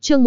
Chương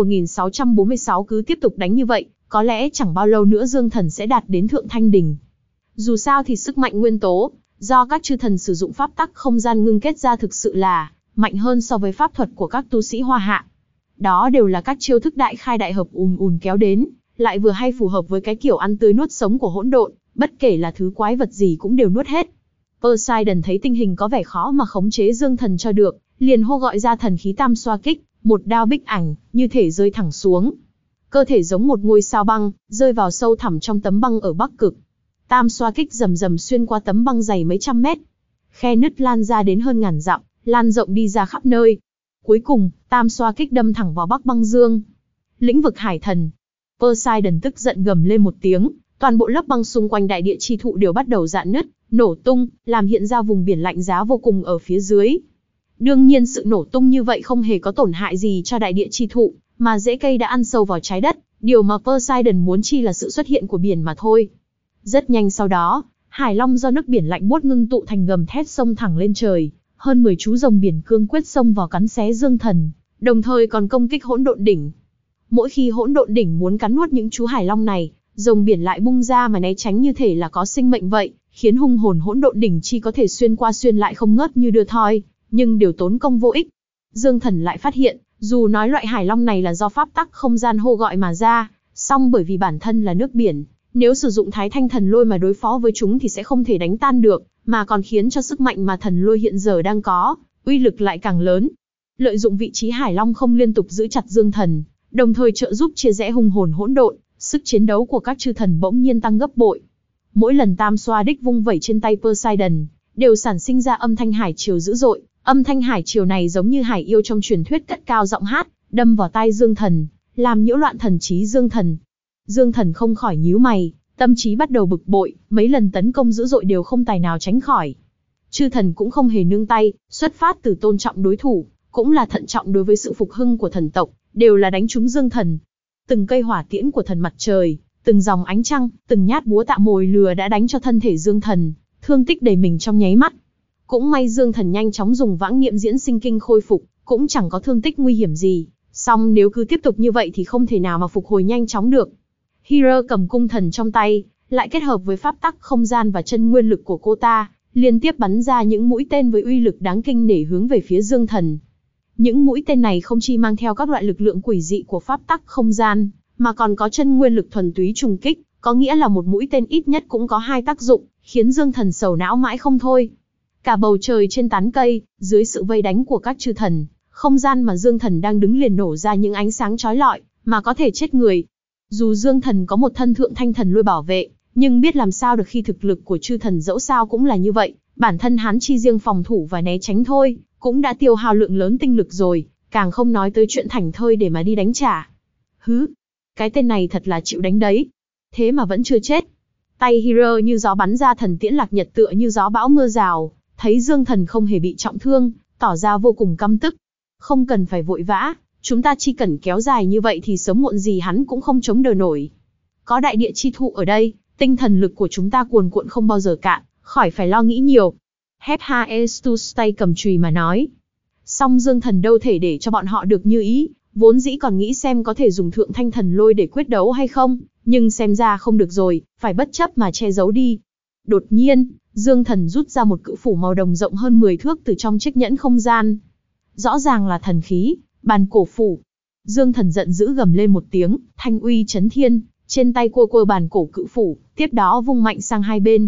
1646 cứ tiếp tục đánh như vậy, có lẽ chẳng bao lâu nữa Dương Thần sẽ đạt đến Thượng Thanh Đỉnh. Dù sao thì sức mạnh nguyên tố, do các chư thần sử dụng pháp tắc không gian ngưng kết ra thực sự là mạnh hơn so với pháp thuật của các tu sĩ Hoa Hạ. Đó đều là các chiêu thức đại khai đại hợp kéo đến, lại vừa hay phù hợp với cái kiểu ăn tươi nuốt sống của hỗn độn, bất kể là thứ quái vật gì cũng đều nuốt hết. Poseidon thấy tình hình có vẻ khó mà khống chế Dương Thần cho được, liền hô gọi ra thần khí tam xoa kích, một đao bích ảnh, như thể rơi thẳng xuống. Cơ thể giống một ngôi sao băng, rơi vào sâu thẳm trong tấm băng ở Bắc Cực. Tam xoa kích rầm rầm xuyên qua tấm băng dày mấy trăm mét. Khe nứt lan ra đến hơn ngàn dặm, lan rộng đi ra khắp nơi. Cuối cùng, tam xoa kích đâm thẳng vào Bắc Băng Dương. Lĩnh vực hải thần. Poseidon tức giận gầm lên một tiếng, toàn bộ lớp băng xung quanh đại địa chi thụ đều bắt đầu rạn nứt, nổ tung, làm hiện ra vùng biển lạnh giá vô cùng ở phía dưới. Đương nhiên sự nổ tung như vậy không hề có tổn hại gì cho đại địa chi thụ, mà rễ cây đã ăn sâu vào trái đất, điều mà Poseidon muốn chi là sự xuất hiện của biển mà thôi. Rất nhanh sau đó, hải long do nước biển lạnh buốt ngưng tụ thành gầm thét xông thẳng lên trời, hơn 10 chú rồng biển cương quyết xông vào cắn xé Dương Thần, đồng thời còn công kích hỗn độn đỉnh. Mỗi khi hỗn độn đỉnh muốn cắn nuốt những chú hải long này, rồng biển lại bung ra mà né tránh như thể là có sinh mệnh vậy, khiến hung hồn hỗn độn đỉnh chi có thể xuyên qua xuyên lại không ngớt như đưa thoi, nhưng đều tốn công vô ích. Dương Thần lại phát hiện, dù nói loại hải long này là do pháp tắc không gian hô gọi mà ra, song bởi vì bản thân là nước biển, nếu sử dụng Thái Thanh thần lôi mà đối phó với chúng thì sẽ không thể đánh tan được, mà còn khiến cho sức mạnh mà thần lôi hiện giờ đang có, uy lực lại càng lớn. Lợi dụng vị trí hải long không liên tục giữ chặt Dương Thần, đồng thời trợ giúp chia rẽ hung hồn hỗn độn, sức chiến đấu của các chư thần bỗng nhiên tăng gấp bội. Mỗi lần tam xoa đích vung vẩy trên tay Poseidon, đều sản sinh ra âm thanh hải triều dữ dội. Âm thanh hải triều này giống như hải yêu trong truyền thuyết cất cao giọng hát, đâm vào tai Dương Thần, làm nhiễu loạn thần trí Dương Thần. Dương Thần không khỏi nhíu mày, tâm trí bắt đầu bực bội, mấy lần tấn công dữ dội đều không tài nào tránh khỏi. Chư thần cũng không hề nương tay, xuất phát từ tôn trọng đối thủ, cũng là thận trọng đối với sự phục hưng của thần tộc, đều là đánh trúng Dương Thần. Từng cây hỏa tiễn của thần mặt trời, từng dòng ánh trăng, từng nhát búa tạ mồi lừa đã đánh cho thân thể Dương Thần, thương tích đầy mình trong nháy mắt. Cũng may Dương Thần nhanh chóng dùng vãng niệm diễn sinh kinh khôi phục, cũng chẳng có thương tích nguy hiểm gì. Song nếu cứ tiếp tục như vậy thì không thể nào mà phục hồi nhanh chóng được. Hera cầm cung thần trong tay, lại kết hợp với pháp tắc không gian và chân nguyên lực của cô ta, liên tiếp bắn ra những mũi tên với uy lực đáng kinh nể hướng về phía Dương Thần. Những mũi tên này không chỉ mang theo các loại lực lượng quỷ dị của pháp tắc không gian, mà còn có chân nguyên lực thuần túy trùng kích, có nghĩa là một mũi tên ít nhất cũng có hai tác dụng, khiến Dương Thần sầu não mãi không thôi. Cả bầu trời trên tán cây, dưới sự vây đánh của các chư thần, không gian mà Dương Thần đang đứng liền nổ ra những ánh sáng chói lọi, mà có thể chết người. Dù Dương Thần có một thân thượng thanh thần lôi bảo vệ, nhưng biết làm sao được khi thực lực của chư thần dẫu sao cũng là như vậy, bản thân hắn chi riêng phòng thủ và né tránh thôi, cũng đã tiêu hao lượng lớn tinh lực rồi, càng không nói tới chuyện thảnh thơi để mà đi đánh trả. Hứ, cái tên này thật là chịu đánh đấy. Thế mà vẫn chưa chết. Tay Hera như gió bắn ra thần tiễn lạc nhật tựa như gió bão mưa rào, thấy Dương Thần không hề bị trọng thương, tỏ ra vô cùng căm tức. Không cần phải vội vã, chúng ta chỉ cần kéo dài như vậy thì sớm muộn gì hắn cũng không chống đỡ nổi. Có đại địa chi thụ ở đây, tinh thần lực của chúng ta cuồn cuộn không bao giờ cạn, khỏi phải lo nghĩ nhiều. Hephaestus tay cầm chùy mà nói. Song Dương Thần đâu thể để cho bọn họ được như ý, vốn dĩ còn nghĩ xem có thể dùng thượng thanh thần lôi để quyết đấu hay không, nhưng xem ra không được rồi, phải bất chấp mà che giấu đi. Đột nhiên, Dương Thần rút ra một cự phủ màu đồng rộng hơn 10 thước từ trong chiếc nhẫn không gian. Rõ ràng là thần khí, bàn cổ phủ. Dương Thần giận dữ gầm lên một tiếng, thanh uy chấn thiên, trên tay cua bàn cổ cự phủ, tiếp đó vung mạnh sang hai bên.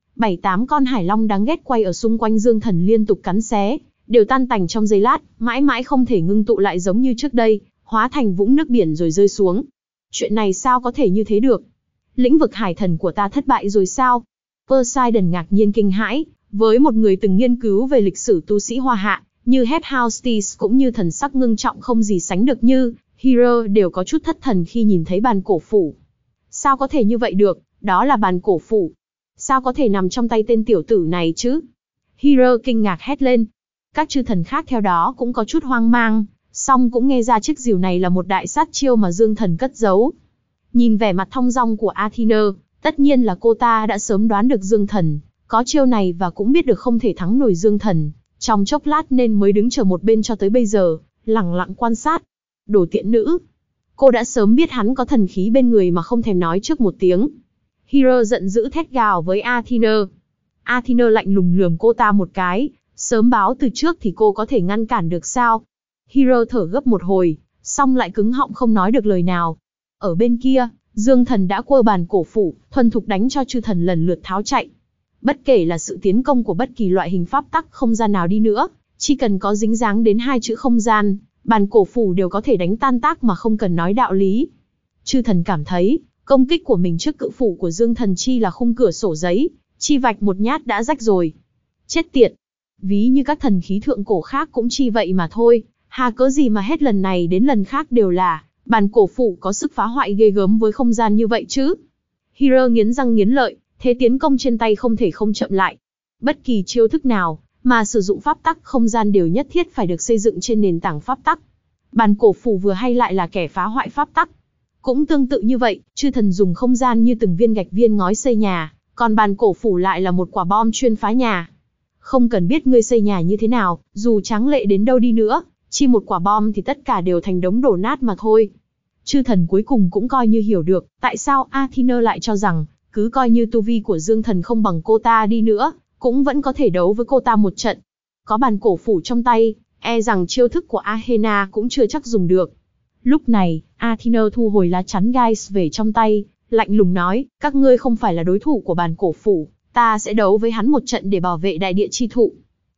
7-8 con hải long đáng ghét quay ở xung quanh Dương Thần liên tục cắn xé, đều tan tành trong giây lát, mãi mãi không thể ngưng tụ lại giống như trước đây, hóa thành vũng nước biển rồi rơi xuống. Chuyện này sao có thể như thế được? Lĩnh vực hải thần của ta thất bại rồi sao? Poseidon ngạc nhiên kinh hãi, với một người từng nghiên cứu về lịch sử tu sĩ Hoa Hạ, như Hephaestus cũng như thần sắc ngưng trọng không gì sánh được như Hera đều có chút thất thần khi nhìn thấy bàn cổ phủ. Sao có thể như vậy được, đó là bàn cổ phủ. Sao có thể nằm trong tay tên tiểu tử này chứ? Hera kinh ngạc hét lên. Các chư thần khác theo đó cũng có chút hoang mang, song cũng nghe ra chiếc rìu này là một đại sát chiêu mà Dương Thần cất giấu. Nhìn vẻ mặt thong dong của Athena, tất nhiên là cô ta đã sớm đoán được Dương Thần có chiêu này và cũng biết được không thể thắng nổi Dương Thần, trong chốc lát nên mới đứng chờ một bên cho tới bây giờ, lẳng lặng quan sát. Đồ tiện nữ. Cô đã sớm biết hắn có thần khí bên người mà không thèm nói trước một tiếng. Hero giận dữ thét gào với Athena. Athena lạnh lùng lườm cô ta một cái, sớm báo từ trước thì cô có thể ngăn cản được sao? Hero thở gấp một hồi, xong lại cứng họng không nói được lời nào. Ở bên kia, Dương Thần đã quơ bàn cổ phủ, thuần thục đánh cho chư thần lần lượt tháo chạy. Bất kể là sự tiến công của bất kỳ loại hình pháp tắc không gian nào đi nữa, chỉ cần có dính dáng đến hai chữ không gian, bàn cổ phủ đều có thể đánh tan tác mà không cần nói đạo lý. Chư thần cảm thấy, công kích của mình trước cự phủ của Dương Thần chi là khung cửa sổ giấy, chi vạch một nhát đã rách rồi. Chết tiệt! Ví như các thần khí thượng cổ khác cũng chi vậy mà thôi, hà cớ gì mà hết lần này đến lần khác đều là bàn cổ phủ có sức phá hoại ghê gớm với không gian như vậy chứ. Hero nghiến răng nghiến lợi, thế tiến công trên tay không thể không chậm lại. Bất kỳ chiêu thức nào mà sử dụng pháp tắc không gian đều nhất thiết phải được xây dựng trên nền tảng pháp tắc. Bàn cổ phủ vừa hay lại là kẻ phá hoại pháp tắc. Cũng tương tự như vậy, chư thần dùng không gian như từng viên gạch viên ngói xây nhà, còn bàn cổ phủ lại là một quả bom chuyên phá nhà. Không cần biết ngươi xây nhà như thế nào, dù tráng lệ đến đâu đi nữa, chỉ một quả bom thì tất cả đều thành đống đổ nát mà thôi. Chư thần cuối cùng cũng coi như hiểu được, tại sao Athena lại cho rằng, cứ coi như tu vi của Dương Thần không bằng cô ta đi nữa, cũng vẫn có thể đấu với cô ta một trận. Có bàn cổ phủ trong tay, e rằng chiêu thức của Athena cũng chưa chắc dùng được. Lúc này, Athena thu hồi lá chắn Geist về trong tay, lạnh lùng nói, các ngươi không phải là đối thủ của bàn cổ phủ, ta sẽ đấu với hắn một trận để bảo vệ đại địa chi thụ.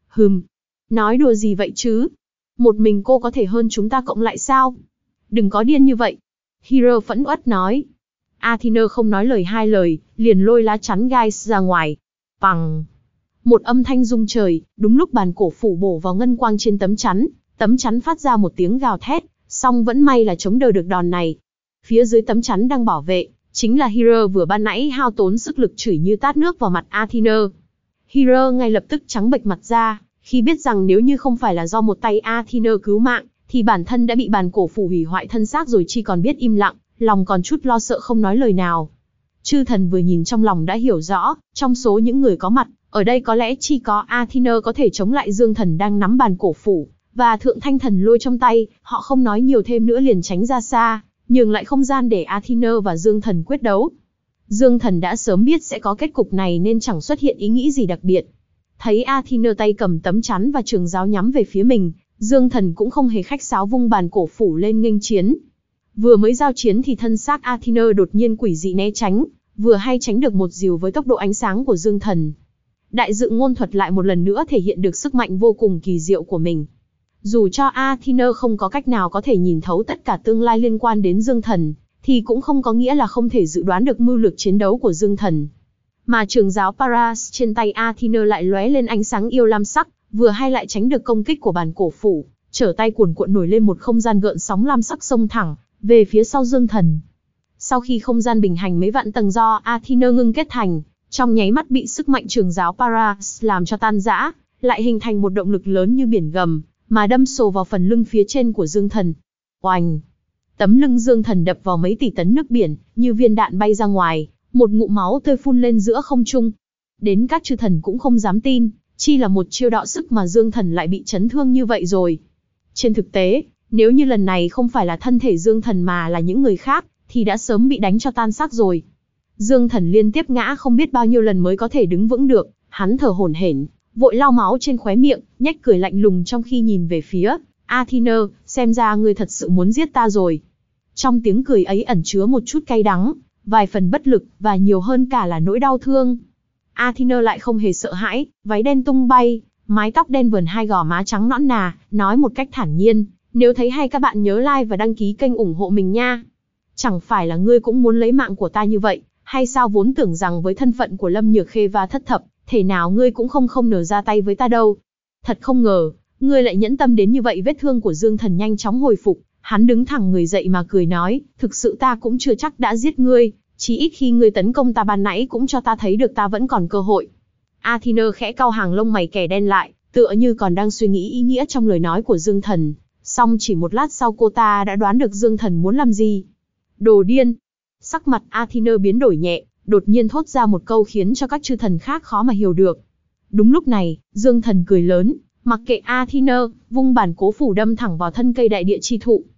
Nói đùa gì vậy chứ? Một mình cô có thể hơn chúng ta cộng lại sao? Đừng có điên như vậy. Hero phẫn uất nói. Athena không nói lời hai lời, liền lôi lá chắn Geist ra ngoài. Bằng. Một âm thanh rung trời, đúng lúc bàn cổ phủ bổ vào ngân quang trên tấm chắn phát ra một tiếng gào thét, song vẫn may là chống đỡ được đòn này. Phía dưới tấm chắn đang bảo vệ, chính là Hero vừa ban nãy hao tốn sức lực chửi như tát nước vào mặt Athena. Hero ngay lập tức trắng bệch mặt ra, khi biết rằng nếu như không phải là do một tay Athena cứu mạng, thì bản thân đã bị bàn cổ phủ hủy hoại thân xác rồi, chi còn biết im lặng, lòng còn chút lo sợ không nói lời nào. Chư thần vừa nhìn trong lòng đã hiểu rõ, trong số những người có mặt, ở đây có lẽ chỉ có Athena có thể chống lại Dương Thần đang nắm bàn cổ phủ, và Thượng Thanh Thần Lôi trong tay. Họ không nói nhiều thêm nữa liền tránh ra xa, nhường lại không gian để Athena và Dương Thần quyết đấu. Dương Thần đã sớm biết sẽ có kết cục này nên chẳng xuất hiện ý nghĩ gì đặc biệt. Thấy Athena tay cầm tấm chắn và trường giáo nhắm về phía mình, Dương Thần cũng không hề khách sáo vung bàn cổ phủ lên nghênh chiến. Vừa mới giao chiến thì thân xác Athena đột nhiên quỷ dị né tránh, vừa hay tránh được một dìu với tốc độ ánh sáng của Dương Thần. Đại dự ngôn thuật lại một lần nữa thể hiện được sức mạnh vô cùng kỳ diệu của mình. Dù cho Athena không có cách nào có thể nhìn thấu tất cả tương lai liên quan đến Dương Thần, thì cũng không có nghĩa là không thể dự đoán được mưu lược chiến đấu của Dương Thần. Mà trường giáo Paras trên tay Athena lại lóe lên ánh sáng yêu lam sắc, vừa hay lại tránh được công kích của bàn cổ phủ, trở tay cuồn cuộn nổi lên một không gian gợn sóng lam sắc xông thẳng về phía sau Dương Thần. Sau khi không gian bình hành mấy vạn tầng do Athena ngưng kết thành, trong nháy mắt bị sức mạnh trường giáo Paras làm cho tan rã, lại hình thành một động lực lớn như biển gầm, mà đâm sâu vào phần lưng phía trên của Dương Thần. Oành! Tấm lưng Dương Thần đập vào mấy tỷ tấn nước biển, như viên đạn bay ra ngoài, một ngụm máu tươi phun lên giữa không trung. Đến các chư thần cũng không dám tin, chi là một chiêu đọ sức mà Dương Thần lại bị chấn thương như vậy rồi. Trên thực tế, nếu như lần này không phải là thân thể Dương Thần mà là những người khác, thì đã sớm bị đánh cho tan xác rồi. Dương Thần liên tiếp ngã không biết bao nhiêu lần mới có thể đứng vững được, hắn thở hổn hển, vội lau máu trên khóe miệng, nhếch cười lạnh lùng trong khi nhìn về phía Athena, xem ra ngươi thật sự muốn giết ta rồi. Trong tiếng cười ấy ẩn chứa một chút cay đắng, vài phần bất lực, và nhiều hơn cả là nỗi đau thương. Athena lại không hề sợ hãi, váy đen tung bay, mái tóc đen vờn hai gò má trắng nõn nà, nói một cách thản nhiên, nếu thấy hay các bạn nhớ like và đăng ký kênh ủng hộ mình nha. Chẳng phải là ngươi cũng muốn lấy mạng của ta như vậy, hay sao? Vốn tưởng rằng với thân phận của Lâm Nhược Khê và Thất Thập, thể nào ngươi cũng không nở ra tay với ta đâu. Thật không ngờ, ngươi lại nhẫn tâm đến như vậy. Vết thương của Dương Thần nhanh chóng hồi phục, hắn đứng thẳng người dậy mà cười nói, thực sự ta cũng chưa chắc đã giết ngươi, chỉ ít khi ngươi tấn công ta ban nãy cũng cho ta thấy được ta vẫn còn cơ hội. Athena khẽ cau hàng lông mày kẻ đen lại, tựa như còn đang suy nghĩ ý nghĩa trong lời nói của Dương Thần. Song chỉ một lát sau cô ta đã đoán được Dương Thần muốn làm gì. Đồ điên! Sắc mặt Athena biến đổi nhẹ, đột nhiên thốt ra một câu khiến cho các chư thần khác khó mà hiểu được. Đúng lúc này, Dương Thần cười lớn, mặc kệ Athena, vung bản cố phủ đâm thẳng vào thân cây đại địa chi thụ.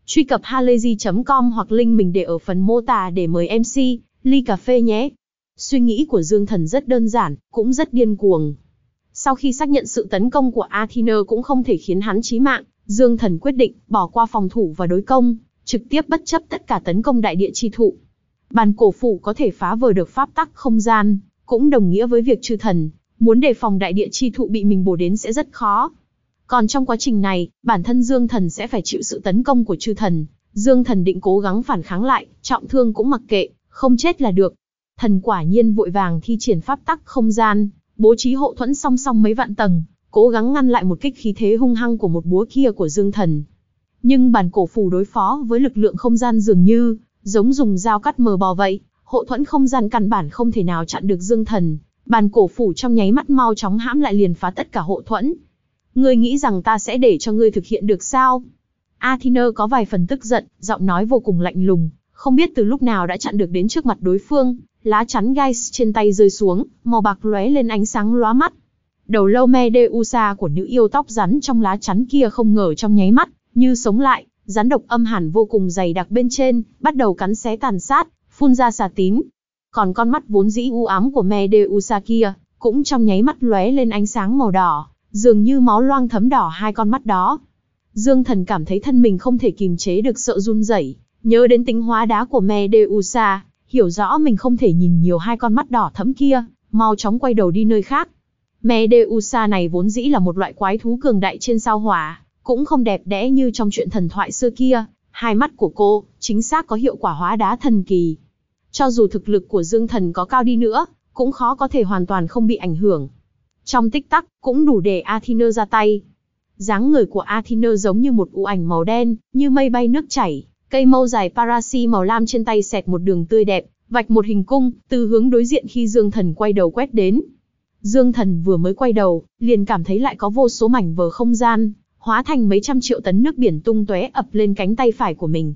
Truy cập halayzi.com hoặc link mình để ở phần mô tả để mời MC, ly cà phê nhé. Suy nghĩ của Dương Thần rất đơn giản, cũng rất điên cuồng. Sau khi xác nhận sự tấn công của Athena cũng không thể khiến hắn chí mạng, Dương Thần quyết định bỏ qua phòng thủ và đối công, trực tiếp bất chấp tất cả tấn công đại địa chi thụ. Bàn cổ phủ có thể phá vỡ được pháp tắc không gian, cũng đồng nghĩa với việc chư thần muốn đề phòng đại địa chi thụ bị mình bổ đến sẽ rất khó. Còn trong quá trình này, bản thân Dương Thần sẽ phải chịu sự tấn công của chư thần. Dương Thần định cố gắng phản kháng lại, trọng thương cũng mặc kệ, không chết là được. Thần quả nhiên vội vàng thi triển pháp tắc không gian, bố trí hộ thuẫn song song mấy vạn tầng, cố gắng ngăn lại một kích khí thế hung hăng của một búa kia của Dương Thần. Nhưng bản cổ phủ đối phó với lực lượng không gian dường như giống dùng dao cắt mờ bò vậy, hộ thuẫn không gian căn bản không thể nào chặn được Dương Thần. Bản cổ phủ trong nháy mắt mau chóng hãm lại liền phá tất cả hộ thuẫn. Ngươi nghĩ rằng ta sẽ để cho ngươi thực hiện được sao? Athena có vài phần tức giận, giọng nói vô cùng lạnh lùng, không biết từ lúc nào đã chặn được đến trước mặt đối phương. Lá chắn Geist trên tay rơi xuống, màu bạc lóe lên ánh sáng lóa mắt. Đầu lâu Medusa của nữ yêu tóc rắn trong lá chắn kia không ngờ trong nháy mắt như sống lại, rắn độc âm hàn vô cùng dày đặc bên trên, bắt đầu cắn xé tàn sát, phun ra xà tín. Còn con mắt vốn dĩ u ám của Medusa kia cũng trong nháy mắt lóe lên ánh sáng màu đỏ, dường như máu loang thấm đỏ hai con mắt đó. Dương Thần cảm thấy thân mình không thể kìm chế được sợ run rẩy, nhớ đến tính hóa đá của Medusa, hiểu rõ mình không thể nhìn nhiều hai con mắt đỏ thẫm kia, mau chóng quay đầu đi nơi khác. Medusa này vốn dĩ là một loại quái thú cường đại trên sao hỏa, cũng không đẹp đẽ như trong truyện thần thoại xưa kia. Hai mắt của cô, chính xác có hiệu quả hóa đá thần kỳ. Cho dù thực lực của Dương Thần có cao đi nữa, cũng khó có thể hoàn toàn không bị ảnh hưởng. Trong tích tắc, cũng đủ để Athena ra tay. Dáng người của Athena giống như một u ảnh màu đen, như mây bay nước chảy. Cây mâu dài Parasi màu lam trên tay xẹt một đường tươi đẹp, vạch một hình cung, từ hướng đối diện khi Dương Thần quay đầu quét đến. Dương Thần vừa mới quay đầu, liền cảm thấy lại có vô số mảnh vỡ không gian, hóa thành mấy trăm triệu tấn nước biển tung tóe ập lên cánh tay phải của mình.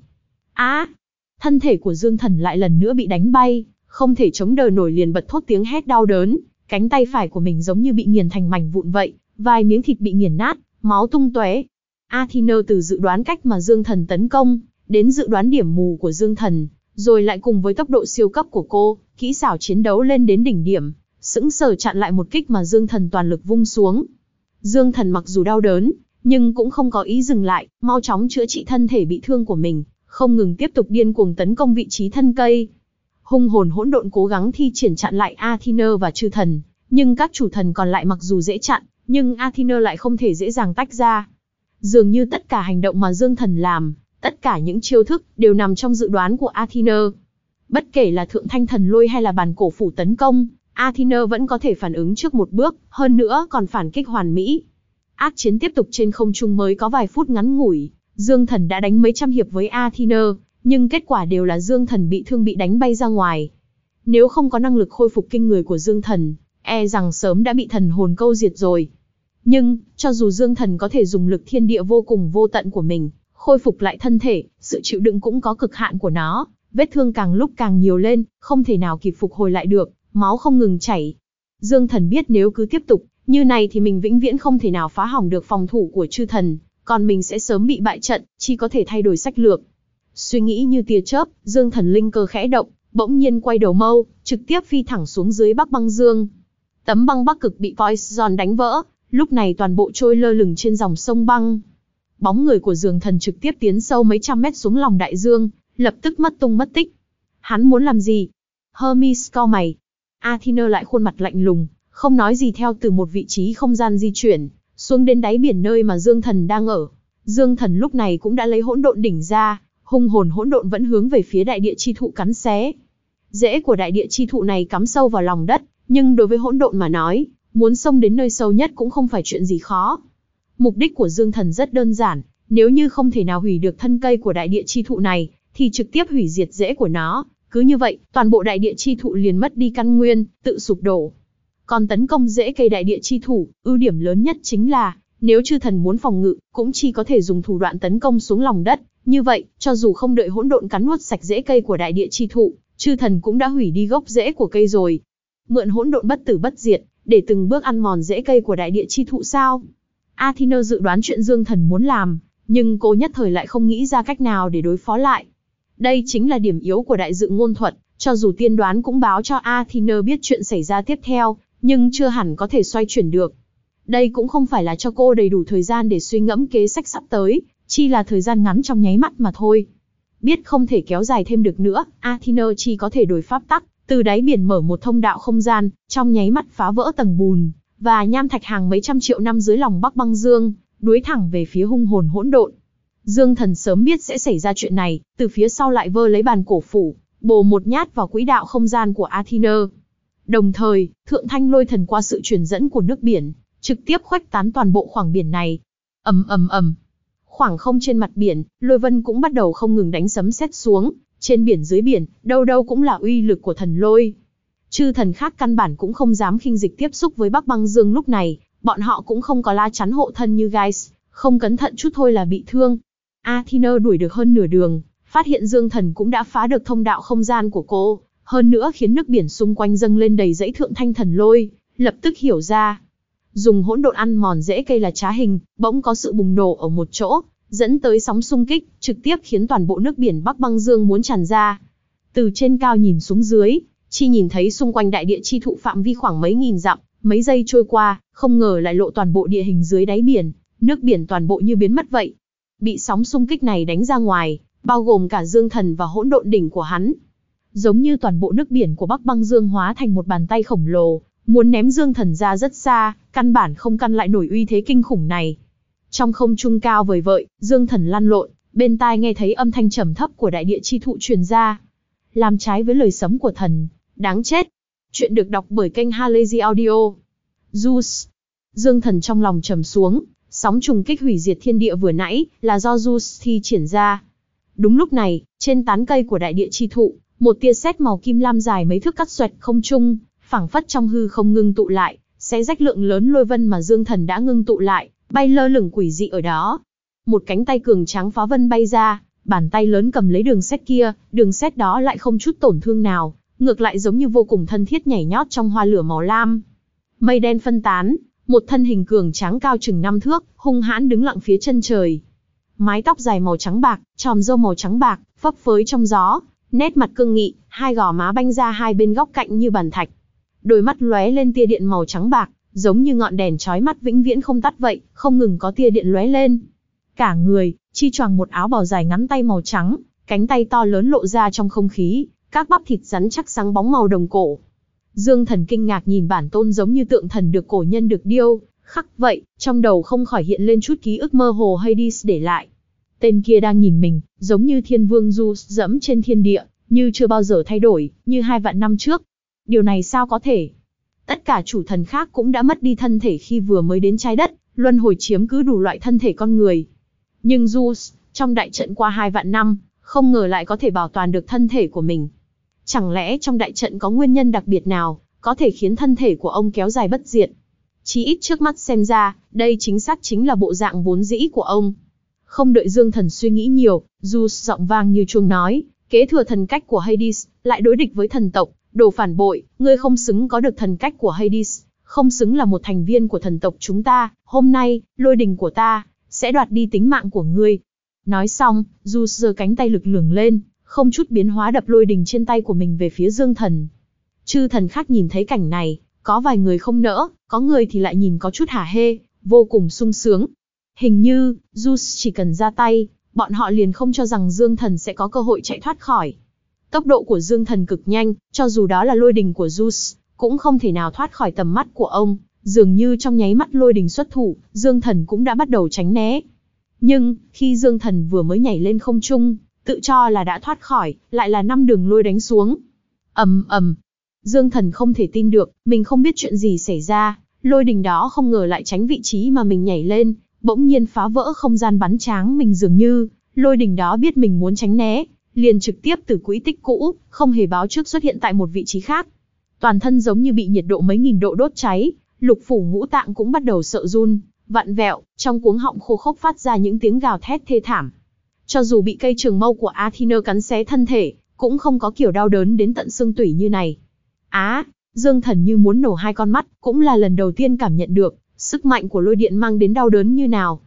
Thân thể của Dương Thần lại lần nữa bị đánh bay, không thể chống đỡ nổi liền bật thốt tiếng hét đau đớn. Cánh tay phải của mình giống như bị nghiền thành mảnh vụn vậy, vài miếng thịt bị nghiền nát, máu tung tóe. Athena từ dự đoán cách mà Dương Thần tấn công, đến dự đoán điểm mù của Dương Thần, rồi lại cùng với tốc độ siêu cấp của cô, kỹ xảo chiến đấu lên đến đỉnh điểm, sững sờ chặn lại một kích mà Dương Thần toàn lực vung xuống. Dương Thần mặc dù đau đớn, nhưng cũng không có ý dừng lại, mau chóng chữa trị thân thể bị thương của mình, không ngừng tiếp tục điên cuồng tấn công vị trí thân cây. Hung hồn hỗn độn cố gắng thi triển chặn lại Athena và chư thần, nhưng các chủ thần còn lại mặc dù dễ chặn, nhưng Athena lại không thể dễ dàng tách ra. Dường như tất cả hành động mà Dương Thần làm, tất cả những chiêu thức đều nằm trong dự đoán của Athena. Bất kể là thượng thanh thần lôi hay là bàn cổ phủ tấn công, Athena vẫn có thể phản ứng trước một bước, hơn nữa còn phản kích hoàn mỹ. Ác chiến tiếp tục trên không trung mới có vài phút ngắn ngủi, Dương Thần đã đánh mấy trăm hiệp với Athena, nhưng kết quả đều là Dương Thần bị thương bị đánh bay ra ngoài. Nếu không có năng lực khôi phục kinh người của Dương Thần, e rằng sớm đã bị thần hồn câu diệt rồi. Nhưng, cho dù Dương Thần có thể dùng lực thiên địa vô cùng vô tận của mình, khôi phục lại thân thể, sự chịu đựng cũng có cực hạn của nó, vết thương càng lúc càng nhiều lên, không thể nào kịp phục hồi lại được, máu không ngừng chảy. Dương Thần biết nếu cứ tiếp tục như này thì mình vĩnh viễn không thể nào phá hỏng được phòng thủ của chư thần, còn mình sẽ sớm bị bại trận, chỉ có thể thay đổi sách lược. Suy nghĩ như tia chớp, Dương Thần linh cơ khẽ động, bỗng nhiên quay đầu mâu, trực tiếp phi thẳng xuống dưới Bắc Băng Dương. Tấm băng Bắc Cực bị Poison đánh vỡ, lúc này toàn bộ trôi lơ lửng trên dòng sông băng. Bóng người của Dương Thần trực tiếp tiến sâu mấy trăm mét xuống lòng đại dương, lập tức mất tung mất tích. Hắn muốn làm gì? Hermes cau mày. Athena lại khuôn mặt lạnh lùng, không nói gì theo từ một vị trí không gian di chuyển, xuống đến đáy biển nơi mà Dương Thần đang ở. Dương Thần lúc này cũng đã lấy hỗn độn đỉnh ra, hung hồn hỗn độn vẫn hướng về phía đại địa chi thụ cắn xé. Rễ của đại địa chi thụ này cắm sâu vào lòng đất, nhưng đối với hỗn độn mà nói, muốn xông đến nơi sâu nhất cũng không phải chuyện gì khó. Mục đích của Dương Thần rất đơn giản, nếu như không thể nào hủy được thân cây của đại địa chi thụ này, thì trực tiếp hủy diệt rễ của nó. Cứ như vậy, toàn bộ đại địa chi thụ liền mất đi căn nguyên, tự sụp đổ. Còn tấn công rễ cây đại địa chi thụ, ưu điểm lớn nhất chính là, nếu chư thần muốn phòng ngự, cũng chỉ có thể dùng thủ đoạn tấn công xuống lòng đất. Như vậy, cho dù không đợi hỗn độn cắn nuốt sạch rễ cây của đại địa chi thụ, chư thần cũng đã hủy đi gốc rễ của cây rồi. Mượn hỗn độn bất tử bất diệt, để từng bước ăn mòn rễ cây của đại địa chi thụ sao? Athena dự đoán chuyện Dương Thần muốn làm, nhưng cô nhất thời lại không nghĩ ra cách nào để đối phó lại. Đây chính là điểm yếu của đại dự ngôn thuật, cho dù tiên đoán cũng báo cho Athena biết chuyện xảy ra tiếp theo, nhưng chưa hẳn có thể xoay chuyển được. Đây cũng không phải là cho cô đầy đủ thời gian để suy ngẫm kế sách sắp tới, chỉ là thời gian ngắn trong nháy mắt mà thôi. Biết không thể kéo dài thêm được nữa, Athena chỉ có thể đổi pháp tắc, từ đáy biển mở một thông đạo không gian, trong nháy mắt phá vỡ tầng bùn và nham thạch hàng mấy trăm triệu năm dưới lòng Bắc Băng Dương, đuối thẳng về phía hung hồn hỗn độn. Dương Thần sớm biết sẽ xảy ra chuyện này, từ phía sau lại vơ lấy bàn cổ phủ, bổ một nhát vào quỹ đạo không gian của Athena. Đồng thời, Thượng Thanh Lôi Thần qua sự truyền dẫn của nước biển, trực tiếp khuếch tán toàn bộ khoảng biển này. Ầm ầm ầm. Khoảng không trên mặt biển, lôi vân cũng bắt đầu không ngừng đánh sấm sét xuống, trên biển dưới biển, đâu đâu cũng là uy lực của thần lôi. Chư thần khác căn bản cũng không dám khinh dịch tiếp xúc với Bắc Băng Dương lúc này, bọn họ cũng không có lá chắn hộ thân như Geist, không cẩn thận chút thôi là bị thương. Athena đuổi được hơn nửa đường, phát hiện Dương Thần cũng đã phá được thông đạo không gian của cô, hơn nữa khiến nước biển xung quanh dâng lên đầy dãy thượng thanh thần lôi, lập tức hiểu ra. Dùng hỗn độn ăn mòn rễ cây là trá hình, bỗng có sự bùng nổ ở một chỗ, dẫn tới sóng xung kích, trực tiếp khiến toàn bộ nước biển Bắc Băng Dương muốn tràn ra. Từ trên cao nhìn xuống dưới, chỉ nhìn thấy xung quanh đại địa chi thụ phạm vi khoảng mấy nghìn dặm, mấy giây trôi qua, không ngờ lại lộ toàn bộ địa hình dưới đáy biển, nước biển toàn bộ như biến mất vậy. Bị sóng xung kích này đánh ra ngoài, bao gồm cả Dương Thần và hỗn độn đỉnh của hắn. Giống như toàn bộ nước biển của Bắc Băng Dương hóa thành một bàn tay khổng lồ, muốn ném Dương Thần ra rất xa, căn bản không căn lại nổi uy thế kinh khủng này. Trong không trung cao vời vợi, Dương Thần lăn lộn, bên tai nghe thấy âm thanh trầm thấp của đại địa chi thụ truyền ra. Làm trái với lời sấm của thần, đáng chết. Chuyện được đọc bởi kênh Halazy Audio. Zeus. Dương Thần trong lòng trầm xuống, sóng trùng kích hủy diệt thiên địa vừa nãy là do Zeus thi triển ra. Đúng lúc này, trên tán cây của đại địa chi thụ, một tia sét màu kim lam dài mấy thước cắt xoẹt không trung, phảng phất trong hư không ngưng tụ lại, xé rách lượng lớn lôi vân mà Dương Thần đã ngưng tụ lại, bay lơ lửng quỷ dị ở đó. Một cánh tay cường tráng phá vân bay ra, bàn tay lớn cầm lấy đường sét kia, đường sét đó lại không chút tổn thương nào, ngược lại giống như vô cùng thân thiết nhảy nhót trong hoa lửa màu lam. Mây đen phân tán, một thân hình cường tráng cao chừng 5 thước, hung hãn đứng lặng phía chân trời. Mái tóc dài màu trắng bạc, tròm râu màu trắng bạc, phấp phới trong gió, nét mặt cương nghị, hai gò má banh ra hai bên góc cạnh như bàn thạch. Đôi mắt lóe lên tia điện màu trắng bạc, giống như ngọn đèn chói mắt vĩnh viễn không tắt vậy, không ngừng có tia điện lóe lên. Cả người, chi choàng một áo bào dài ngắn tay màu trắng, cánh tay to lớn lộ ra trong không khí, các bắp thịt rắn chắc sáng bóng màu đồng cổ. Dương Thần kinh ngạc nhìn bản tôn giống như tượng thần được cổ nhân được điêu khắc vậy, trong đầu không khỏi hiện lên chút ký ức mơ hồ Hades để lại. Tên kia đang nhìn mình, giống như thiên vương Zeus dẫm trên thiên địa, như chưa bao giờ thay đổi, như 2 vạn năm trước. Điều này sao có thể? Tất cả chủ thần khác cũng đã mất đi thân thể khi vừa mới đến trái đất, luân hồi chiếm cứ đủ loại thân thể con người. Nhưng Zeus, trong đại trận qua 2 vạn năm, không ngờ lại có thể bảo toàn được thân thể của mình. Chẳng lẽ trong đại trận có nguyên nhân đặc biệt nào, có thể khiến thân thể của ông kéo dài bất diệt? Chí ít trước mắt xem ra, đây chính xác chính là bộ dạng vốn dĩ của ông. Không đợi Dương Thần suy nghĩ nhiều, Zeus giọng vang như chuông nói, kế thừa thần cách của Hades, lại đối địch với thần tộc, đồ phản bội, ngươi không xứng có được thần cách của Hades, không xứng là một thành viên của thần tộc chúng ta, hôm nay, lôi đình của ta, sẽ đoạt đi tính mạng của ngươi. Nói xong, Zeus giơ cánh tay lực lưỡng lên, không chút biến hóa đập lôi đình trên tay của mình về phía Dương Thần. Chư thần khác nhìn thấy cảnh này, có vài người không nỡ, có người thì lại nhìn có chút hả hê, vô cùng sung sướng. Hình như, Zeus chỉ cần ra tay, bọn họ liền không cho rằng Dương Thần sẽ có cơ hội chạy thoát khỏi. Tốc độ của Dương Thần cực nhanh, cho dù đó là lôi đình của Zeus, cũng không thể nào thoát khỏi tầm mắt của ông. Dường như trong nháy mắt lôi đình xuất thủ, Dương Thần cũng đã bắt đầu tránh né. Nhưng, khi Dương Thần vừa mới nhảy lên không trung, tự cho là đã thoát khỏi, lại là 5 đường lôi đánh xuống. Ầm ầm. Dương Thần không thể tin được, mình không biết chuyện gì xảy ra, lôi đình đó không ngờ lại tránh vị trí mà mình nhảy lên, bỗng nhiên phá vỡ không gian bắn tráng mình, dường như lôi đình đó biết mình muốn tránh né, liền trực tiếp từ quỹ tích cũ, không hề báo trước xuất hiện tại một vị trí khác. Toàn thân giống như bị nhiệt độ mấy nghìn độ đốt cháy, lục phủ ngũ tạng cũng bắt đầu sợ run, vặn vẹo, trong cuống họng khô khốc phát ra những tiếng gào thét thê thảm. Cho dù bị cây trường mâu của Athena cắn xé thân thể, cũng không có kiểu đau đớn đến tận xương tủy như này. Dương Thần như muốn nổ 2 con mắt, cũng là lần đầu tiên cảm nhận được sức mạnh của lôi điện mang đến đau đớn như nào.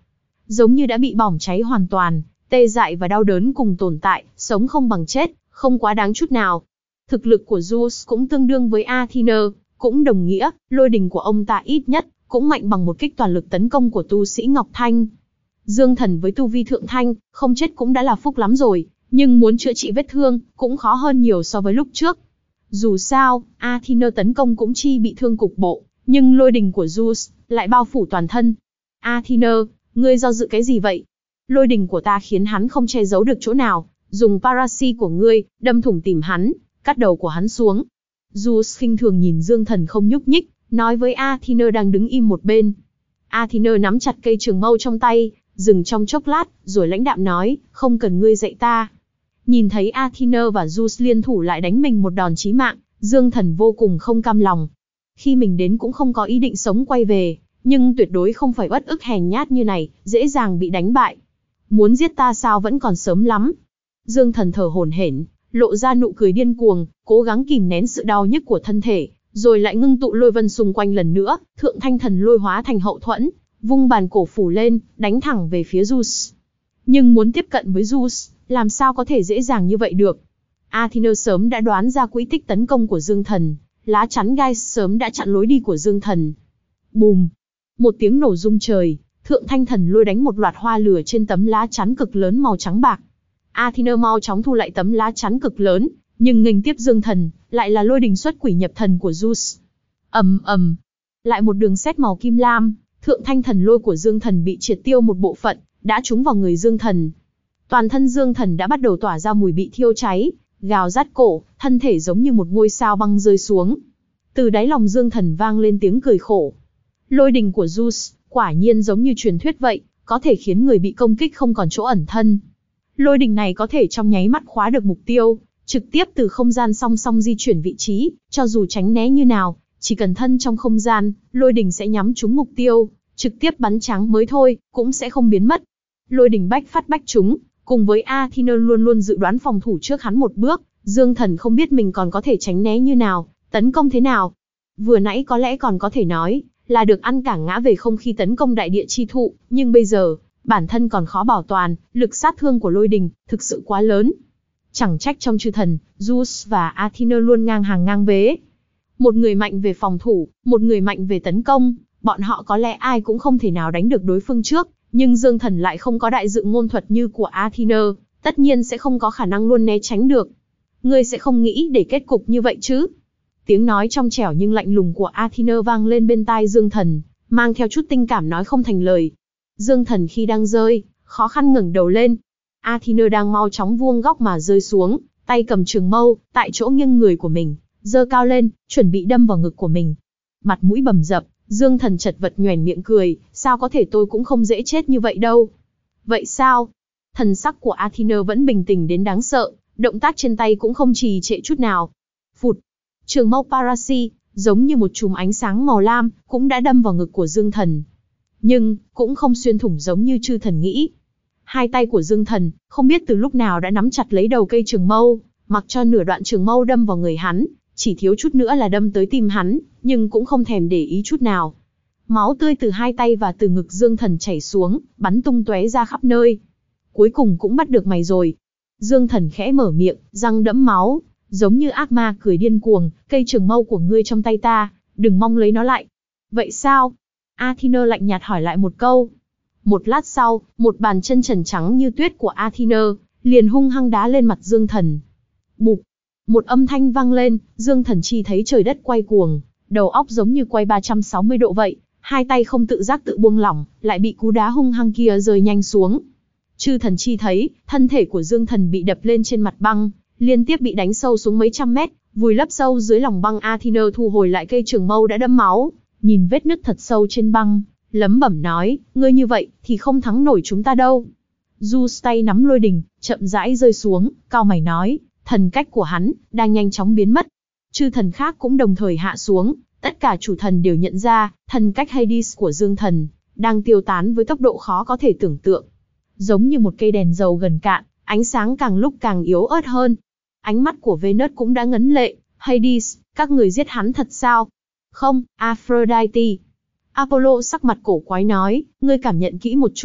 giống như đã bị bỏng cháy hoàn toàn, tê dại và đau đớn cùng tồn tại, sống không bằng chết, không quá đáng chút nào. Thực lực của Zeus cũng tương đương với Athena, cũng đồng nghĩa, lôi đình của ông ta ít nhất, cũng mạnh bằng một kích toàn lực tấn công của tu sĩ Ngọc Thanh. Dương Thần với tu vi thượng thanh, không chết cũng đã là phúc lắm rồi, nhưng muốn chữa trị vết thương, cũng khó hơn nhiều so với lúc trước. Dù sao, Athena tấn công cũng chỉ bị thương cục bộ, nhưng lôi đình của Zeus lại bao phủ toàn thân. Athena, ngươi do dự cái gì vậy? Lôi đình của ta khiến hắn không che giấu được chỗ nào, dùng Parasi của ngươi, đâm thủng tìm hắn, cắt đầu của hắn xuống. Zeus khinh thường nhìn Dương Thần không nhúc nhích, nói với Athena đang đứng im một bên. Athena nắm chặt cây trường mâu trong tay, dừng trong chốc lát, rồi lãnh đạm nói, không cần ngươi dạy ta. Nhìn thấy Athena và Zeus liên thủ lại đánh mình một đòn chí mạng, Dương Thần vô cùng không cam lòng. Khi mình đến cũng không có ý định sống quay về, nhưng tuyệt đối không phải uất ức hèn nhát như này, dễ dàng bị đánh bại. Muốn giết ta sao vẫn còn sớm lắm. Dương Thần thở hổn hển, lộ ra nụ cười điên cuồng, cố gắng kìm nén sự đau nhức của thân thể, rồi lại ngưng tụ lôi vân xung quanh lần nữa, thượng thanh thần lôi hóa thành hậu thuẫn, vung bàn cổ phủ lên, đánh thẳng về phía Zeus. Nhưng muốn tiếp cận với Zeus, làm sao có thể dễ dàng như vậy được? Athena sớm đã đoán ra quỹ tích tấn công của Dương Thần, lá chắn gai sớm đã chặn lối đi của Dương Thần. Bùm! Một tiếng nổ rung trời, thượng thanh thần lôi đánh một loạt hoa lửa trên tấm lá chắn cực lớn màu trắng bạc. Athena mau chóng thu lại tấm lá chắn cực lớn, nhưng nghênh tiếp Dương Thần, lại là lôi đình xuất quỷ nhập thần của Zeus. Ầm ầm! Lại một đường sét màu kim lam, thượng thanh thần lôi của Dương Thần bị triệt tiêu một bộ phận, đã trúng vào người Dương Thần. Toàn thân Dương Thần đã bắt đầu tỏa ra mùi bị thiêu cháy, gào rát cổ, thân thể giống như một ngôi sao băng rơi xuống. Từ đáy lòng Dương Thần vang lên tiếng cười khổ. Lôi đình của Zeus, quả nhiên giống như truyền thuyết vậy, có thể khiến người bị công kích không còn chỗ ẩn thân. Lôi đình này có thể trong nháy mắt khóa được mục tiêu, trực tiếp từ không gian song song di chuyển vị trí, cho dù tránh né như nào, chỉ cần thân trong không gian, lôi đình sẽ nhắm trúng mục tiêu, trực tiếp bắn trắng mới thôi, cũng sẽ không biến mất. Lôi đình bách phát bách trúng, cùng với Athena luôn luôn dự đoán phòng thủ trước hắn một bước, Dương Thần không biết mình còn có thể tránh né như nào, tấn công thế nào. Vừa nãy có lẽ còn có thể nói là được ăn cả ngã về không khi tấn công đại địa chi thụ, nhưng bây giờ, bản thân còn khó bảo toàn, lực sát thương của lôi đình thực sự quá lớn. Chẳng trách trong chư thần, Zeus và Athena luôn ngang hàng ngang vế. Một người mạnh về phòng thủ, một người mạnh về tấn công, bọn họ có lẽ ai cũng không thể nào đánh được đối phương trước, nhưng Dương Thần lại không có đại dự ngôn thuật như của Athena, tất nhiên sẽ không có khả năng luôn né tránh được. Ngươi sẽ không nghĩ để kết cục như vậy chứ? Tiếng nói trong trẻo nhưng lạnh lùng của Athena vang lên bên tai Dương Thần, mang theo chút tình cảm nói không thành lời. Dương Thần khi đang rơi, khó khăn ngẩng đầu lên. Athena đang mau chóng vuông góc mà rơi xuống, tay cầm trường mâu, tại chỗ nghiêng người của mình, giơ cao lên, chuẩn bị đâm vào ngực của mình. Mặt mũi bầm dập, Dương Thần chật vật nhoẻn miệng cười, sao có thể, tôi cũng không dễ chết như vậy đâu. Vậy sao? Thần sắc của Athena vẫn bình tĩnh đến đáng sợ, động tác trên tay cũng không trì trệ chút nào. Phụt! Trường mâu Parasi, giống như một chùm ánh sáng màu lam, cũng đã đâm vào ngực của Dương Thần. Nhưng, cũng không xuyên thủng giống như chư thần nghĩ. Hai tay của Dương Thần, không biết từ lúc nào đã nắm chặt lấy đầu cây trường mâu, mặc cho nửa đoạn trường mâu đâm vào người hắn, chỉ thiếu chút nữa là đâm tới tim hắn, nhưng cũng không thèm để ý chút nào. Máu tươi từ hai tay và từ ngực Dương Thần chảy xuống, bắn tung tóe ra khắp nơi. Cuối cùng cũng bắt được mày rồi. Dương Thần khẽ mở miệng, răng đẫm máu, giống như ác ma cười điên cuồng, cây trường mâu của ngươi trong tay ta, đừng mong lấy nó lại. Vậy sao? Athena lạnh nhạt hỏi lại một câu. Một lát sau, một bàn chân trần trắng như tuyết của Athena, liền hung hăng đá lên mặt Dương Thần. Bụp! Một âm thanh vang lên, Dương Thần chi thấy trời đất quay cuồng, đầu óc giống như quay 360 độ vậy, hai tay không tự giác tự buông lỏng, lại bị cú đá hung hăng kia rơi nhanh xuống. Chư thần chi thấy, thân thể của Dương Thần bị đập lên trên mặt băng, liên tiếp bị đánh sâu xuống mấy trăm mét, vùi lấp sâu dưới lòng băng. Athena thu hồi lại cây trường mâu đã đẫm máu, nhìn vết nứt thật sâu trên băng, lẩm bẩm nói, ngươi như vậy thì không thắng nổi chúng ta đâu. Zeus tay nắm lôi đình, chậm rãi rơi xuống, cau mày nói, thần cách của hắn đang nhanh chóng biến mất. Chư thần khác cũng đồng thời hạ xuống, tất cả chủ thần đều nhận ra, thần cách Hades của Dương Thần đang tiêu tán với tốc độ khó có thể tưởng tượng. Giống như một cây đèn dầu gần cạn, ánh sáng càng lúc càng yếu ớt hơn. Ánh mắt của Venus cũng đã ngấn lệ, Hades, các người giết hắn thật sao? Không, Aphrodite. Apollo sắc mặt cổ quái nói, ngươi cảm nhận kỹ một chút,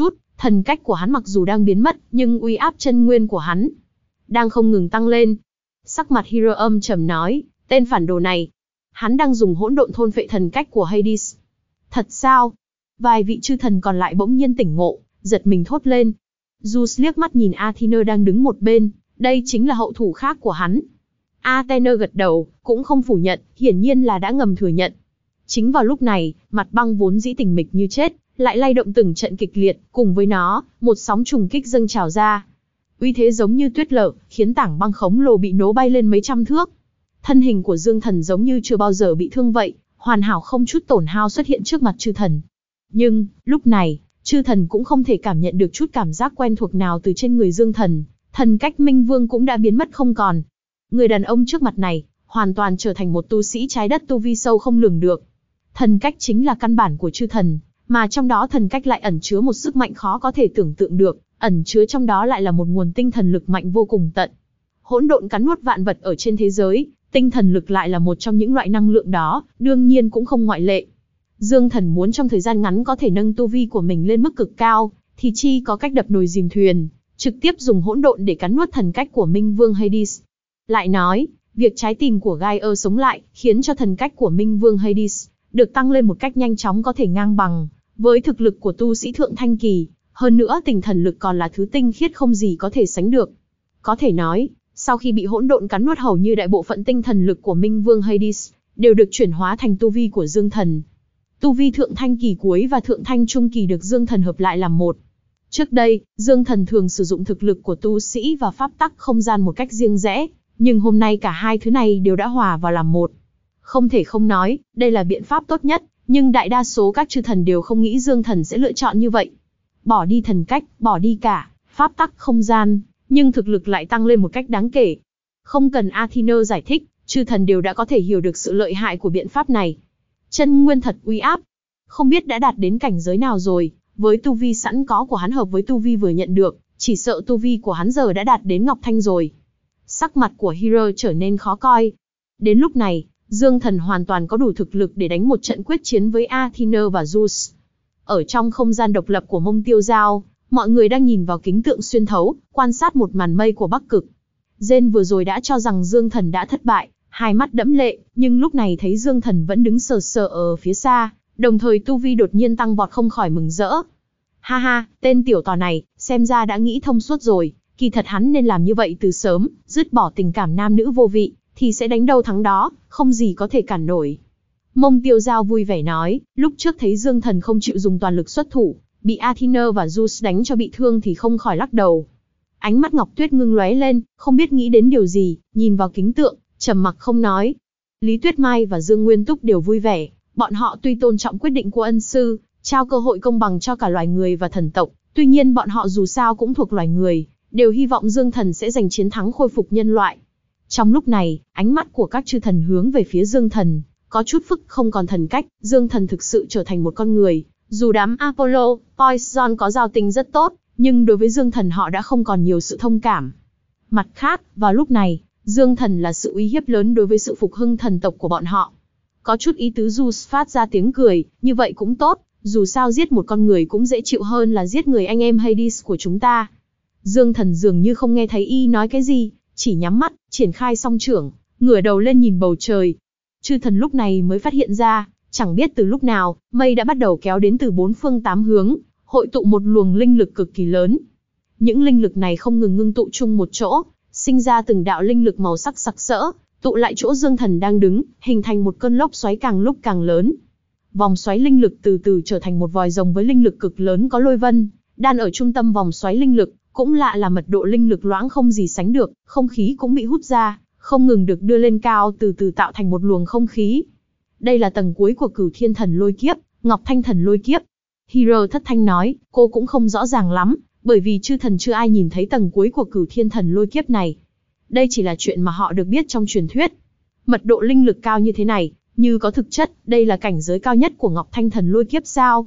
Thần cách của hắn mặc dù đang biến mất, nhưng uy áp chân nguyên của hắn đang không ngừng tăng lên. Sắc mặt Hero âm trầm nói, tên phản đồ này, hắn đang dùng hỗn độn thôn phệ thần cách của Hades. Thật sao? Vài vị chư thần còn lại bỗng nhiên tỉnh ngộ, giật mình thốt lên. Zeus liếc mắt nhìn Athena đang đứng một bên, đây chính là hậu thủ khác của hắn. Athena gật đầu, cũng không phủ nhận, hiển nhiên là đã ngầm thừa nhận. Chính vào lúc này, mặt băng vốn dĩ tĩnh mịch như chết, lại lay động từng trận kịch liệt, cùng với nó, một sóng trùng kích dâng trào ra. Uy thế giống như tuyết lở, khiến tảng băng khổng lồ bị nổ bay lên mấy trăm thước. Thân hình của Dương Thần giống như chưa bao giờ bị thương vậy, hoàn hảo không chút tổn hao xuất hiện trước mặt chư thần. Nhưng, lúc này, chư thần cũng không thể cảm nhận được chút cảm giác quen thuộc nào từ trên người Dương Thần, thần cách Minh Vương cũng đã biến mất không còn. Người đàn ông trước mặt này, hoàn toàn trở thành một tu sĩ trái đất tu vi sâu không lường được. Thần cách chính là căn bản của chư thần, mà trong đó thần cách lại ẩn chứa một sức mạnh khó có thể tưởng tượng được, ẩn chứa trong đó lại là một nguồn tinh thần lực mạnh vô cùng tận. Hỗn độn cắn nuốt vạn vật ở trên thế giới, tinh thần lực lại là một trong những loại năng lượng đó, đương nhiên cũng không ngoại lệ. Dương Thần muốn trong thời gian ngắn có thể nâng tu vi của mình lên mức cực cao, thì chi có cách đập nồi dìm thuyền, trực tiếp dùng hỗn độn để cắn nuốt thần cách của Minh Vương Hades. Lại nói, việc trái tim của Gaia sống lại, khiến cho thần cách của Minh Vương Hades được tăng lên một cách nhanh chóng có thể ngang bằng với thực lực của tu sĩ thượng thanh kỳ, hơn nữa tinh thần lực còn là thứ tinh khiết không gì có thể sánh được. Có thể nói, sau khi bị hỗn độn cắn nuốt hầu như đại bộ phận tinh thần lực của Minh Vương Hades đều được chuyển hóa thành tu vi của Dương Thần. Tu vi thượng thanh kỳ cuối và thượng thanh trung kỳ được Dương Thần hợp lại làm một. Trước đây, Dương Thần thường sử dụng thực lực của tu sĩ và pháp tắc không gian một cách riêng rẽ, nhưng hôm nay cả hai thứ này đều đã hòa vào làm một. Không thể không nói, đây là biện pháp tốt nhất, nhưng đại đa số các chư thần đều không nghĩ Dương Thần sẽ lựa chọn như vậy. Bỏ đi thần cách, bỏ đi cả pháp tắc không gian, nhưng thực lực lại tăng lên một cách đáng kể. Không cần Athena giải thích, chư thần đều đã có thể hiểu được sự lợi hại của biện pháp này. Chân nguyên thật uy áp, không biết đã đạt đến cảnh giới nào rồi, với tu vi sẵn có của hắn hợp với tu vi vừa nhận được, chỉ sợ tu vi của hắn giờ đã đạt đến Ngọc Thanh rồi. Sắc mặt của Hero trở nên khó coi. Đến lúc này, Dương Thần hoàn toàn có đủ thực lực để đánh một trận quyết chiến với Athena và Zeus. Ở trong không gian độc lập của Mông Tiêu Giao, mọi người đang nhìn vào kính tượng xuyên thấu, quan sát một màn mây của Bắc Cực. Jane vừa rồi đã cho rằng Dương Thần đã thất bại, hai mắt đẫm lệ, nhưng lúc này thấy Dương Thần vẫn đứng sờ sờ ở phía xa, đồng thời tu vi đột nhiên tăng vọt không khỏi mừng rỡ. Ha ha, tên tiểu tò này, xem ra đã nghĩ thông suốt rồi, kỳ thật hắn nên làm như vậy từ sớm, dứt bỏ tình cảm nam nữ vô vị, thì sẽ đánh đâu thắng đó, không gì có thể cản nổi. Mông Tiêu Giao vui vẻ nói, lúc trước thấy Dương Thần không chịu dùng toàn lực xuất thủ, bị Athena và Zeus đánh cho bị thương thì không khỏi lắc đầu. Ánh mắt Ngọc Tuyết ngưng lóe lên, không biết nghĩ đến điều gì, nhìn vào kính tượng, trầm mặc không nói. Lý Tuyết Mai và Dương Nguyên Túc đều vui vẻ, bọn họ tuy tôn trọng quyết định của ân sư, trao cơ hội công bằng cho cả loài người và thần tộc, tuy nhiên bọn họ dù sao cũng thuộc loài người, đều hy vọng Dương Thần sẽ giành chiến thắng khôi phục nhân loại. Trong lúc này, ánh mắt của các chư thần hướng về phía Dương Thần, có chút phức không còn thần cách, Dương Thần thực sự trở thành một con người. Dù đám Apollo, Poison có giao tình rất tốt, nhưng đối với Dương Thần họ đã không còn nhiều sự thông cảm. Mặt khác, vào lúc này, Dương Thần là sự uy hiếp lớn đối với sự phục hưng thần tộc của bọn họ. Có chút ý tứ Zeus phát ra tiếng cười, như vậy cũng tốt, dù sao giết một con người cũng dễ chịu hơn là giết người anh em Hades của chúng ta. Dương Thần dường như không nghe thấy y nói cái gì, chỉ nhắm mắt, triển khai song trưởng, ngửa đầu lên nhìn bầu trời. Chư thần lúc này mới phát hiện ra, chẳng biết từ lúc nào, mây đã bắt đầu kéo đến từ bốn phương tám hướng, hội tụ một luồng linh lực cực kỳ lớn. Những linh lực này không ngừng ngưng tụ chung một chỗ, sinh ra từng đạo linh lực màu sắc sặc sỡ, tụ lại chỗ Dương Thần đang đứng, hình thành một cơn lốc xoáy càng lúc càng lớn. Vòng xoáy linh lực từ từ trở thành một vòi rồng với linh lực cực lớn có lôi vân, đan ở trung tâm vòng xoáy linh lực, cũng lạ là mật độ linh lực loãng không gì sánh được, không khí cũng bị hút ra, không ngừng được đưa lên cao từ từ tạo thành một luồng không khí. Đây là tầng cuối của Cửu Thiên Thần Lôi Kiếp, Ngọc Thanh Thần Lôi Kiếp. Hero thất thanh nói, cô cũng không rõ ràng lắm, bởi vì chư thần chưa ai nhìn thấy tầng cuối của Cửu Thiên Thần Lôi Kiếp này. Đây chỉ là chuyện mà họ được biết trong truyền thuyết. Mật độ linh lực cao như thế này, như có thực chất, đây là cảnh giới cao nhất của Ngọc Thanh Thần Lôi Kiếp sao?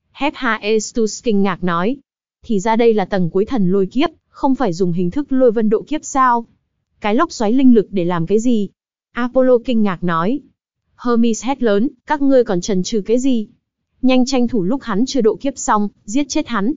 Hephaestus kinh ngạc nói. Thì ra đây là tầng cuối thần lôi kiếp, không phải dùng hình thức lôi vân độ kiếp sao? Cái lốc xoáy linh lực để làm cái gì? Apollo kinh ngạc nói. Hermes hét lớn, các ngươi còn chần chừ cái gì? Nhanh tranh thủ lúc hắn chưa độ kiếp xong, giết chết hắn.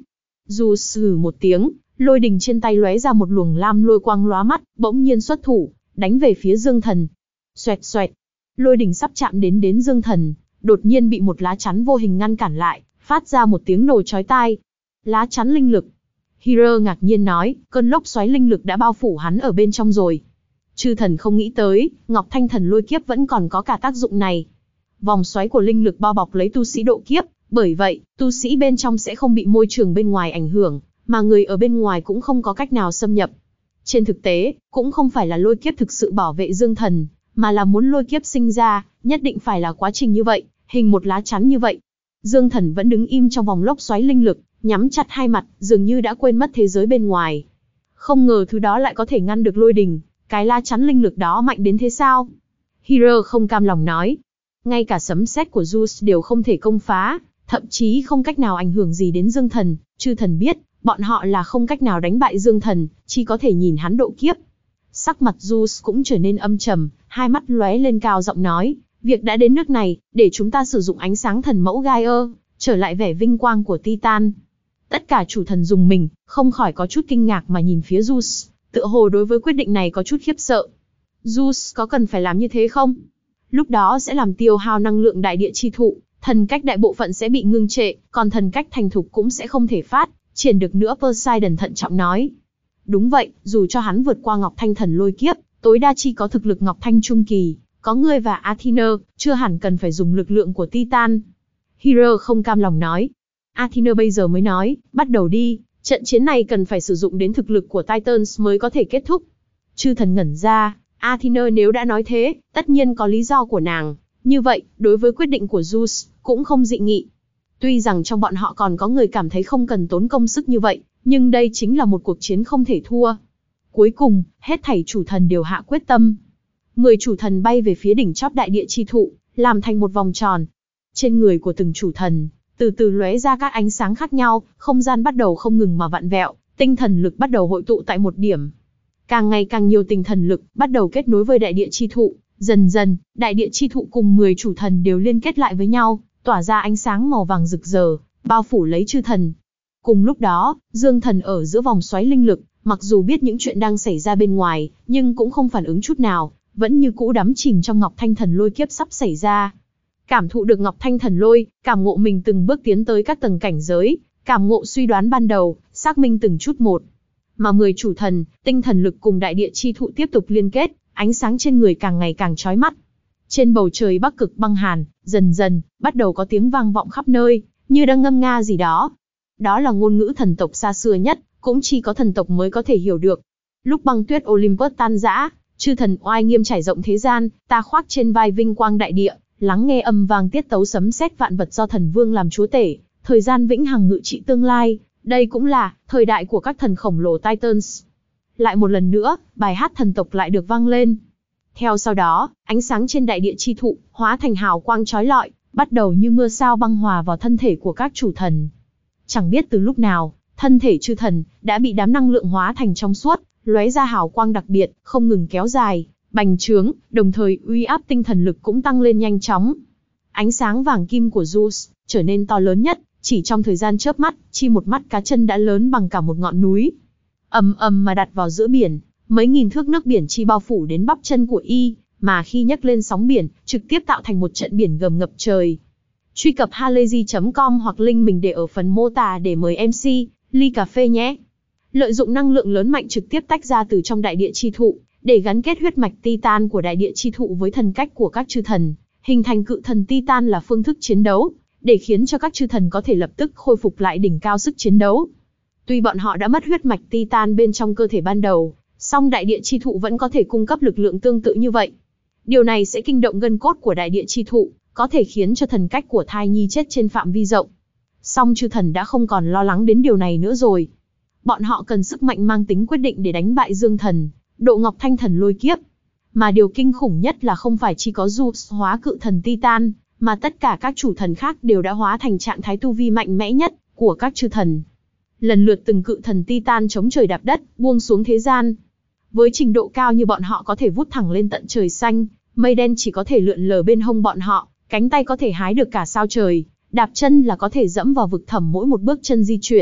Zeus hừ một tiếng, lôi đình trên tay lóe ra một luồng lam lôi quang lóa mắt, bỗng nhiên xuất thủ, đánh về phía Dương Thần. Xoẹt xoẹt, lôi đình sắp chạm đến Dương Thần, đột nhiên bị một lá chắn vô hình ngăn cản lại, phát ra một tiếng nổ chói tai. Lá chắn linh lực. Hero ngạc nhiên nói, cơn lốc xoáy linh lực đã bao phủ hắn ở bên trong rồi. Chư thần không nghĩ tới, Ngọc Thanh Thần Lôi Kiếp vẫn còn có cả tác dụng này. Vòng xoáy của linh lực bao bọc lấy tu sĩ độ kiếp, bởi vậy, tu sĩ bên trong sẽ không bị môi trường bên ngoài ảnh hưởng, mà người ở bên ngoài cũng không có cách nào xâm nhập. Trên thực tế, cũng không phải là lôi kiếp thực sự bảo vệ Dương Thần, mà là muốn lôi kiếp sinh ra, nhất định phải là quá trình như vậy, hình một lá chắn như vậy. Dương Thần vẫn đứng im trong vòng lốc xoáy linh lực, nhắm chặt hai mặt, dường như đã quên mất thế giới bên ngoài. Không ngờ thứ đó lại có thể ngăn được lôi đình, cái lá chắn linh lực đó mạnh đến thế sao? Hero không cam lòng nói. Ngay cả sấm sét của Zeus đều không thể công phá, thậm chí không cách nào ảnh hưởng gì đến Dương Thần. Chư thần biết, bọn họ là không cách nào đánh bại Dương Thần, chỉ có thể nhìn hắn độ kiếp. Sắc mặt Zeus cũng trở nên âm trầm, hai mắt lóe lên cao giọng nói, việc đã đến nước này, để chúng ta sử dụng ánh sáng thần mẫu Gaia, trở lại vẻ vinh quang của Titan. Tất cả chủ thần dùng mình, không khỏi có chút kinh ngạc mà nhìn phía Zeus, tựa hồ đối với quyết định này có chút khiếp sợ. Zeus có cần phải làm như thế không? Lúc đó sẽ làm tiêu hao năng lượng đại địa chi thụ, thần cách đại bộ phận sẽ bị ngưng trệ, còn thần cách thành thục cũng sẽ không thể phát triển được nữa. Poseidon thận trọng nói. Đúng vậy, dù cho hắn vượt qua Ngọc Thanh Thần Lôi Kiếp, tối đa chỉ có thực lực Ngọc Thanh Trung Kỳ, có ngươi và Athena, chưa hẳn cần phải dùng lực lượng của Titan. Hero không cam lòng nói. Athena bây giờ mới nói, bắt đầu đi, trận chiến này cần phải sử dụng đến thực lực của Titans mới có thể kết thúc. Chư thần ngẩn ra, Athena nếu đã nói thế, tất nhiên có lý do của nàng. Như vậy, đối với quyết định của Zeus, cũng không dị nghị. Tuy rằng trong bọn họ còn có người cảm thấy không cần tốn công sức như vậy, nhưng đây chính là một cuộc chiến không thể thua. Cuối cùng, hết thảy chủ thần đều hạ quyết tâm. 10 chủ thần bay về phía đỉnh chóp đại địa chi thụ, làm thành một vòng tròn. Trên người của từng chủ thần, từ từ lóe ra các ánh sáng khác nhau, không gian bắt đầu không ngừng mà vặn vẹo, tinh thần lực bắt đầu hội tụ tại một điểm. Càng ngày càng nhiều tinh thần lực bắt đầu kết nối với đại địa chi thụ, dần dần, đại địa chi thụ cùng 10 chủ thần đều liên kết lại với nhau, tỏa ra ánh sáng màu vàng rực rỡ, bao phủ lấy chư thần. Cùng lúc đó, Dương Thần ở giữa vòng xoáy linh lực, mặc dù biết những chuyện đang xảy ra bên ngoài, nhưng cũng không phản ứng chút nào, vẫn như cũ đắm chìm trong Ngọc Thanh Thần Lôi Kiếp sắp xảy ra. Cảm thụ được Ngọc Thanh Thần Lôi, cảm ngộ mình từng bước tiến tới các tầng cảnh giới, cảm ngộ suy đoán ban đầu, xác minh từng chút một. Mà 10 chủ thần, tinh thần lực cùng đại địa chi thụ tiếp tục liên kết, ánh sáng trên người càng ngày càng chói mắt. Trên bầu trời Bắc Cực băng hàn, dần dần, bắt đầu có tiếng vang vọng khắp nơi, như đang ngâm nga gì đó. Đó là ngôn ngữ thần tộc xa xưa nhất, cũng chỉ có thần tộc mới có thể hiểu được. Lúc băng tuyết Olympus tan rã, chư thần oai nghiêm trải rộng thế gian, ta khoác trên vai vinh quang đại địa, lắng nghe âm vang tiết tấu sấm sét vạn vật do thần vương làm chúa tể, thời gian vĩnh hằng ngự trị tương lai, đây cũng là thời đại của các thần khổng lồ Titans. Lại một lần nữa, bài hát thần tộc lại được vang lên. Theo sau đó, ánh sáng trên đại địa chi thụ hóa thành hào quang chói lọi, bắt đầu như mưa sao băng hòa vào thân thể của các chủ thần. Chẳng biết từ lúc nào, thân thể chư thần đã bị đám năng lượng hóa thành trong suốt, lóe ra hào quang đặc biệt, không ngừng kéo dài, bành trướng, đồng thời uy áp tinh thần lực cũng tăng lên nhanh chóng. Ánh sáng vàng kim của Zeus trở nên to lớn nhất, chỉ trong thời gian chớp mắt, chi một mắt cá chân đã lớn bằng cả một ngọn núi. Ầm ầm mà đặt vào giữa biển, mấy nghìn thước nước biển chi bao phủ đến bắp chân của y, mà khi nhấc lên sóng biển, trực tiếp tạo thành một trận biển gầm ngập trời. Truy cập halayzi.com hoặc link mình để ở phần mô tả để mời MC ly cà phê nhé. Lợi dụng năng lượng lớn mạnh trực tiếp tách ra từ trong đại địa chi thụ, để gắn kết huyết mạch Titan của đại địa chi thụ với thần cách của các chư thần, hình thành cự thần Titan là phương thức chiến đấu, để khiến cho các chư thần có thể lập tức khôi phục lại đỉnh cao sức chiến đấu. Tuy bọn họ đã mất huyết mạch Titan bên trong cơ thể ban đầu, song đại địa chi thụ vẫn có thể cung cấp lực lượng tương tự như vậy. Điều này sẽ kinh động gân cốt của đại địa chi thụ, có thể khiến cho thần cách của thai nhi chết trên phạm vi rộng. Song chư thần đã không còn lo lắng đến điều này nữa rồi. Bọn họ cần sức mạnh mang tính quyết định để đánh bại Dương Thần, độ Ngọc Thanh Thần Lôi Kiếp. Mà điều kinh khủng nhất là không phải chỉ có Zeus hóa cự thần Titan, mà tất cả các chủ thần khác đều đã hóa thành trạng thái tu vi mạnh mẽ nhất của các chư thần. Lần lượt từng cự thần Titan chống trời đạp đất, buông xuống thế gian. Với trình độ cao như bọn họ có thể vút thẳng lên tận trời xanh, mây đen chỉ có thể lượn lờ bên hông bọn họ, cánh tay có thể hái được cả sao trời, đạp chân là có thể dẫm vào vực thẳm mỗi một bước chân di chuyển,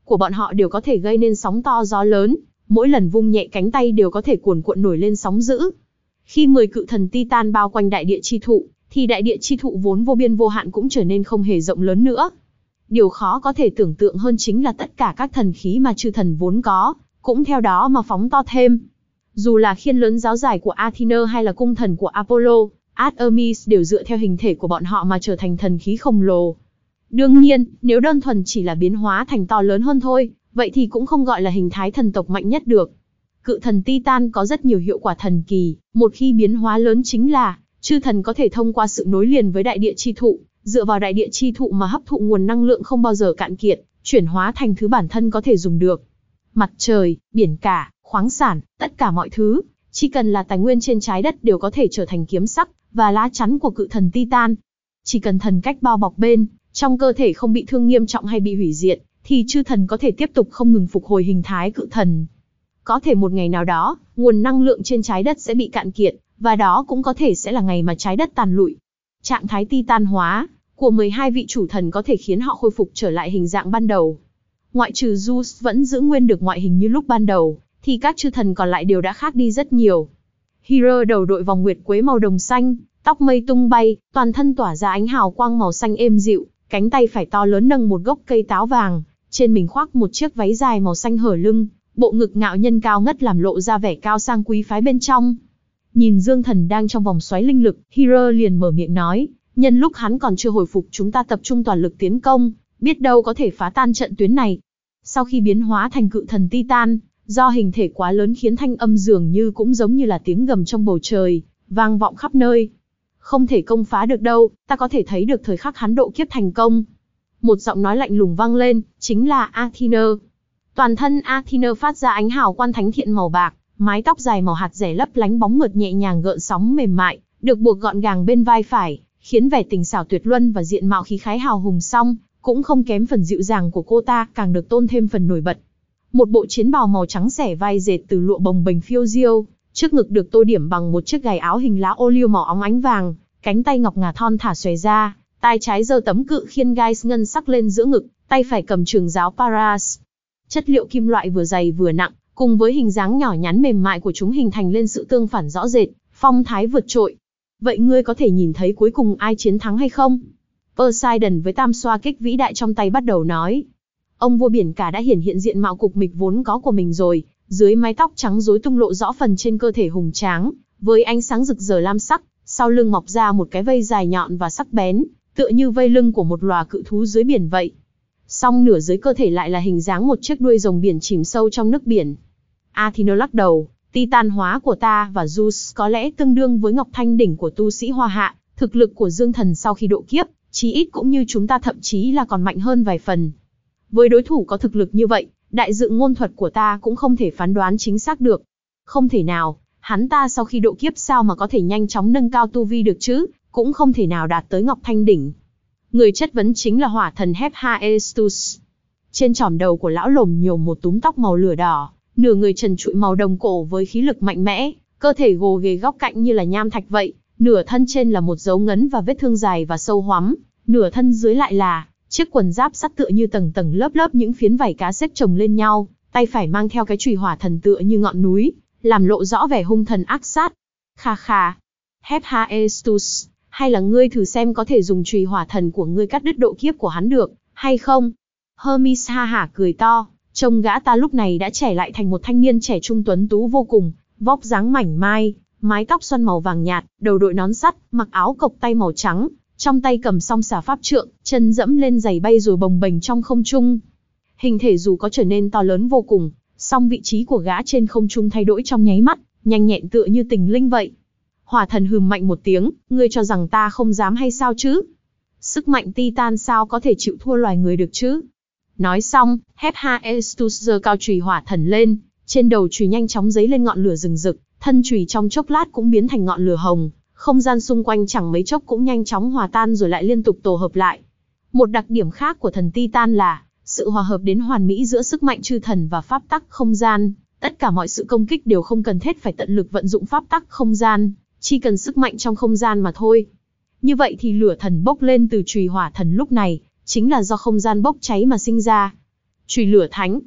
của bọn họ đều có thể gây nên sóng to gió lớn, mỗi lần vung nhẹ cánh tay đều có thể cuồn cuộn nổi lên sóng dữ. Khi 10 cự thần Titan bao quanh đại địa chi thụ, thì đại địa chi thụ vốn vô biên vô hạn cũng trở nên không hề rộng lớn nữa. Điều khó có thể tưởng tượng hơn chính là tất cả các thần khí mà chư thần vốn có, cũng theo đó mà phóng to thêm. Dù là khiên lớn giáo giải của Athena hay là cung thần của Apollo, Artemis đều dựa theo hình thể của bọn họ mà trở thành thần khí khổng lồ. Đương nhiên, nếu đơn thuần chỉ là biến hóa thành to lớn hơn thôi, vậy thì cũng không gọi là hình thái thần tộc mạnh nhất được. Cự thần Titan có rất nhiều hiệu quả thần kỳ, một khi biến hóa lớn chính là, chư thần có thể thông qua sự nối liền với đại địa chi thụ, dựa vào đại địa chi thụ mà hấp thụ nguồn năng lượng không bao giờ cạn kiệt, chuyển hóa thành thứ bản thân có thể dùng được. Mặt trời, biển cả, khoáng sản, tất cả mọi thứ, chỉ cần là tài nguyên trên trái đất đều có thể trở thành kiếm sắc và lá chắn của cự thần Titan. Chỉ cần thần cách bao bọc bên trong cơ thể không bị thương nghiêm trọng hay bị hủy diệt, thì chư thần có thể tiếp tục không ngừng phục hồi hình thái cự thần. Có thể một ngày nào đó, nguồn năng lượng trên trái đất sẽ bị cạn kiệt, và đó cũng có thể sẽ là ngày mà trái đất tàn lụi. Trạng thái Titan hóa của 12 vị chủ thần có thể khiến họ khôi phục trở lại hình dạng ban đầu. Ngoại trừ Zeus vẫn giữ nguyên được ngoại hình như lúc ban đầu, thì các chư thần còn lại đều đã khác đi rất nhiều. Hera đầu đội vòng nguyệt quế màu đồng xanh, tóc mây tung bay, toàn thân tỏa ra ánh hào quang màu xanh êm dịu, cánh tay phải to lớn nâng một gốc cây táo vàng, trên mình khoác một chiếc váy dài màu xanh hở lưng, bộ ngực ngạo nhân cao ngất làm lộ ra vẻ cao sang quý phái bên trong. Nhìn Dương Thần đang trong vòng xoáy linh lực, Hera liền mở miệng nói, nhân lúc hắn còn chưa hồi phục chúng ta tập trung toàn lực tiến công, biết đâu có thể phá tan trận tuyến này. Sau khi biến hóa thành cự thần Titan, do hình thể quá lớn khiến thanh âm dường như cũng giống như là tiếng gầm trong bầu trời, vang vọng khắp nơi. Không thể công phá được đâu, ta có thể thấy được thời khắc hắn độ kiếp thành công. Một giọng nói lạnh lùng vang lên, chính là Athena. Toàn thân Athena phát ra ánh hào quang thánh thiện màu bạc, mái tóc dài màu hạt rẻ lấp lánh bóng mượt nhẹ nhàng gợn sóng mềm mại, được buộc gọn gàng bên vai phải, khiến vẻ tình xảo tuyệt luân và diện mạo khí khái hào hùng song, cũng không kém phần dịu dàng của cô ta, càng được tôn thêm phần nổi bật. Một bộ chiến bào màu trắng xẻ vai dệt từ lụa bồng bềnh phiêu diêu, trước ngực được tô điểm bằng một chiếc gài áo hình lá ô liu màu óng ánh vàng, cánh tay ngọc ngà thon thả xòe ra, tay trái giơ tấm cự khiên gai ngân sắc lên giữa ngực, tay phải cầm trường giáo Paras. Chất liệu kim loại vừa dày vừa nặng, cùng với hình dáng nhỏ nhắn mềm mại của chúng hình thành lên sự tương phản rõ rệt, phong thái vượt trội. Vậy ngươi có thể nhìn thấy cuối cùng ai chiến thắng hay không? Poseidon với tam xoa kích vĩ đại trong tay bắt đầu nói. Ông vua biển cả đã hiển hiện diện mạo cục mịch vốn có của mình rồi, dưới mái tóc trắng rối tung lộ rõ phần trên cơ thể hùng tráng, với ánh sáng rực rỡ lam sắc, sau lưng mọc ra một cái vây dài nhọn và sắc bén, tựa như vây lưng của một loài cự thú dưới biển vậy. Song nửa dưới cơ thể lại là hình dáng một chiếc đuôi rồng biển chìm sâu trong nước biển. Athena lắc đầu, Titan hóa của ta và Zeus có lẽ tương đương với Ngọc Thanh đỉnh của tu sĩ Hoa Hạ, thực lực của Dương Thần sau khi độ kiếp, chí ít cũng như chúng ta, thậm chí là còn mạnh hơn vài phần. Với đối thủ có thực lực như vậy, đại dự ngôn thuật của ta cũng không thể phán đoán chính xác được. Không thể nào, hắn ta sau khi độ kiếp sao mà có thể nhanh chóng nâng cao tu vi được chứ, cũng không thể nào đạt tới Ngọc Thanh đỉnh. Người chất vấn chính là hỏa thần Hephaestus. Trên trỏm đầu của lão lồm nhồm một túm tóc màu lửa đỏ, nửa người trần trụi màu đồng cổ với khí lực mạnh mẽ, cơ thể gồ ghề góc cạnh như là nham thạch vậy, nửa thân trên là một dấu ngấn và vết thương dài và sâu hoắm, nửa thân dưới lại là chiếc quần giáp sắt tựa như tầng tầng lớp lớp những phiến vảy cá xếp chồng lên nhau, tay phải mang theo cái chùy hỏa thần tựa như ngọn núi, làm lộ rõ vẻ hung thần ác sát. Kha kha, Hephaestus, hay là ngươi thử xem có thể dùng chùy hỏa thần của ngươi cắt đứt độ kiếp của hắn được, hay không? Hermes ha hả cười to, trông gã ta lúc này đã trẻ lại thành một thanh niên trẻ trung tuấn tú vô cùng, vóc dáng mảnh mai, mái tóc xoăn màu vàng nhạt, đầu đội nón sắt, mặc áo cộc tay màu trắng, trong tay cầm song xà pháp trượng, chân dẫm lên giày bay rồi bồng bềnh trong không trung. Hình thể dù có trở nên to lớn vô cùng, song vị trí của gã trên không trung thay đổi trong nháy mắt, nhanh nhẹn tựa như tình linh vậy. Hỏa thần hừm mạnh một tiếng, ngươi cho rằng ta không dám hay sao chứ? Sức mạnh Titan sao có thể chịu thua loài người được chứ? Nói xong, Hephaestus giơ cao chùy hỏa thần lên, trên đầu chùy nhanh chóng giấy lên ngọn lửa rừng rực, thân chùy trong chốc lát cũng biến thành ngọn lửa hồng, không gian xung quanh chẳng mấy chốc cũng nhanh chóng hòa tan rồi lại liên tục tổ hợp lại. Một đặc điểm khác của thần Titan là sự hòa hợp đến hoàn mỹ giữa sức mạnh chư thần và pháp tắc không gian. Tất cả mọi sự công kích đều không cần thiết phải tận lực vận dụng pháp tắc không gian, chỉ cần sức mạnh trong không gian mà thôi. Như vậy thì lửa thần bốc lên từ chùy hỏa thần lúc này chính là do không gian bốc cháy mà sinh ra. Chùy lửa thánh.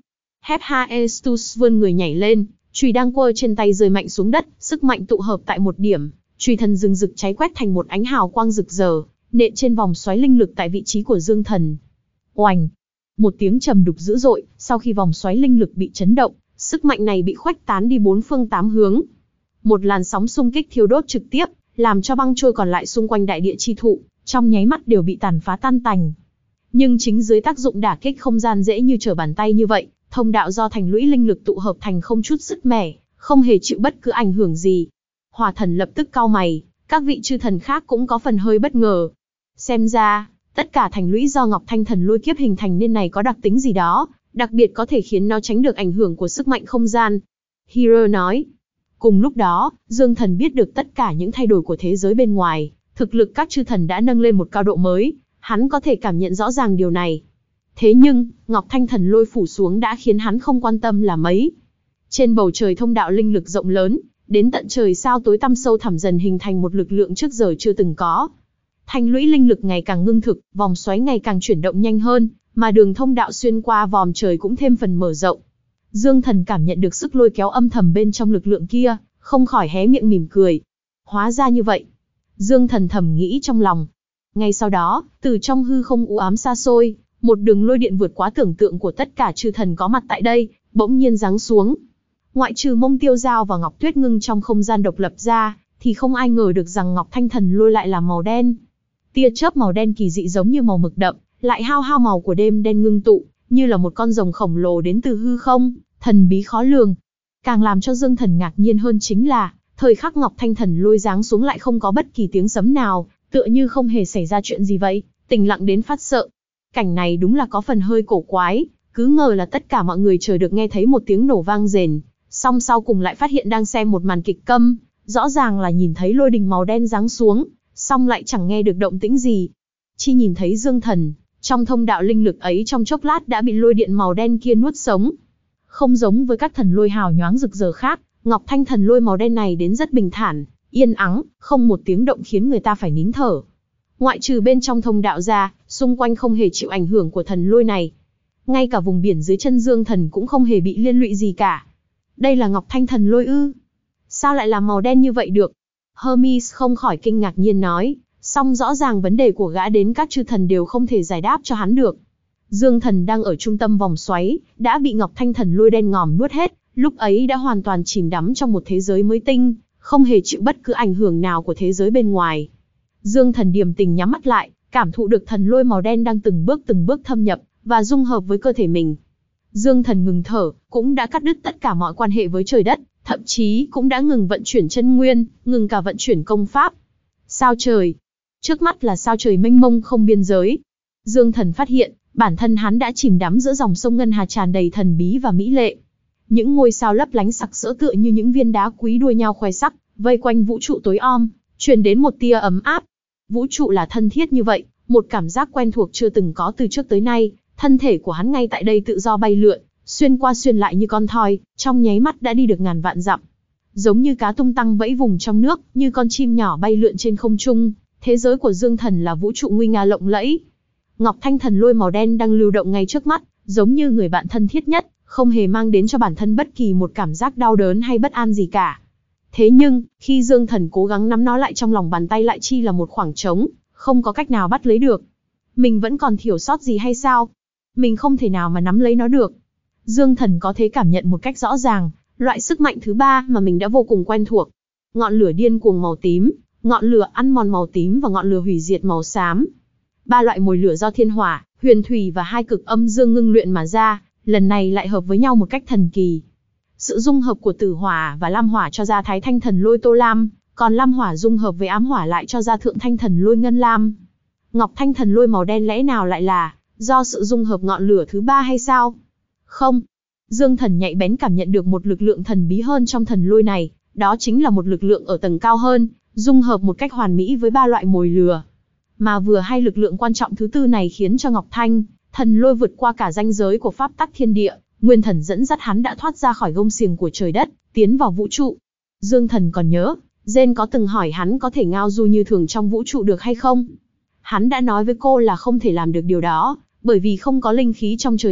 Hephaestus vươn người nhảy lên, chùy đang quơ trên tay rơi mạnh xuống đất, sức mạnh tụ hợp tại một điểm, chùy thần rừng rực cháy quét thành một ánh hào quang rực rỡ, nện trên vòng xoáy linh lực tại vị trí của Dương Thần. Oành! Một tiếng trầm đục dữ dội, sau khi vòng xoáy linh lực bị chấn động, sức mạnh này bị khuếch tán đi bốn phương tám hướng. Một làn sóng xung kích thiêu đốt trực tiếp, làm cho băng trôi còn lại xung quanh đại địa chi thụ, trong nháy mắt đều bị tàn phá tan tành. Nhưng chính dưới tác dụng đả kích không gian dễ như trở bàn tay như vậy, thông đạo do thành lũy linh lực tụ hợp thành không chút sứt mẻ, không hề chịu bất cứ ảnh hưởng gì. Hỏa thần lập tức cau mày, các vị chư thần khác cũng có phần hơi bất ngờ. Xem ra, tất cả thành lũy do Ngọc Thanh Thần Lôi Kiếp hình thành nên này có đặc tính gì đó, đặc biệt có thể khiến nó tránh được ảnh hưởng của sức mạnh không gian. Hero nói. Cùng lúc đó, Dương Thần biết được tất cả những thay đổi của thế giới bên ngoài, thực lực các chư thần đã nâng lên một cao độ mới, hắn có thể cảm nhận rõ ràng điều này. Thế nhưng, Ngọc Thanh Thần Lôi phủ xuống đã khiến hắn không quan tâm là mấy. Trên bầu trời thông đạo linh lực rộng lớn, đến tận trời sao tối tăm sâu thẳm dần hình thành một lực lượng trước giờ chưa từng có. Thành lũy linh lực ngày càng ngưng thực, vòng xoáy ngày càng chuyển động nhanh hơn, mà đường thông đạo xuyên qua vòm trời cũng thêm phần mở rộng. Dương Thần cảm nhận được sức lôi kéo âm thầm bên trong lực lượng kia, không khỏi hé miệng mỉm cười. Hóa ra như vậy. Dương Thần thầm nghĩ trong lòng. Ngay sau đó, từ trong hư không u ám xa xôi, một đường lôi điện vượt quá tưởng tượng của tất cả chư thần có mặt tại đây, bỗng nhiên giáng xuống. Ngoại trừ Mông Tiêu Giao và Ngọc Tuyết Ngưng trong không gian độc lập ra, thì không ai ngờ được rằng Ngọc Thanh Thần Lôi lại là màu đen. Tia chớp màu đen kỳ dị giống như màu mực đậm, lại hao hao màu của đêm đen ngưng tụ, như là một con rồng khổng lồ đến từ hư không, thần bí khó lường. Càng làm cho Dương Thần ngạc nhiên hơn chính là, thời khắc Ngọc Thanh Thần Lôi giáng xuống lại không có bất kỳ tiếng sấm nào, tựa như không hề xảy ra chuyện gì vậy, tĩnh lặng đến phát sợ. Cảnh này đúng là có phần hơi cổ quái, cứ ngờ là tất cả mọi người chờ được nghe thấy một tiếng nổ vang rền, song sau cùng lại phát hiện đang xem một màn kịch câm, rõ ràng là nhìn thấy lôi đình màu đen giáng xuống, song lại chẳng nghe được động tĩnh gì. Chỉ nhìn thấy Dương Thần, trong thông đạo linh lực ấy trong chốc lát đã bị lôi điện màu đen kia nuốt sống. Không giống với các thần lôi hào nhoáng rực rỡ khác, Ngọc Thanh Thần Lôi màu đen này đến rất bình thản, yên ắng, không một tiếng động khiến người ta phải nín thở. Ngoại trừ bên trong thông đạo ra, xung quanh không hề chịu ảnh hưởng của thần lôi này. Ngay cả vùng biển dưới chân Dương Thần cũng không hề bị liên lụy gì cả. Đây là Ngọc Thanh Thần Lôi ư? Sao lại là màu đen như vậy được? Hermes không khỏi kinh ngạc nhiên nói, song rõ ràng vấn đề của gã đến các chư thần đều không thể giải đáp cho hắn được. Dương Thần đang ở trung tâm vòng xoáy, đã bị Ngọc Thanh Thần Lôi đen ngòm nuốt hết, lúc ấy đã hoàn toàn chìm đắm trong một thế giới mới tinh, không hề chịu bất cứ ảnh hưởng nào của thế giới bên ngoài. Dương Thần điềm tình nhắm mắt lại, cảm thụ được thần lôi màu đen đang từng bước thâm nhập và dung hợp với cơ thể mình. Dương Thần ngừng thở, cũng đã cắt đứt tất cả mọi quan hệ với trời đất, thậm chí cũng đã ngừng vận chuyển chân nguyên, ngừng cả vận chuyển công pháp. Sao trời? Trước mắt là sao trời mênh mông không biên giới. Dương Thần phát hiện, bản thân hắn đã chìm đắm giữa dòng sông ngân hà tràn đầy thần bí và mỹ lệ. Những ngôi sao lấp lánh sặc sỡ tựa như những viên đá quý đua nhau khoe sắc, vây quanh vũ trụ tối om, truyền đến một tia ấm áp. Vũ trụ là thân thiết như vậy, một cảm giác quen thuộc chưa từng có từ trước tới nay. Thân thể của hắn ngay tại đây tự do bay lượn, xuyên qua xuyên lại như con thoi, trong nháy mắt đã đi được ngàn vạn dặm. Giống như cá tung tăng vẫy vùng trong nước, như con chim nhỏ bay lượn trên không trung, thế giới của Dương Thần là vũ trụ nguy nga lộng lẫy. Ngọc Thanh Thần Lôi màu đen đang lưu động ngay trước mắt, giống như người bạn thân thiết nhất, không hề mang đến cho bản thân bất kỳ một cảm giác đau đớn hay bất an gì cả. Thế nhưng, khi Dương Thần cố gắng nắm nó lại trong lòng bàn tay lại chi là một khoảng trống, không có cách nào bắt lấy được. Mình vẫn còn thiểu sót gì hay sao? Mình không thể nào mà nắm lấy nó được. Dương Thần có thể cảm nhận một cách rõ ràng, loại sức mạnh thứ ba mà mình đã vô cùng quen thuộc. Ngọn lửa điên cuồng màu tím, ngọn lửa ăn mòn màu tím và ngọn lửa hủy diệt màu xám. Ba loại mồi lửa do thiên hỏa, huyền thủy và hai cực âm dương ngưng luyện mà ra, lần này lại hợp với nhau một cách thần kỳ. Sự dung hợp của tử hỏa và lam hỏa cho ra Thái Thanh Thần Lôi Tô Lam, còn lam hỏa dung hợp với ám hỏa lại cho ra Thượng Thanh Thần Lôi Ngân Lam. Ngọc Thanh Thần Lôi màu đen lẽ nào lại là do sự dung hợp ngọn lửa thứ ba hay sao? Không. Dương Thần nhạy bén cảm nhận được một lực lượng thần bí hơn trong thần lôi này, đó chính là một lực lượng ở tầng cao hơn, dung hợp một cách hoàn mỹ với ba loại mồi lửa. Mà vừa hai lực lượng quan trọng thứ tư này khiến cho Ngọc Thanh Thần Lôi vượt qua cả ranh giới của pháp tắc thiên địa, Nguyên Thần dẫn dắt hắn đã thoát ra khỏi gông xiềng của trời đất, tiến vào vũ trụ. Dương Thần còn nhớ, Zen có từng hỏi hắn có thể ngao du như thường trong vũ trụ được hay không? Hắn đã nói với cô là không thể làm được điều đó, bởi vì không có linh khí trong trời đất,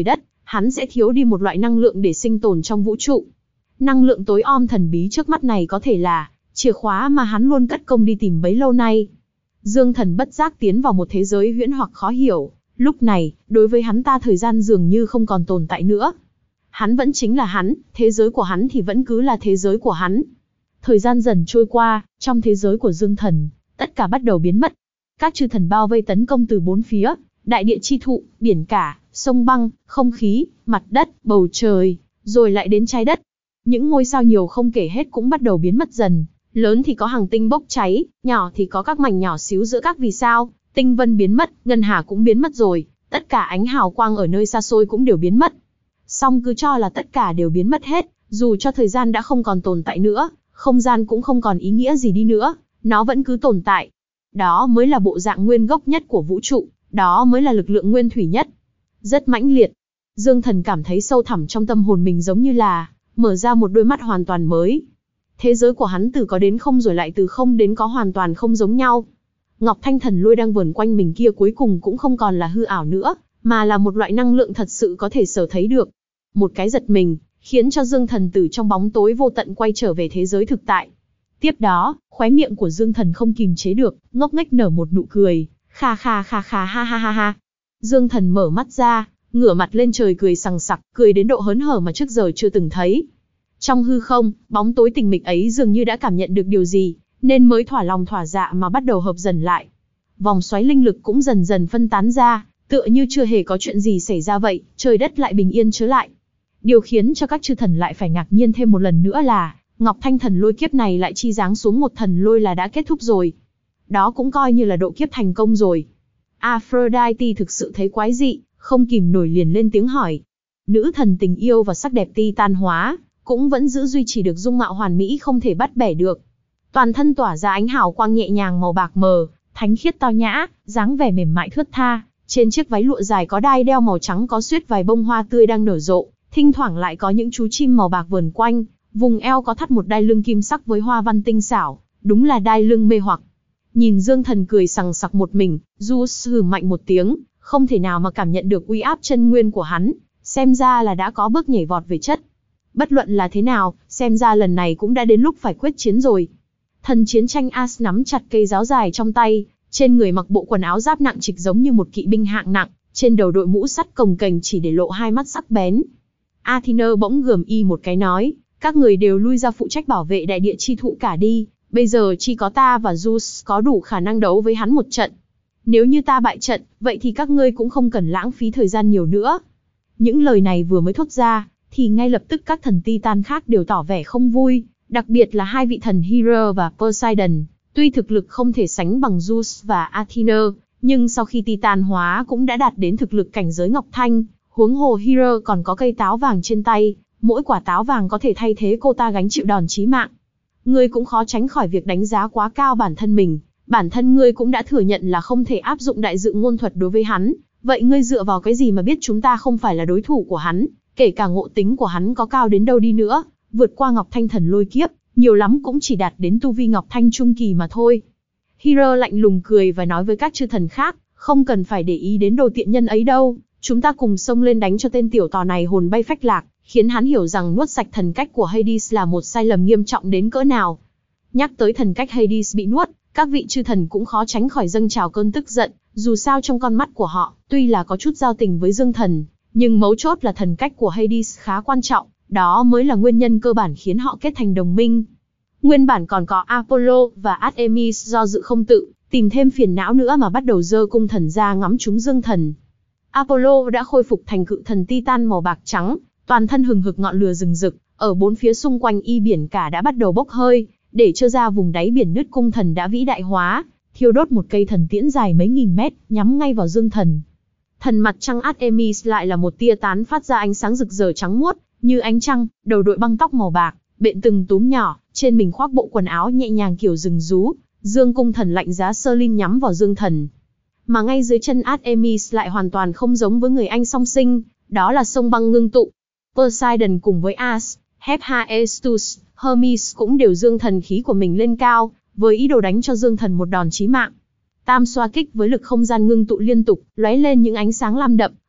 hắn sẽ thiếu đi một loại năng lượng để sinh tồn trong vũ trụ. Năng lượng tối om thần bí trước mắt này có thể là chìa khóa mà hắn luôn cất công đi tìm bấy lâu nay. Dương Thần bất giác tiến vào một thế giới huyễn hoặc khó hiểu. Lúc này, đối với hắn ta thời gian dường như không còn tồn tại nữa. Hắn vẫn chính là hắn, thế giới của hắn thì vẫn cứ là thế giới của hắn. Thời gian dần trôi qua, trong thế giới của Dương Thần, tất cả bắt đầu biến mất. Các chư thần bao vây tấn công từ bốn phía, đại địa chi thụ, biển cả, sông băng, không khí, mặt đất, bầu trời, rồi lại đến trái đất. Những ngôi sao nhiều không kể hết cũng bắt đầu biến mất dần, lớn thì có hành tinh bốc cháy, nhỏ thì có các mảnh nhỏ xíu giữa các vì sao, tinh vân biến mất, ngân hà cũng biến mất rồi, tất cả ánh hào quang ở nơi xa xôi cũng đều biến mất. Song cứ cho là tất cả đều biến mất hết, dù cho thời gian đã không còn tồn tại nữa, không gian cũng không còn ý nghĩa gì đi nữa, nó vẫn cứ tồn tại. Đó mới là bộ dạng nguyên gốc nhất của vũ trụ, đó mới là lực lượng nguyên thủy nhất. Rất mãnh liệt. Dương Thần cảm thấy sâu thẳm trong tâm hồn mình giống như là mở ra một đôi mắt hoàn toàn mới. Thế giới của hắn từ có đến không rồi lại từ không đến có hoàn toàn không giống nhau. Ngọc Thanh Thần Lôi đang vờn quanh mình kia cuối cùng cũng không còn là hư ảo nữa, mà là một loại năng lượng thật sự có thể sở thấy được. Một cái giật mình, khiến cho Dương Thần từ trong bóng tối vô tận quay trở về thế giới thực tại. Tiếp đó, khóe miệng của Dương Thần không kìm chế được, ngốc nghếch nở một nụ cười, kha kha kha kha ha ha ha ha. Dương Thần mở mắt ra, ngửa mặt lên trời cười sằng sặc, cười đến độ hớn hở mà trước giờ chưa từng thấy. Trong hư không, bóng tối tĩnh mịch ấy dường như đã cảm nhận được điều gì, nên mới thỏa lòng thỏa dạ mà bắt đầu hợp dần lại. Vòng xoáy linh lực cũng dần dần phân tán ra, tựa như chưa hề có chuyện gì xảy ra vậy, trời đất lại bình yên trở lại. Điều khiến cho các chư thần lại phải ngạc nhiên thêm một lần nữa là, Ngọc Thanh Thần Lôi kiếp này lại chi giáng xuống một thần lôi là đã kết thúc rồi. Đó cũng coi như là độ kiếp thành công rồi. Aphrodite thực sự thấy quái dị, không kìm nổi liền lên tiếng hỏi. Nữ thần tình yêu và sắc đẹp Titan hóa, cũng vẫn giữ duy trì được dung mạo hoàn mỹ không thể bắt bẻ được. Toàn thân tỏa ra ánh hào quang nhẹ nhàng màu bạc mờ, thánh khiết tao nhã, dáng vẻ mềm mại thướt tha. Trên chiếc váy lụa dài có đai đeo màu trắng có xuyết vài bông hoa tươi đang nở rộ, thỉnh thoảng lại có những chú chim màu bạc vờn quanh. Vùng eo có thắt một đai lưng kim sắc với hoa văn tinh xảo, đúng là đai lưng mê hoặc. Nhìn Dương Thần cười sằng sặc một mình, Zeus hừ mạnh một tiếng, không thể nào mà cảm nhận được uy áp chân nguyên của hắn, xem ra là đã có bước nhảy vọt về chất. Bất luận là thế nào, xem ra lần này cũng đã đến lúc phải quyết chiến rồi. Thần chiến tranh As nắm chặt cây giáo dài trong tay, trên người mặc bộ quần áo giáp nặng trịch giống như một kỵ binh hạng nặng, trên đầu đội mũ sắt cồng kềnh chỉ để lộ hai mắt sắc bén. Athena bỗng gườm y một cái nói, các người đều lui ra phụ trách bảo vệ đại địa chi thụ cả đi, bây giờ chỉ có ta và Zeus có đủ khả năng đấu với hắn một trận. Nếu như ta bại trận, vậy thì các ngươi cũng không cần lãng phí thời gian nhiều nữa. Những lời này vừa mới thốt ra, thì ngay lập tức các thần Titan khác đều tỏ vẻ không vui, đặc biệt là hai vị thần Hera và Poseidon. Tuy thực lực không thể sánh bằng Zeus và Athena, nhưng sau khi Titan hóa cũng đã đạt đến thực lực cảnh giới Ngọc Thanh, huống hồ Hera còn có cây táo vàng trên tay, mỗi quả táo vàng có thể thay thế cô ta gánh chịu đòn chí mạng. Ngươi cũng khó tránh khỏi việc đánh giá quá cao bản thân mình, bản thân ngươi cũng đã thừa nhận là không thể áp dụng đại dự ngôn thuật đối với hắn, vậy ngươi dựa vào cái gì mà biết chúng ta không phải là đối thủ của hắn, kể cả ngộ tính của hắn có cao đến đâu đi nữa, vượt qua Ngọc Thanh Thần Lôi kiếp, nhiều lắm cũng chỉ đạt đến tu vi Ngọc Thanh trung kỳ mà thôi. Hera lạnh lùng cười và nói với các chư thần khác, không cần phải để ý đến đồ tiện nhân ấy đâu, chúng ta cùng xông lên đánh cho tên tiểu tò này hồn bay phách lạc, khiến hắn hiểu rằng nuốt sạch thần cách của Hades là một sai lầm nghiêm trọng đến cỡ nào. Nhắc tới thần cách Hades bị nuốt, các vị chư thần cũng khó tránh khỏi dâng trào cơn tức giận, dù sao trong con mắt của họ, tuy là có chút giao tình với Dương Thần, nhưng mấu chốt là thần cách của Hades khá quan trọng, đó mới là nguyên nhân cơ bản khiến họ kết thành đồng minh. Nguyên bản còn có Apollo và Artemis do dự không tự, tìm thêm phiền não nữa mà bắt đầu giơ cung thần ra ngắm trúng Dương Thần. Apollo đã khôi phục thành cự thần Titan màu bạc trắng, toàn thân hừng hực ngọn lửa rừng rực, ở bốn phía xung quanh y biển cả đã bắt đầu bốc hơi, để trơ ra vùng đáy biển nứt cung thần đã vĩ đại hóa, thiêu đốt một cây thần tiễn dài mấy nghìn mét, nhắm ngay vào Dương Thần. Thần mặt trăng Artemis lại là một tia tán phát ra ánh sáng rực rỡ trắng muốt, như ánh trăng, đầu đội băng tóc màu bạc, bện từng túm nhỏ, trên mình khoác bộ quần áo nhẹ nhàng kiểu rừng rú, dương cung thần lạnh giá sơ lin nhắm vào Dương Thần. Mà ngay dưới chân Artemis lại hoàn toàn không giống với người anh song sinh, đó là sông băng ngưng tụ. Poseidon cùng với As, Hephaestus, Hermes cũng đều dương thần khí của mình lên cao, với ý đồ đánh cho Dương Thần một đòn chí mạng. Tam xoa kích với lực không gian ngưng tụ liên tục, lóe lên những ánh sáng lam đậm,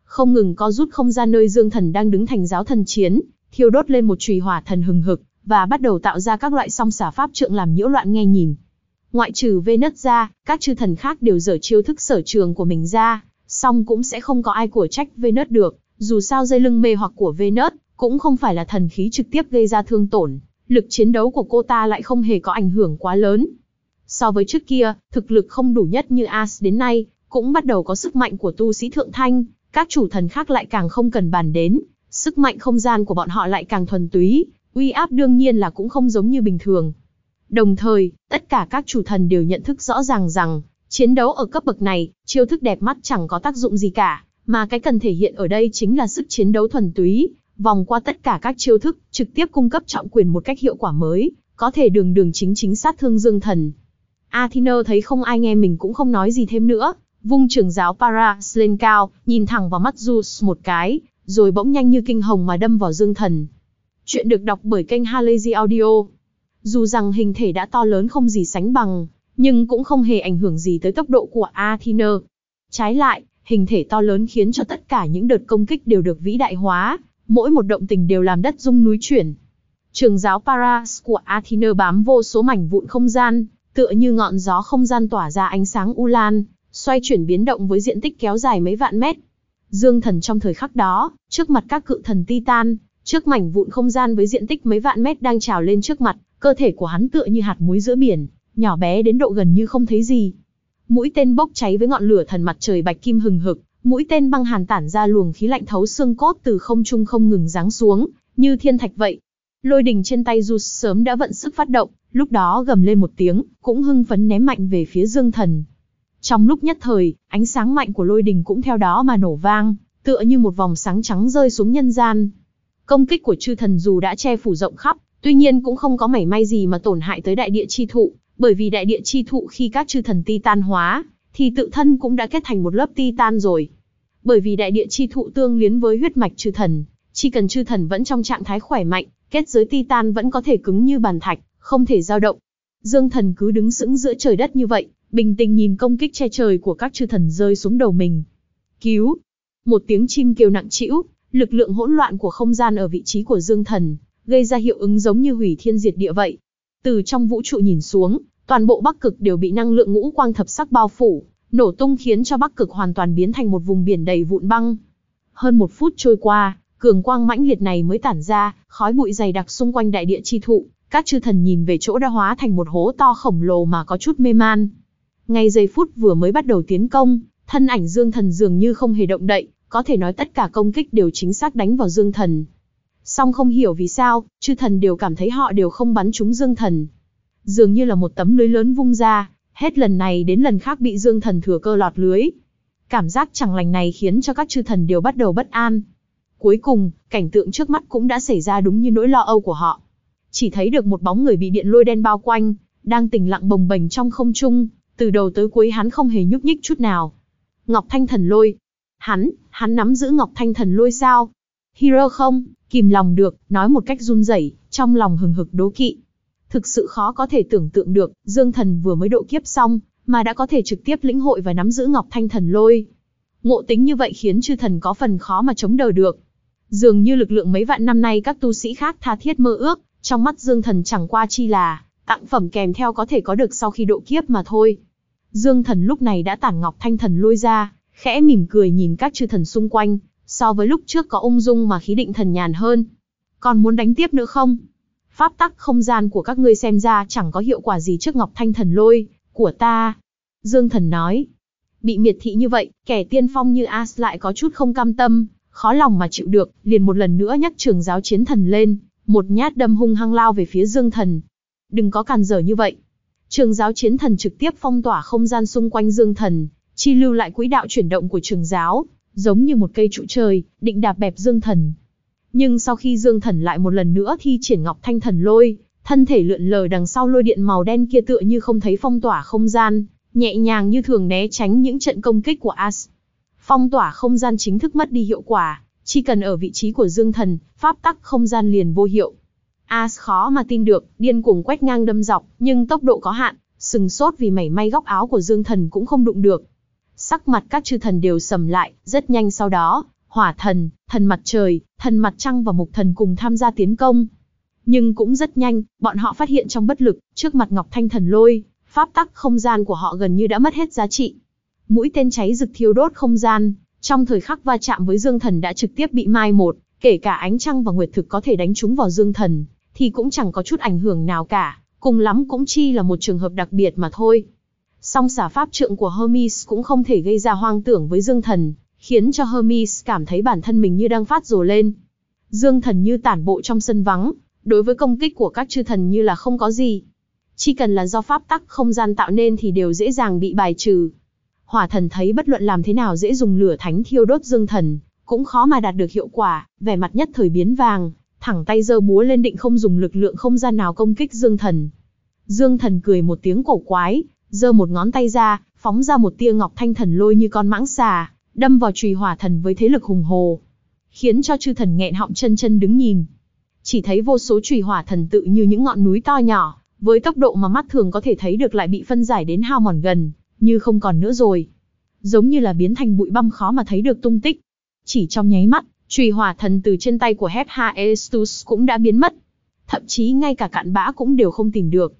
không ngừng co rút không gian nơi Dương Thần đang đứng thành giáo thần chiến, thiêu đốt lên một chùy hỏa thần hừng hực, và bắt đầu tạo ra các loại song xả pháp trượng làm nhiễu loạn nghe nhìn. Ngoại trừ Venus ra, các chư thần khác đều dở chiêu thức sở trường của mình ra, song cũng sẽ không có ai của trách Venus được, dù sao dây lưng mê hoặc của Venus cũng không phải là thần khí trực tiếp gây ra thương tổn, lực chiến đấu của cô ta lại không hề có ảnh hưởng quá lớn. So với trước kia, thực lực không đủ nhất như As đến nay, cũng bắt đầu có sức mạnh của tu sĩ thượng thanh, các chủ thần khác lại càng không cần bàn đến, sức mạnh không gian của bọn họ lại càng thuần túy, uy áp đương nhiên là cũng không giống như bình thường. Đồng thời, tất cả các chủ thần đều nhận thức rõ ràng rằng, chiến đấu ở cấp bậc này, chiêu thức đẹp mắt chẳng có tác dụng gì cả, mà cái cần thể hiện ở đây chính là sức chiến đấu thuần túy, vòng qua tất cả các chiêu thức, trực tiếp cung cấp trọng quyền một cách hiệu quả mới, có thể đường đường chính chính sát thương Dương Thần. Athena thấy không ai nghe mình cũng không nói gì thêm nữa, vung trường giáo Paras lên cao, nhìn thẳng vào mắt Zeus một cái, rồi bỗng nhanh như kinh hồng mà đâm vào Dương Thần. Chuyện được đọc bởi kênh Halazy Audio. Dù rằng hình thể đã to lớn không gì sánh bằng, nhưng cũng không hề ảnh hưởng gì tới tốc độ của Athena. Trái lại, hình thể to lớn khiến cho tất cả những đợt công kích đều được vĩ đại hóa, mỗi một động tình đều làm đất rung núi chuyển. Trường giáo Paras của Athena bám vô số mảnh vụn không gian, tựa như ngọn gió không gian tỏa ra ánh sáng u lan, xoay chuyển biến động với diện tích kéo dài mấy vạn mét. Dương Thần trong thời khắc đó, trước mặt các cự thần Titan, trước mảnh vụn không gian với diện tích mấy vạn mét đang trào lên trước mặt, cơ thể của hắn tựa như hạt muối giữa biển, nhỏ bé đến độ gần như không thấy gì. Mũi tên bốc cháy với ngọn lửa thần mặt trời bạch kim hừng hực, mũi tên băng hàn tản ra luồng khí lạnh thấu xương cốt từ không trung không ngừng giáng xuống, như thiên thạch vậy. Lôi đình trên tay Zeus sớm đã vận sức phát động, lúc đó gầm lên một tiếng, cũng hưng phấn ném mạnh về phía Dương Thần. Trong lúc nhất thời, ánh sáng mạnh của lôi đình cũng theo đó mà nổ vang, tựa như một vòng sáng trắng rơi xuống nhân gian. Công kích của chư thần dù đã che phủ rộng khắp, tuy nhiên cũng không có mảy may gì mà tổn hại tới đại địa chi thụ, bởi vì đại địa chi thụ khi các chư thần Titan hóa, thì tự thân cũng đã kết thành một lớp Titan rồi. Bởi vì đại địa chi thụ tương liên với huyết mạch chư thần, chỉ cần chư thần vẫn trong trạng thái khỏe mạnh, kết giới Titan vẫn có thể cứng như bàn thạch, không thể dao động. Dương Thần cứ đứng sững giữa trời đất như vậy, bình tĩnh nhìn công kích che trời của các chư thần rơi xuống đầu mình. Cứu! Một tiếng chim kêu nặng trĩu, lực lượng hỗn loạn của không gian ở vị trí của Dương Thần, gây ra hiệu ứng giống như hủy thiên diệt địa vậy. Từ trong vũ trụ nhìn xuống, toàn bộ Bắc Cực đều bị năng lượng ngũ quang thập sắc bao phủ, nổ tung khiến cho Bắc Cực hoàn toàn biến thành một vùng biển đầy vụn băng. Hơn 1 phút trôi qua, cường quang mãnh liệt này mới tản ra, khói bụi dày đặc xung quanh đại địa chi thụ, các chư thần nhìn về chỗ đã hóa thành một hố to khổng lồ mà có chút mê man. Ngay giây phút vừa mới bắt đầu tiến công, thân ảnh Dương Thần dường như không hề động đậy, có thể nói tất cả công kích đều chính xác đánh vào Dương Thần. Song không hiểu vì sao, chư thần đều cảm thấy họ đều không bắn trúng Dương Thần. Dường như là một tấm lưới lớn vung ra, hết lần này đến lần khác bị Dương Thần thừa cơ lọt lưới. Cảm giác chẳng lành này khiến cho các chư thần đều bắt đầu bất an. Cuối cùng, cảnh tượng trước mắt cũng đã xảy ra đúng như nỗi lo âu của họ. Chỉ thấy được một bóng người bị điện lôi đen bao quanh, đang tĩnh lặng bồng bềnh trong không trung, từ đầu tới cuối hắn không hề nhúc nhích chút nào. Ngọc Thanh Thần Lôi. Hắn nắm giữ Ngọc Thanh Thần Lôi sao? Hero không, kìm lòng được, nói một cách run rẩy, trong lòng hừng hực đố kỵ. Thực sự khó có thể tưởng tượng được, Dương Thần vừa mới độ kiếp xong, mà đã có thể trực tiếp lĩnh hội và nắm giữ Ngọc Thanh Thần Lôi. Ngộ tính như vậy khiến chư thần có phần khó mà chống đỡ được. Dường như lực lượng mấy vạn năm nay các tu sĩ khác tha thiết mơ ước, trong mắt Dương Thần chẳng qua chi là tặng phẩm kèm theo có thể có được sau khi độ kiếp mà thôi. Dương Thần lúc này đã tản Ngọc Thanh Thần Lôi ra, khẽ mỉm cười nhìn các chư thần xung quanh, so với lúc trước có ung dung mà khí định thần nhàn hơn. Còn muốn đánh tiếp nữa không? Pháp tắc không gian của các ngươi xem ra chẳng có hiệu quả gì trước Ngọc Thanh Thần Lôi của ta. Dương Thần nói. Bị miệt thị như vậy, kẻ tiên phong như As lại có chút không cam tâm, khó lòng mà chịu được, liền một lần nữa nhắc trường giáo chiến thần lên, một nhát đâm hung hăng lao về phía Dương Thần. Đừng có càn rỡ như vậy. Trường giáo chiến thần trực tiếp phong tỏa không gian xung quanh Dương Thần, chi lưu lại quỹ đạo chuyển động của trường giáo, giống như một cây trụ trời, định đạp bẹp Dương Thần. Nhưng sau khi Dương Thần lại một lần nữa thi triển Ngọc Thanh Thần Lôi, thân thể lượn lờ đằng sau lôi điện màu đen kia tựa như không thấy phong tỏa không gian, nhẹ nhàng như thường né tránh những trận công kích của As. Phong tỏa không gian chính thức mất đi hiệu quả, chỉ cần ở vị trí của Dương Thần, pháp tắc không gian liền vô hiệu. As khó mà tin được, điên cuồng quét ngang đâm dọc, nhưng tốc độ có hạn, sừng sốt vì mảy may góc áo của Dương Thần cũng không đụng được. Sắc mặt các chư thần đều sầm lại, rất nhanh sau đó, Hỏa thần, thần mặt trời, thần mặt trăng và mục thần cùng tham gia tiến công. Nhưng cũng rất nhanh, bọn họ phát hiện trong bất lực, trước mặt Ngọc Thanh thần lôi, pháp tắc không gian của họ gần như đã mất hết giá trị. Mũi tên cháy rực thiêu đốt không gian, trong thời khắc va chạm với Dương Thần đã trực tiếp bị mai một, kể cả ánh trăng và nguyệt thực có thể đánh trúng vào Dương Thần, thì cũng chẳng có chút ảnh hưởng nào cả, cùng lắm cũng chỉ là một trường hợp đặc biệt mà thôi. Song xả pháp trượng của Hermes cũng không thể gây ra hoang tưởng với Dương Thần, khiến cho Hermes cảm thấy bản thân mình như đang phát rồ lên. Dương Thần như tản bộ trong sân vắng, đối với công kích của các chư thần như là không có gì. Chỉ cần là do pháp tắc không gian tạo nên thì đều dễ dàng bị bài trừ. Hỏa thần thấy bất luận làm thế nào dễ dùng lửa thánh thiêu đốt Dương Thần, cũng khó mà đạt được hiệu quả, vẻ mặt nhất thời biến vàng, thẳng tay giơ búa lên định không dùng lực lượng không gian nào công kích Dương Thần. Dương Thần cười một tiếng cổ quái, giơ một ngón tay ra, phóng ra một tia ngọc thanh thần lôi như con mãng xà, đâm vào chùy hỏa thần với thế lực hùng hồ, khiến cho chư thần nghẹn họng chân chân đứng nhìn. Chỉ thấy vô số chùy hỏa thần tự như những ngọn núi to nhỏ, với tốc độ mà mắt thường có thể thấy được lại bị phân giải đến hao mòn gần như không còn nữa rồi, giống như là biến thành bụi băm khó mà thấy được tung tích. Chỉ trong nháy mắt, chùy hỏa thần từ trên tay của Hephaestus cũng đã biến mất, thậm chí ngay cả cặn bã cũng đều không tìm được.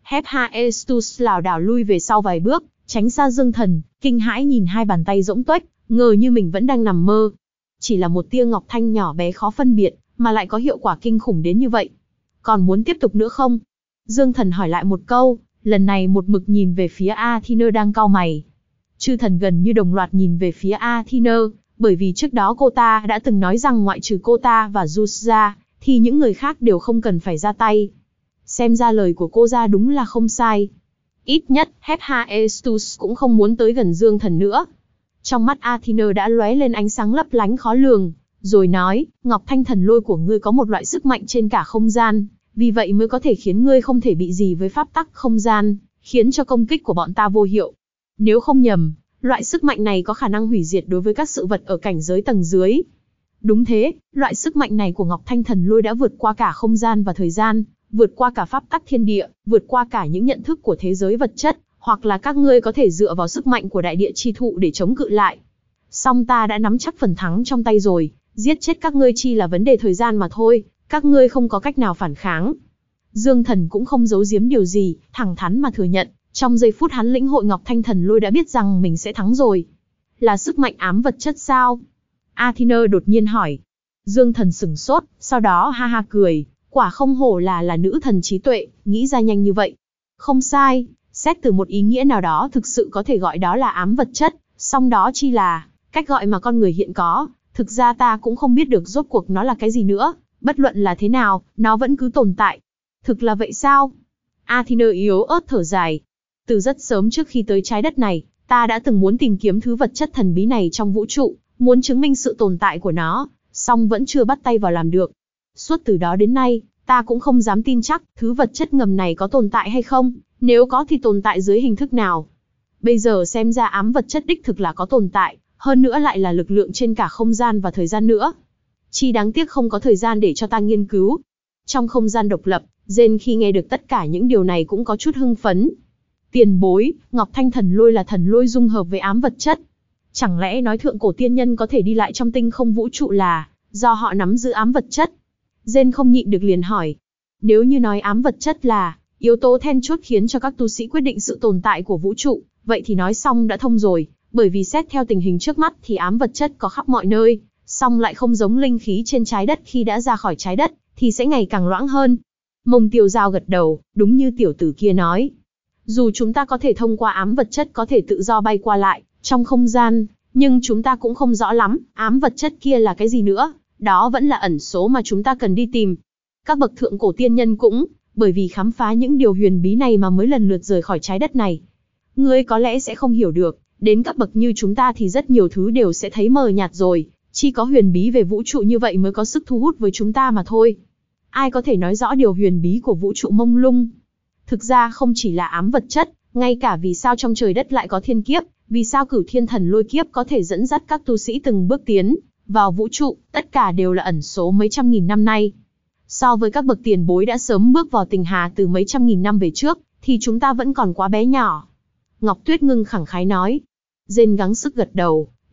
Hephaestus lảo đảo lui về sau vài bước, tránh xa Dương Thần, kinh hãi nhìn hai bàn tay rỗng tuếch, ngờ như mình vẫn đang nằm mơ. Chỉ là một tia ngọc thanh nhỏ bé khó phân biệt, mà lại có hiệu quả kinh khủng đến như vậy. Còn muốn tiếp tục nữa không? Dương Thần hỏi lại một câu, lần này một mực nhìn về phía Athena đang cau mày. Chư thần gần như đồng loạt nhìn về phía Athena, bởi vì trước đó cô ta đã từng nói rằng ngoại trừ cô ta và Zeus ra, thì những người khác đều không cần phải ra tay. Xem ra lời của cô ra đúng là không sai. Ít nhất, Hephaestus cũng không muốn tới gần Dương Thần nữa. Trong mắt Athena đã lóe lên ánh sáng lấp lánh khó lường, rồi nói, Ngọc Thanh thần lôi của ngươi có một loại sức mạnh trên cả không gian, vì vậy mới có thể khiến ngươi không thể bị gì với pháp tắc không gian, khiến cho công kích của bọn ta vô hiệu. Nếu không nhầm, loại sức mạnh này có khả năng hủy diệt đối với các sự vật ở cảnh giới tầng dưới. Đúng thế, loại sức mạnh này của Ngọc Thanh thần lôi đã vượt qua cả không gian và thời gian, vượt qua cả pháp tắc thiên địa, vượt qua cả những nhận thức của thế giới vật chất, hoặc là các ngươi có thể dựa vào sức mạnh của đại địa chi thụ để chống cự lại. Song ta đã nắm chắc phần thắng trong tay rồi, giết chết các ngươi chỉ là vấn đề thời gian mà thôi, các ngươi không có cách nào phản kháng. Dương Thần cũng không giấu giếm điều gì, thẳng thắn mà thừa nhận, trong giây phút hắn lĩnh hội Ngọc Thanh thần lôi đã biết rằng mình sẽ thắng rồi. Là sức mạnh ám vật chất sao? Athena đột nhiên hỏi. Dương Thần sửng sốt, sau đó ha ha cười, quả không hổ là nữ thần trí tuệ, nghĩ ra nhanh như vậy. Không sai, xét từ một ý nghĩa nào đó thực sự có thể gọi đó là ám vật chất, song đó chỉ là cách gọi mà con người hiện có, thực ra ta cũng không biết được rốt cuộc nó là cái gì nữa, bất luận là thế nào, nó vẫn cứ tồn tại. Thực là vậy sao? Athena yếu ớt thở dài. Từ rất sớm trước khi tới trái đất này, ta đã từng muốn tìm kiếm thứ vật chất thần bí này trong vũ trụ, muốn chứng minh sự tồn tại của nó, song vẫn chưa bắt tay vào làm được. Suốt từ đó đến nay, ta cũng không dám tin chắc thứ vật chất ngầm này có tồn tại hay không, nếu có thì tồn tại dưới hình thức nào. Bây giờ xem ra ám vật chất đích thực là có tồn tại, hơn nữa lại là lực lượng trên cả không gian và thời gian nữa. Chỉ đáng tiếc không có thời gian để cho ta nghiên cứu. Trong không gian độc lập, Zen khi nghe được tất cả những điều này cũng có chút hưng phấn. Tiền bối, Ngọc Thanh thần lôi là thần lôi dung hợp với ám vật chất. Chẳng lẽ nói thượng cổ tiên nhân có thể đi lại trong tinh không vũ trụ là do họ nắm giữ ám vật chất? Zen không nhịn được liền hỏi. Nếu như nói ám vật chất là yếu tố then chốt khiến cho các tu sĩ quyết định sự tồn tại của vũ trụ, vậy thì nói xong đã thông rồi, bởi vì xét theo tình hình trước mắt thì ám vật chất có khắp mọi nơi, song lại không giống linh khí trên trái đất khi đã ra khỏi trái đất, thì sẽ ngày càng loãng hơn. Mông Tiêu Giao gật đầu, đúng như tiểu tử kia nói. Dù chúng ta có thể thông qua ám vật chất có thể tự do bay qua lại trong không gian, nhưng chúng ta cũng không rõ lắm ám vật chất kia là cái gì nữa, đó vẫn là ẩn số mà chúng ta cần đi tìm. Các bậc thượng cổ tiên nhân cũng bởi vì khám phá những điều huyền bí này mà mới lần lượt rời khỏi trái đất này. Ngươi có lẽ sẽ không hiểu được, đến các bậc như chúng ta thì rất nhiều thứ đều sẽ thấy mờ nhạt rồi, chỉ có huyền bí về vũ trụ như vậy mới có sức thu hút với chúng ta mà thôi. Ai có thể nói rõ điều huyền bí của vũ trụ mông lung? Thực ra không chỉ là ám vật chất, ngay cả vì sao trong trời đất lại có thiên kiếp, vì sao Cửu Thiên Thần Lôi Kiếp có thể dẫn dắt các tu sĩ từng bước tiến vào vũ trụ, tất cả đều là ẩn số mấy trăm nghìn năm nay. So với các bậc tiền bối đã sớm bước vào tình hà từ mấy trăm nghìn năm về trước, thì chúng ta vẫn còn quá bé nhỏ. Ngọc Tuyết Ngưng khẳng khái nói. Dên gắng sức gật đầu,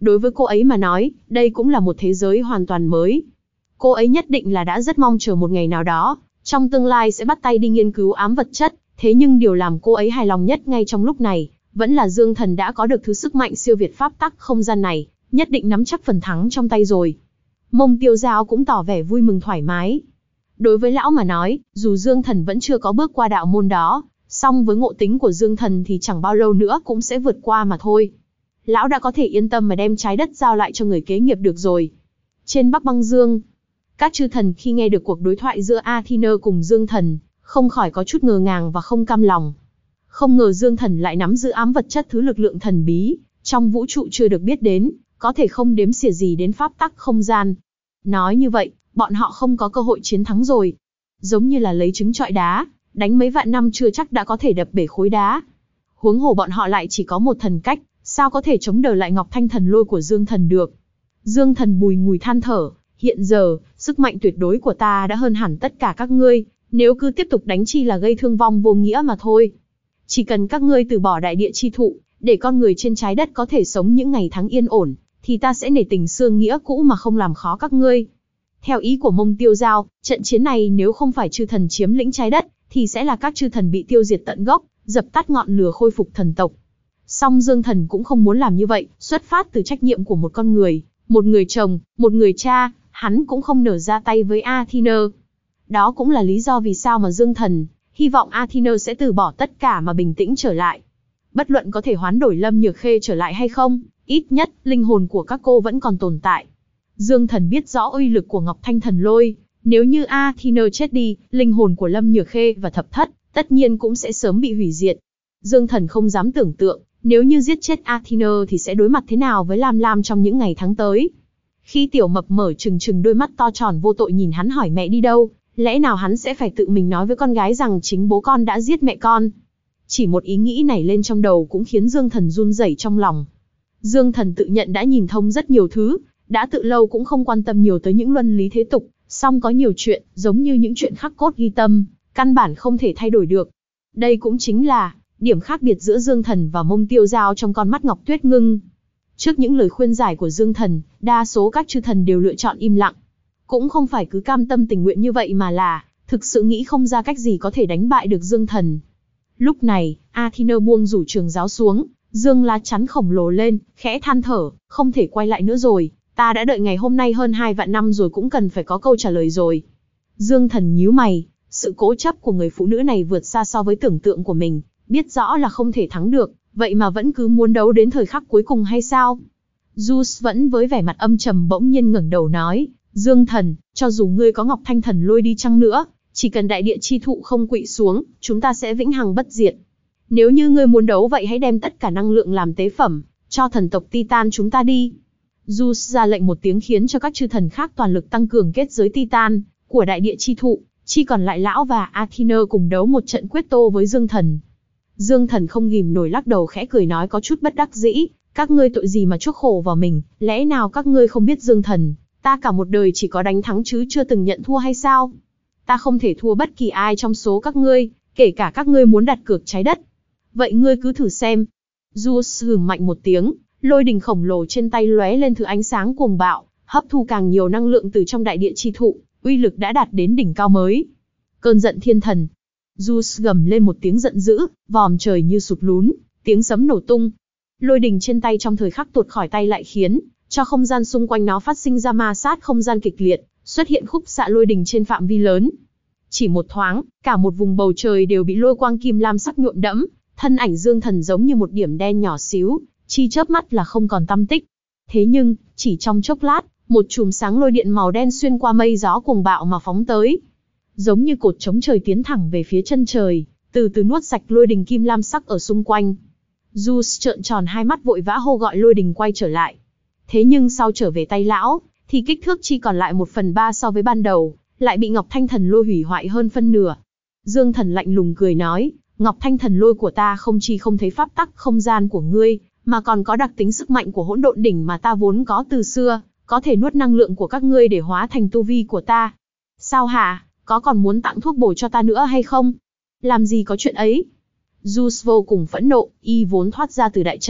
Đối với cô ấy mà nói, đây cũng là một thế giới hoàn toàn mới. Cô ấy nhất định là đã rất mong chờ một ngày nào đó, trong tương lai sẽ bắt tay đi nghiên cứu ám vật chất, thế nhưng điều làm cô ấy hài lòng nhất ngay trong lúc này, vẫn là Dương Thần đã có được thứ sức mạnh siêu việt pháp tắc không gian này, nhất định nắm chắc phần thắng trong tay rồi. Mông Tiêu Giao cũng tỏ vẻ vui mừng thoải mái. Đối với lão mà nói, dù Dương Thần vẫn chưa có bước qua đạo môn đó, song với ngộ tính của Dương Thần thì chẳng bao lâu nữa cũng sẽ vượt qua mà thôi. Lão đã có thể yên tâm mà đem trái đất giao lại cho người kế nghiệp được rồi. Trên Bắc Băng Dương, các chư thần khi nghe được cuộc đối thoại giữa Athena cùng Dương Thần, không khỏi có chút ngờ ngàng và không cam lòng. Không ngờ Dương Thần lại nắm giữ ám vật chất thứ lực lượng thần bí, trong vũ trụ chưa được biết đến, có thể không đếm xỉa gì đến pháp tắc không gian. Nói như vậy, bọn họ không có cơ hội chiến thắng rồi. Giống như là lấy trứng trọi đá, đánh mấy vạn năm chưa chắc đã có thể đập bể khối đá. Huống hồ bọn họ lại chỉ có một thần cách, sao có thể chống đỡ lại Ngọc Thanh Thần Lôi của Dương Thần được. Dương Thần bùi ngùi than thở, hiện giờ, sức mạnh tuyệt đối của ta đã hơn hẳn tất cả các ngươi, nếu cứ tiếp tục đánh chi là gây thương vong vô nghĩa mà thôi. Chỉ cần các ngươi từ bỏ đại địa chi thụ, để con người trên trái đất có thể sống những ngày tháng yên ổn, thì ta sẽ nể tình xương nghĩa cũ mà không làm khó các ngươi. Theo ý của Mông Tiêu Giao, trận chiến này nếu không phải chư thần chiếm lĩnh trái đất, thì sẽ là các chư thần bị tiêu diệt tận gốc, dập tắt ngọn lửa khôi phục thần tộc. Song Dương Thần cũng không muốn làm như vậy, xuất phát từ trách nhiệm của một con người, một người chồng, một người cha, hắn cũng không nỡ ra tay với Athena. Đó cũng là lý do vì sao mà Dương Thần hy vọng Athena sẽ từ bỏ tất cả mà bình tĩnh trở lại. Bất luận có thể hoán đổi Lâm Nhược Khê trở lại hay không, ít nhất, linh hồn của các cô vẫn còn tồn tại. Dương Thần biết rõ uy lực của Ngọc Thanh Thần Lôi, nếu như Athena chết đi, linh hồn của Lâm Nhược Khê và Thập Thất, tất nhiên cũng sẽ sớm bị hủy diệt. Dương Thần không dám tưởng tượng, nếu như giết chết Athena thì sẽ đối mặt thế nào với Lam Lam trong những ngày tháng tới. Khi Tiểu Mập mở trừng trừng đôi mắt to tròn vô tội nhìn hắn hỏi mẹ đi đâu, lẽ nào hắn sẽ phải tự mình nói với con gái rằng chính bố con đã giết mẹ con. Chỉ một ý nghĩ nảy lên trong đầu cũng khiến Dương Thần run rẩy trong lòng. Dương Thần tự nhận đã nhìn thông rất nhiều thứ, đã tự lâu cũng không quan tâm nhiều tới những luân lý thế tục, song có nhiều chuyện, giống như những chuyện khắc cốt ghi tâm, căn bản không thể thay đổi được. Đây cũng chính là điểm khác biệt giữa Dương Thần và Mông Tiêu Giao trong con mắt Ngọc Tuyết Ngưng. Trước những lời khuyên giải của Dương Thần, đa số các chư thần đều lựa chọn im lặng. Cũng không phải cứ cam tâm tình nguyện như vậy mà là, thực sự nghĩ không ra cách gì có thể đánh bại được Dương Thần. Lúc này, Athena buông rủ trường giáo xuống, dương lá chắn khổng lồ lên, khẽ than thở, không thể quay lại nữa rồi, ta đã đợi ngày hôm nay hơn 2 vạn năm rồi cũng cần phải có câu trả lời rồi. Dương Thần nhíu mày, sự cố chấp của người phụ nữ này vượt xa so với tưởng tượng của mình, biết rõ là không thể thắng được, vậy mà vẫn cứ muốn đấu đến thời khắc cuối cùng hay sao? Zeus vẫn với vẻ mặt âm trầm bỗng nhiên ngẩng đầu nói, Dương Thần, cho dù ngươi có Ngọc Thanh Thần Lôi đi chăng nữa, chỉ cần đại địa chi thụ không quỵ xuống, chúng ta sẽ vĩnh hằng bất diệt. Nếu như ngươi muốn đấu vậy hãy đem tất cả năng lượng làm tế phẩm, cho thần tộc Titan chúng ta đi. Zeus ra lệnh một tiếng khiến cho các chư thần khác toàn lực tăng cường kết giới Titan của đại địa chi thụ, chỉ còn lại lão và Athena cùng đấu một trận quyết tô với Dương Thần. Dương Thần không ghìm nổi lắc đầu khẽ cười nói có chút bất đắc dĩ, các ngươi tội gì mà chuốc khổ vào mình, lẽ nào các ngươi không biết Dương Thần, ta cả một đời chỉ có đánh thắng chứ chưa từng nhận thua hay sao? Ta không thể thua bất kỳ ai trong số các ngươi, kể cả các ngươi muốn đặt cược trái đất. Vậy ngươi cứ thử xem. Zeus hừ mạnh một tiếng, lôi đình khổng lồ trên tay lóe lên thứ ánh sáng cuồng bạo, hấp thu càng nhiều năng lượng từ trong đại địa chi thụ, uy lực đã đạt đến đỉnh cao mới. Cơn giận thiên thần. Zeus gầm lên một tiếng giận dữ, vòm trời như sụt lún, tiếng sấm nổ tung. Lôi đình trên tay trong thời khắc tuột khỏi tay lại khiến cho không gian xung quanh nó phát sinh ra ma sát không gian kịch liệt, xuất hiện khúc xạ lôi đình trên phạm vi lớn. Chỉ một thoáng, cả một vùng bầu trời đều bị lôi quang kim lam sắc nhuộm đẫm, thân ảnh Dương Thần giống như một điểm đen nhỏ xíu, chi chớp mắt là không còn tăm tích. Thế nhưng, chỉ trong chốc lát, một chùm sáng lôi điện màu đen xuyên qua mây gió cuồng bạo mà phóng tới. Giống như cột chống trời tiến thẳng về phía chân trời, từ từ nuốt sạch lôi đình kim lam sắc ở xung quanh. Zeus trợn tròn hai mắt vội vã hô gọi lôi đình quay trở lại. Thế nhưng sau trở về tay lão, thì kích thước chỉ còn lại 1/3 so với ban đầu, lại bị Ngọc Thanh Thần Lôi hủy hoại hơn phân nửa. Dương Thần lạnh lùng cười nói, Ngọc Thanh Thần Lôi của ta không chỉ không thấy pháp tắc không gian của ngươi, mà còn có đặc tính sức mạnh của hỗn độn đỉnh mà ta vốn có từ xưa, có thể nuốt năng lượng của các ngươi để hóa thành tu vi của ta. Sao hả, có còn muốn tặng thuốc bổ cho ta nữa hay không? Làm gì có chuyện ấy. Zeus vô cùng phẫn nộ, y vốn thoát ra từ đại trận,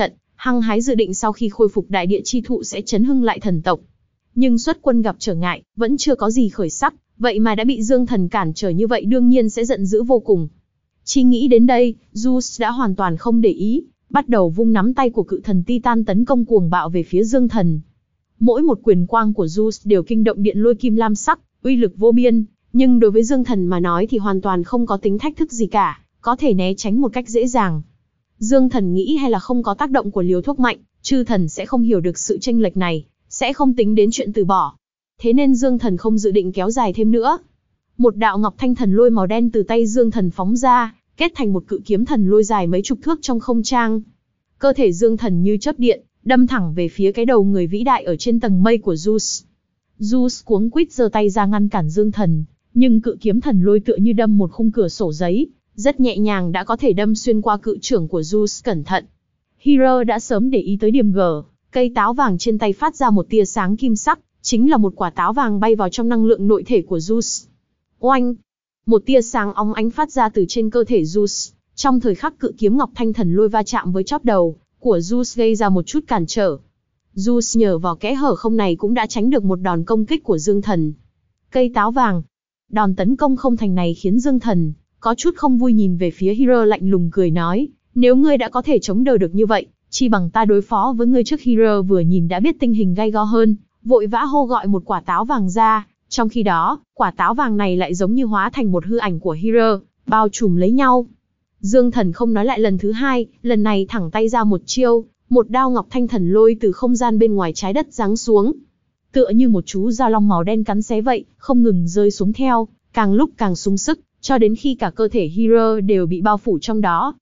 hăng hái dự định sau khi khôi phục đại địa chi thụ sẽ chấn hưng lại thần tộc. Nhưng xuất quân gặp trở ngại, vẫn chưa có gì khởi sắc, vậy mà đã bị Dương Thần cản trở như vậy đương nhiên sẽ giận dữ vô cùng. Chỉ nghĩ đến đây, Zeus đã hoàn toàn không để ý, bắt đầu vung nắm tay của cự thần Titan tấn công cuồng bạo về phía Dương Thần. Mỗi một quyền quang của Zeus đều kinh động điện lôi kim lam sắc, uy lực vô biên, nhưng đối với Dương Thần mà nói thì hoàn toàn không có tính thách thức gì cả, có thể né tránh một cách dễ dàng. Dương Thần nghĩ hay là không có tác động của liều thuốc mạnh, chư thần sẽ không hiểu được sự chênh lệch này, sẽ không tính đến chuyện từ bỏ. Thế nên Dương Thần không dự định kéo dài thêm nữa. Một đạo ngọc thanh thần lôi màu đen từ tay Dương Thần phóng ra, kết thành một cự kiếm thần lôi dài mấy chục thước trong không trang. Cơ thể Dương Thần như chớp điện, đâm thẳng về phía cái đầu người vĩ đại ở trên tầng mây của Zeus. Zeus cuống quýt giơ tay ra ngăn cản Dương Thần, nhưng cự kiếm thần lôi tựa như đâm một khung cửa sổ giấy, rất nhẹ nhàng đã có thể đâm xuyên qua cự trưởng của Zeus. Cẩn thận. Hero đã sớm để ý tới điểm G, cây táo vàng trên tay phát ra một tia sáng kim sắc, chính là một quả táo vàng bay vào trong năng lượng nội thể của Zeus. Oanh! Một tia sáng óng ánh phát ra từ trên cơ thể Zeus, trong thời khắc cự kiếm ngọc thanh thần lôi va chạm với chóp đầu của Zeus gây ra một chút cản trở. Zeus nhờ vào kẽ hở không này cũng đã tránh được một đòn công kích của Dương Thần. Cây táo vàng. Đòn tấn công không thành này khiến Dương Thần có chút không vui nhìn về phía Hero lạnh lùng cười nói, nếu ngươi đã có thể chống đỡ được như vậy, chi bằng ta đối phó với ngươi trước. Hero vừa nhìn đã biết tình hình gay go hơn, vội vã hô gọi một quả táo vàng ra, trong khi đó, quả táo vàng này lại giống như hóa thành một hư ảnh của Hero, bao trùm lấy nhau. Dương Thần không nói lại lần thứ hai, lần này thẳng tay ra một chiêu, một đao ngọc thanh thần lôi từ không gian bên ngoài trái đất giáng xuống. Tựa như một chú dao long màu đen cắn xé vậy, không ngừng rơi xuống theo, càng lúc càng sung sức, cho đến khi cả cơ thể Hero đều bị bao phủ trong đó.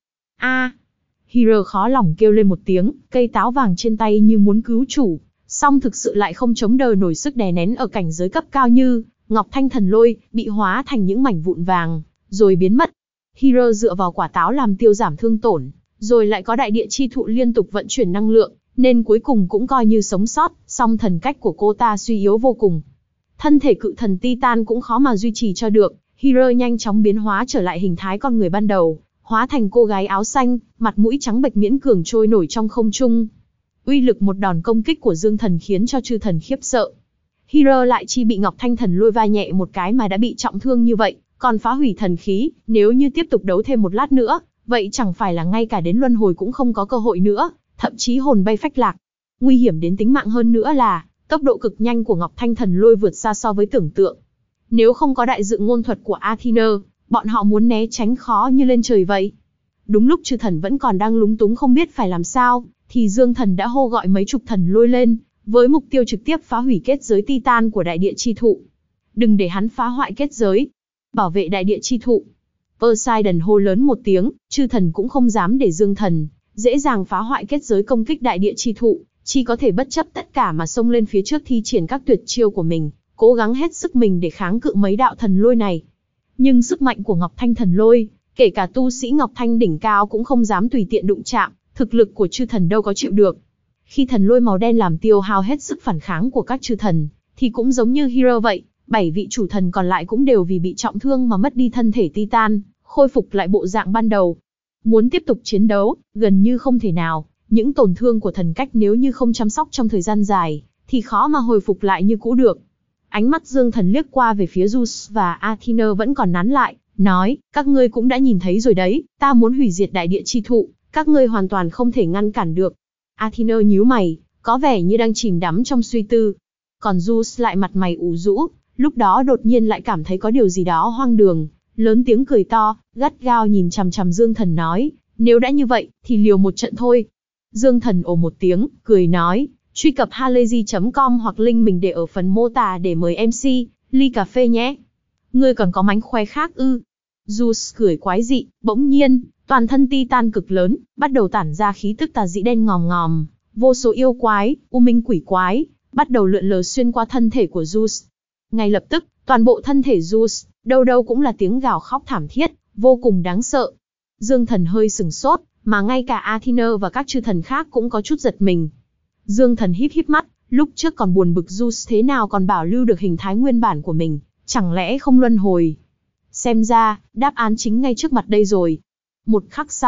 Hero khó lòng kêu lên một tiếng, cây táo vàng trên tay như muốn cứu chủ, song thực sự lại không chống đỡ nổi sức đè nén ở cảnh giới cấp cao như ngọc thanh thần lôi, bị hóa thành những mảnh vụn vàng, rồi biến mất. Hero dựa vào quả táo làm tiêu giảm thương tổn, rồi lại có đại địa chi thụ liên tục vận chuyển năng lượng, nên cuối cùng cũng coi như sống sót, song thần cách của cô ta suy yếu vô cùng. Thân thể cự thần Titan cũng khó mà duy trì cho được, Hero nhanh chóng biến hóa trở lại hình thái con người ban đầu, hóa thành cô gái áo xanh, mặt mũi trắng bệch miễn cường trôi nổi trong không trung. Uy lực một đòn công kích của Dương Thần khiến cho chư thần khiếp sợ. Hero lại chi bị Ngọc Thanh thần lôi va nhẹ một cái mà đã bị trọng thương như vậy, còn phá hủy thần khí, nếu như tiếp tục đấu thêm một lát nữa, vậy chẳng phải là ngay cả đến luân hồi cũng không có cơ hội nữa, thậm chí hồn bay phách lạc. Nguy hiểm đến tính mạng hơn nữa là, tốc độ cực nhanh của Ngọc Thanh thần lôi vượt xa so với tưởng tượng. Nếu không có đại dự ngôn thuật của Athena, bọn họ muốn né tránh khó như lên trời vậy. Đúng lúc chư thần vẫn còn đang lúng túng không biết phải làm sao, thì Dương Thần đã hô gọi mấy chục thần lôi lên, với mục tiêu trực tiếp phá hủy kết giới Titan của đại địa chi thụ. Đừng để hắn phá hoại kết giới. Bảo vệ đại địa chi thụ. Poseidon hô lớn một tiếng, chư thần cũng không dám để Dương Thần dễ dàng phá hoại kết giới công kích đại địa chi thụ, chỉ có thể bất chấp tất cả mà xông lên phía trước thi triển các tuyệt chiêu của mình, cố gắng hết sức mình để kháng cự mấy đạo thần lôi này. Nhưng sức mạnh của Ngọc Thanh thần lôi, kể cả tu sĩ Ngọc Thanh đỉnh cao cũng không dám tùy tiện đụng chạm, thực lực của chư thần đâu có chịu được. Khi thần lôi màu đen làm tiêu hao hết sức phản kháng của các chư thần, thì cũng giống như Hero vậy, 7 vị chủ thần còn lại cũng đều vì bị trọng thương mà mất đi thân thể Titan, khôi phục lại bộ dạng ban đầu. Muốn tiếp tục chiến đấu, gần như không thể nào, những tổn thương của thần cách nếu như không chăm sóc trong thời gian dài, thì khó mà hồi phục lại như cũ được. Ánh mắt Dương Thần liếc qua về phía Zeus và Athena vẫn còn nán lại, nói, các ngươi cũng đã nhìn thấy rồi đấy, ta muốn hủy diệt đại địa chi thụ, các ngươi hoàn toàn không thể ngăn cản được. Athena nhíu mày, có vẻ như đang chìm đắm trong suy tư. Còn Zeus lại mặt mày ủ rũ, lúc đó đột nhiên lại cảm thấy có điều gì đó hoang đường, lớn tiếng cười to, gắt gao nhìn chằm chằm Dương Thần nói, nếu đã như vậy, thì liều một trận thôi. Dương Thần ồ một tiếng, cười nói, truy cập halayzi.com hoặc link mình để ở phần mô tả để mời MC, ly cà phê nhé. Ngươi còn có mánh khoe khác ư? Zeus cười quái dị, bỗng nhiên, toàn thân Titan cực lớn, bắt đầu tản ra khí tức tà dị đen ngòm ngòm, vô số yêu quái, u minh quỷ quái, bắt đầu lượn lờ xuyên qua thân thể của Zeus. Ngay lập tức, toàn bộ thân thể Zeus, đâu đâu cũng là tiếng gào khóc thảm thiết, vô cùng đáng sợ. Dương Thần hơi sừng sốt, mà ngay cả Athena và các chư thần khác cũng có chút giật mình. Dương Thần híp híp mắt, lúc trước còn buồn bực Zeus thế nào còn bảo lưu được hình thái nguyên bản của mình, chẳng lẽ không luân hồi? Xem ra, đáp án chính ngay trước mặt đây rồi. Một khắc sau,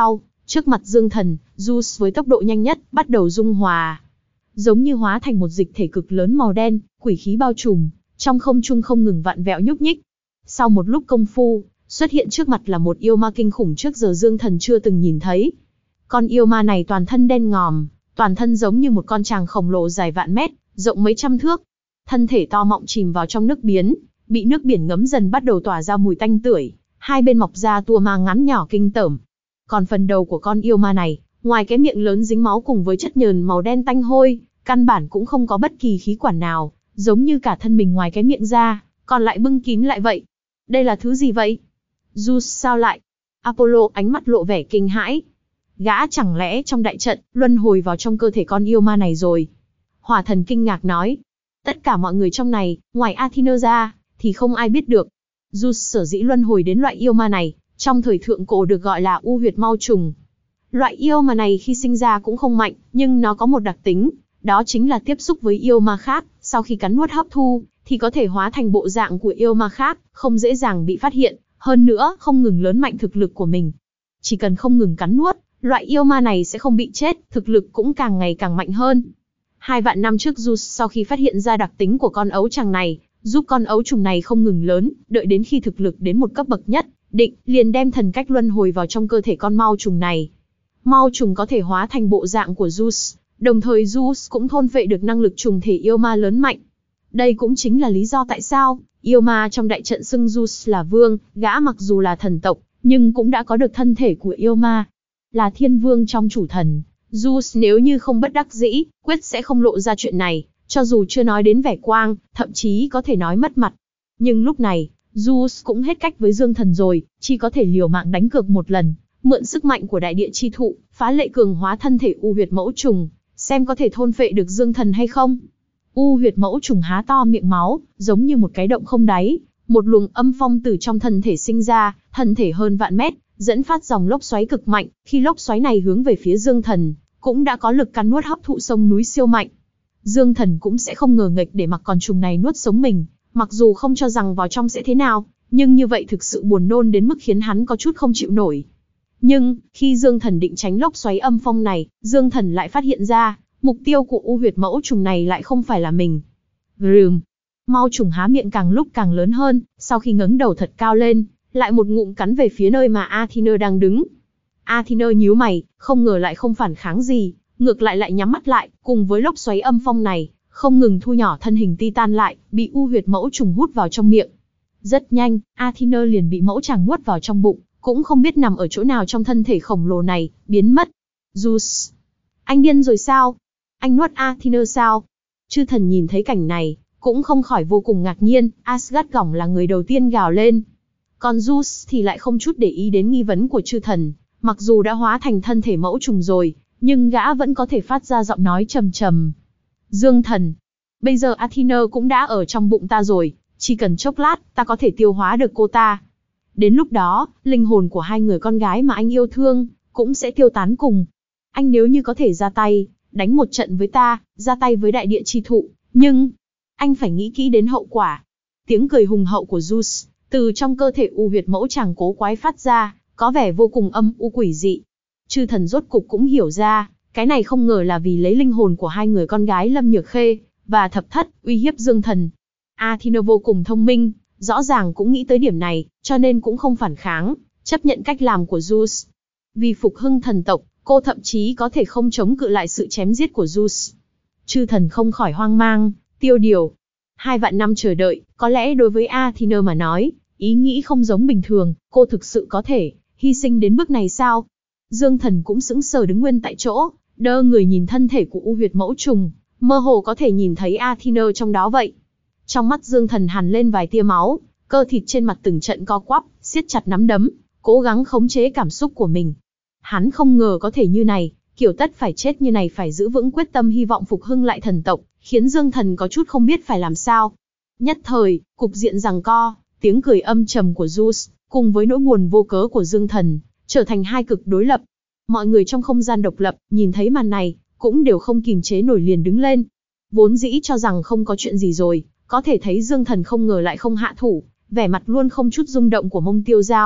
Trước mặt Dương Thần, Zeus với tốc độ nhanh nhất bắt đầu dung hòa. Giống như hóa thành một dịch thể cực lớn màu đen, quỷ khí bao trùm, trong không trung không ngừng vặn vẹo nhúc nhích. Sau một lúc công phu, xuất hiện trước mặt là một yêu ma kinh khủng trước giờ Dương Thần chưa từng nhìn thấy. Con yêu ma này toàn thân đen ngòm, toàn thân giống như một con tràng khổng lồ dài vạn mét, rộng mấy trăm thước. Thân thể to mọng chìm vào trong nước biển, bị nước biển ngấm dần bắt đầu tỏa ra mùi tanh tưởi, hai bên mọc ra tua ma ngắn nhỏ kinh tởm. Còn phần đầu của con yêu ma này, ngoài cái miệng lớn dính máu cùng với chất nhờn màu đen tanh hôi, căn bản cũng không có bất kỳ khí quản nào, giống như cả thân mình ngoài cái miệng ra, còn lại bưng kín lại vậy. Đây là thứ gì vậy? Zeus sao lại? Apollo ánh mắt lộ vẻ kinh hãi. Gã chẳng lẽ trong đại trận, luân hồi vào trong cơ thể con yêu ma này rồi? Hỏa thần kinh ngạc nói. Tất cả mọi người trong này, ngoài Athena ra, thì không ai biết được. Zeus sở dĩ luân hồi đến loại yêu ma này, trong thời thượng cổ được gọi là u huyệt mau trùng. Loại yêu ma này khi sinh ra cũng không mạnh, nhưng nó có một đặc tính, đó chính là tiếp xúc với yêu ma khác, sau khi cắn nuốt hấp thu, thì có thể hóa thành bộ dạng của yêu ma khác, không dễ dàng bị phát hiện, hơn nữa không ngừng lớn mạnh thực lực của mình. Chỉ cần không ngừng cắn nuốt, loại yêu ma này sẽ không bị chết, thực lực cũng càng ngày càng mạnh hơn. 2 vạn năm trước Zeus sau khi phát hiện ra đặc tính của con ấu tràng này, giúp con ấu trùng này không ngừng lớn, đợi đến khi thực lực đến một cấp bậc nhất định, liền đem thần cách luân hồi vào trong cơ thể con mau trùng này. Mau trùng có thể hóa thành bộ dạng của Zeus, đồng thời Zeus cũng thôn phệ được năng lực trùng thể yêu ma lớn mạnh. Đây cũng chính là lý do tại sao yêu ma trong đại trận xưng Zeus là vương, gã mặc dù là thần tộc, nhưng cũng đã có được thân thể của yêu ma. Là thiên vương trong chủ thần, Zeus nếu như không bất đắc dĩ, quyết sẽ không lộ ra chuyện này, cho dù chưa nói đến vẻ quang, thậm chí có thể nói mất mặt. Nhưng lúc này, Zeus cũng hết cách với Dương Thần rồi, chỉ có thể liều mạng đánh cược một lần, mượn sức mạnh của đại địa chi thụ, phá lệ cường hóa thân thể u huyệt mẫu trùng, xem có thể thôn phệ được Dương Thần hay không. U huyệt mẫu trùng há to miệng máu, giống như một cái động không đáy, một luồng âm phong từ trong thân thể sinh ra, thân thể hơn vạn mét, dẫn phát dòng lốc xoáy cực mạnh, khi lốc xoáy này hướng về phía Dương Thần, cũng đã có lực cắn nuốt hấp thụ sông núi siêu mạnh. Dương Thần cũng sẽ không ngờ nghệch để mặc con trùng này nuốt sống mình, mặc dù không cho rằng vào trong sẽ thế nào, nhưng như vậy thực sự buồn nôn đến mức khiến hắn có chút không chịu nổi. Nhưng, khi Dương Thần định tránh lốc xoáy âm phong này, Dương Thần lại phát hiện ra, mục tiêu của u huyệt mẫu trùng này lại không phải là mình. Rừm. Mau trùng há miệng càng lúc càng lớn hơn, sau khi ngẩng đầu thật cao lên, lại một ngụm cắn về phía nơi mà Athena đang đứng. Athena nhíu mày, không ngờ lại không phản kháng gì, ngược lại nhắm mắt lại, cùng với lốc xoáy âm phong này, không ngừng thu nhỏ thân hình Titan lại, bị u huyệt mẫu trùng hút vào trong miệng. Rất nhanh, Athena liền bị mẫu tràng nuốt vào trong bụng, cũng không biết nằm ở chỗ nào trong thân thể khổng lồ này, biến mất. Zeus, anh điên rồi sao? Anh nuốt Athena sao? Chư thần nhìn thấy cảnh này, cũng không khỏi vô cùng ngạc nhiên, Asgard gỏng là người đầu tiên gào lên. Còn Zeus thì lại không chút để ý đến nghi vấn của chư thần, mặc dù đã hóa thành thân thể mẫu trùng rồi, nhưng gã vẫn có thể phát ra giọng nói trầm trầm. Dương Thần, bây giờ Athena cũng đã ở trong bụng ta rồi, chỉ cần chốc lát, ta có thể tiêu hóa được cô ta. Đến lúc đó, linh hồn của hai người con gái mà anh yêu thương, cũng sẽ tiêu tán cùng. Anh nếu như có thể ra tay, đánh một trận với ta, ra tay với đại địa chi thụ, nhưng, anh phải nghĩ kỹ đến hậu quả. Tiếng cười hùng hậu của Zeus, từ trong cơ thể u huyệt mẫu tràng cố quái phát ra, có vẻ vô cùng âm u quỷ dị. Chư thần rốt cục cũng hiểu ra, cái này không ngờ là vì lấy linh hồn của hai người con gái Lâm Nhược Khê và Thập Thất uy hiếp Dương Thần. Athena vô cùng thông minh, rõ ràng cũng nghĩ tới điểm này, cho nên cũng không phản kháng, chấp nhận cách làm của Zeus. Vì phục hưng thần tộc, cô thậm chí có thể không chống cự lại sự chém giết của Zeus. Chư thần không khỏi hoang mang, tiêu điều. 2 vạn năm chờ đợi, có lẽ đối với Athena mà nói, ý nghĩ không giống bình thường, cô thực sự có thể hy sinh đến bước này sao? Dương Thần cũng sững sờ đứng nguyên tại chỗ, đơ người nhìn thân thể của u huyệt mẫu trùng, mơ hồ có thể nhìn thấy Athena trong đó vậy. Trong mắt Dương Thần hằn lên vài tia máu, cơ thịt trên mặt từng trận co quắp, siết chặt nắm đấm, cố gắng khống chế cảm xúc của mình. Hắn không ngờ có thể như này, kiểu tất phải chết như này, phải giữ vững quyết tâm hy vọng phục hưng lại thần tộc, khiến Dương Thần có chút không biết phải làm sao. Nhất thời, cục diện giằng co, tiếng cười âm trầm của Zeus, cùng với nỗi buồn vô cớ của Dương Thần, trở thành hai cực đối lập. Mọi người trong không gian độc lập, nhìn thấy màn này, cũng đều không kìm chế nổi liền đứng lên. Vốn dĩ cho rằng không có chuyện gì rồi, có thể thấy Dương Thần không ngờ lại không hạ thủ, vẻ mặt luôn không chút rung động của Mông Tiêu Giao,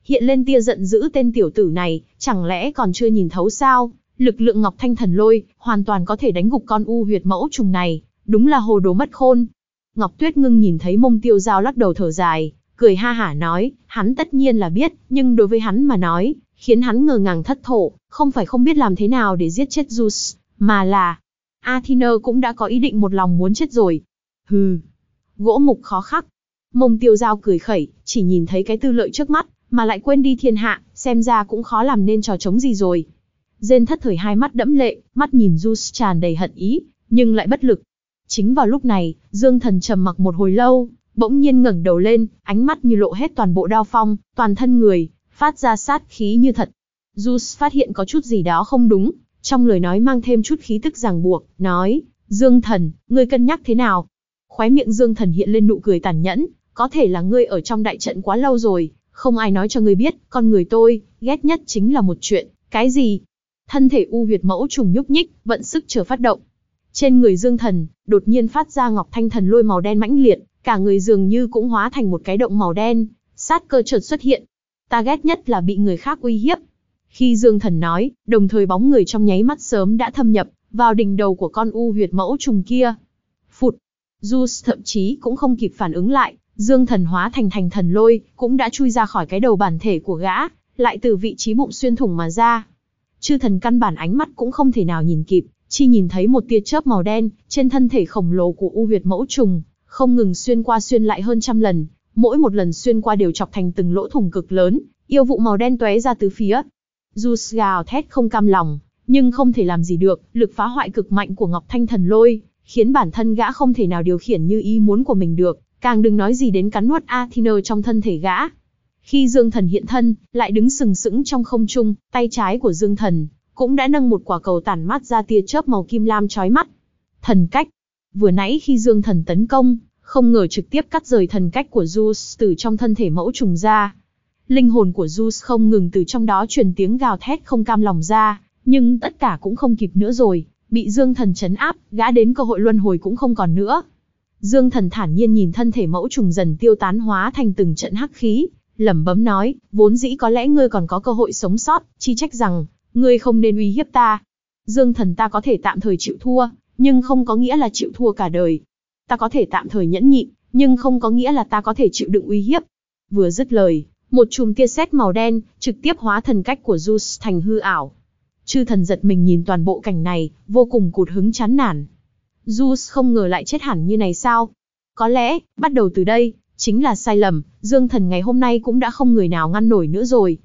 hiện lên tia giận dữ, tên tiểu tử này, chẳng lẽ còn chưa nhìn thấu sao? Lực lượng Ngọc Thanh Thần Lôi, hoàn toàn có thể đánh gục con U Huyệt Mẫu Trùng này, đúng là hồ đồ mất khôn. Ngọc Tuyết Ngưng nhìn thấy Mông Tiêu Giao lắc đầu thở dài, cười ha hả nói, hắn tất nhiên là biết, nhưng đối với hắn mà nói, khiến hắn ngờ ngàng thất thổ, không phải không biết làm thế nào để giết chết Zeus, mà là Athena cũng đã có ý định một lòng muốn chết rồi. Hừ, gỗ mục khó khắc. Mông Tiêu Giao cười khẩy, chỉ nhìn thấy cái tư lợi trước mắt, mà lại quên đi thiên hạ, xem ra cũng khó làm nên trò trống gì rồi. Dên Thất Thời hai mắt đẫm lệ, mắt nhìn Zeus tràn đầy hận ý, nhưng lại bất lực. Chính vào lúc này, Dương Thần trầm mặc một hồi lâu, bỗng nhiên ngẩng đầu lên, ánh mắt như lộ hết toàn bộ đao phong, toàn thân người, phát ra sát khí như thật. Zeus phát hiện có chút gì đó không đúng, trong lời nói mang thêm chút khí tức ràng buộc, nói, Dương Thần, ngươi cân nhắc thế nào? Khóe miệng Dương Thần hiện lên nụ cười tàn nhẫn, có thể là ngươi ở trong đại trận quá lâu rồi, không ai nói cho ngươi biết, con người tôi, ghét nhất chính là một chuyện, cái gì? Thân thể U Huyệt Mẫu Trùng nhúc nhích, vận sức chờ phát động. Trên người Dương Thần, đột nhiên phát ra Ngọc Thanh Thần Lôi màu đen mãnh liệt, cả người dường như cũng hóa thành một cái động màu đen, sát cơ chợt xuất hiện. Ta ghét nhất là bị người khác uy hiếp. Khi Dương Thần nói, đồng thời bóng người trong nháy mắt sớm đã thâm nhập vào đỉnh đầu của con U Huyệt Mẫu Trùng kia. Phụt, Zeus thậm chí cũng không kịp phản ứng lại, Dương Thần hóa thành thần lôi, cũng đã chui ra khỏi cái đầu bản thể của gã, lại từ vị trí bụng xuyên thủng mà ra. Chư thần căn bản ánh mắt cũng không thể nào nhìn kịp, chỉ nhìn thấy một tia chớp màu đen trên thân thể khổng lồ của U Huyệt Mẫu Trùng, không ngừng xuyên qua xuyên lại hơn trăm lần, mỗi một lần xuyên qua đều chọc thành từng lỗ thủng cực lớn, yêu vụ màu đen tóe ra tứ phía. Zeus gào thét không cam lòng, nhưng không thể làm gì được, lực phá hoại cực mạnh của Ngọc Thanh Thần Lôi, khiến bản thân gã không thể nào điều khiển như ý muốn của mình được, càng đừng nói gì đến cắn nuốt Athena trong thân thể gã. Khi Dương Thần hiện thân, lại đứng sừng sững trong không trung, tay trái của Dương Thần cũng đã nâng một quả cầu tản mát ra tia chớp màu kim lam chói mắt. Thần cách. Vừa nãy khi Dương Thần tấn công, không ngờ trực tiếp cắt rời thần cách của Zeus từ trong thân thể mẫu trùng ra. Linh hồn của Zeus không ngừng từ trong đó truyền tiếng gào thét không cam lòng ra, nhưng tất cả cũng không kịp nữa rồi, bị Dương Thần trấn áp, gã đến cơ hội luân hồi cũng không còn nữa. Dương Thần thản nhiên nhìn thân thể mẫu trùng dần tiêu tán hóa thành từng trận hắc khí, lẩm bẩm nói, vốn dĩ có lẽ ngươi còn có cơ hội sống sót, chi trách rằng ngươi không nên uy hiếp ta. Dương Thần, ta có thể tạm thời chịu thua, nhưng không có nghĩa là chịu thua cả đời. Ta có thể tạm thời nhẫn nhịn, nhưng không có nghĩa là ta có thể chịu đựng uy hiếp. Vừa dứt lời, một chùm tia sét màu đen trực tiếp hóa thần cách của Zeus thành hư ảo. Chư thần giật mình nhìn toàn bộ cảnh này, vô cùng cụt hứng chán nản. Zeus không ngờ lại chết hẳn như này sao? Có lẽ, bắt đầu từ đây, chính là sai lầm, Dương Thần ngày hôm nay cũng đã không người nào ngăn nổi nữa rồi.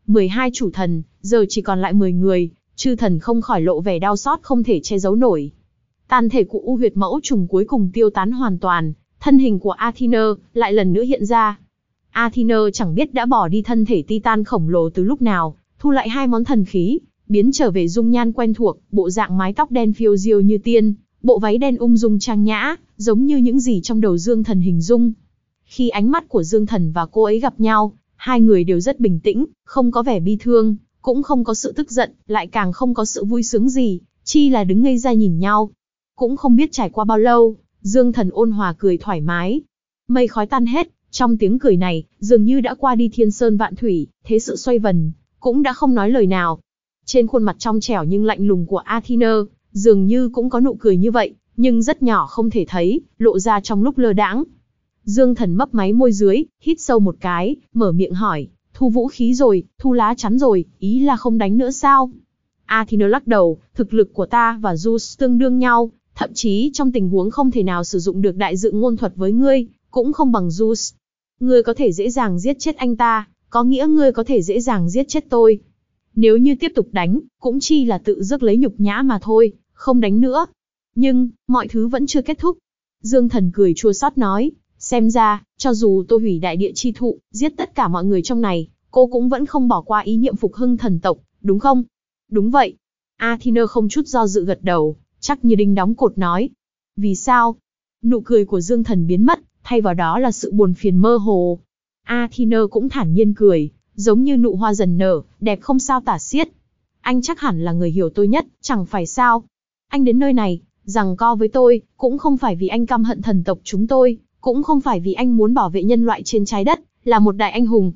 12 chủ thần, giờ chỉ còn lại 10 người, chư thần không khỏi lộ vẻ đau xót không thể che giấu nổi. Tàn thể của U Huyệt Mẫu Trùng cuối cùng tiêu tán hoàn toàn, thân hình của Athena lại lần nữa hiện ra. Athena chẳng biết đã bỏ đi thân thể Titan khổng lồ từ lúc nào, thu lại hai món thần khí, biến trở về dung nhan quen thuộc, bộ dạng mái tóc đen phiêu diêu như tiên, bộ váy đen ung dung trang nhã, giống như những gì trong đầu Dương Thần hình dung. Khi ánh mắt của Dương Thần và cô ấy gặp nhau, hai người đều rất bình tĩnh, không có vẻ bi thương, cũng không có sự tức giận, lại càng không có sự vui sướng gì, chi là đứng ngây ra nhìn nhau. Cũng không biết trải qua bao lâu, Dương Thần ôn hòa cười thoải mái. Mây khói tan hết, trong tiếng cười này, dường như đã qua đi thiên sơn vạn thủy, thế sự xoay vần, cũng đã không nói lời nào. Trên khuôn mặt trong trẻo nhưng lạnh lùng của Athena, dường như cũng có nụ cười như vậy, nhưng rất nhỏ không thể thấy, lộ ra trong lúc lơ đãng. Dương Thần mấp máy môi dưới, hít sâu một cái, mở miệng hỏi, thu vũ khí rồi, thu lá chắn rồi, ý là không đánh nữa sao? Athena lắc đầu, thực lực của ta và Zeus tương đương nhau, thậm chí trong tình huống không thể nào sử dụng được đại dự ngôn thuật với ngươi, cũng không bằng Zeus. Ngươi có thể dễ dàng giết chết anh ta, có nghĩa ngươi có thể dễ dàng giết chết tôi. Nếu như tiếp tục đánh, cũng chi là tự rước lấy nhục nhã mà thôi, không đánh nữa. Nhưng, mọi thứ vẫn chưa kết thúc. Dương Thần cười chua xót nói, xem ra, cho dù tôi hủy đại địa chi thụ, giết tất cả mọi người trong này, cô cũng vẫn không bỏ qua ý niệm phục hưng thần tộc, đúng không? Đúng vậy. Athena không chút do dự gật đầu, chắc như đinh đóng cột nói. Vì sao? Nụ cười của Dương Thần biến mất, thay vào đó là sự buồn phiền mơ hồ. Athena cũng thản nhiên cười, giống như nụ hoa dần nở, đẹp không sao tả xiết. Anh chắc hẳn là người hiểu tôi nhất, chẳng phải sao? Anh đến nơi này, giằng co với tôi, cũng không phải vì anh căm hận thần tộc chúng tôi, cũng không phải vì anh muốn bảo vệ nhân loại trên trái đất, là một đại anh hùng.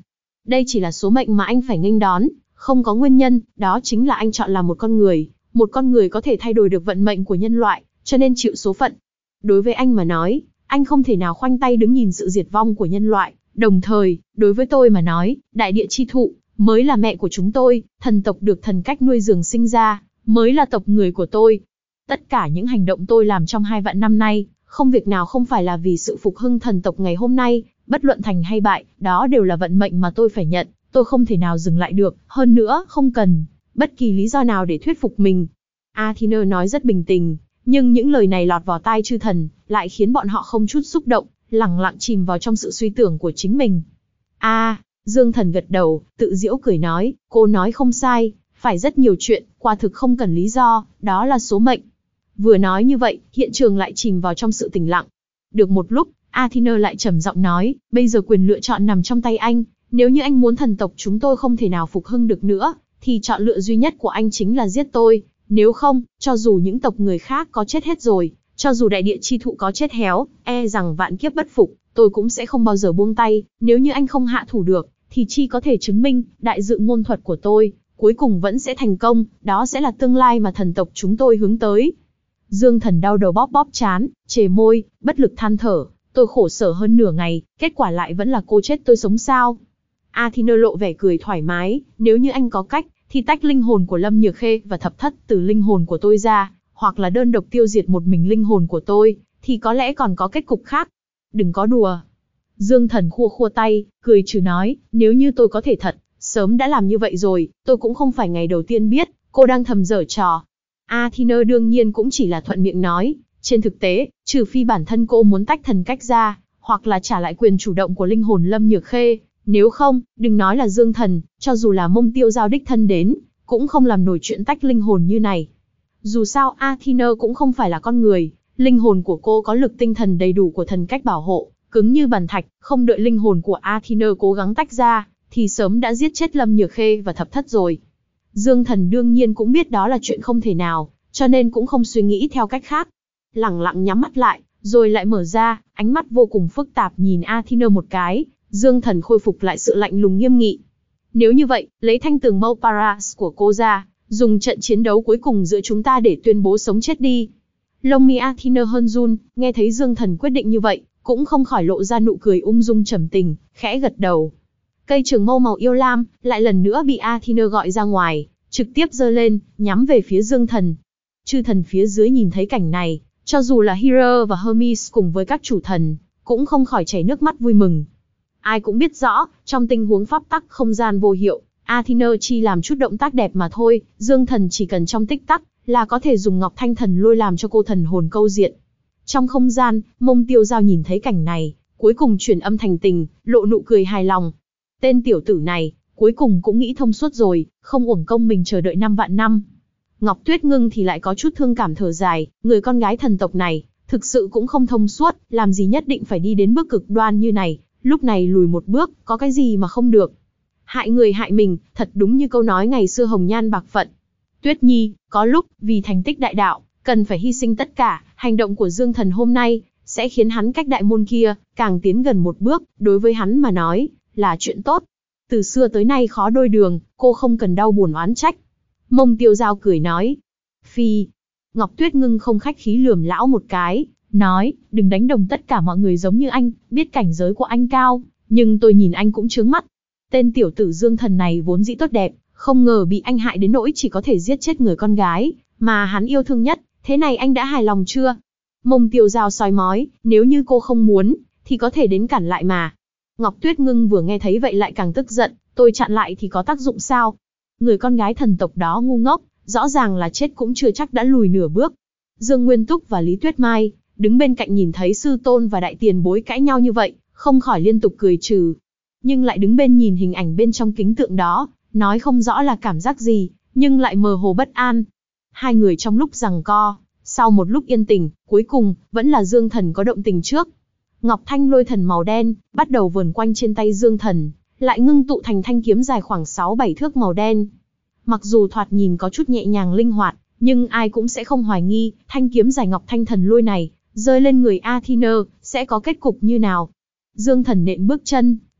Đây chỉ là số mệnh mà anh phải nghênh đón, không có nguyên nhân, đó chính là anh chọn làm một con người. Một con người có thể thay đổi được vận mệnh của nhân loại, cho nên chịu số phận. Đối với anh mà nói, anh không thể nào khoanh tay đứng nhìn sự diệt vong của nhân loại. Đồng thời, đối với tôi mà nói, đại địa chi thụ mới là mẹ của chúng tôi, thần tộc được thần cách nuôi dưỡng sinh ra, mới là tộc người của tôi. Tất cả những hành động tôi làm trong 2 vạn năm nay, không việc nào không phải là vì sự phục hưng thần tộc ngày hôm nay, bất luận thành hay bại, đó đều là vận mệnh mà tôi phải nhận, tôi không thể nào dừng lại được, hơn nữa, không cần bất kỳ lý do nào để thuyết phục mình. Athena nói rất bình tĩnh, nhưng những lời này lọt vào tai chư thần, lại khiến bọn họ không chút xúc động, lẳng lặng chìm vào trong sự suy tưởng của chính mình. Dương Thần gật đầu, tự giễu cười nói, cô nói không sai, phải rất nhiều chuyện, quả thực không cần lý do, đó là số mệnh. Vừa nói như vậy, hiện trường lại chìm vào trong sự tĩnh lặng. Được một lúc, Athena lại trầm giọng nói, bây giờ quyền lựa chọn nằm trong tay anh, nếu như anh muốn thần tộc chúng tôi không thể nào phục hưng được nữa, thì chọn lựa duy nhất của anh chính là giết tôi, nếu không, cho dù những tộc người khác có chết hết rồi, cho dù đại địa chi thụ có chết héo, e rằng vạn kiếp bất phục, tôi cũng sẽ không bao giờ buông tay, nếu như anh không hạ thủ được, thì chi có thể chứng minh, đại dự ngôn thuật của tôi, cuối cùng vẫn sẽ thành công, đó sẽ là tương lai mà thần tộc chúng tôi hướng tới. Dương Thần đau đầu bóp bóp trán, chề môi, bất lực than thở, tôi khổ sở hơn nửa ngày, kết quả lại vẫn là cô chết tôi sống sao. Athena lộ vẻ cười thoải mái, nếu như anh có cách, thì tách linh hồn của Lâm Nhược Khê và Thập Thất từ linh hồn của tôi ra, hoặc là đơn độc tiêu diệt một mình linh hồn của tôi, thì có lẽ còn có kết cục khác. Đừng có đùa. Dương Thần khua khua tay, cười trừ nói, nếu như tôi có thể thật, sớm đã làm như vậy rồi, tôi cũng không phải ngày đầu tiên biết, cô đang thầm giở trò. Athena đương nhiên cũng chỉ là thuận miệng nói, trên thực tế, trừ phi bản thân cô muốn tách thần cách ra, hoặc là trả lại quyền chủ động của linh hồn Lâm Nhược Khê, nếu không, đừng nói là Dương Thần, cho dù là Mông Tiêu Giao đích thân đến, cũng không làm nổi chuyện tách linh hồn như này. Dù sao Athena cũng không phải là con người, linh hồn của cô có lực tinh thần đầy đủ của thần cách bảo hộ, cứng như bàn thạch, không đợi linh hồn của Athena cố gắng tách ra, thì sớm đã giết chết Lâm Nhược Khê và Thập Thất rồi. Dương Thần đương nhiên cũng biết đó là chuyện không thể nào, cho nên cũng không suy nghĩ theo cách khác. Lẳng lặng nhắm mắt lại, rồi lại mở ra, ánh mắt vô cùng phức tạp nhìn Athena một cái, Dương Thần khôi phục lại sự lạnh lùng nghiêm nghị. Nếu như vậy, lấy thanh tường mâu Paras của cô ra, dùng trận chiến đấu cuối cùng giữa chúng ta để tuyên bố sống chết đi. Lông mi Athena hơn run, nghe thấy Dương Thần quyết định như vậy, cũng không khỏi lộ ra nụ cười ung dung trầm tình, khẽ gật đầu. Cây trường mâu màu yêu lam, lại lần nữa bị Athena gọi ra ngoài, trực tiếp giơ lên, nhắm về phía Dương Thần. Chư thần phía dưới nhìn thấy cảnh này, cho dù là Hera và Hermes cùng với các chủ thần, cũng không khỏi chảy nước mắt vui mừng. Ai cũng biết rõ, trong tình huống pháp tắc không gian vô hiệu, Athena chỉ làm chút động tác đẹp mà thôi, Dương Thần chỉ cần trong tích tắc, là có thể dùng Ngọc Thanh Thần Lôi làm cho cô thần hồn câu diện. Trong không gian, Mông Tiêu Giao nhìn thấy cảnh này, cuối cùng chuyển âm thành tình, lộ nụ cười hài lòng. Tên tiểu tử này, cuối cùng cũng nghĩ thông suốt rồi, không uổng công mình chờ đợi 5 vạn năm. Ngọc Tuyết Ngưng thì lại có chút thương cảm thở dài, người con gái thần tộc này, thực sự cũng không thông suốt, làm gì nhất định phải đi đến bước cực đoan như này, lúc này lùi một bước, có cái gì mà không được. Hại người hại mình, thật đúng như câu nói ngày xưa hồng nhan bạc phận. Tuyết Nhi, có lúc, vì thành tích đại đạo, cần phải hy sinh tất cả, hành động của Dương Thần hôm nay, sẽ khiến hắn cách đại môn kia, càng tiến gần một bước, đối với hắn mà nói, là chuyện tốt. Từ xưa tới nay khó đôi đường, cô không cần đau buồn oán trách. Mông Tiêu Giao cười nói. Phi. Ngọc Tuyết Ngưng không khách khí lườm lão một cái, nói, đừng đánh đồng tất cả mọi người giống như anh, biết cảnh giới của anh cao, nhưng tôi nhìn anh cũng chướng mắt. Tên tiểu tử Dương Thần này vốn dĩ tốt đẹp, không ngờ bị anh hại đến nỗi chỉ có thể giết chết người con gái, mà hắn yêu thương nhất, thế này anh đã hài lòng chưa? Mông Tiêu Giao soi mói, nếu như cô không muốn, thì có thể đến cản lại mà. Ngọc Tuyết Ngưng vừa nghe thấy vậy lại càng tức giận, tôi chặn lại thì có tác dụng sao? Người con gái thần tộc đó ngu ngốc, rõ ràng là chết cũng chưa chắc đã lùi nửa bước. Dương Nguyên Túc và Lý Tuyết Mai, đứng bên cạnh nhìn thấy sư tôn và đại tiền bối cãi nhau như vậy, không khỏi liên tục cười trừ. Nhưng lại đứng bên nhìn hình ảnh bên trong kính tượng đó, nói không rõ là cảm giác gì, nhưng lại mơ hồ bất an. Hai người trong lúc giằng co, sau một lúc yên tĩnh, cuối cùng, vẫn là Dương Thần có động tình trước. Ngọc Thanh Lôi Thần màu đen, bắt đầu vờn quanh trên tay Dương Thần, lại ngưng tụ thành thanh kiếm dài khoảng 6-7 thước màu đen. Mặc dù thoạt nhìn có chút nhẹ nhàng linh hoạt, nhưng ai cũng sẽ không hoài nghi, thanh kiếm dài Ngọc Thanh Thần Lôi này, rơi lên người Athena, sẽ có kết cục như nào. Dương Thần nện bước chân,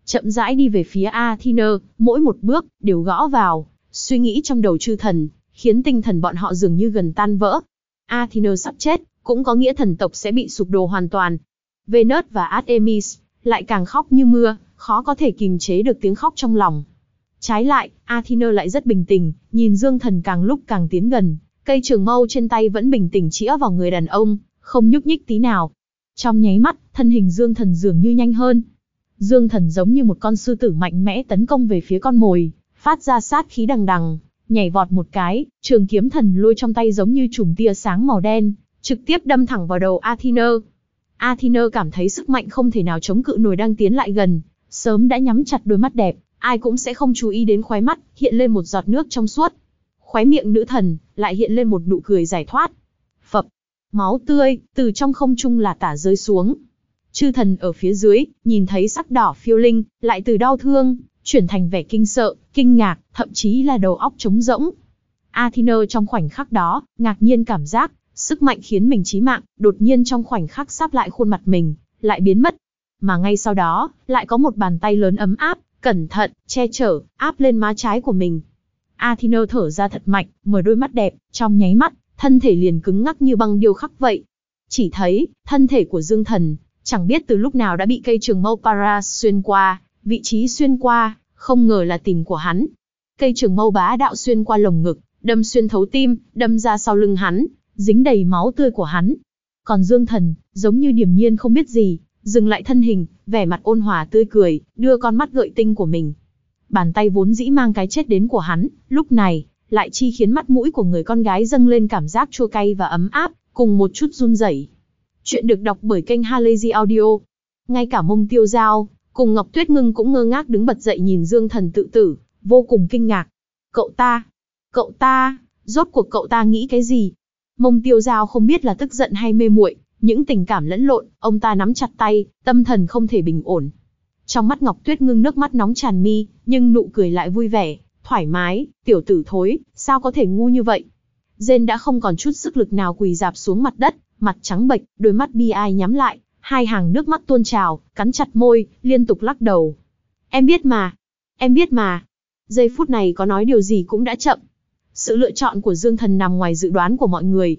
chậm rãi đi về phía Athena, mỗi một bước đều gõ vào suy nghĩ trong đầu chư thần, khiến tinh thần bọn họ dường như gần tan vỡ. Athena sắp chết, cũng có nghĩa thần tộc sẽ bị sụp đổ hoàn toàn. Venus và Artemis lại càng khóc như mưa, khó có thể kìm chế được tiếng khóc trong lòng. Trái lại, Athena lại rất bình tĩnh, nhìn Dương Thần càng lúc càng tiến gần, cây trường mâu trên tay vẫn bình tĩnh chĩa vào người đàn ông, không nhúc nhích tí nào. Trong nháy mắt, thân hình Dương Thần dường như nhanh hơn. Dương Thần giống như một con sư tử mạnh mẽ tấn công về phía con mồi, phát ra sát khí đằng đằng, nhảy vọt một cái, trường kiếm thần lôi trong tay giống như chùm tia sáng màu đen, trực tiếp đâm thẳng vào đầu Athena. Athena cảm thấy sức mạnh không thể nào chống cự nổi đang tiến lại gần, sớm đã nhắm chặt đôi mắt đẹp, ai cũng sẽ không chú ý đến khóe mắt hiện lên một giọt nước trong suốt. Khóe miệng nữ thần lại hiện lên một nụ cười giải thoát. Phập, máu tươi từ trong không trung là tả rơi xuống. Chư thần ở phía dưới nhìn thấy sắc đỏ phiêu linh, lại từ đau thương chuyển thành vẻ kinh sợ, kinh ngạc, thậm chí là đầu óc trống rỗng. Athena trong khoảnh khắc đó ngạc nhiên cảm giác sức mạnh khiến mình chí mạng, đột nhiên trong khoảnh khắc sáp lại khuôn mặt mình, lại biến mất. Mà ngay sau đó, lại có một bàn tay lớn ấm áp, cẩn thận, che chở, áp lên má trái của mình. Athena thở ra thật mạnh, mở đôi mắt đẹp, trong nháy mắt, thân thể liền cứng ngắc như băng điêu khắc vậy. Chỉ thấy, thân thể của Dương Thần, chẳng biết từ lúc nào đã bị cây trường mâu Paras xuyên qua, vị trí xuyên qua, không ngờ là tìm của hắn. Cây trường mâu bá đạo xuyên qua lồng ngực, đâm xuyên thấu tim, đâm ra sau lưng hắn, dính đầy máu tươi của hắn. Còn Dương Thần, giống như điềm nhiên không biết gì, dừng lại thân hình, vẻ mặt ôn hòa tươi cười, đưa con mắt gợi tinh của mình. Bàn tay vốn dĩ mang cái chết đến của hắn, lúc này, lại chi khiến mắt mũi của người con gái dâng lên cảm giác chua cay và ấm áp, cùng một chút run rẩy. Chuyện được đọc bởi kênh Halazy Audio. Ngay cả Mông Tiêu Giao, cùng Ngọc Tuyết Ngưng cũng ngơ ngác đứng bật dậy nhìn Dương Thần tự tử, vô cùng kinh ngạc. Cậu ta, rốt cuộc cậu ta nghĩ cái gì? Mông Tiêu Giao không biết là tức giận hay mê muội, những tình cảm lẫn lộn, ông ta nắm chặt tay, tâm thần không thể bình ổn. Trong mắt Ngọc Tuyết Ngưng nước mắt nóng tràn mi, nhưng nụ cười lại vui vẻ, thoải mái, tiểu tử thối, sao có thể ngu như vậy? Jane đã không còn chút sức lực nào quỳ rạp xuống mặt đất, mặt trắng bệch, đôi mắt bi ai nhắm lại, hai hàng nước mắt tuôn trào, cắn chặt môi, liên tục lắc đầu. Em biết mà. Giây phút này có nói điều gì cũng đã chậm. Sự lựa chọn của Dương Thần nằm ngoài dự đoán của mọi người.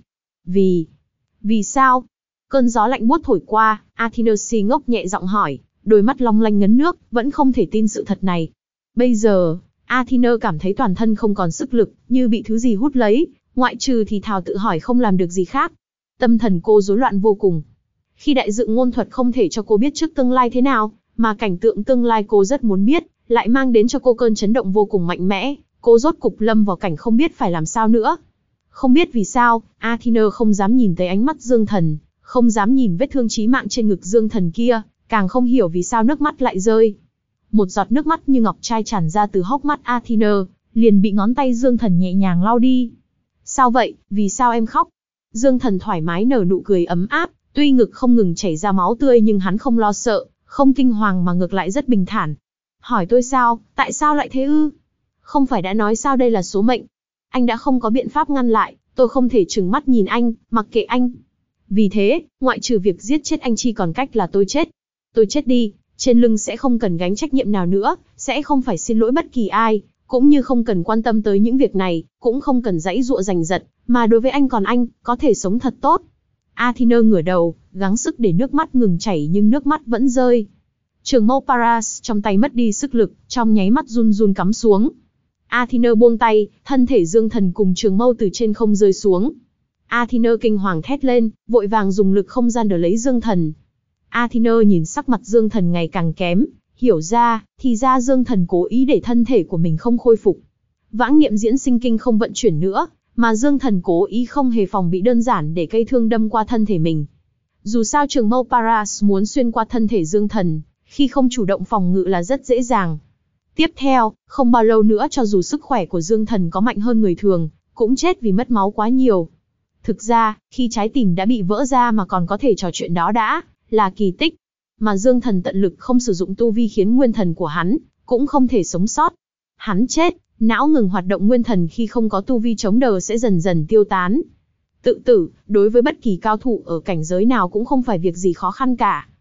Vì sao? Cơn gió lạnh buốt thổi qua, Athena si ngốc nhẹ giọng hỏi, đôi mắt long lanh ngấn nước, vẫn không thể tin sự thật này. Bây giờ, Athena cảm thấy toàn thân không còn sức lực, như bị thứ gì hút lấy, ngoại trừ thì thào tự hỏi không làm được gì khác. Tâm thần cô rối loạn vô cùng. Khi đại dự ngôn thuật không thể cho cô biết trước tương lai thế nào, mà cảnh tượng tương lai cô rất muốn biết, lại mang đến cho cô cơn chấn động vô cùng mạnh mẽ, cô rốt cục lâm vào cảnh không biết phải làm sao nữa. Không biết vì sao, Athena không dám nhìn tới ánh mắt Dương Thần, không dám nhìn vết thương chí mạng trên ngực Dương Thần kia, càng không hiểu vì sao nước mắt lại rơi. Một giọt nước mắt như ngọc trai tràn ra từ hốc mắt Athena, liền bị ngón tay Dương Thần nhẹ nhàng lau đi. Sao vậy, vì sao em khóc? Dương Thần thoải mái nở nụ cười ấm áp, tuy ngực không ngừng chảy ra máu tươi nhưng hắn không lo sợ, không kinh hoàng mà ngược lại rất bình thản. Hỏi tôi sao, tại sao lại thế ư? Không phải đã nói sao đây là số mệnh? Anh đã không có biện pháp ngăn lại, tôi không thể trừng mắt nhìn anh, mặc kệ anh. Vì thế, ngoại trừ việc giết chết anh chỉ còn cách là tôi chết. Tôi chết đi, trên lưng sẽ không cần gánh trách nhiệm nào nữa, sẽ không phải xin lỗi bất kỳ ai, cũng như không cần quan tâm tới những việc này, cũng không cần giãy giụa giành giật, mà đối với anh còn anh, có thể sống thật tốt. Athena ngửa đầu, gắng sức để nước mắt ngừng chảy nhưng nước mắt vẫn rơi. Trường mâu Paras trong tay mất đi sức lực, trong nháy mắt run run cắm xuống. Athena buông tay, thân thể Dương Thần cùng trường mâu từ trên không rơi xuống. Athena kinh hoàng thét lên, vội vàng dùng lực không gian đỡ lấy Dương Thần. Athena nhìn sắc mặt Dương Thần ngày càng kém, hiểu ra, thì ra Dương Thần cố ý để thân thể của mình không khôi phục. Vãng niệm diễn sinh kinh không vận chuyển nữa, mà Dương Thần cố ý không hề phòng bị đơn giản để cây thương đâm qua thân thể mình. Dù sao trường mâu Paras muốn xuyên qua thân thể Dương Thần, khi không chủ động phòng ngự là rất dễ dàng. Tiếp theo, không bao lâu nữa cho dù sức khỏe của Dương Thần có mạnh hơn người thường, cũng chết vì mất máu quá nhiều. Thực ra, khi trái tim đã bị vỡ ra mà còn có thể trò chuyện đó đã là kỳ tích. Mà Dương Thần tận lực không sử dụng tu vi khiến nguyên thần của hắn cũng không thể sống sót. Hắn chết, não ngừng hoạt động nguyên thần khi không có tu vi chống đỡ sẽ dần dần tiêu tán. Tự tử, đối với bất kỳ cao thủ ở cảnh giới nào cũng không phải việc gì khó khăn cả.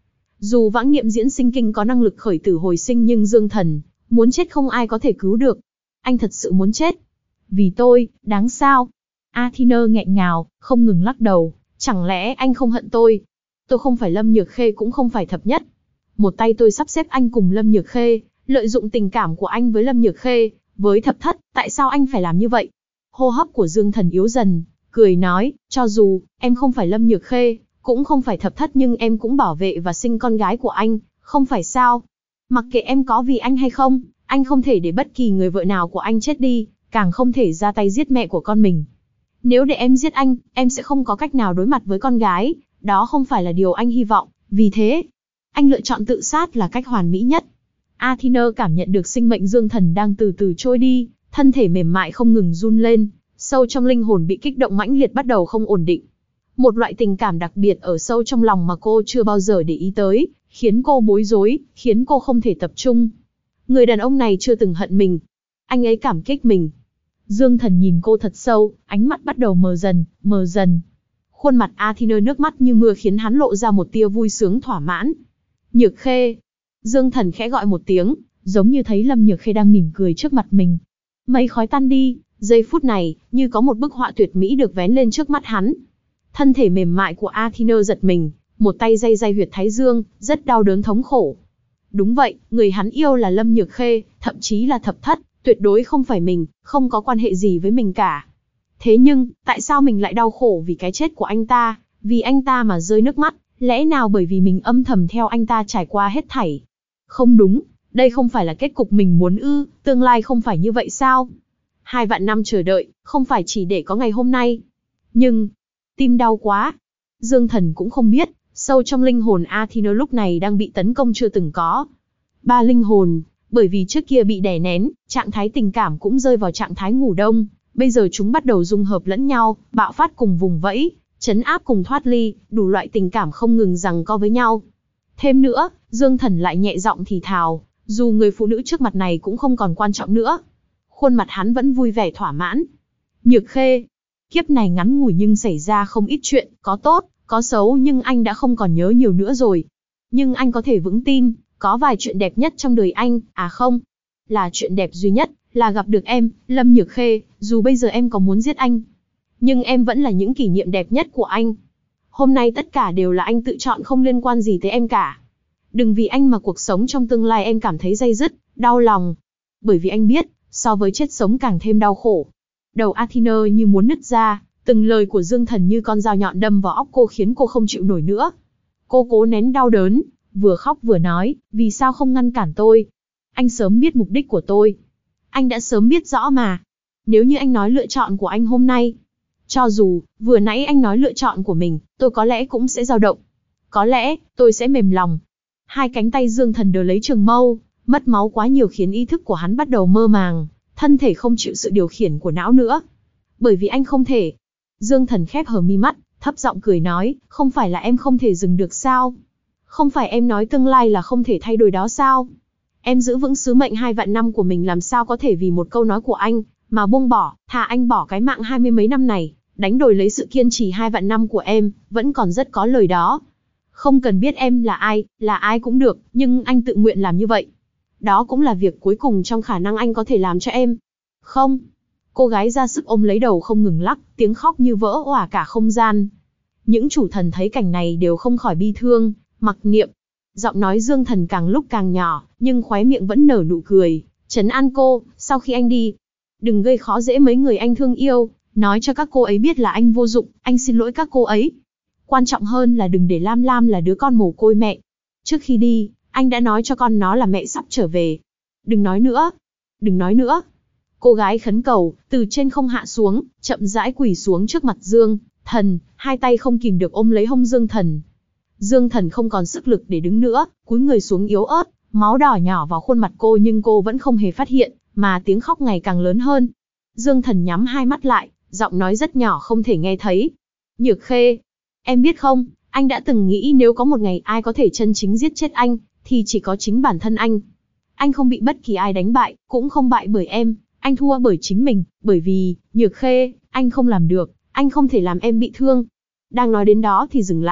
Dù vãng niệm diễn sinh kinh có năng lực khởi tử hồi sinh nhưng Dương Thần, muốn chết không ai có thể cứu được. Anh thật sự muốn chết. Vì tôi, đáng sao? Athena nghẹn ngào, không ngừng lắc đầu. Chẳng lẽ anh không hận tôi? Tôi không phải Lâm Nhược Khê cũng không phải Thập Nhất. Một tay tôi sắp xếp anh cùng Lâm Nhược Khê, lợi dụng tình cảm của anh với Lâm Nhược Khê, với Thập Thất, tại sao anh phải làm như vậy? Hô hấp của Dương Thần yếu dần, cười nói, cho dù em không phải Lâm Nhược Khê, cũng không phải Thập Thất nhưng em cũng bảo vệ và sinh con gái của anh, không phải sao? Mặc kệ em có vì anh hay không, anh không thể để bất kỳ người vợ nào của anh chết đi, càng không thể ra tay giết mẹ của con mình. Nếu để em giết anh, em sẽ không có cách nào đối mặt với con gái, đó không phải là điều anh hy vọng, vì thế, anh lựa chọn tự sát là cách hoàn mỹ nhất. Athena cảm nhận được sinh mệnh Dương Thần đang từ từ trôi đi, thân thể mềm mại không ngừng run lên, sâu trong linh hồn bị kích động mãnh liệt bắt đầu không ổn định. Một loại tình cảm đặc biệt ở sâu trong lòng mà cô chưa bao giờ để ý tới, khiến cô bối rối, khiến cô không thể tập trung. Người đàn ông này chưa từng hận mình. Anh ấy cảm kích mình. Dương Thần nhìn cô thật sâu, ánh mắt bắt đầu mờ dần, mờ dần. Khuôn mặt Athena nước mắt như mưa khiến hắn lộ ra một tia vui sướng thỏa mãn. Nhược Khê. Dương Thần khẽ gọi một tiếng, giống như thấy Lâm Nhược Khê đang mỉm cười trước mặt mình. Mây khói tan đi, giây phút này, như có một bức họa tuyệt mỹ được vén lên trước mắt hắn. Thân thể mềm mại của Athena giật mình, một tay day day huyệt thái dương, rất đau đớn thống khổ. Đúng vậy, người hắn yêu là Lâm Nhược Khê, thậm chí là Thập Thất, tuyệt đối không phải mình, không có quan hệ gì với mình cả. Thế nhưng, tại sao mình lại đau khổ vì cái chết của anh ta, vì anh ta mà rơi nước mắt, lẽ nào bởi vì mình âm thầm theo anh ta trải qua hết thảy? Không đúng, đây không phải là kết cục mình muốn ư, tương lai không phải như vậy sao? 2 vạn năm chờ đợi, không phải chỉ để có ngày hôm nay. Nhưng, tim đau quá. Dương Thần cũng không biết, sâu trong linh hồn Athena lúc này đang bị tấn công chưa từng có. 3 linh hồn, bởi vì trước kia bị đè nén, trạng thái tình cảm cũng rơi vào trạng thái ngủ đông, bây giờ chúng bắt đầu dung hợp lẫn nhau, bạo phát cùng vùng vẫy, trấn áp cùng thoát ly, đủ loại tình cảm không ngừng giằng co với nhau. Thêm nữa, Dương Thần lại nhẹ giọng thì thào, dù người phụ nữ trước mặt này cũng không còn quan trọng nữa. Khuôn mặt hắn vẫn vui vẻ thỏa mãn. Nhược Khê, kiếp này ngắn ngủi nhưng xảy ra không ít chuyện, có tốt, có xấu nhưng anh đã không còn nhớ nhiều nữa rồi. Nhưng anh có thể vững tin, có vài chuyện đẹp nhất trong đời anh, à không, là chuyện đẹp duy nhất, là gặp được em, Lâm Nhược Khê, dù bây giờ em có muốn giết anh. Nhưng em vẫn là những kỷ niệm đẹp nhất của anh. Hôm nay tất cả đều là anh tự chọn không liên quan gì tới em cả. Đừng vì anh mà cuộc sống trong tương lai em cảm thấy day dứt, đau lòng. Bởi vì anh biết, so với chết sống càng thêm đau khổ. Đầu Athena như muốn nứt ra, từng lời của Dương Thần như con dao nhọn đâm vào óc cô khiến cô không chịu nổi nữa. Cô cố nén đau đớn, vừa khóc vừa nói, vì sao không ngăn cản tôi? Anh sớm biết mục đích của tôi. Anh đã sớm biết rõ mà. Nếu như anh nói lựa chọn của anh hôm nay, cho dù, vừa nãy anh nói lựa chọn của mình, tôi có lẽ cũng sẽ dao động. Có lẽ, tôi sẽ mềm lòng. 2 cánh tay Dương Thần đỡ lấy trường mâu, mất máu quá nhiều khiến ý thức của hắn bắt đầu mơ màng, thân thể không chịu sự điều khiển của não nữa. Bởi vì anh không thể. Dương Thần khép hờ mi mắt, thấp giọng cười nói, không phải là em không thể dừng được sao? Không phải em nói tương lai là không thể thay đổi đó sao? Em giữ vững sứ mệnh 2 vạn năm của mình làm sao có thể vì một câu nói của anh, mà buông bỏ, thà anh bỏ cái mạng 20 mấy năm này, đánh đổi lấy sự kiên trì 2 vạn năm của em, vẫn còn rất có lời đó. Không cần biết em là ai cũng được, nhưng anh tự nguyện làm như vậy. Đó cũng là việc cuối cùng trong khả năng anh có thể làm cho em. Không. Cô gái ra sức ôm lấy đầu không ngừng lắc, tiếng khóc như vỡ òa cả không gian. Những chủ thần thấy cảnh này đều không khỏi bi thương, mặc niệm. Giọng nói Dương Thần càng lúc càng nhỏ, nhưng khóe miệng vẫn nở nụ cười, trấn an cô, sau khi anh đi, đừng gây khó dễ mấy người anh thương yêu, nói cho các cô ấy biết là anh vô dụng, anh xin lỗi các cô ấy. Quan trọng hơn là đừng để Lam Lam là đứa con mồ côi mẹ. Trước khi đi, anh đã nói cho con nó là mẹ sắp trở về. Đừng nói nữa, đừng nói nữa. Cô gái khấn cầu, từ trên không hạ xuống, chậm rãi quỳ xuống trước mặt Dương Thần, 2 tay không kìm được ôm lấy hông Dương Thần. Dương Thần không còn sức lực để đứng nữa, cúi người xuống yếu ớt, máu đỏ nhỏ vào khuôn mặt cô nhưng cô vẫn không hề phát hiện, mà tiếng khóc ngày càng lớn hơn. Dương Thần nhắm 2 mắt lại, giọng nói rất nhỏ không thể nghe thấy. Nhược Khê, em biết không, anh đã từng nghĩ nếu có một ngày ai có thể chân chính giết chết anh, thì chỉ có chính bản thân anh. Anh không bị bất kỳ ai đánh bại, cũng không bại bởi em, anh thua bởi chính mình, bởi vì, Nhược Khê, anh không làm được, anh không thể làm em bị thương. Đang nói đến đó thì dừng lại,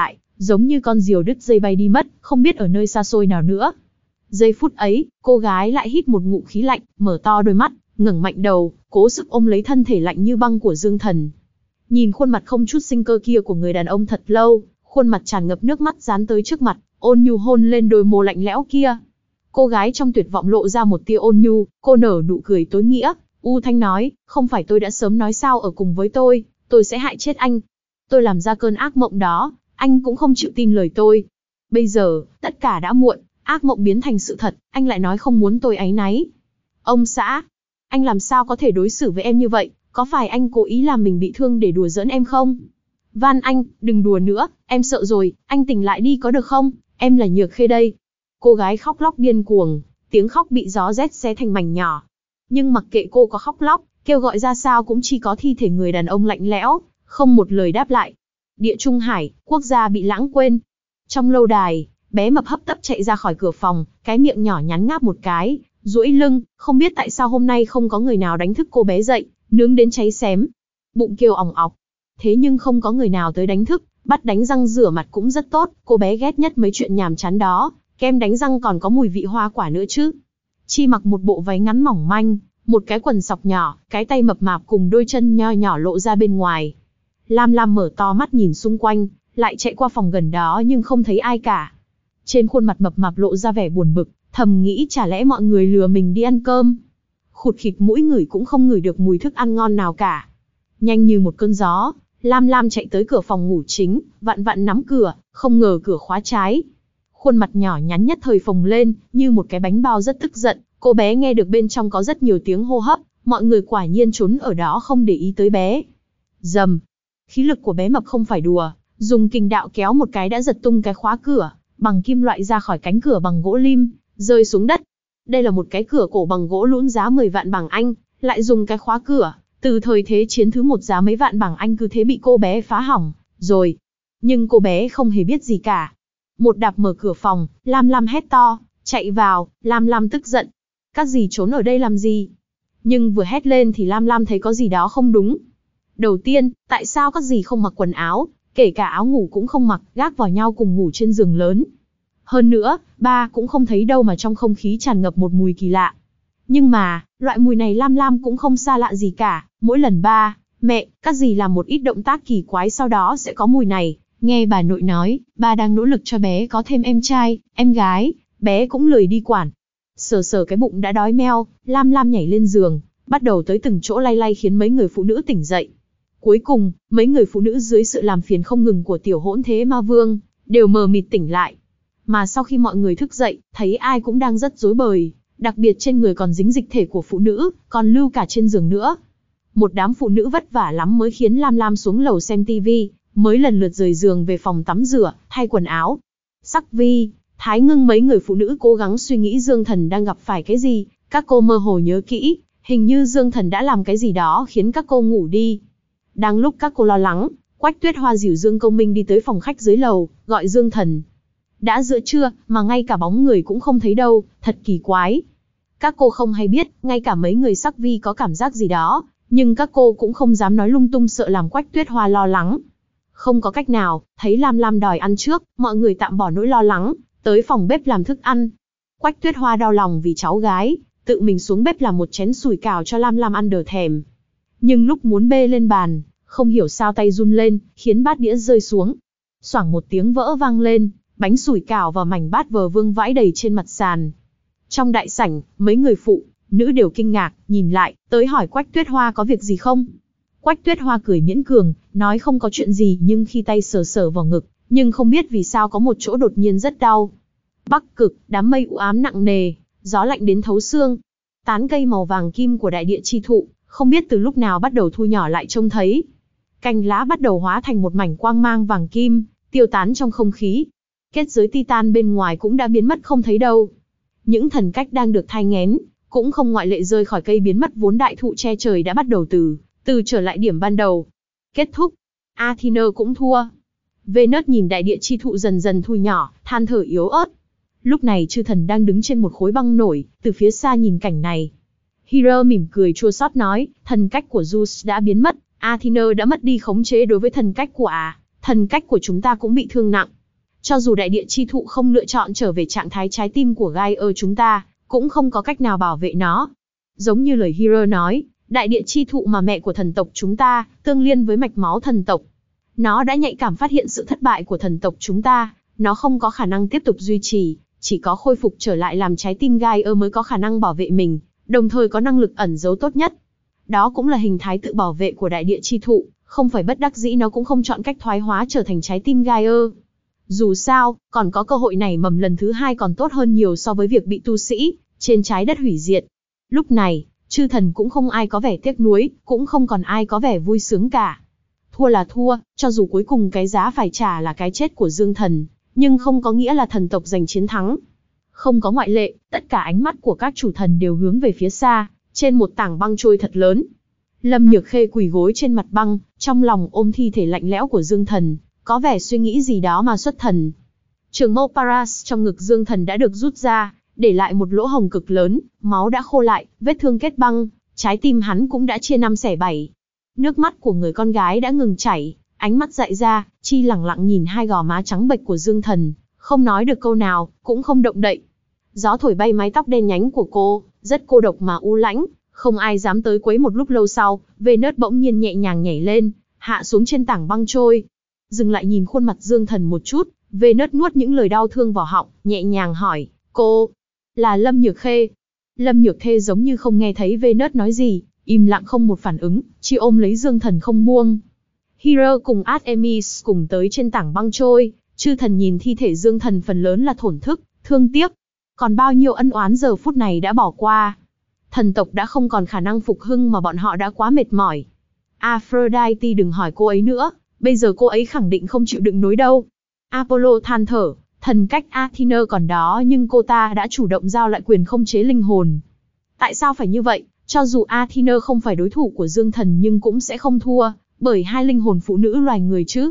giống như con diều đứt dây bay đi mất, không biết ở nơi xa xôi nào nữa. Giây phút ấy, cô gái lại hít một ngụm khí lạnh, mở to đôi mắt, ngẩng mạnh đầu, cố sức ôm lấy thân thể lạnh như băng của Dương Thần. Nhìn khuôn mặt không chút sinh cơ kia của người đàn ông thật lâu, khuôn mặt tràn ngập nước mắt dán tới trước mặt, ôn nhu hôn lên đôi môi lạnh lẽo kia. Cô gái trong tuyệt vọng lộ ra một tia ôn nhu, cô nở nụ cười tối nghĩa, u thanh nói, không phải tôi đã sớm nói sao ở cùng với tôi sẽ hại chết anh. Tôi làm ra cơn ác mộng đó, anh cũng không chịu tin lời tôi. Bây giờ, tất cả đã muộn, ác mộng biến thành sự thật, anh lại nói không muốn tôi áy náy. Ông xã, anh làm sao có thể đối xử với em như vậy, có phải anh cố ý làm mình bị thương để đùa giỡn em không? Van anh, đừng đùa nữa, em sợ rồi, anh tỉnh lại đi có được không, em là Nhược Khê đây. Cô gái khóc lóc điên cuồng, tiếng khóc bị gió rét xé thành mảnh nhỏ. Nhưng mặc kệ cô có khóc lóc, kêu gọi ra sao cũng chỉ có thi thể người đàn ông lạnh lẽo, không một lời đáp lại. Địa Trung Hải, quốc gia bị lãng quên. Trong lâu đài, bé mập hấp tấp chạy ra khỏi cửa phòng, cái miệng nhỏ nhắn ngáp một cái, duỗi lưng, không biết tại sao hôm nay không có người nào đánh thức cô bé dậy, nướng đến cháy xém. Bụng kêu ỏng ọc. Thế nhưng không có người nào tới đánh thức, bắt đánh răng rửa mặt cũng rất tốt, cô bé ghét nhất mấy chuyện nhàm chán đó, kem đánh răng còn có mùi vị hoa quả nữa chứ. Chi mặc một bộ váy ngắn mỏng manh, một cái quần sọc nhỏ, cái tay mập mạp cùng đôi chân nho nhỏ lộ ra bên ngoài. Lam Lam mở to mắt nhìn xung quanh, lại chạy qua phòng gần đó nhưng không thấy ai cả. Trên khuôn mặt mập mạp lộ ra vẻ buồn bực, thầm nghĩ chả lẽ mọi người lừa mình đi ăn cơm. Khụt khịt mũi ngửi cũng không ngửi được mùi thức ăn ngon nào cả. Nhanh như một cơn gió, Lam Lam chạy tới cửa phòng ngủ chính, vặn vặn nắm cửa, không ngờ cửa khóa trái. Khuôn mặt nhỏ nhắn nhất thời phồng lên, như một cái bánh bao rất tức giận. Cô bé nghe được bên trong có rất nhiều tiếng hô hấp, mọi người quả nhiên trốn ở đó không để ý tới bé. Dầm, khí lực của bé mập không phải đùa, dùng kình đạo kéo một cái đã giật tung cái khóa cửa, bằng kim loại ra khỏi cánh cửa bằng gỗ lim, rơi xuống đất. Đây là một cái cửa cổ bằng gỗ lũn giá 10 vạn bảng Anh, lại dùng cái khóa cửa, từ thời Thế Chiến thứ 1 giá mấy vạn bảng Anh cứ thế bị cô bé phá hỏng, rồi. Nhưng cô bé không hề biết gì cả. Một đạp mở cửa phòng, Lam Lam hét to, chạy vào, Lam Lam tức giận. Các dì trốn ở đây làm gì? Nhưng vừa hét lên thì Lam Lam thấy có gì đó không đúng. Đầu tiên, tại sao các dì không mặc quần áo, kể cả áo ngủ cũng không mặc, gác vào nhau cùng ngủ trên giường lớn. Hơn nữa, ba cũng không thấy đâu mà trong không khí tràn ngập một mùi kỳ lạ. Nhưng mà, loại mùi này Lam Lam cũng không xa lạ gì cả, mỗi lần ba, mẹ, các dì làm một ít động tác kỳ quái sau đó sẽ có mùi này. Nghe bà nội nói, ba đang nỗ lực cho bé có thêm em trai, em gái, bé cũng lười đi quản. Sờ sờ cái bụng đã đói meo, Lam Lam nhảy lên giường, bắt đầu tới từng chỗ lay lay khiến mấy người phụ nữ tỉnh dậy. Cuối cùng, mấy người phụ nữ dưới sự làm phiền không ngừng của tiểu hỗn thế ma vương, đều mờ mịt tỉnh lại. Mà sau khi mọi người thức dậy, thấy ai cũng đang rất rối bời, đặc biệt trên người còn dính dịch thể của phụ nữ, còn lưu cả trên giường nữa. Một đám phụ nữ vất vả lắm mới khiến Lam Lam xuống lầu xem tivi, mới lần lượt rời giường về phòng tắm rửa, thay quần áo. Sắc Vi, Thái Ngưng mấy người phụ nữ cố gắng suy nghĩ Dương Thần đang gặp phải cái gì, các cô mơ hồ nhớ kỹ, hình như Dương Thần đã làm cái gì đó khiến các cô ngủ đi. Đang lúc các cô lo lắng, Quách Tuyết Hoa dìu Dương Công Minh đi tới phòng khách dưới lầu, gọi Dương Thần. Đã giữa trưa, mà ngay cả bóng người cũng không thấy đâu, thật kỳ quái. Các cô không hay biết, ngay cả mấy người Sắc Vi có cảm giác gì đó, nhưng các cô cũng không dám nói lung tung sợ làm Quách Tuyết Hoa lo lắng. Không có cách nào, thấy Lam Lam đòi ăn trước, mọi người tạm bỏ nỗi lo lắng, tới phòng bếp làm thức ăn. Quách Tuyết Hoa đau lòng vì cháu gái, tự mình xuống bếp làm một chén sủi cảo cho Lam Lam ăn đờ thèm. Nhưng lúc muốn bê lên bàn, không hiểu sao tay run lên, khiến bát đĩa rơi xuống. Xoảng một tiếng vỡ vang lên, bánh sủi cảo và mảnh bát vờ vương vãi đầy trên mặt sàn. Trong đại sảnh, mấy người phụ nữ đều kinh ngạc, nhìn lại, tới hỏi Quách Tuyết Hoa có việc gì không. Quách Tuyết Hoa cười miễn cường, nói không có chuyện gì, nhưng khi tay sờ sờ vào ngực, nhưng không biết vì sao có một chỗ đột nhiên rất đau. Bắc Cực, đám mây u ám nặng nề, gió lạnh đến thấu xương. Tán cây màu vàng kim của đại địa chi thụ, không biết từ lúc nào bắt đầu thu nhỏ lại trông thấy. Cành lá bắt đầu hóa thành một mảnh quang mang vàng kim, tiêu tán trong không khí. Kết giới Titan bên ngoài cũng đã biến mất không thấy đâu. Những thần cách đang được thai nghén, cũng không ngoại lệ rơi khỏi cây biến mất vốn đại thụ che trời đã bắt đầu từ trở lại điểm ban đầu. Kết thúc. Athena cũng thua. Venus nhìn đại địa chi thụ dần dần thu nhỏ, than thở yếu ớt. Lúc này chư thần đang đứng trên một khối băng nổi, từ phía xa nhìn cảnh này. Hera mỉm cười chua xót nói, thần cách của Zeus đã biến mất, Athena đã mất đi khống chế đối với thần cách của thần cách của chúng ta cũng bị thương nặng. Cho dù đại địa chi thụ không lựa chọn trở về trạng thái trái tim của Gaia chúng ta, cũng không có cách nào bảo vệ nó. Giống như lời Hero nói, đại địa chi thụ mà mẹ của thần tộc chúng ta, tương liên với mạch máu thần tộc. Nó đã nhạy cảm phát hiện sự thất bại của thần tộc chúng ta, nó không có khả năng tiếp tục duy trì, chỉ có khôi phục trở lại làm trái tim Gaia mới có khả năng bảo vệ mình, đồng thời có năng lực ẩn giấu tốt nhất. Đó cũng là hình thái tự bảo vệ của đại địa chi thụ, không phải bất đắc dĩ nó cũng không chọn cách thoái hóa trở thành trái tim Gaia. Dù sao, còn có cơ hội nảy mầm lần thứ hai còn tốt hơn nhiều so với việc bị tu sĩ trên trái đất hủy diệt. Lúc này, chư thần cũng không ai có vẻ tiếc nuối, cũng không còn ai có vẻ vui sướng cả. Thua là thua, cho dù cuối cùng cái giá phải trả là cái chết của Dương Thần, nhưng không có nghĩa là thần tộc giành chiến thắng. Không có ngoại lệ, tất cả ánh mắt của các chủ thần đều hướng về phía xa, trên một tảng băng trôi thật lớn. Lâm Nhược Khê quỳ gối trên mặt băng, trong lòng ôm thi thể lạnh lẽo của Dương Thần, có vẻ suy nghĩ gì đó mà xuất thần. Trường mâu Paras trong ngực Dương Thần đã được rút ra, để lại một lỗ hồng cực lớn, máu đã khô lại, vết thương kết băng, trái tim hắn cũng đã chia 5 xẻ 7. Nước mắt của người con gái đã ngừng chảy, ánh mắt dại ra, Chi lẳng lặng nhìn hai gò má trắng bệch của Dương Thần, không nói được câu nào, cũng không động đậy. Gió thổi bay mái tóc đen nhánh của cô, rất cô độc mà u lãnh, không ai dám tới quấy. Một lúc lâu sau, Venus bỗng nhiên nhẹ nhàng nhảy lên, hạ xuống trên tảng băng trôi. Dừng lại nhìn khuôn mặt Dương Thần một chút, Venus nuốt những lời đau thương vào họng, nhẹ nhàng hỏi, cô, là Lâm Nhược Khê. Lâm Nhược Khê giống như không nghe thấy Venus nói gì, im lặng không một phản ứng, chỉ ôm lấy Dương Thần không buông. Hero cùng Artemis cùng tới trên tảng băng trôi, chư thần nhìn thi thể Dương Thần phần lớn là thổn thức, thương tiếc. Còn bao nhiêu ân oán giờ phút này đã bỏ qua. Thần tộc đã không còn khả năng phục hưng mà bọn họ đã quá mệt mỏi. Aphrodite đừng hỏi cô ấy nữa, bây giờ cô ấy khẳng định không chịu đựng nổi đâu. Apollo than thở, thần cách Athena còn đó nhưng cô ta đã chủ động giao lại quyền khống chế linh hồn. Tại sao phải như vậy? Cho dù Athena không phải đối thủ của Dương Thần nhưng cũng sẽ không thua, bởi hai linh hồn phụ nữ loài người chứ.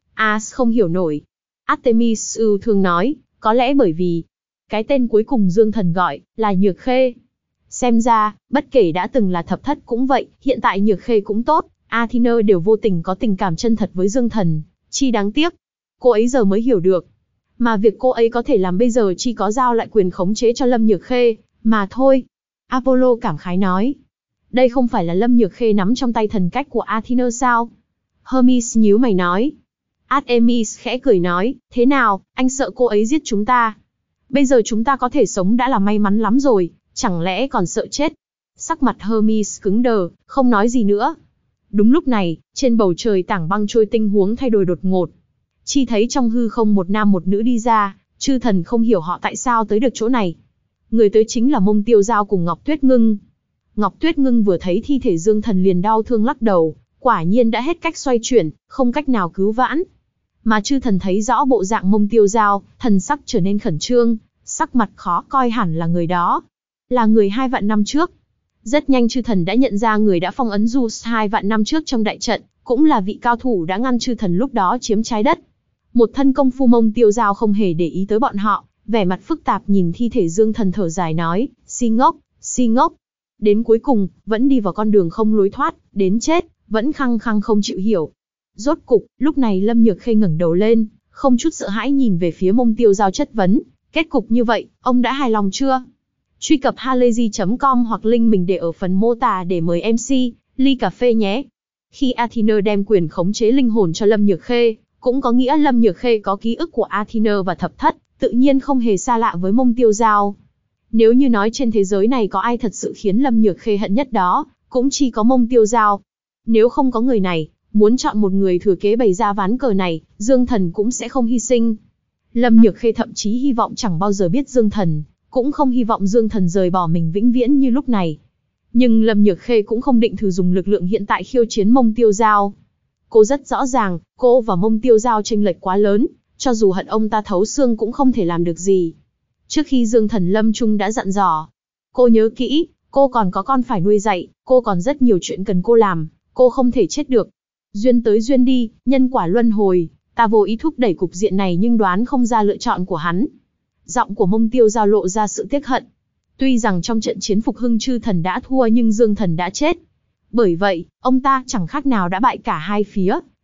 As không hiểu nổi. Artemis thường nói, có lẽ bởi vì cái tên cuối cùng Dương Thần gọi là Nhược Khê. Xem ra, bất kể đã từng là thập thất cũng vậy, hiện tại Nhược Khê cũng tốt, Athena đều vô tình có tình cảm chân thật với Dương Thần, Chi đáng tiếc. Cô ấy giờ mới hiểu được. Mà việc cô ấy có thể làm bây giờ chỉ có giao lại quyền khống chế cho Lâm Nhược Khê, mà thôi. Apollo cảm khái nói. Đây không phải là Lâm Nhược Khê nắm trong tay thần cách của Athena sao? Hermes nhíu mày nói. Artemis khẽ cười nói, thế nào, anh sợ cô ấy giết chúng ta? Bây giờ chúng ta có thể sống đã là may mắn lắm rồi, chẳng lẽ còn sợ chết? Sắc mặt Hermes cứng đờ, không nói gì nữa. Đúng lúc này, trên bầu trời tảng băng trôi tình huống thay đổi đột ngột. Chi thấy trong hư không một nam một nữ đi ra, chư thần không hiểu họ tại sao tới được chỗ này. Người tới chính là Mông Tiêu Giao cùng Ngọc Tuyết Ngưng. Ngọc Tuyết Ngưng vừa thấy thi thể Dương Thần liền đau thương lắc đầu, quả nhiên đã hết cách xoay chuyển, không cách nào cứu vãn. Mà chư thần thấy rõ bộ dạng Mông Tiêu Giao, thần sắc trở nên khẩn trương, sắc mặt khó coi hẳn là người đó. Là người 2 vạn năm trước. Rất nhanh chư thần đã nhận ra người đã phong ấn Zeus 2 vạn năm trước trong đại trận, cũng là vị cao thủ đã ngăn chư thần lúc đó chiếm trái đất. Một thân công phu Mông Tiêu Giao không hề để ý tới bọn họ, vẻ mặt phức tạp nhìn thi thể Dương Thần thở dài nói, si ngốc. Đến cuối cùng, vẫn đi vào con đường không lối thoát, đến chết, vẫn khăng khăng không chịu hiểu. Rốt cục, lúc này Lâm Nhược Khê ngẩng đầu lên, không chút sợ hãi nhìn về phía Mông Tiêu Giao chất vấn, kết cục như vậy, ông đã hài lòng chưa? Truy cập halayzi.com hoặc link mình để ở phần mô tả để mời MC, ly cà phê nhé. Khi Athena đem quyền khống chế linh hồn cho Lâm Nhược Khê, cũng có nghĩa Lâm Nhược Khê có ký ức của Athena và thập thất, tự nhiên không hề xa lạ với Mông Tiêu Giao. Nếu như nói trên thế giới này có ai thật sự khiến Lâm Nhược Khê hận nhất đó, cũng chỉ có Mông Tiêu Giao. Nếu không có người này, muốn chọn một người thừa kế bày ra ván cờ này, Dương Thần cũng sẽ không hy sinh. Lâm Nhược Khê thậm chí hy vọng chẳng bao giờ biết Dương Thần, cũng không hy vọng Dương Thần rời bỏ mình vĩnh viễn như lúc này. Nhưng Lâm Nhược Khê cũng không định thử dùng lực lượng hiện tại khiêu chiến Mông Tiêu Giao. Cô rất rõ ràng, cô và Mông Tiêu Giao chênh lệch quá lớn, cho dù hận ông ta thấu xương cũng không thể làm được gì. Trước khi Dương Thần lâm chung đã dặn dò, cô nhớ kỹ, cô còn có con phải nuôi dạy, cô còn rất nhiều chuyện cần cô làm, cô không thể chết được. Duyên tới duyên đi, nhân quả luân hồi, ta vô ý thúc đẩy cục diện này nhưng đoán không ra lựa chọn của hắn. Giọng của Mông Tiêu Giao lộ ra sự tiếc hận. Tuy rằng trong trận chiến phục hưng chư thần đã thua nhưng Dương Thần đã chết. Bởi vậy, ông ta chẳng khác nào đã bại cả hai phía,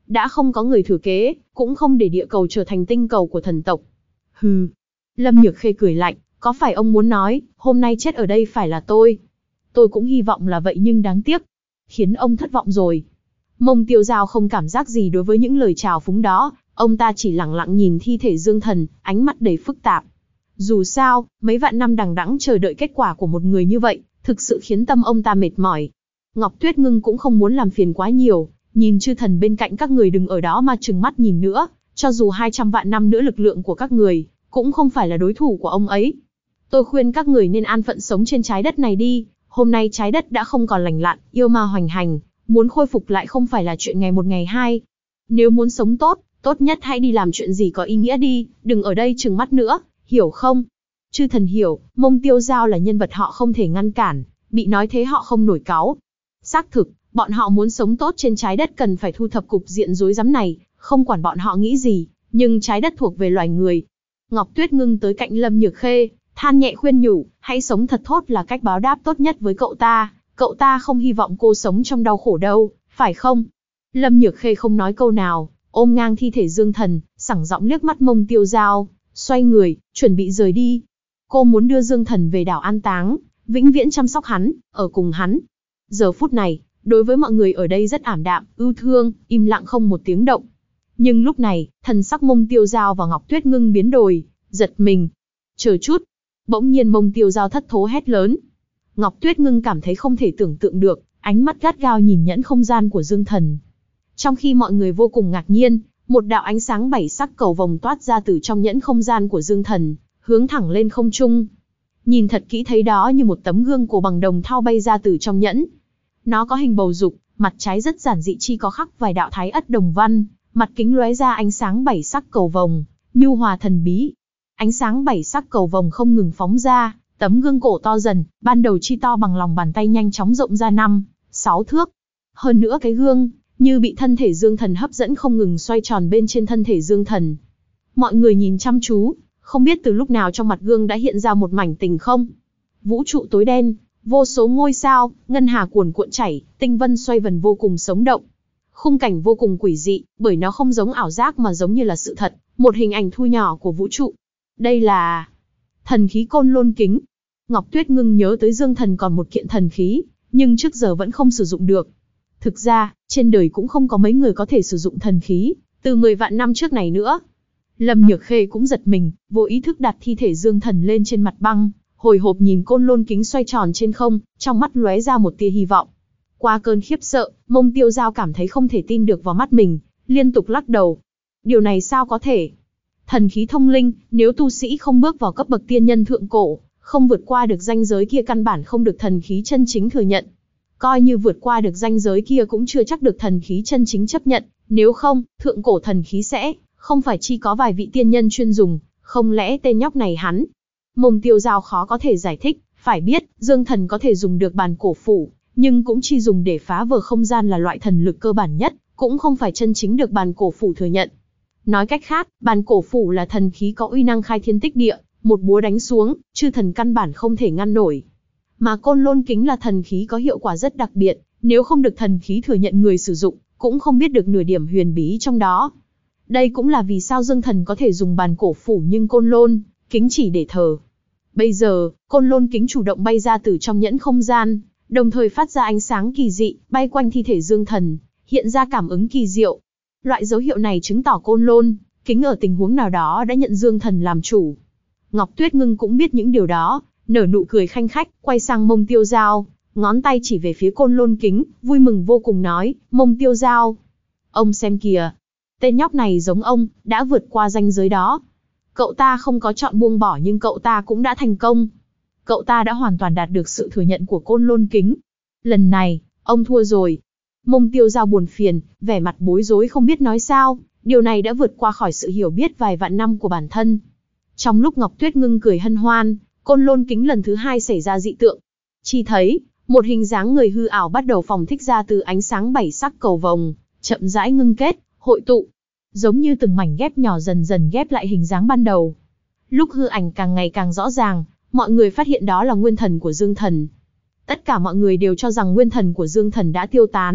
đã không có người thừa kế, cũng không để địa cầu trở thành tinh cầu của thần tộc. Hừ. Lâm Nhược Khê cười lạnh, có phải ông muốn nói, hôm nay chết ở đây phải là tôi? Tôi cũng hy vọng là vậy nhưng đáng tiếc. Khiến ông thất vọng rồi. Mông Tiêu Giao không cảm giác gì đối với những lời chào phúng đó, ông ta chỉ lặng lặng nhìn thi thể Dương Thần, ánh mắt đầy phức tạp. Dù sao, mấy vạn năm đằng đẵng chờ đợi kết quả của một người như vậy, thực sự khiến tâm ông ta mệt mỏi. Ngọc Tuyết Ngưng cũng không muốn làm phiền quá nhiều, nhìn chư thần bên cạnh các người đừng ở đó mà trừng mắt nhìn nữa, cho dù 200 vạn năm nữa lực lượng của các người, cũng không phải là đối thủ của ông ấy. Tôi khuyên các người nên an phận sống trên trái đất này đi, hôm nay trái đất đã không còn lành lặn, yêu ma hoành hành, muốn khôi phục lại không phải là chuyện ngày một ngày hai. Nếu muốn sống tốt, tốt nhất hãy đi làm chuyện gì có ý nghĩa đi, đừng ở đây trừng mắt nữa, hiểu không? Chư thần hiểu, Mông Tiêu Giao là nhân vật họ không thể ngăn cản, bị nói thế họ không nổi cáu. Xác thực, bọn họ muốn sống tốt trên trái đất cần phải thu thập cục diện rối rắm này, không quản bọn họ nghĩ gì, nhưng trái đất thuộc về loài người. Ngọc Tuyết Ngưng tới cạnh Lâm Nhược Khê, than nhẹ khuyên nhủ, hãy sống thật tốt là cách báo đáp tốt nhất với cậu ta không hy vọng cô sống trong đau khổ đâu, phải không? Lâm Nhược Khê không nói câu nào, ôm ngang thi thể Dương Thần, sảng giọng liếc mắt Mông Tiêu Giao, xoay người, chuẩn bị rời đi. Cô muốn đưa Dương Thần về đảo an táng, vĩnh viễn chăm sóc hắn, ở cùng hắn. Giờ phút này, đối với mọi người ở đây rất ảm đạm, ưu thương, im lặng không một tiếng động. Nhưng lúc này, thần sắc Mông Tiêu Giao và Ngọc Tuyết Ngưng biến đổi, giật mình. Chờ chút. Bỗng nhiên Mông Tiêu Giao thất thố hét lớn. Ngọc Tuyết Ngưng cảm thấy không thể tưởng tượng được, ánh mắt gắt gao nhìn nhẫn không gian của Dương Thần. Trong khi mọi người vô cùng ngạc nhiên, một đạo ánh sáng bảy sắc cầu vồng toát ra từ trong nhẫn không gian của Dương Thần, hướng thẳng lên không trung. Nhìn thật kỹ thấy đó như một tấm gương cổ bằng đồng thau bay ra từ trong nhẫn. Nó có hình bầu dục, mặt trái rất giản dị chi có khắc vài đạo thái ất đồng văn, mặt kính lóe ra ánh sáng bảy sắc cầu vồng, nhu hòa thần bí. Ánh sáng bảy sắc cầu vồng không ngừng phóng ra, tấm gương cổ to dần, ban đầu chi to bằng lòng bàn tay nhanh chóng rộng ra 5-6 thước. Hơn nữa cái gương, như bị thân thể Dương Thần hấp dẫn không ngừng xoay tròn bên trên thân thể Dương Thần. Mọi người nhìn chăm chú, không biết từ lúc nào trong mặt gương đã hiện ra một mảnh tình không. Vũ trụ tối đen, vô số ngôi sao, ngân hà cuồn cuộn chảy, tinh vân xoay vần vô cùng sống động. Khung cảnh vô cùng quỷ dị, bởi nó không giống ảo giác mà giống như là sự thật, một hình ảnh thu nhỏ của vũ trụ. Đây là thần khí Côn Lôn Kính. Ngọc Tuyết Ngưng nhớ tới Dương Thần còn một kiện thần khí, nhưng trước giờ vẫn không sử dụng được. Thực ra, trên đời cũng không có mấy người có thể sử dụng thần khí, từ 10 vạn năm trước này nữa. Lâm Nhược Khê cũng giật mình, vô ý thức đặt thi thể Dương Thần lên trên mặt băng, hồi hộp nhìn Côn Lôn Kính xoay tròn trên không, trong mắt lóe ra một tia hy vọng. Qua cơn khiếp sợ, Mông Tiêu Giao cảm thấy không thể tin được vào mắt mình, liên tục lắc đầu. Điều này sao có thể? Thần khí thông linh, nếu tu sĩ không bước vào cấp bậc tiên nhân thượng cổ, không vượt qua được ranh giới kia căn bản không được thần khí chân chính thừa nhận. Coi như vượt qua được ranh giới kia cũng chưa chắc được thần khí chân chính chấp nhận, nếu không, thượng cổ thần khí sẽ không phải chỉ có vài vị tiên nhân chuyên dùng, không lẽ tên nhóc này hắn? Mông Tiêu Giao khó có thể giải thích, phải biết, Dương Thần có thể dùng được bàn cổ phủ, nhưng cũng chỉ dùng để phá vỡ không gian là loại thần lực cơ bản nhất, cũng không phải chân chính được bàn cổ phủ thừa nhận. Nói cách khác, bàn cổ phủ là thần khí có uy năng khai thiên tích địa, một búa đánh xuống, chư thần căn bản không thể ngăn nổi. Mà Côn Lôn Kính là thần khí có hiệu quả rất đặc biệt, nếu không được thần khí thừa nhận người sử dụng, cũng không biết được nửa điểm huyền bí trong đó. Đây cũng là vì sao Dương Thần có thể dùng bàn cổ phủ nhưng Côn Lôn Kính chỉ để thờ. Bây giờ, Côn Lôn Kính chủ động bay ra từ trong nhẫn không gian, đồng thời phát ra ánh sáng kỳ dị, bay quanh thi thể Dương Thần, hiện ra cảm ứng kỳ diệu. Loại dấu hiệu này chứng tỏ Côn Lôn Kính ở tình huống nào đó đã nhận Dương Thần làm chủ. Ngọc Tuyết Ngưng cũng biết những điều đó, nở nụ cười khanh khách, quay sang Mông Tiêu Giao, ngón tay chỉ về phía Côn Lôn Kính, vui mừng vô cùng nói, Mông Tiêu Giao, ông xem kìa, tên nhóc này giống ông, đã vượt qua ranh giới đó. Cậu ta không có chọn buông bỏ nhưng cậu ta cũng đã thành công. Cậu ta đã hoàn toàn đạt được sự thừa nhận của Côn Lôn Kính. Lần này, ông thua rồi. Mông Tiêu Giao buồn phiền, vẻ mặt bối rối không biết nói sao, điều này đã vượt qua khỏi sự hiểu biết vài vạn năm của bản thân. Trong lúc Ngọc Tuyết Ngưng cười hân hoan, Côn Lôn Kính lần thứ hai xảy ra dị tượng. Chỉ thấy, một hình dáng người hư ảo bắt đầu phóng thích ra từ ánh sáng bảy sắc cầu vồng, chậm rãi ngưng kết, hội tụ. Giống như từng mảnh ghép nhỏ dần dần ghép lại hình dáng ban đầu. Lúc hư ảnh càng ngày càng rõ ràng, mọi người phát hiện đó là nguyên thần của Dương Thần. Tất cả mọi người đều cho rằng nguyên thần của Dương Thần đã tiêu tán,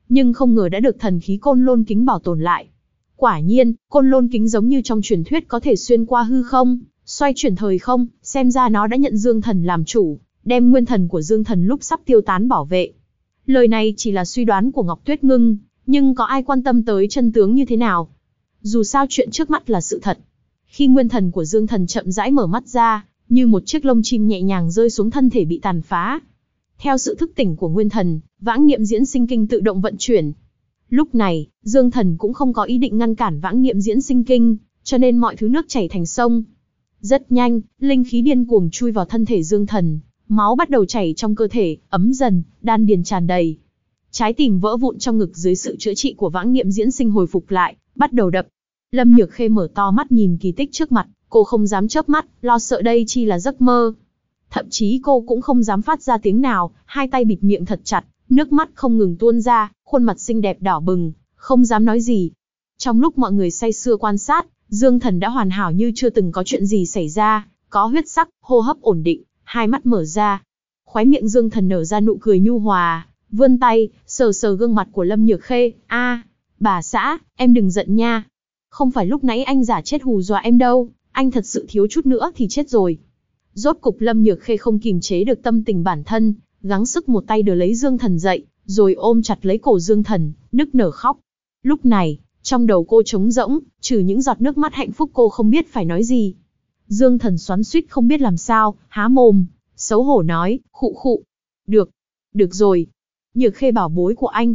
nhưng không ngờ đã được thần khí Côn Lôn Kính bảo tồn lại. Quả nhiên, Côn Lôn Kính giống như trong truyền thuyết có thể xuyên qua hư không, xoay chuyển thời không, xem ra nó đã nhận Dương Thần làm chủ, đem nguyên thần của Dương Thần lúc sắp tiêu tán bảo vệ. Lời này chỉ là suy đoán của Ngọc Tuyết Ngưng, nhưng có ai quan tâm tới chân tướng như thế nào? Dù sao chuyện trước mắt là sự thật. Khi nguyên thần của Dương Thần chậm rãi mở mắt ra, như một chiếc lông chim nhẹ nhàng rơi xuống thân thể bị tàn phá. Theo sự thức tỉnh của nguyên thần, vãng niệm diễn sinh kinh tự động vận chuyển. Lúc này, Dương Thần cũng không có ý định ngăn cản vãng niệm diễn sinh kinh, cho nên mọi thứ nước chảy thành sông. Rất nhanh, linh khí điên cuồng chui vào thân thể Dương Thần, máu bắt đầu chảy trong cơ thể, ấm dần, đan điền tràn đầy. Trái tim vỡ vụn trong ngực dưới sự chữa trị của vãng niệm diễn sinh hồi phục lại, bắt đầu đập. Lâm Nhược Khê mở to mắt nhìn kỳ tích trước mặt, cô không dám chớp mắt, lo sợ đây chi là giấc mơ. Thậm chí cô cũng không dám phát ra tiếng nào, hai tay bịt miệng thật chặt, nước mắt không ngừng tuôn ra, khuôn mặt xinh đẹp đỏ bừng, không dám nói gì. Trong lúc mọi người say sưa quan sát, Dương Thần đã hoàn hảo như chưa từng có chuyện gì xảy ra, có huyết sắc, hô hấp ổn định, hai mắt mở ra. Khóe miệng Dương Thần nở ra nụ cười nhu hòa, vươn tay, sờ sờ gương mặt của Lâm Nhược Khê. Bà xã, em đừng giận nha. Không phải lúc nãy anh giả chết hù dọa em đâu, anh thật sự thiếu chút nữa thì chết rồi. Rốt cục Lâm Nhược Khê không kìm chế được tâm tình bản thân, gắng sức một tay đỡ lấy Dương Thần dậy, rồi ôm chặt lấy cổ Dương Thần, nức nở khóc. Lúc này, trong đầu cô trống rỗng, trừ những giọt nước mắt hạnh phúc cô không biết phải nói gì. Dương Thần xoắn xuýt không biết làm sao, há mồm, xấu hổ nói, khụ khụ. Được rồi. Nhược Khê bảo bối của anh.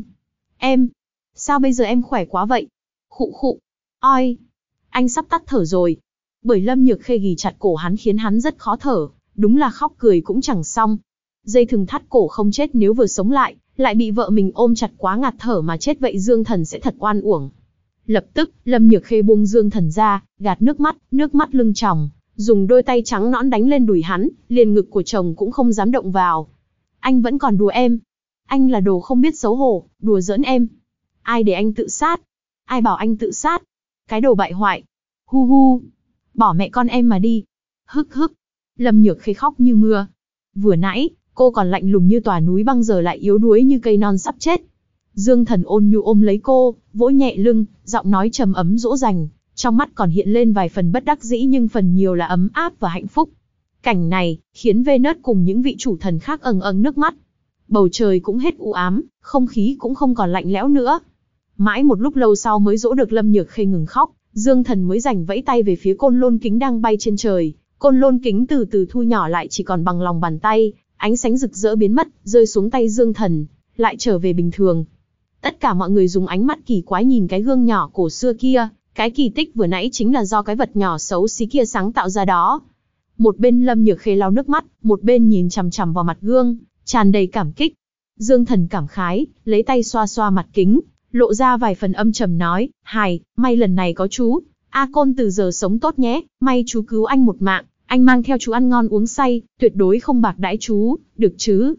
Sao bây giờ em khỏe quá vậy? Khụ khụ. Oi. Anh sắp tắt thở rồi. Bởi Lâm Nhược Khê ghì chặt cổ hắn khiến hắn rất khó thở, đúng là khóc cười cũng chẳng xong. Dây thừng thắt cổ không chết nếu vừa sống lại bị vợ mình ôm chặt quá ngạt thở mà chết vậy Dương Thần sẽ thật oan uổng. Lập tức, Lâm Nhược Khê buông Dương Thần ra, gạt nước mắt lưng tròng, dùng đôi tay trắng nõn đánh lên đùi hắn, liền ngực của chồng cũng không dám động vào. Anh vẫn còn đùa em. Anh là đồ không biết xấu hổ, đùa giỡn em. Ai để anh tự sát? Ai bảo anh tự sát? Cái đồ bại hoại. Hu hu. Bỏ mẹ con em mà đi. Hức hức. Lâm Nhược Khê khóc như mưa. Vừa nãy, cô còn lạnh lùng như tòa núi băng giờ lại yếu đuối như cây non sắp chết. Dương Thần ôn nhu ôm lấy cô, vỗ nhẹ lưng, giọng nói trầm ấm dỗ dành, trong mắt còn hiện lên vài phần bất đắc dĩ nhưng phần nhiều là ấm áp và hạnh phúc. Cảnh này, khiến Venus cùng những vị chủ thần khác ầng ầng nước mắt. Bầu trời cũng hết u ám, không khí cũng không còn lạnh lẽo nữa. Mãi một lúc lâu sau mới dỗ được Lâm Nhược Khê ngừng khóc, Dương Thần mới rảnh vẫy tay về phía Côn Lôn Kính đang bay trên trời. Côn Lôn Kính từ từ thu nhỏ lại chỉ còn bằng lòng bàn tay, ánh sáng rực rỡ biến mất, rơi xuống tay Dương Thần, lại trở về bình thường. Tất cả mọi người dùng ánh mắt kỳ quái nhìn cái gương nhỏ cổ xưa kia, cái kỳ tích vừa nãy chính là do cái vật nhỏ xấu xí kia sáng tạo ra đó. Một bên Lâm Nhược Khê lau nước mắt, một bên nhìn chằm chằm vào mặt gương, tràn đầy cảm kích. Dương Thần cảm khái, lấy tay xoa xoa mặt kính, lộ ra vài phần âm trầm nói, may lần này có chú, Côn từ giờ sống tốt nhé, may chú cứu anh một mạng, anh mang theo chú ăn ngon uống say, tuyệt đối không bạc đãi chú, được chứ?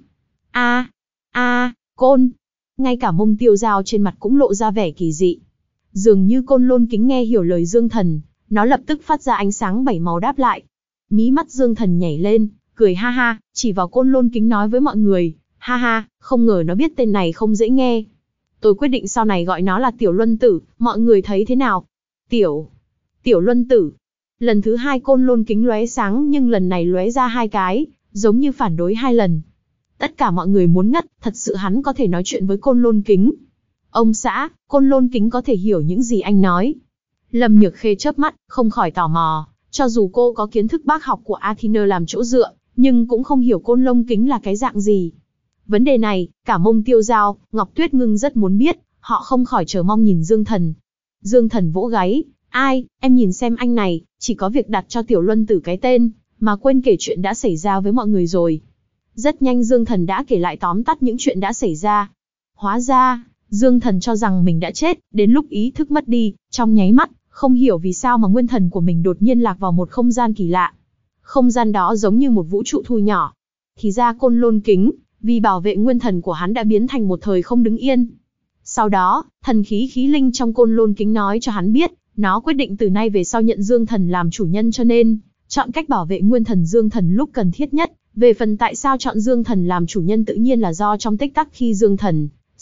Côn. Ngay cả Mông Tiêu Dao trên mặt cũng lộ ra vẻ kỳ dị. Dường như Côn Lôn Kính nghe hiểu lời Dương Thần, nó lập tức phát ra ánh sáng 7 màu đáp lại. Mí mắt Dương Thần nhảy lên, cười ha ha, chỉ vào Côn Lôn Kính nói với mọi người, ha ha, không ngờ nó biết tên này không dễ nghe. Tôi quyết định sau này gọi nó là Tiểu Luân Tử, mọi người thấy thế nào? Tiểu Luân Tử. Lần thứ hai Côn Lôn Kính lóe sáng nhưng lần này lóe ra 2 cái, giống như phản đối 2 lần. Tất cả mọi người muốn ngất, thật sự hắn có thể nói chuyện với Côn Lôn Kính. Ông xã, Côn Lôn Kính có thể hiểu những gì anh nói. Lâm Nhược Khê chớp mắt, không khỏi tò mò, cho dù cô có kiến thức bác học của Athena làm chỗ dựa, nhưng cũng không hiểu Côn Lôn Kính là cái dạng gì. Vấn đề này, cả Mông Tiêu Dao, Ngọc Tuyết Ngưng rất muốn biết, họ không khỏi chờ mong nhìn Dương Thần. Dương Thần vỗ gáy, em nhìn xem anh này, chỉ có việc đặt cho Tiểu Luân Tử cái tên, mà quên kể chuyện đã xảy ra với mọi người rồi. Rất nhanh Dương Thần đã kể lại tóm tắt những chuyện đã xảy ra. Hóa ra, Dương Thần cho rằng mình đã chết, đến lúc ý thức mất đi, trong nháy mắt, không hiểu vì sao mà nguyên thần của mình đột nhiên lạc vào một không gian kỳ lạ. Không gian đó giống như một vũ trụ thu nhỏ. Thì ra Côn Lôn Kính, vì bảo vệ nguyên thần của hắn đã biến thành một thời không đứng yên. Sau đó, thần khí linh trong Côn Lôn Kính nói cho hắn biết, nó quyết định từ nay về sau nhận Dương Thần làm chủ nhân cho nên, chọn cách bảo vệ nguyên thần Dương Thần lúc cần thiết nhất. Về phần tại sao chọn Dương Thần làm chủ nhân tự nhiên là do trong tích tắc khi Dương Thần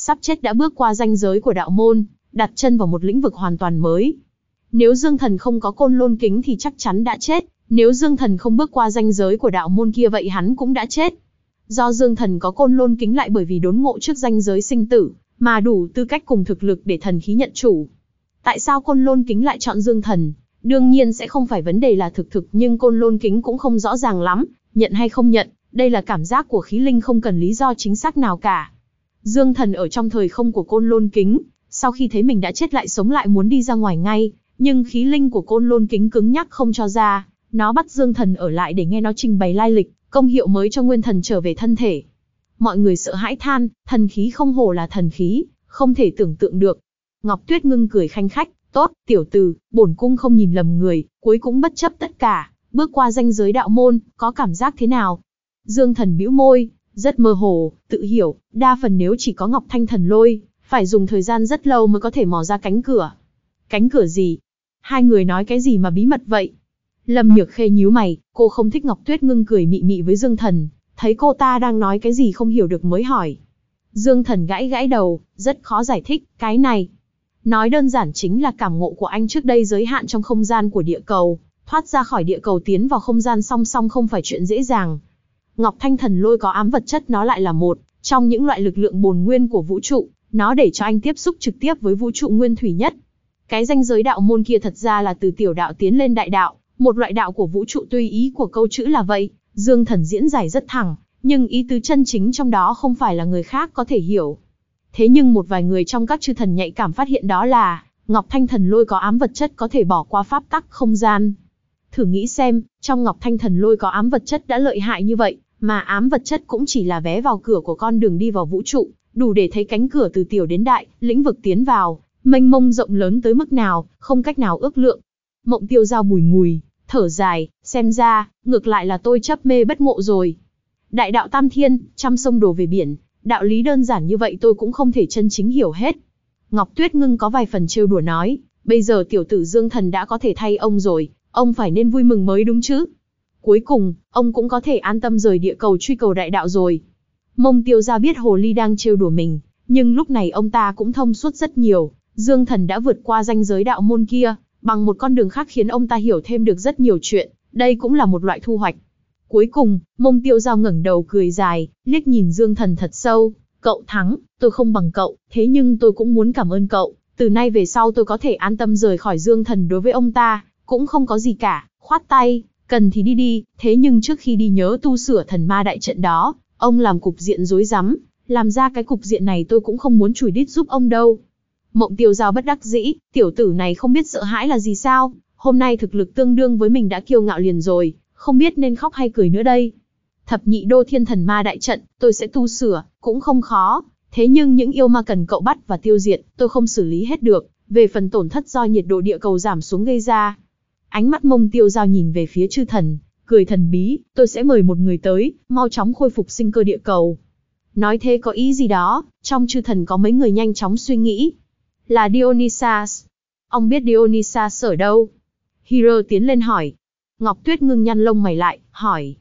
sắp chết đã bước qua ranh giới của đạo môn, đặt chân vào một lĩnh vực hoàn toàn mới. Nếu Dương Thần không có Côn Lôn Kính thì chắc chắn đã chết, nếu Dương Thần không bước qua ranh giới của đạo môn kia vậy hắn cũng đã chết. Do Dương Thần có Côn Lôn Kính lại bởi vì đốn ngộ trước ranh giới sinh tử, mà đủ tư cách cùng thực lực để thần khí nhận chủ. Tại sao Côn Lôn Kính lại chọn Dương Thần? Đương nhiên sẽ không phải vấn đề là thực nhưng Côn Lôn Kính cũng không rõ ràng lắm, nhận hay không nhận, đây là cảm giác của khí linh không cần lý do chính xác nào cả. Dương Thần ở trong thời không của Côn Lôn Kính, sau khi thấy mình đã chết lại sống lại muốn đi ra ngoài ngay, nhưng khí linh của Côn Lôn Kính cứng nhắc không cho ra, nó bắt Dương Thần ở lại để nghe nó trình bày lai lịch, công hiệu mới cho nguyên thần trở về thân thể. Mọi người sợ hãi than, thần khí không hổ là thần khí, không thể tưởng tượng được. Ngọc Tuyết Ngưng cười khanh khách, tốt, tiểu tử, bổn cung không nhìn lầm người, cuối cũng bất chấp tất cả, bước qua ranh giới đạo môn, có cảm giác thế nào? Dương Thần bĩu môi, rất mơ hồ, tự hiểu, đa phần nếu chỉ có Ngọc Thanh Thần Lôi, phải dùng thời gian rất lâu mới có thể mò ra cánh cửa. Cánh cửa gì? Hai người nói cái gì mà bí mật vậy? Lâm Nhược Khê nhíu mày, cô không thích Ngọc Tuyết Ngưng cười mị mị với Dương Thần, thấy cô ta đang nói cái gì không hiểu được mới hỏi. Dương Thần gãi gãi đầu, rất khó giải thích, cái này. Nói đơn giản chính là cảm ngộ của anh trước đây giới hạn trong không gian của địa cầu, thoát ra khỏi địa cầu tiến vào không gian song song không phải chuyện dễ dàng. Ngọc Thanh Thần Lôi có ám vật chất, nó lại là một trong những loại lực lượng bổn nguyên của vũ trụ, nó để cho anh tiếp xúc trực tiếp với vũ trụ nguyên thủy nhất. Cái ranh giới đạo môn kia thật ra là từ tiểu đạo tiến lên đại đạo, một loại đạo của vũ trụ, tuy ý của câu chữ là vậy. Dương Thần diễn giải rất thẳng, nhưng ý tứ chân chính trong đó không phải là người khác có thể hiểu. Thế nhưng một vài người trong các chư thần nhạy cảm phát hiện đó là, Ngọc Thanh Thần Lôi có ám vật chất có thể bỏ qua pháp tắc không gian. Thử nghĩ xem, trong Ngọc Thanh Thần Lôi có ám vật chất đã lợi hại như vậy, mà ám vật chất cũng chỉ là vé vào cửa của con đường đi vào vũ trụ, đủ để thấy cánh cửa từ tiểu đến đại, lĩnh vực tiến vào, mênh mông rộng lớn tới mức nào, không cách nào ước lượng. Mộng Tiêu Dao bùi ngùi, thở dài, xem ra, ngược lại là tôi chấp mê bất ngộ rồi. Đại đạo tam thiên, trăm sông đổ về biển, đạo lý đơn giản như vậy tôi cũng không thể chân chính hiểu hết. Ngọc Tuyết Ngưng có vài phần trêu đùa nói, bây giờ tiểu tử Dương Thần đã có thể thay ông rồi, ông phải nên vui mừng mới đúng chứ. Cuối cùng, ông cũng có thể an tâm rời địa cầu truy cầu đại đạo rồi. Mông Tiêu Dao biết hồ ly đang trêu đùa mình, nhưng lúc này ông ta cũng thông suốt rất nhiều. Dương Thần đã vượt qua ranh giới đạo môn kia, bằng một con đường khác khiến ông ta hiểu thêm được rất nhiều chuyện, đây cũng là một loại thu hoạch. Cuối cùng, Mông Tiêu Dao ngẩng đầu cười dài, liếc nhìn Dương Thần thật sâu, cậu thắng, tôi không bằng cậu, thế nhưng tôi cũng muốn cảm ơn cậu, từ nay về sau tôi có thể an tâm rời khỏi Dương Thần đối với ông ta, cũng không có gì cả, khoát tay, cần thì đi đi, thế nhưng trước khi đi nhớ tu sửa thần ma đại trận đó, ông làm cục diện rối rắm, làm ra cái cục diện này tôi cũng không muốn chùi đít giúp ông đâu. Mộng Tiêu Dao bất đắc dĩ, tiểu tử này không biết sợ hãi là gì sao, hôm nay thực lực tương đương với mình đã kiêu ngạo liền rồi, không biết nên khóc hay cười nữa đây. Thập nhị đô thiên thần ma đại trận, tôi sẽ tu sửa, cũng không khó, thế nhưng những yêu ma cần cậu bắt và tiêu diệt, tôi không xử lý hết được, về phần tổn thất do nhiệt độ địa cầu giảm xuống gây ra. Ánh mắt Mông Tiêu Dao nhìn về phía chư thần, cười thần bí, tôi sẽ mời một người tới, mau chóng khôi phục sinh cơ địa cầu. Nói thế có ý gì đó, trong chư thần có mấy người nhanh chóng suy nghĩ. Là Dionysus. Ông biết Dionysus ở đâu? Hero tiến lên hỏi. Ngọc Tuyết Ngưng nhăn lông mày lại, hỏi,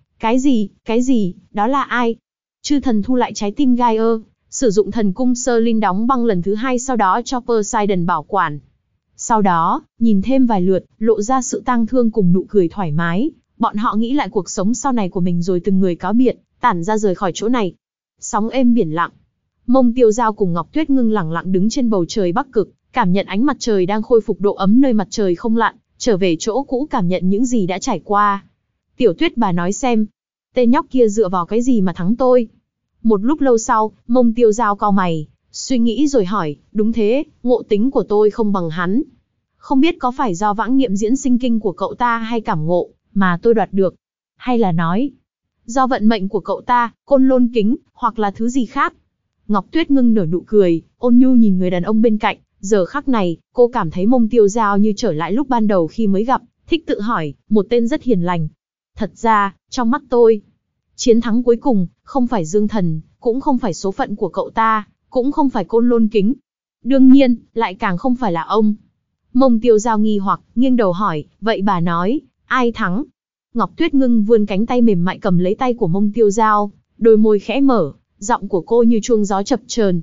cái gì, đó là ai? Chư thần thu lại trái tim Gaia, sử dụng thần cung sơ linh đóng băng lần thứ 2 sau đó cho Poseidon bảo quản. Sau đó, nhìn thêm vài lượt, lộ ra sự tang thương cùng nụ cười thoải mái, bọn họ nghĩ lại cuộc sống sau này của mình rồi từng người cáo biệt, tản ra rời khỏi chỗ này. Sóng êm biển lặng. Mông Tiêu Dao cùng Ngọc Tuyết Ngưng lẳng lặng đứng trên bầu trời Bắc Cực, cảm nhận ánh mặt trời đang khôi phục độ ấm nơi mặt trời không lặn, trở về chỗ cũ cảm nhận những gì đã trải qua. Tiểu Tuyết bà nói xem, tên nhóc kia dựa vào cái gì mà thắng tôi? Một lúc lâu sau, Mông Tiêu Dao cau mày, suy nghĩ rồi hỏi, đúng thế, ngộ tính của tôi không bằng hắn. Không biết có phải do vãng niệm diễn sinh kinh của cậu ta hay cảm ngộ, mà tôi đoạt được. Hay là nói, do vận mệnh của cậu ta, Côn Lôn Kính, hoặc là thứ gì khác. Ngọc Tuyết Ngưng nở nụ cười, ôn nhu nhìn người đàn ông bên cạnh, giờ khắc này, cô cảm thấy Mông Tiêu Dao như trở lại lúc ban đầu khi mới gặp, thích tự hỏi, một tên rất hiền lành. Thật ra, trong mắt tôi, chiến thắng cuối cùng, không phải Dương Thần, cũng không phải số phận của cậu ta, cũng không phải Côn Lôn Kính. Đương nhiên, lại càng không phải là ông. Mông Tiêu Dao nghi hoặc, nghiêng đầu hỏi, vậy bà nói, ai thắng? Ngọc Tuyết Ngưng vươn cánh tay mềm mại cầm lấy tay của Mông Tiêu Dao, đôi môi khẽ mở, giọng của cô như chuông gió chập chờn.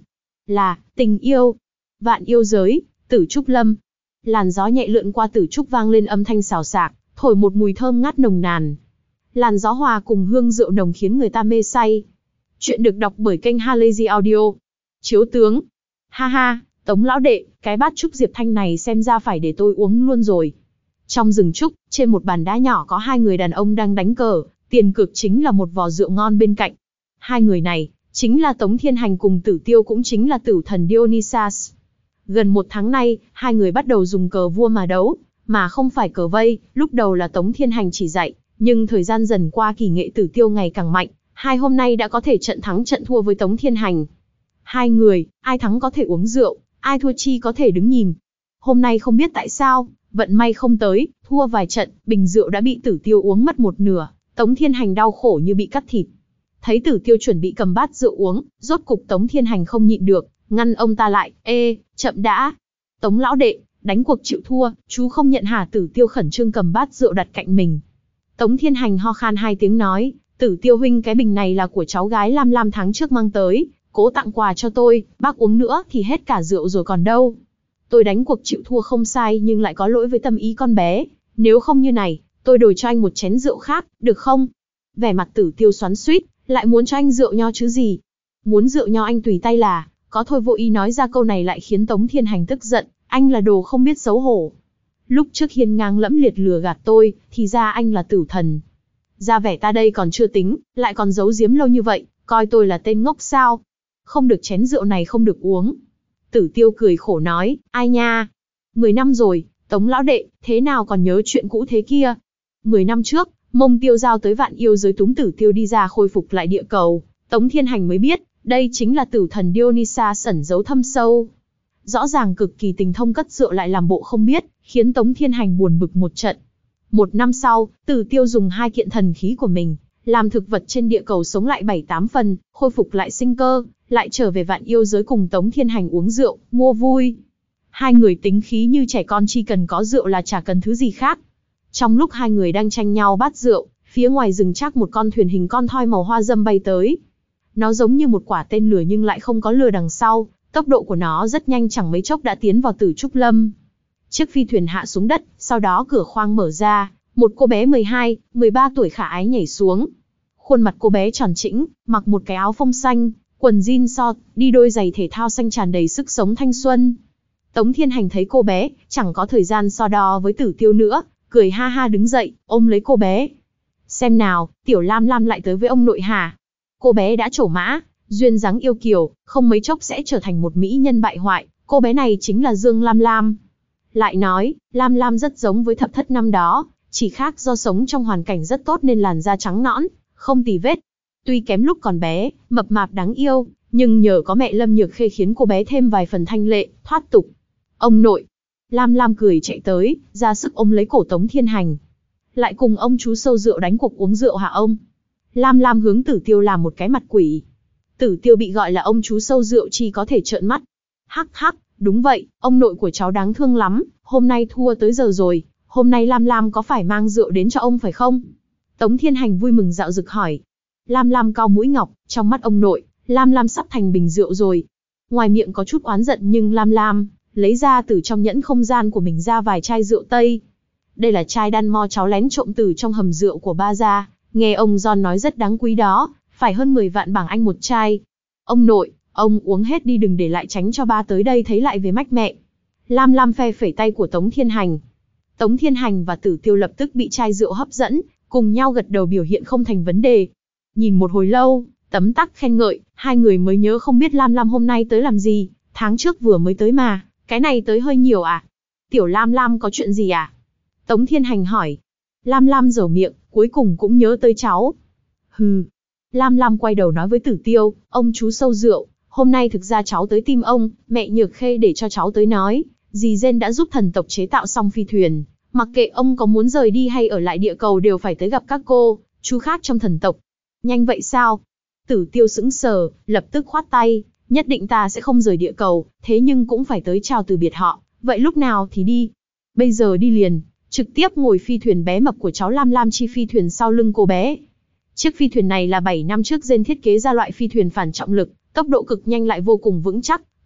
Là, tình yêu. Vạn yêu giới, Tử Trúc Lâm. Làn gió nhẹ lượn qua Tử Trúc vang lên âm thanh xào xạc, thổi một mùi thơm ngát nồng nàn. Làn gió hòa cùng hương rượu nồng khiến người ta mê say. Chuyện được đọc bởi kênh Halazy Audio. Chiếu tướng. Ha ha, Tống lão đệ, cái bát trúc diệp thanh này xem ra phải để tôi uống luôn rồi. Trong rừng trúc, trên một bàn đá nhỏ có hai người đàn ông đang đánh cờ, tiền cược chính là một vò rượu ngon bên cạnh. Hai người này, chính là Tống Thiên Hành cùng Tử Tiêu, cũng chính là tử thần Dionysus. Gần một tháng nay, hai người bắt đầu dùng cờ vua mà đấu, mà không phải cờ vây. Lúc đầu là Tống Thiên Hành chỉ dạy, nhưng thời gian dần qua kỳ nghệ Tử Tiêu ngày càng mạnh, hai hôm nay đã có thể trận thắng trận thua với Tống Thiên Hành. Hai người, ai thắng có thể uống rượu, ai thua chi có thể đứng nhìn. Hôm nay không biết tại sao, vận may không tới, thua vài trận, bình rượu đã bị Tử Tiêu uống mất một nửa, Tống Thiên Hành đau khổ như bị cắt thịt. Thấy Tử Tiêu chuẩn bị cầm bát rượu uống, rốt cục Tống Thiên Hành không nhịn được, ngăn ông ta lại. Ê, chậm đã. Tống lão đệ, đánh cuộc chịu thua, chú không nhận hả? Tử Tiêu khẩn trương cầm bát rượu đặt cạnh mình. Tống Thiên Hành ho khan hai tiếng nói, Tử Tiêu huynh, cái bình này là của cháu gái Lam Lam tháng trước mang tới, cố tặng quà cho tôi, bác uống nữa thì hết cả rượu rồi còn đâu. Tôi đánh cuộc chịu thua không sai, nhưng lại có lỗi với tâm ý con bé, nếu không như này, tôi đổi cho anh một chén rượu khác, được không? Vẻ mặt Tử Tiêu xoắn xuýt, lại muốn cho anh rượu nho chứ gì? Muốn rượu nho anh tùy tay là, có thôi. Vô ý nói ra câu này lại khiến Tống Thiên Hành tức giận, anh là đồ không biết xấu hổ. Lúc trước hiên ngang lẫm liệt lừa gạt tôi, thì ra anh là tử thần. Ra vẻ ta đây còn chưa tính, lại còn giấu giếm lâu như vậy, coi tôi là tên ngốc sao? Không được, chén rượu này không được uống. Tử Tiêu cười khổ nói, ai nha? 10 năm rồi, Tống lão đệ, thế nào còn nhớ chuyện cũ thế kia? 10 năm trước, Mông Tiêu Giao tới vạn yêu giới túm Tử Tiêu đi ra khôi phục lại địa cầu, Tống Thiên Hành mới biết, đây chính là tử thần Dionysus ẩn giấu thâm sâu. Rõ ràng cực kỳ tình thông cất rượu lại làm bộ không biết, khiến Tống Thiên Hành buồn bực một trận. Một năm sau, Tử Tiêu dùng hai kiện thần khí của mình, làm thực vật trên địa cầu sống lại 7-8 phần, khôi phục lại sinh cơ, lại trở về vạn yêu giới cùng Tống Thiên Hành uống rượu, mua vui. Hai người tính khí như trẻ con, chỉ cần có rượu là chả cần thứ gì khác. Trong lúc hai người đang tranh nhau bát rượu, phía ngoài rừng trắc một con thuyền hình con thoi màu hoa dâm bay tới. Nó giống như một quả tên lửa nhưng lại không có lửa đằng sau, tốc độ của nó rất nhanh, chẳng mấy chốc đã tiến vào Tử Trúc Lâm. Chiếc phi thuyền hạ xuống đất, sau đó cửa khoang mở ra, một cô bé 12, 13 tuổi khả ái nhảy xuống. Khuôn mặt cô bé tròn trĩnh, mặc một cái áo phông xanh, quần jean short, đi đôi giày thể thao xanh tràn đầy sức sống thanh xuân. Tống Thiên Hành thấy cô bé, chẳng có thời gian so đo với Tử Tiêu nữa, cười ha ha đứng dậy, ôm lấy cô bé. Xem nào, tiểu Lam Lam lại tới với ông nội hả? Cô bé đã trổ mã, duyên dáng yêu kiều, không mấy chốc sẽ trở thành một mỹ nhân bại hoại. Cô bé này chính là Dương Lam Lam. Lại nói, Lam Lam rất giống với thập thất năm đó, chỉ khác do sống trong hoàn cảnh rất tốt nên làn da trắng nõn, không tì vết. Tuy kém lúc còn bé, mập mạp đáng yêu, nhưng nhờ có mẹ Lâm Nhược Khê khiến cô bé thêm vài phần thanh lệ, thoát tục. Ông nội. Lam Lam cười chạy tới, ra sức ôm lấy cổ Tống Thiên Hành. Lại cùng ông chú sâu rượu đánh cuộc uống rượu hả ông? Lam Lam hướng Tử Tiêu làm một cái mặt quỷ. Tử Tiêu bị gọi là ông chú sâu rượu chỉ có thể trợn mắt. Hắc hắc, đúng vậy, ông nội của cháu đáng thương lắm, hôm nay thua tới giờ rồi, hôm nay Lam Lam có phải mang rượu đến cho ông phải không? Tống Thiên Hành vui mừng dạo dực hỏi. Lam Lam cau mũi ngọc, trong mắt ông nội, Lam Lam sắp thành bình rượu rồi. Ngoài miệng có chút oán giận nhưng Lam Lam lấy ra từ trong nhẫn không gian của mình ra vài chai rượu Tây. Đây là chai đan mo cháu lén trộm từ trong hầm rượu của ba gia, nghe ông John nói rất đáng quý đó, phải hơn 10 vạn bảng Anh một chai. Ông nội, ông uống hết đi, đừng để lại, tránh cho ba tới đây thấy lại về mách mẹ. Lam Lam phe phẩy tay của Tống Thiên Hành. Tống Thiên Hành và Tử Tiêu lập tức bị chai rượu hấp dẫn, cùng nhau gật đầu biểu hiện không thành vấn đề. Nhìn một hồi lâu, tấm tắc khen ngợi, hai người mới nhớ không biết Lam Lam hôm nay tới làm gì, tháng trước vừa mới tới mà, cái này tới hơi nhiều à? Tiểu Lam Lam có chuyện gì à? Tống Thiên Hành hỏi. Lam Lam dở miệng, cuối cùng cũng nhớ tới cháu. Hừ. Lam Lam quay đầu nói với Tử Tiêu, ông chú sâu rượu, hôm nay thực ra cháu tới tìm ông, mẹ Nhược Khê để cho cháu tới nói, dì Gen đã giúp thần tộc chế tạo xong phi thuyền, mặc kệ ông có muốn rời đi hay ở lại địa cầu đều phải tới gặp các cô chú khác trong thần tộc. Nhanh vậy sao? Tử Tiêu sững sờ, lập tức khoát tay, nhất định ta sẽ không rời địa cầu, thế nhưng cũng phải tới chào từ biệt họ, vậy lúc nào thì đi? Bây giờ đi liền, trực tiếp ngồi phi thuyền bé mập của cháu Lam Lam chi phi thuyền sau lưng cô bé. Chiếc phi thuyền này là 7 năm trước Gen thiết kế ra loại phi thuyền phản trọng lực, tốc độ cực nhanh lại vô cùng vững chắc,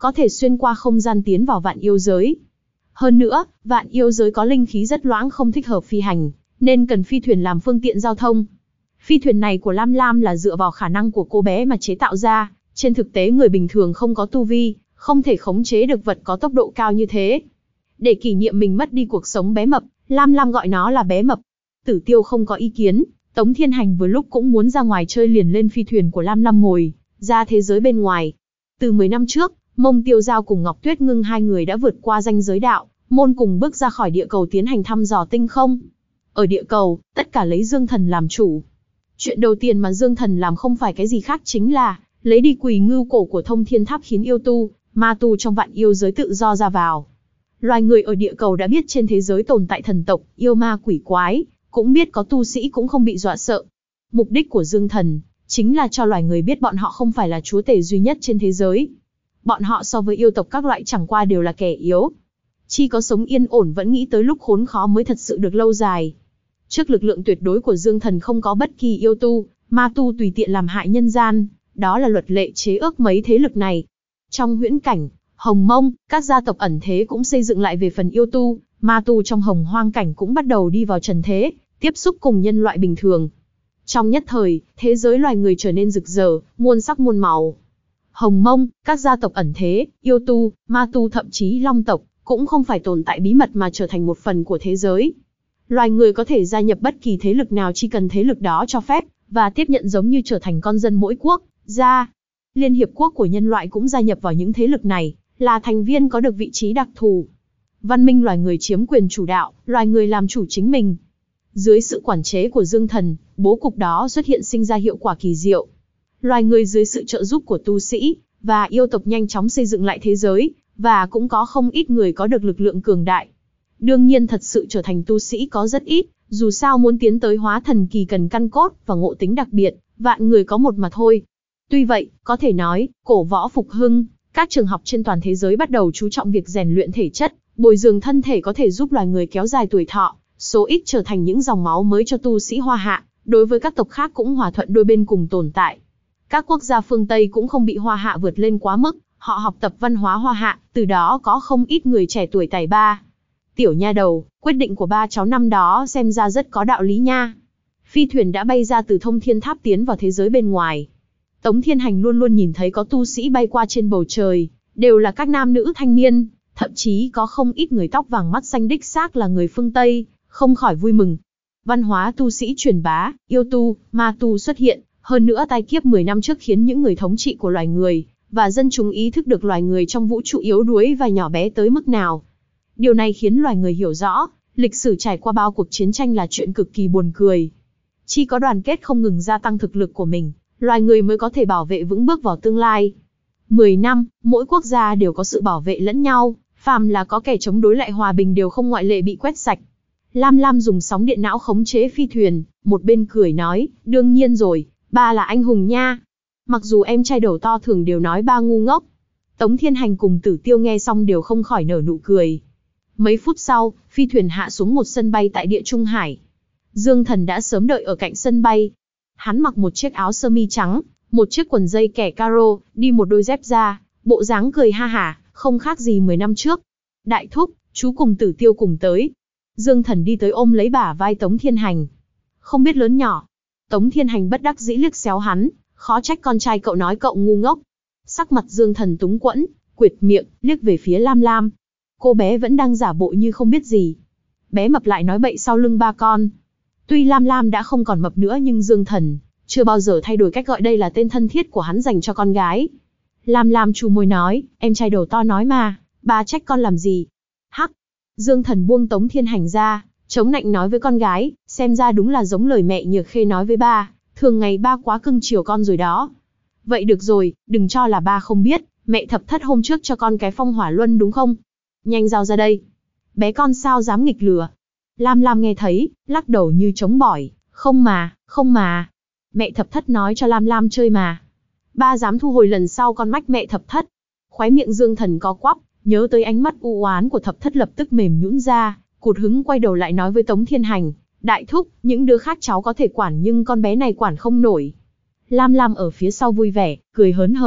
có thể xuyên qua không gian tiến vào vạn yêu giới. Hơn nữa, vạn yêu giới có linh khí rất loãng không thích hợp phi hành, nên cần phi thuyền làm phương tiện giao thông. Phi thuyền này của Lam Lam là dựa vào khả năng của cô bé mà chế tạo ra, trên thực tế người bình thường không có tu vi, không thể khống chế được vật có tốc độ cao như thế. Để kỷ niệm mình mất đi cuộc sống bé mập, Lam Lam gọi nó là bé mập. Tử Tiêu không có ý kiến, Tống Thiên Hành vừa lúc cũng muốn ra ngoài chơi liền lên phi thuyền của Lam Lam ngồi, ra thế giới bên ngoài. Từ 10 năm trước, Mông Tiêu Giao cùng Ngọc Tuyết Ngưng hai người đã vượt qua ranh giới đạo môn cùng bước ra khỏi địa cầu tiến hành thăm dò tinh không. Ở địa cầu, tất cả lấy Dương Thần làm chủ. Chuyện đầu tiên mà Dương Thần làm không phải cái gì khác chính là lấy đi Quỳ Ngưu cổ của Thông Thiên Tháp khiến yêu tu, ma tu trong vạn yêu giới tự do ra vào. Loài người ở địa cầu đã biết trên thế giới tồn tại thần tộc, yêu ma quỷ quái, cũng biết có tu sĩ cũng không bị dọa sợ. Mục đích của Dương Thần chính là cho loài người biết bọn họ không phải là chúa tể duy nhất trên thế giới. Bọn họ so với yêu tộc các loại chẳng qua đều là kẻ yếu. Chỉ có sống yên ổn vẫn nghĩ tới lúc khốn khó mới thật sự được lâu dài. Trước lực lượng tuyệt đối của Dương Thần không có bất kỳ yêu tu, ma tu tùy tiện làm hại nhân gian, đó là luật lệ chế ước mấy thế lực này. Trong huyễn cảnh, Hồng Mông, các gia tộc ẩn thế cũng xây dựng lại về phần yêu tu, ma tu trong Hồng Hoang cảnh cũng bắt đầu đi vào trần thế, tiếp xúc cùng nhân loại bình thường. Trong nhất thời, thế giới loài người trở nên rực rỡ, muôn sắc muôn màu. Hồng Mông, các gia tộc ẩn thế, yêu tu, ma tu thậm chí long tộc, cũng không phải tồn tại bí mật mà trở thành một phần của thế giới. Loài người có thể gia nhập bất kỳ thế lực nào chỉ cần thế lực đó cho phép, và tiếp nhận giống như trở thành con dân mỗi quốc gia. Liên Hiệp Quốc của nhân loại cũng gia nhập vào những thế lực này, là thành viên có được vị trí đặc thù. Văn minh loài người chiếm quyền chủ đạo, loài người làm chủ chính mình. Dưới sự quản chế của Dương Thần, bố cục đó xuất hiện sinh ra hiệu quả kỳ diệu. Loài người dưới sự trợ giúp của tu sĩ và yêu tộc nhanh chóng xây dựng lại thế giới, và cũng có không ít người có được lực lượng cường đại. Đương nhiên thật sự trở thành tu sĩ có rất ít, dù sao muốn tiến tới hóa thần kỳ cần căn cốt và ngộ tính đặc biệt, vạn người có một mà thôi. Tuy vậy, có thể nói, cổ võ phục hưng, các trường học trên toàn thế giới bắt đầu chú trọng việc rèn luyện thể chất, bồi dưỡng thân thể có thể giúp loài người kéo dài tuổi thọ, số ít trở thành những dòng máu mới cho tu sĩ Hoa Hạ, đối với các tộc khác cũng hòa thuận đôi bên cùng tồn tại. Các quốc gia phương Tây cũng không bị Hoa Hạ vượt lên quá mức, họ học tập văn hóa Hoa Hạ, từ đó có không ít người trẻ tuổi tài ba. Tiểu nha đầu, quyết định của ba cháu năm đó xem ra rất có đạo lý nha. Phi thuyền đã bay ra từ Thông Thiên Tháp tiến vào thế giới bên ngoài. Tống Thiên Hành luôn luôn nhìn thấy có tu sĩ bay qua trên bầu trời, đều là các nam nữ thanh niên, thậm chí có không ít người tóc vàng mắt xanh đích xác là người phương Tây, không khỏi vui mừng. Văn hóa tu sĩ truyền bá, yêu tu, ma tu xuất hiện, hơn nữa tai kiếp 10 năm trước khiến những người thống trị của loài người và dân chúng ý thức được loài người trong vũ trụ yếu đuối và nhỏ bé tới mức nào. Điều này khiến loài người hiểu rõ, lịch sử trải qua bao cuộc chiến tranh là chuyện cực kỳ buồn cười. Chỉ có đoàn kết không ngừng gia tăng thực lực của mình, loài người mới có thể bảo vệ vững bước vào tương lai. 10 năm, mỗi quốc gia đều có sự bảo vệ lẫn nhau, phàm là có kẻ chống đối lại hòa bình đều không ngoại lệ bị quét sạch. Lam Lam dùng sóng điện não khống chế phi thuyền, một bên cười nói, đương nhiên rồi, ba là anh hùng nha. Mặc dù em trai đầu to thường đều nói ba ngu ngốc. Tống Thiên Hành cùng Tử Tiêu nghe xong đều không khỏi nở nụ cười. Mấy phút sau, phi thuyền hạ xuống một sân bay tại Địa Trung Hải. Dương Thần đã sớm đợi ở cạnh sân bay. Hắn mặc một chiếc áo sơ mi trắng, một chiếc quần dây kẻ caro, đi một đôi dép da, bộ dáng cười ha hả, không khác gì 10 năm trước. Đại thúc, chú cùng Tử Tiêu cùng tới. Dương Thần đi tới ôm lấy bả vai Tống Thiên Hành. Không biết lớn nhỏ. Tống Thiên Hành bất đắc dĩ liếc xéo hắn, khó trách con trai cậu nói cậu ngu ngốc. Sắc mặt Dương Thần túng quẫn, quệt miệng, liếc về phía Lam Lam. Cô bé vẫn đang giả bộ như không biết gì. Bé mập lại nói bậy sau lưng ba con. Tuy Lam Lam đã không còn mập nữa nhưng Dương Thần chưa bao giờ thay đổi cách gọi đây là tên thân thiết của hắn dành cho con gái. Lam Lam chu môi nói, em trai đầu to nói mà, ba trách con làm gì. Hắc. Dương Thần buông Tống Thiên Hành ra, chống nạnh nói với con gái, xem ra đúng là giống lời mẹ Nhược Khê nói với ba, thường ngày ba quá cưng chiều con rồi đó. Vậy được rồi, đừng cho là ba không biết, mẹ Thập Thất hôm trước cho con cái phong hỏa luân đúng không? Nhanh giao ra đây. Bé con sao dám nghịch lừa. Lam Lam nghe thấy, lắc đầu như trống bỏi, không mà. Mẹ Thập Thất nói cho Lam Lam chơi mà. Ba dám thu hồi lần sau con mách mẹ Thập Thất. Khóe miệng Dương Thần co quắp, nhớ tới ánh mắt u oán của Thập Thất lập tức mềm nhũn ra, cụt hứng quay đầu lại nói với Tống Thiên Hành, đại thúc, những đứa khác cháu có thể quản nhưng con bé này quản không nổi. Lam Lam ở phía sau vui vẻ, cười hớn hở,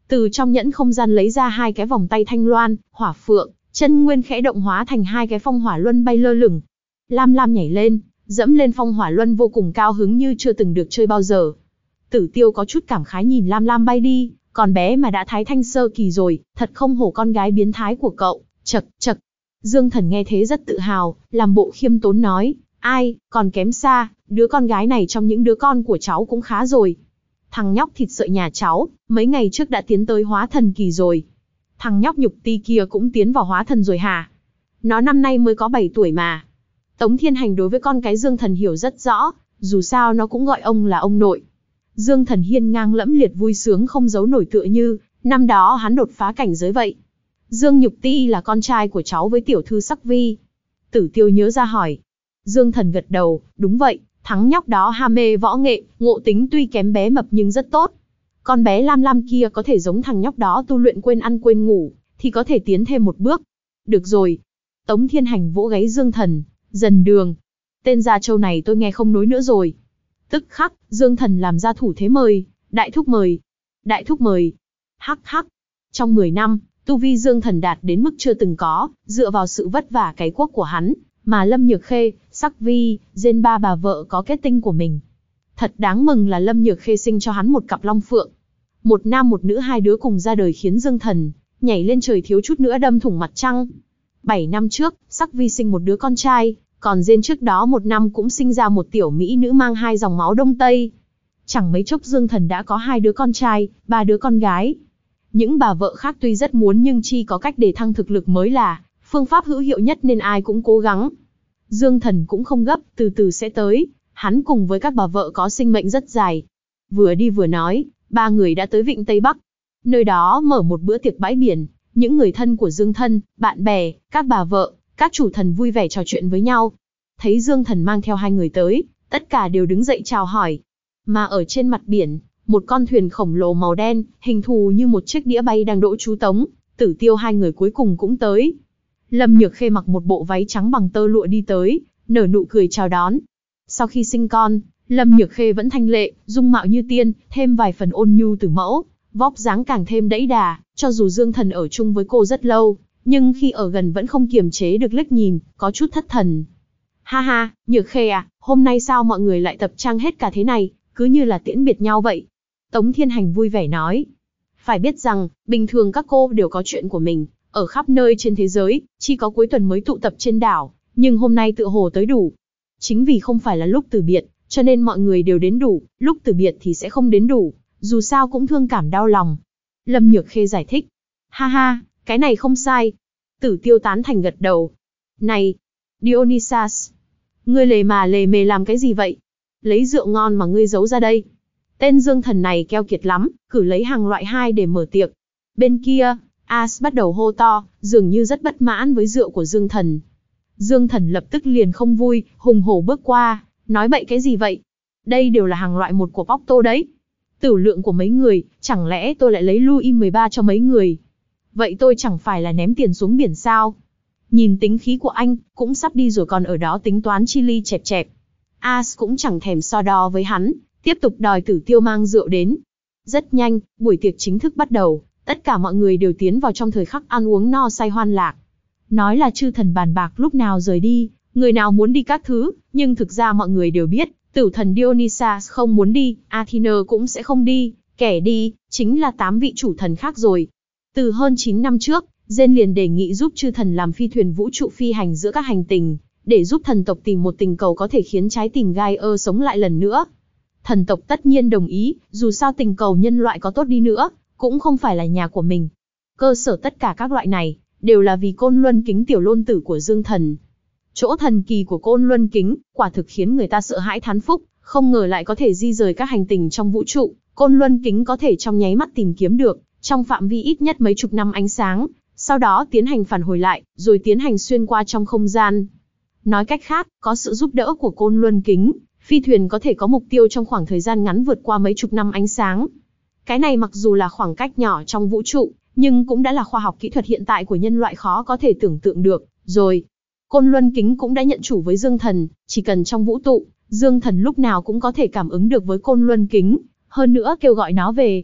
từ trong nhẫn không gian lấy ra hai cái vòng tay thanh loan, hỏa phượng, chân nguyên khẽ động hóa thành hai cái phong hỏa luân bay lơ lửng. Lam Lam nhảy lên, dẫm lên phong hỏa luân vô cùng cao hứng như chưa từng được chơi bao giờ. Tử Tiêu có chút cảm khái nhìn Lam Lam bay đi, còn bé mà đã thái thanh sơ kỳ rồi, thật không hổ con gái biến thái của cậu, chậc chậc. Dương Thần nghe thế rất tự hào, làm bộ khiêm tốn nói, ai, còn kém xa, đứa con gái này trong những đứa con của cháu cũng khá rồi. Thằng nhóc thịt sợi nhà cháu, mấy ngày trước đã tiến tới hóa thần kỳ rồi. Thằng nhóc Nhục Ti kia cũng tiến vào hóa thần rồi hả? Nó năm nay mới có 7 tuổi mà. Tống Thiên Hành đối với con cái Dương Thần hiểu rất rõ, dù sao nó cũng gọi ông là ông nội. Dương Thần hiên ngang lẫm liệt vui sướng không giấu nổi tựa như, năm đó hắn đột phá cảnh giới vậy. Dương Nhục Ti là con trai của cháu với tiểu thư Sắc Vi. Tử Tiêu nhớ ra hỏi. Dương Thần gật đầu, đúng vậy, thằng nhóc đó ham mê võ nghệ, ngộ tính tuy kém bé mập nhưng rất tốt. Con bé Lam Lam kia có thể giống thằng nhóc đó tu luyện quên ăn quên ngủ, thì có thể tiến thêm một bước. Được rồi. Tống Thiên Hành vỗ gáy Dương Thần, dần đường. Tên Gia Châu này tôi nghe không nối nữa rồi. Tức khắc, Dương Thần làm ra thủ thế mời, đại thúc mời. Đại thúc mời. Hắc hắc. Trong 10 năm, tu vi Dương Thần đạt đến mức chưa từng có, dựa vào sự vất vả cày cuốc của hắn, mà Lâm Nhược Khê, Sắc Vi, Diên ba bà vợ có kết tinh của mình. Thật đáng mừng là Lâm Nhược Khê sinh cho hắn một cặp long phượng. Một nam một nữ hai đứa cùng ra đời khiến Dương Thần nhảy lên trời thiếu chút nữa đâm thủng mặt trăng. 7 năm trước, Sắc Vi sinh một đứa con trai, còn Diên trước đó 1 năm cũng sinh ra một tiểu mỹ nữ mang 2 dòng máu Đông Tây. Chẳng mấy chốc Dương Thần đã có 2 đứa con trai, 3 đứa con gái. Những bà vợ khác tuy rất muốn nhưng chi có cách để thăng thực lực mới là phương pháp hữu hiệu nhất nên ai cũng cố gắng. Dương Thần cũng không gấp, từ từ sẽ tới, hắn cùng với các bà vợ có sinh mệnh rất dài. Vừa đi vừa nói, 3 người đã tới vịnh Tây Bắc. Nơi đó mở một bữa tiệc bãi biển, những người thân của Dương Thân, bạn bè, các bà vợ, các chủ thần vui vẻ trò chuyện với nhau. Thấy Dương Thần mang theo 2 người tới, tất cả đều đứng dậy chào hỏi. Mà ở trên mặt biển, một con thuyền khổng lồ màu đen, hình thù như một chiếc đĩa bay đang đỗ chú Tống, Tử Tiêu 2 người cuối cùng cũng tới. Lâm Nhược Khê mặc một bộ váy trắng bằng tơ lụa đi tới, nở nụ cười chào đón. Sau khi sinh con, Lâm Nhược Khê vẫn thanh lệ, dung mạo như tiên, thêm vài phần ôn nhu từ mẫu, vóc dáng càng thêm đẫy đà, cho dù Dương Thần ở chung với cô rất lâu, nhưng khi ở gần vẫn không kiềm chế được liếc nhìn, có chút thất thần. Ha ha, Nhược Khê à, hôm nay sao mọi người lại tập trang hết cả thế này, cứ như là tiễn biệt nhau vậy. Tống Thiên Hành vui vẻ nói. Phải biết rằng, bình thường các cô đều có chuyện của mình, ở khắp nơi trên thế giới, chỉ có cuối tuần mới tụ tập trên đảo, nhưng hôm nay tựa hồ tới đủ. Chính vì không phải là lúc từ biệt, cho nên mọi người đều đến đủ, lúc từ biệt thì sẽ không đến đủ, dù sao cũng thương cảm đau lòng. Lâm Nhược Khê giải thích. Ha ha, cái này không sai. Tử Tiêu tán thành gật đầu. Này, Dionysus, ngươi lề mề làm cái gì vậy? Lấy rượu ngon mà ngươi giấu ra đây. Tên Dương Thần này keo kiệt lắm, cử lấy hàng loại 2 để mở tiệc. Bên kia, As bắt đầu hô to, dường như rất bất mãn với rượu của Dương Thần. Dương Thần lập tức liền không vui, hùng hổ bước qua, nói bậy cái gì vậy? Đây đều là hàng loại 1 của Porto đấy. Tửu lượng của mấy người, chẳng lẽ tôi lại lấy Louis 13 cho mấy người? Vậy tôi chẳng phải là ném tiền xuống biển sao? Nhìn tính khí của anh, cũng sắp đi rồi còn ở đó tính toán chi ly chẹp chẹp. As cũng chẳng thèm so đo với hắn, tiếp tục đòi Tử Tiêu mang rượu đến. Rất nhanh, buổi tiệc chính thức bắt đầu, tất cả mọi người đều tiến vào trong thời khắc ăn uống no say hoan lạc. Nói là chư thần bàn bạc lúc nào rời đi, người nào muốn đi các thứ, nhưng thực ra mọi người đều biết, tử thần Dionysus không muốn đi, Athena cũng sẽ không đi, kẻ đi, chính là 8 vị chủ thần khác rồi. Từ hơn 9 năm trước, Zen liền đề nghị giúp chư thần làm phi thuyền vũ trụ phi hành giữa các hành tinh, để giúp thần tộc tìm một tình cầu có thể khiến trái tim Gaia sống lại lần nữa. Thần tộc tất nhiên đồng ý, dù sao tình cầu nhân loại có tốt đi nữa, cũng không phải là nhà của mình. Cơ sở tất cả các loại này, đều là vì Côn Luân Kính tiểu lôn tử của Dương Thần. Chỗ thần kỳ của Côn Luân Kính, quả thực khiến người ta sợ hãi thán phục, không ngờ lại có thể di rời các hành tinh trong vũ trụ, Côn Luân Kính có thể trong nháy mắt tìm kiếm được, trong phạm vi ít nhất mấy chục năm ánh sáng, sau đó tiến hành phản hồi lại, rồi tiến hành xuyên qua trong không gian. Nói cách khác, có sự giúp đỡ của Côn Luân Kính, phi thuyền có thể có mục tiêu trong khoảng thời gian ngắn vượt qua mấy chục năm ánh sáng. Cái này mặc dù là khoảng cách nhỏ trong vũ trụ, nhưng cũng đã là khoa học kỹ thuật hiện tại của nhân loại khó có thể tưởng tượng được, rồi. Côn Luân Kính cũng đã nhận chủ với Dương Thần, chỉ cần trong vũ trụ, Dương Thần lúc nào cũng có thể cảm ứng được với Côn Luân Kính, hơn nữa kêu gọi nó về.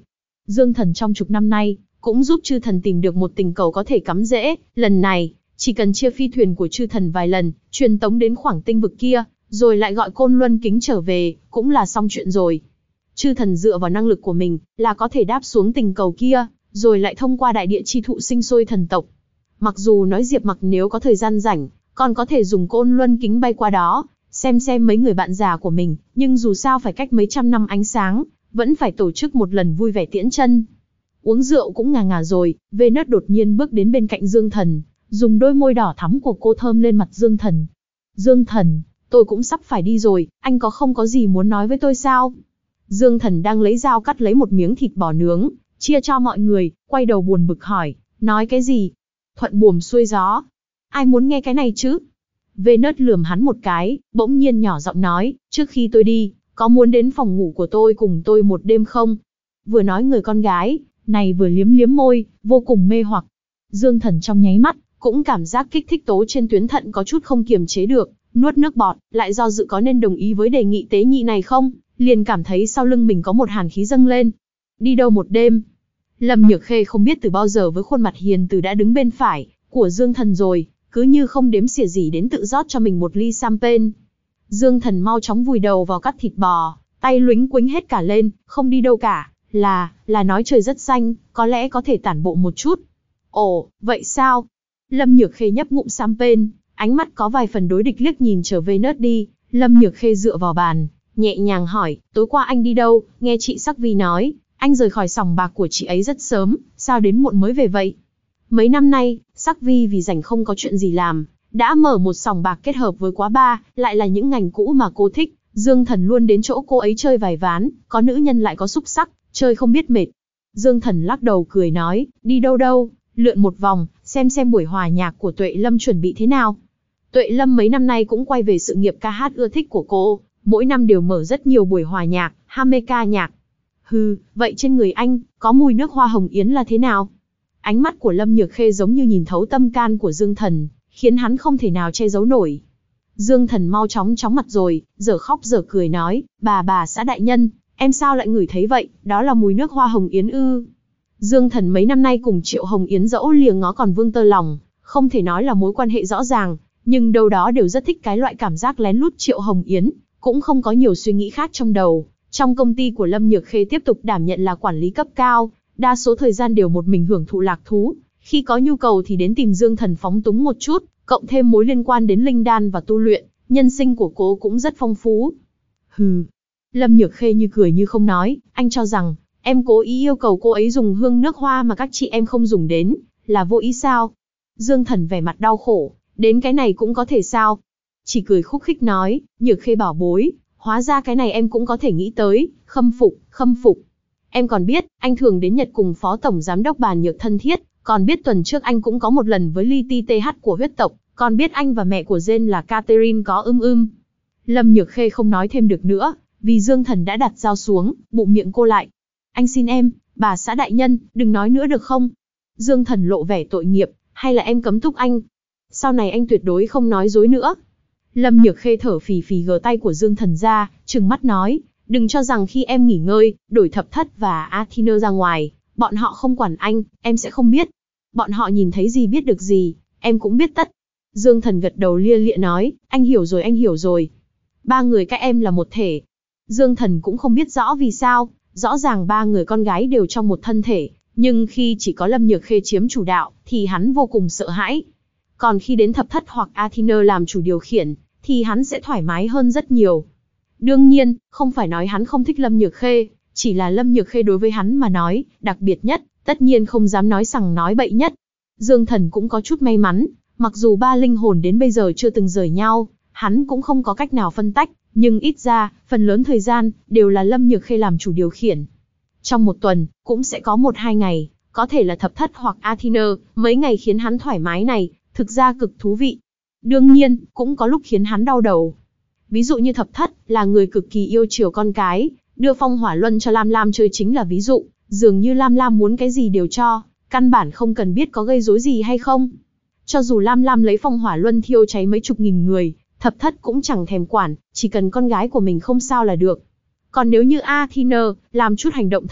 Dương Thần trong chục năm nay, cũng giúp chư thần tìm được một tình cầu có thể cắm rễ, lần này, chỉ cần chia phi thuyền của chư thần vài lần, truyền tống đến khoảng tinh vực kia, rồi lại gọi Côn Luân Kính trở về, cũng là xong chuyện rồi. Chư thần dựa vào năng lực của mình, là có thể đáp xuống tình cầu kia, rồi lại thông qua đại địa chi thụ sinh sôi thần tộc. Mặc dù nói Diệp Mặc nếu có thời gian rảnh, còn có thể dùng Côn Luân Kính bay qua đó, xem mấy người bạn già của mình, nhưng dù sao phải cách mấy trăm năm ánh sáng, vẫn phải tổ chức một lần vui vẻ tiễn chân. Uống rượu cũng ngà ngà rồi, Venus đột nhiên bước đến bên cạnh Dương Thần, dùng đôi môi đỏ thắm của cô thơm lên mặt Dương Thần. Dương Thần, tôi cũng sắp phải đi rồi, anh không có gì muốn nói với tôi sao? Dương Thần đang lấy dao cắt lấy một miếng thịt bò nướng, chia cho mọi người, quay đầu buồn bực hỏi, nói cái gì? Thuận buồm xuôi gió. Ai muốn nghe cái này chứ? Venus lườm hắn một cái, bỗng nhiên nhỏ giọng nói, trước khi tôi đi, có muốn đến phòng ngủ của tôi cùng tôi một đêm không? Vừa nói người con gái này vừa liếm liếm môi, vô cùng mê hoặc. Dương Thần trong nháy mắt, cũng cảm giác kích thích tố trên tuyến thận có chút không kiềm chế được, nuốt nước bọt, lại do dự có nên đồng ý với đề nghị tế nhị này không, liền cảm thấy sau lưng mình có một hàn khí dâng lên. Đi đâu một đêm? Lâm Nhược Khê không biết từ bao giờ với khuôn mặt hiền từ đã đứng bên phải của Dương Thần rồi, cứ như không đếm xỉa gì đến tự rót cho mình một ly champagne. Dương Thần mau chóng vùi đầu vào cắt thịt bò, tay luính quính hết cả lên, không đi đâu cả, là nói trời rất xanh, có lẽ có thể tản bộ một chút. Ồ, vậy sao? Lâm Nhược Khê nhấp ngụm champagne, ánh mắt có vài phần đối địch liếc nhìn trở về Venus đi. Lâm Nhược Khê dựa vào bàn, nhẹ nhàng hỏi, tối qua anh đi đâu? Nghe chị Sắc Vi nói, anh rời khỏi sòng bạc của chị ấy rất sớm, sao đến muộn mới về vậy? Mấy năm nay, Sắc Vi vì rảnh không có chuyện gì làm, đã mở một sòng bạc kết hợp với quán bar, lại là những ngành cũ mà cô thích. Dương Thần luôn đến chỗ cô ấy chơi vài ván, có nữ nhân lại có xúc sắc, chơi không biết mệt. Dương Thần lắc đầu cười nói, đi đâu, lượn một vòng, xem buổi hòa nhạc của Tuệ Lâm chuẩn bị thế nào. Tuệ Lâm mấy năm nay cũng quay về sự nghiệp ca hát ưa thích của cô, mỗi năm đều mở rất nhiều buổi hòa nhạc, ham mê ca nhạc. Hừ, vậy trên người anh, có mùi nước hoa hồng yến là thế nào? Ánh mắt của Lâm Nhược Khê giống như nhìn thấu tâm can của Dương Thần, khiến hắn không thể nào che giấu nổi. Dương Thần mau chóng mặt rồi, giờ khóc giờ cười nói, bà xã đại nhân, em sao lại ngửi thấy vậy, đó là mùi nước hoa hồng yến ư? Dương Thần mấy năm nay cùng Triệu Hồng Yến dẫu lìa ngó còn vương tơ lòng, không thể nói là mối quan hệ rõ ràng, nhưng đâu đó đều rất thích cái loại cảm giác lén lút Triệu Hồng Yến, cũng không có nhiều suy nghĩ khác trong đầu. Trong công ty của Lâm Nhược Khê tiếp tục đảm nhận là quản lý cấp cao, đa số thời gian đều một mình hưởng thụ lạc thú, khi có nhu cầu thì đến tìm Dương Thần phóng túng một chút, cộng thêm mối liên quan đến linh đan và tu luyện, nhân sinh của cô cũng rất phong phú. Hừ. Lâm Nhược Khê như cười như không nói, anh cho rằng, em cố ý yêu cầu cô ấy dùng hương nước hoa mà các chị em không dùng đến, là vô ý sao? Dương Thần vẻ mặt đau khổ, đến cái này cũng có thể sao? Chỉ cười khúc khích nói, Nhược Khê bảo bối, hóa ra cái này em cũng có thể nghĩ tới, khâm phục. Em còn biết, anh thường đến Nhật cùng Phó Tổng Giám đốc bàn nhược thân thiết, còn biết tuần trước anh cũng có một lần với Ly Ti TH của huyết tộc, còn biết anh và mẹ của Jane là Catherine có Lâm Nhược Khê không nói thêm được nữa, vì Dương Thần đã đặt dao xuống, bụng miệng cô lại. Anh xin em, bà xã đại nhân, đừng nói nữa được không? Dương Thần lộ vẻ tội nghiệp, hay là em cấm túc anh? Sau này anh tuyệt đối không nói dối nữa. Lâm Nhược Khê thở phì phì gỡ tay của Dương Thần ra, trừng mắt nói, đừng cho rằng khi em nghỉ ngơi, đổi Thập Thất và Athena ra ngoài, bọn họ không quản anh, em sẽ không biết. Bọn họ nhìn thấy gì biết được gì, em cũng biết tất. Dương Thần gật đầu lia lịa nói, anh hiểu rồi. Ba người các em là một thể. Dương Thần cũng không biết rõ vì sao, rõ ràng ba người con gái đều trong một thân thể, nhưng khi chỉ có Lâm Nhược Khê chiếm chủ đạo, thì hắn vô cùng sợ hãi. Còn khi đến Thập Thất hoặc Athena làm chủ điều khiển, thì hắn sẽ thoải mái hơn rất nhiều. Đương nhiên, không phải nói hắn không thích Lâm Nhược Khê, chỉ là Lâm Nhược Khê đối với hắn mà nói, đặc biệt nhất, tất nhiên không dám nói sằng nói bậy nhất. Dương Thần cũng có chút may mắn, mặc dù ba linh hồn đến bây giờ chưa từng rời nhau, hắn cũng không có cách nào phân tách, nhưng ít ra, phần lớn thời gian, đều là Lâm Nhược Khê làm chủ điều khiển. Trong một tuần, cũng sẽ có 1-2 ngày, có thể là Thập Thất hoặc Athena, mấy ngày khiến hắn thoải mái này, thực ra cực thú vị. Đương nhiên, cũng có lúc khiến hắn đau đầu. Ví dụ như Thập Thất, là người cực kỳ yêu chiều con cái, đưa phong hỏa luân cho Lam Lam chơi chính là ví dụ, dường như Lam Lam muốn cái gì đều cho, căn bản không cần biết có gây rối gì hay không. Cho dù Lam Lam lấy phong hỏa luân thiêu cháy mấy chục nghìn người, Thập Thất cũng chẳng thèm quản, chỉ cần con gái của mình không sao là được. Còn nếu như Athena làm chút hành động thân mật,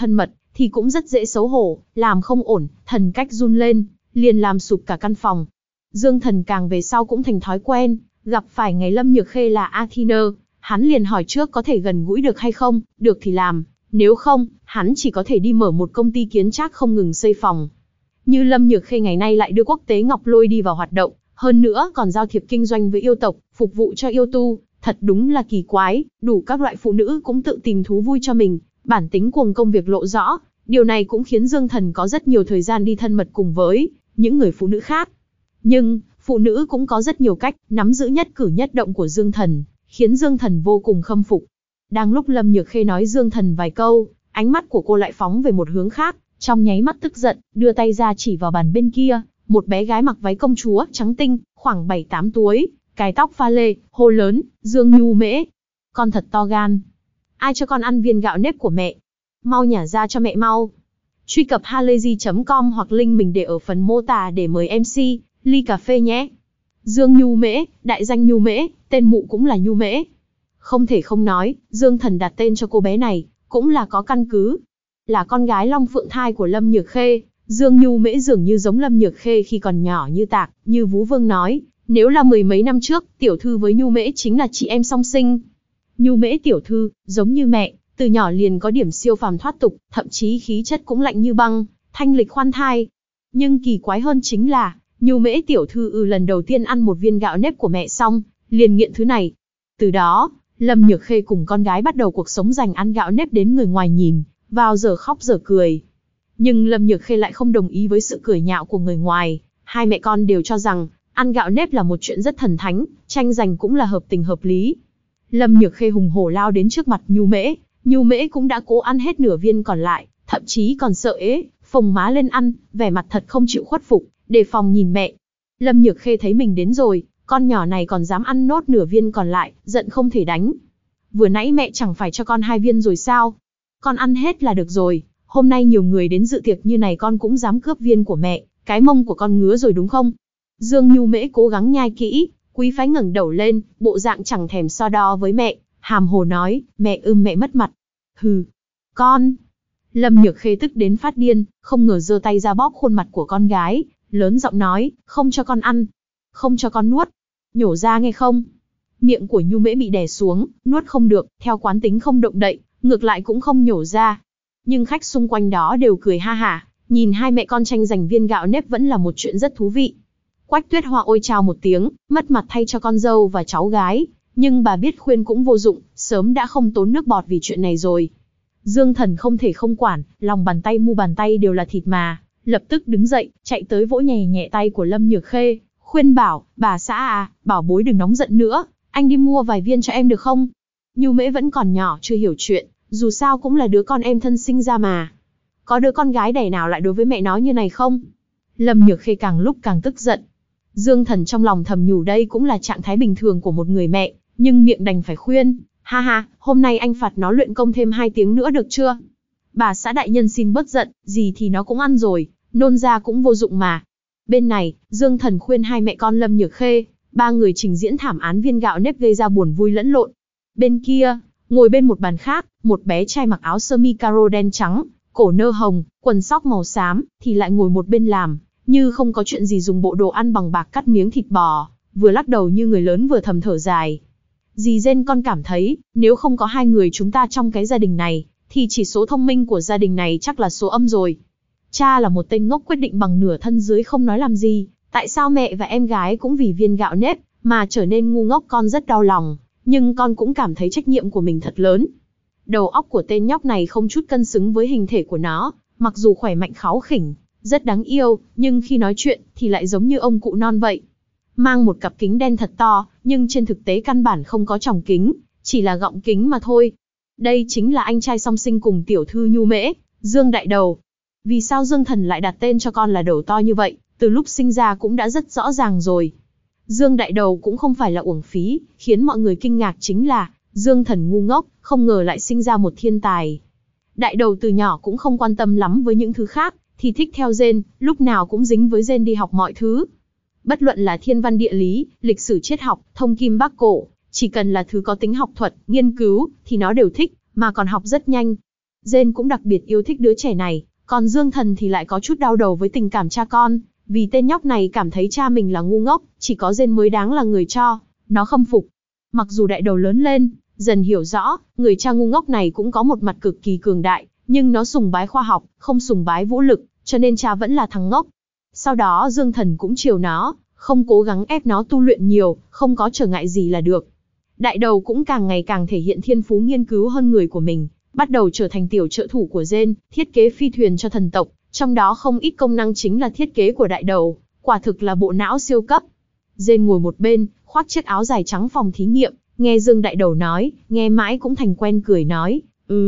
thì cũng rất dễ xấu hổ, làm không ổn, thần cách run lên, liền làm sụp cả căn phòng. Dương Thần càng về sau cũng thành thói quen, gặp phải ngày Lâm Nhược Khê là Athena, hắn liền hỏi trước có thể gần gũi được hay không, được thì làm, nếu không, hắn chỉ có thể đi mở một công ty kiến trác không ngừng xây phòng. Như Lâm Nhược Khê ngày nay lại đưa quốc tế Ngọc Lôi đi vào hoạt động, hơn nữa còn giao thiệp kinh doanh với yêu tộc, phục vụ cho yêu tu, thật đúng là kỳ quái, đủ các loại phụ nữ cũng tự tìm thú vui cho mình, bản tính cuồng công việc lộ rõ, điều này cũng khiến Dương Thần có rất nhiều thời gian đi thân mật cùng với những người phụ nữ khác. Nhưng, phụ nữ cũng có rất nhiều cách, nắm giữ nhất cử nhất động của Dương Thần, khiến Dương Thần vô cùng khâm phục. Đang lúc Lâm Nhược Khê nói Dương Thần vài câu, ánh mắt của cô lại phóng về một hướng khác, trong nháy mắt tức giận, đưa tay ra chỉ vào bàn bên kia, một bé gái mặc váy công chúa, trắng tinh, khoảng 7-8 tuổi, cài tóc pha lê, hô lớn, Dương Nhu Mễ. Con thật to gan. Ai cho con ăn viên gạo nếp của mẹ? Mau nhả ra cho mẹ mau. Truy cập halayzi.com hoặc link mình để ở phần mô tả để mời MC, ly cà phê nhé. Dương Nhu Mễ, đại danh Nhu Mễ, tên mụ cũng là Nhu Mễ. Không thể không nói, Dương Thần đặt tên cho cô bé này, cũng là có căn cứ. Là con gái Long Phượng thai của Lâm Nhược Khê, Dương Nhu Mễ dường như giống Lâm Nhược Khê khi còn nhỏ như Tạc, như Vú Vương nói, nếu là mười mấy năm trước, tiểu thư với Nhu Mễ chính là chị em song sinh. Nhu Mễ tiểu thư, giống như mẹ, từ nhỏ liền có điểm siêu phàm thoát tục, thậm chí khí chất cũng lạnh như băng, thanh lịch khoan thai. Nhưng kỳ quái hơn chính là, Nhu Mễ tiểu thư lần đầu tiên ăn một viên gạo nếp của mẹ xong, liền nghiện thứ này. Từ đó, Lâm Nhược Khê cùng con gái bắt đầu cuộc sống dành ăn gạo nếp đến người ngoài nhìn, vào giờ khóc giờ cười. Nhưng Lâm Nhược Khê lại không đồng ý với sự cười nhạo của người ngoài, hai mẹ con đều cho rằng, ăn gạo nếp là một chuyện rất thần thánh, tranh giành cũng là hợp tình hợp lý. Lâm Nhược Khê hùng hổ lao đến trước mặt Nhu Mễ cũng đã cố ăn hết nửa viên còn lại, thậm chí còn sợ ế, phồng má lên ăn, vẻ mặt thật không chịu khuất phục, đề phòng nhìn mẹ. Lâm Nhược Khê thấy mình đến rồi, con nhỏ này còn dám ăn nốt nửa viên còn lại, giận không thể đánh. Vừa nãy mẹ chẳng phải cho con 2 viên rồi sao? Con ăn hết là được rồi, hôm nay nhiều người đến dự tiệc như này con cũng dám cướp viên của mẹ, cái mông của con ngứa rồi đúng không? Dương Nhu Mễ cố gắng nhai kỹ, quý phái ngẩng đầu lên, bộ dạng chẳng thèm so đo với mẹ, hàm hồ nói, mẹ mất mặt. Hừ, con. Lâm Nhược Khê tức đến phát điên, không ngờ giơ tay ra bóp khuôn mặt của con gái, lớn giọng nói, không cho con ăn, không cho con nuốt, nhổ ra nghe không? Miệng của Nhu Mễ bị đè xuống, nuốt không được, theo quán tính không động đậy, ngược lại cũng không nhổ ra. Nhưng khách xung quanh đó đều cười ha hả, nhìn hai mẹ con tranh giành viên gạo nếp vẫn là một chuyện rất thú vị. Quách Tuyết Hoa ôi chào một tiếng, mất mặt thay cho con dâu và cháu gái, nhưng bà biết khuyên cũng vô dụng, sớm đã không tốn nước bọt vì chuyện này rồi. Dương Thần không thể không quản, lòng bàn tay mu bàn tay đều là thịt mà, lập tức đứng dậy, chạy tới vỗ nhẹ nhẹ tay của Lâm Nhược Khê, khuyên bảo, bà xã à, bảo bối đừng nóng giận nữa, anh đi mua vài viên cho em được không? Nhu Mễ vẫn còn nhỏ chưa hiểu chuyện, dù sao cũng là đứa con em thân sinh ra mà. Có đứa con gái đẻ nào lại đối với mẹ nó như này không? Lâm Nhược Khê càng lúc càng tức giận. Dương Thần trong lòng thầm nhủ đây cũng là trạng thái bình thường của một người mẹ, nhưng miệng đành phải khuyên, ha ha, hôm nay anh phạt nó luyện công thêm 2 tiếng nữa được chưa? Bà xã đại nhân xin bớt giận, gì thì nó cũng ăn rồi, nôn ra cũng vô dụng mà. Bên này, Dương Thần khuyên hai mẹ con Lâm Nhược Khê, ba người trình diễn thảm án viên gạo nếp gây ra buồn vui lẫn lộn. Bên kia, ngồi bên một bàn khác, một bé trai mặc áo sơ mi caro đen trắng, cổ nơ hồng, quần sóc màu xám, thì lại ngồi một bên làm, như không có chuyện gì dùng bộ đồ ăn bằng bạc cắt miếng thịt bò, vừa lắc đầu như người lớn vừa thầm thở dài. Dì Gen con cảm thấy, nếu không có hai người chúng ta trong cái gia đình này, thì chỉ số thông minh của gia đình này chắc là số âm rồi. Cha là một tên ngốc quyết định bằng nửa thân dưới không nói làm gì, tại sao mẹ và em gái cũng vì viên gạo nếp, mà trở nên ngu ngốc con rất đau lòng, nhưng con cũng cảm thấy trách nhiệm của mình thật lớn. Đầu óc của tên nhóc này không chút cân xứng với hình thể của nó, mặc dù khỏe mạnh kháu khỉnh, rất đáng yêu, nhưng khi nói chuyện thì lại giống như ông cụ non vậy. Mang một cặp kính đen thật to, nhưng trên thực tế căn bản không có tròng kính, chỉ là gọng kính mà thôi. Đây chính là anh trai song sinh cùng tiểu thư Nhu Mễ, Dương Đại Đầu. Vì sao Dương Thần lại đặt tên cho con là đầu to như vậy, từ lúc sinh ra cũng đã rất rõ ràng rồi. Dương Đại Đầu cũng không phải là uổng phí, khiến mọi người kinh ngạc chính là, Dương Thần ngu ngốc, không ngờ lại sinh ra một thiên tài. Đại Đầu từ nhỏ cũng không quan tâm lắm với những thứ khác, thì thích theo gen, lúc nào cũng dính với gen đi học mọi thứ. Bất luận là thiên văn địa lý, lịch sử triết học, thông kim bác cổ, chỉ cần là thứ có tính học thuật, nghiên cứu, thì nó đều thích, mà còn học rất nhanh. Jane cũng đặc biệt yêu thích đứa trẻ này, còn Dương Thần thì lại có chút đau đầu với tình cảm cha con, vì tên nhóc này cảm thấy cha mình là ngu ngốc, chỉ có Jane mới đáng là người cho nó khâm phục. Mặc dù đại đầu lớn lên, dần hiểu rõ, người cha ngu ngốc này cũng có một mặt cực kỳ cường đại, nhưng nó sùng bái khoa học, không sùng bái vũ lực, cho nên cha vẫn là thằng ngốc. Sau đó Dương Thần cũng chiều nó, không cố gắng ép nó tu luyện nhiều, không có trở ngại gì là được. Đại đầu cũng càng ngày càng thể hiện thiên phú nghiên cứu hơn người của mình, bắt đầu trở thành tiểu trợ thủ của Jane, thiết kế phi thuyền cho thần tộc, trong đó không ít công năng chính là thiết kế của đại đầu, quả thực là bộ não siêu cấp. Jane ngồi một bên, khoác chiếc áo dài trắng phòng thí nghiệm, nghe Dương đại đầu nói, nghe mãi cũng thành quen cười nói,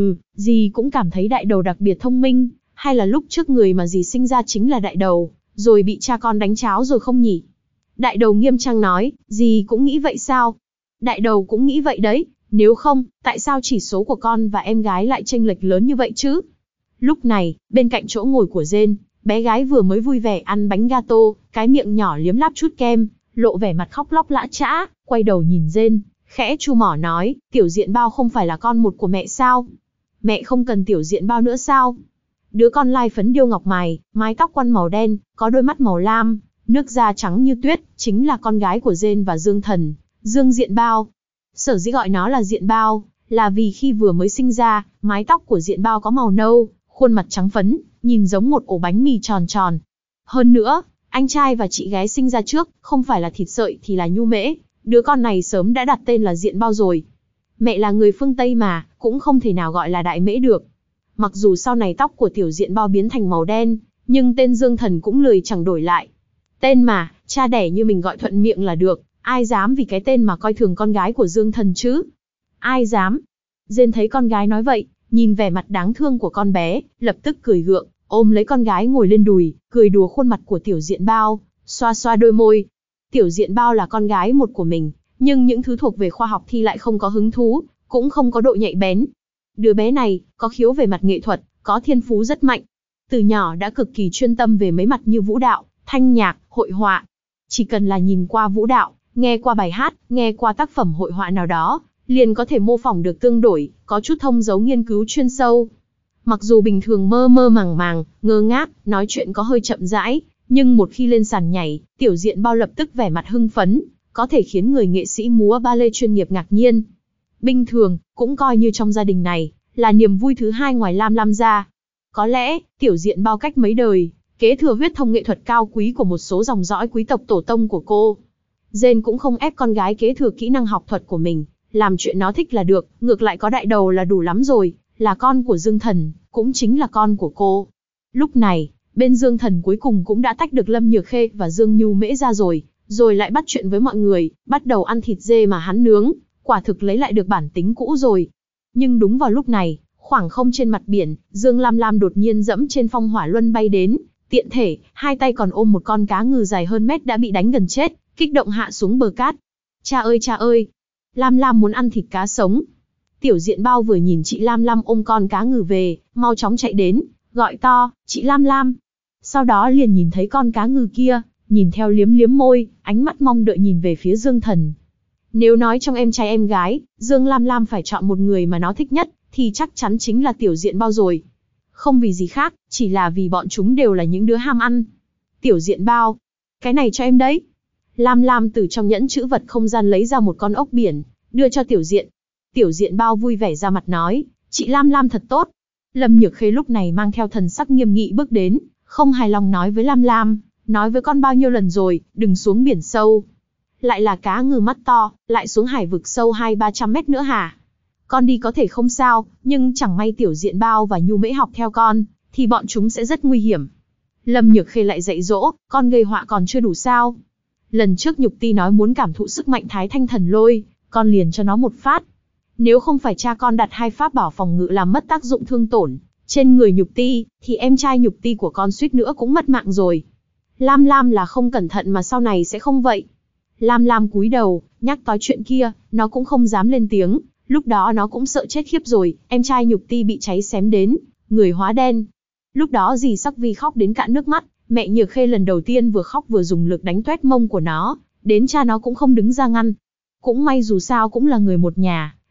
dì cũng cảm thấy đại đầu đặc biệt thông minh, hay là lúc trước người mà dì sinh ra chính là đại đầu, rồi bị cha con đánh cháo rồi không nhỉ? Đại đầu nghiêm trang nói, dì cũng nghĩ vậy sao? Đại đầu cũng nghĩ vậy đấy, nếu không, tại sao chỉ số của con và em gái lại chênh lệch lớn như vậy chứ? Lúc này, bên cạnh chỗ ngồi của Jane, bé gái vừa mới vui vẻ ăn bánh gato, cái miệng nhỏ liếm láp chút kem, lộ vẻ mặt khóc lóc lã chã, quay đầu nhìn Jane, khẽ chu mỏ nói, tiểu diện bao không phải là con một của mẹ sao? Mẹ không cần tiểu diện bao nữa sao? Đứa con lai phấn điêu ngọc mày, mái tóc quăn màu đen, có đôi mắt màu lam, nước da trắng như tuyết, chính là con gái của Jane và Dương Thần, Dương Diện Bao. Sở dĩ gọi nó là Diện Bao, là vì khi vừa mới sinh ra, mái tóc của Diện Bao có màu nâu, khuôn mặt trắng phấn, nhìn giống một ổ bánh mì tròn tròn. Hơn nữa, anh trai và chị gái sinh ra trước, không phải là thịt sợi thì là nhu mễ, đứa con này sớm đã đặt tên là Diện Bao rồi. Mẹ là người phương Tây mà, cũng không thể nào gọi là Đại Mễ được. Mặc dù sau này tóc của tiểu Diện Bao biến thành màu đen, nhưng tên Dương Thần cũng lười chẳng đổi lại. Tên mà, cha đẻ như mình gọi thuận miệng là được, ai dám vì cái tên mà coi thường con gái của Dương Thần chứ? Ai dám? Jane thấy con gái nói vậy, nhìn vẻ mặt đáng thương của con bé, lập tức cười gượng, ôm lấy con gái ngồi lên đùi, cười đùa khuôn mặt của tiểu Diện Bao, xoa xoa đôi môi. Tiểu Diện Bao là con gái một của mình, nhưng những thứ thuộc về khoa học thì lại không có hứng thú, cũng không có độ nhạy bén. Đứa bé này, có khiếu về mặt nghệ thuật, có thiên phú rất mạnh. Từ nhỏ đã cực kỳ chuyên tâm về mấy mặt như vũ đạo, thanh nhạc, hội họa. Chỉ cần là nhìn qua vũ đạo, nghe qua bài hát, nghe qua tác phẩm hội họa nào đó, liền có thể mô phỏng được tương đổi, có chút thông dấu nghiên cứu chuyên sâu. Mặc dù bình thường mơ mơ màng màng, ngơ ngác, nói chuyện có hơi chậm rãi, nhưng một khi lên sàn nhảy, tiểu Diện Bao lập tức vẻ mặt hưng phấn, có thể khiến người nghệ sĩ múa ballet chuyên nghiệp ngạc nhiên. Bình thường, cũng coi như trong gia đình này, là niềm vui thứ hai ngoài Lam Lam ra. Có lẽ, tiểu Diện Bao cách mấy đời, kế thừa huyết thống nghệ thuật cao quý của một số dòng dõi quý tộc tổ tông của cô. Jane cũng không ép con gái kế thừa kỹ năng học thuật của mình, làm chuyện nó thích là được, ngược lại có đại đầu là đủ lắm rồi, là con của Dương Thần, cũng chính là con của cô. Lúc này, bên Dương Thần cuối cùng cũng đã tách được Lâm Nhược Khê và Dương Nhu Mễ ra rồi lại bắt chuyện với mọi người, bắt đầu ăn thịt dê mà hắn nướng, quả thực lấy lại được bản tính cũ rồi. Nhưng đúng vào lúc này, khoảng không trên mặt biển, Dương Lam Lam đột nhiên dẫm trên phong hỏa luân bay đến, tiện thể, hai tay còn ôm một con cá ngừ dài hơn mét đã bị đánh gần chết, kích động hạ xuống bờ cát. Cha ơi, Lam Lam muốn ăn thịt cá sống. Tiểu Diện Bao vừa nhìn chị Lam Lam ôm con cá ngừ về, mau chóng chạy đến, gọi to, chị Lam Lam. Sau đó liền nhìn thấy con cá ngừ kia, nhìn theo liếm liếm môi, ánh mắt mong đợi nhìn về phía Dương Thần. Nếu nói trong em trai em gái, Dương Lam Lam phải chọn một người mà nó thích nhất, thì chắc chắn chính là tiểu Diện Bao rồi. Không vì gì khác, chỉ là vì bọn chúng đều là những đứa ham ăn. Tiểu Diện Bao, cái này cho em đấy. Lam Lam từ trong nhẫn chữ vật không gian lấy ra một con ốc biển, đưa cho Tiểu Diện. Tiểu Diện Bao vui vẻ ra mặt nói, chị Lam Lam thật tốt. Lâm Nhược Khê lúc này mang theo thần sắc nghiêm nghị bước đến, không hài lòng nói với Lam Lam, nói với con bao nhiêu lần rồi, đừng xuống biển sâu. Lại là cá ngừ mắt to, lại xuống hải vực sâu 200-300 mét nữa hả? Con đi có thể không sao, nhưng chẳng may Tiểu Diện Bao và Nhu Mễ học theo con, thì bọn chúng sẽ rất nguy hiểm. Lâm Nhược Khê lại dạy dỗ, con gây họa còn chưa đủ sao? Lần trước Nhục Ti nói muốn cảm thụ sức mạnh Thái Thanh Thần Lôi, con liền cho nó một phát. Nếu không phải cha con đặt hai pháp bảo phòng ngự làm mất tác dụng thương tổn trên người Nhục Ti, thì em trai Nhục Ti của con suýt nữa cũng mất mạng rồi. Lam Lam là không cẩn thận mà sau này sẽ không vậy. Lam Lam cúi đầu, nhắc tới chuyện kia, nó cũng không dám lên tiếng, lúc đó nó cũng sợ chết khiếp rồi, em trai Nhục Ti bị cháy xém đến, người hóa đen. Lúc đó dì Sắc Vi khóc đến cạn nước mắt, mẹ Nhược Khê lần đầu tiên vừa khóc vừa dùng lực đánh toét mông của nó, đến cha nó cũng không đứng ra ngăn. Cũng may dù sao cũng là người một nhà,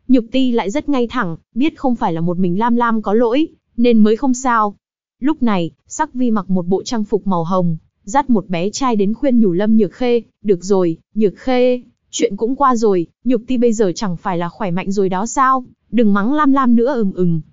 Nhục Ti lại rất ngay thẳng, biết không phải là một mình Lam Lam có lỗi, nên mới không sao. Lúc này, Sắc Vi mặc một bộ trang phục màu hồng, dắt một bé trai đến khuyên nhủ Lâm Nhược Khê, được rồi, Nhược Khê, chuyện cũng qua rồi, Nhục Ti bây giờ chẳng phải là khỏe mạnh rồi đó sao, đừng mắng Lam Lam nữa.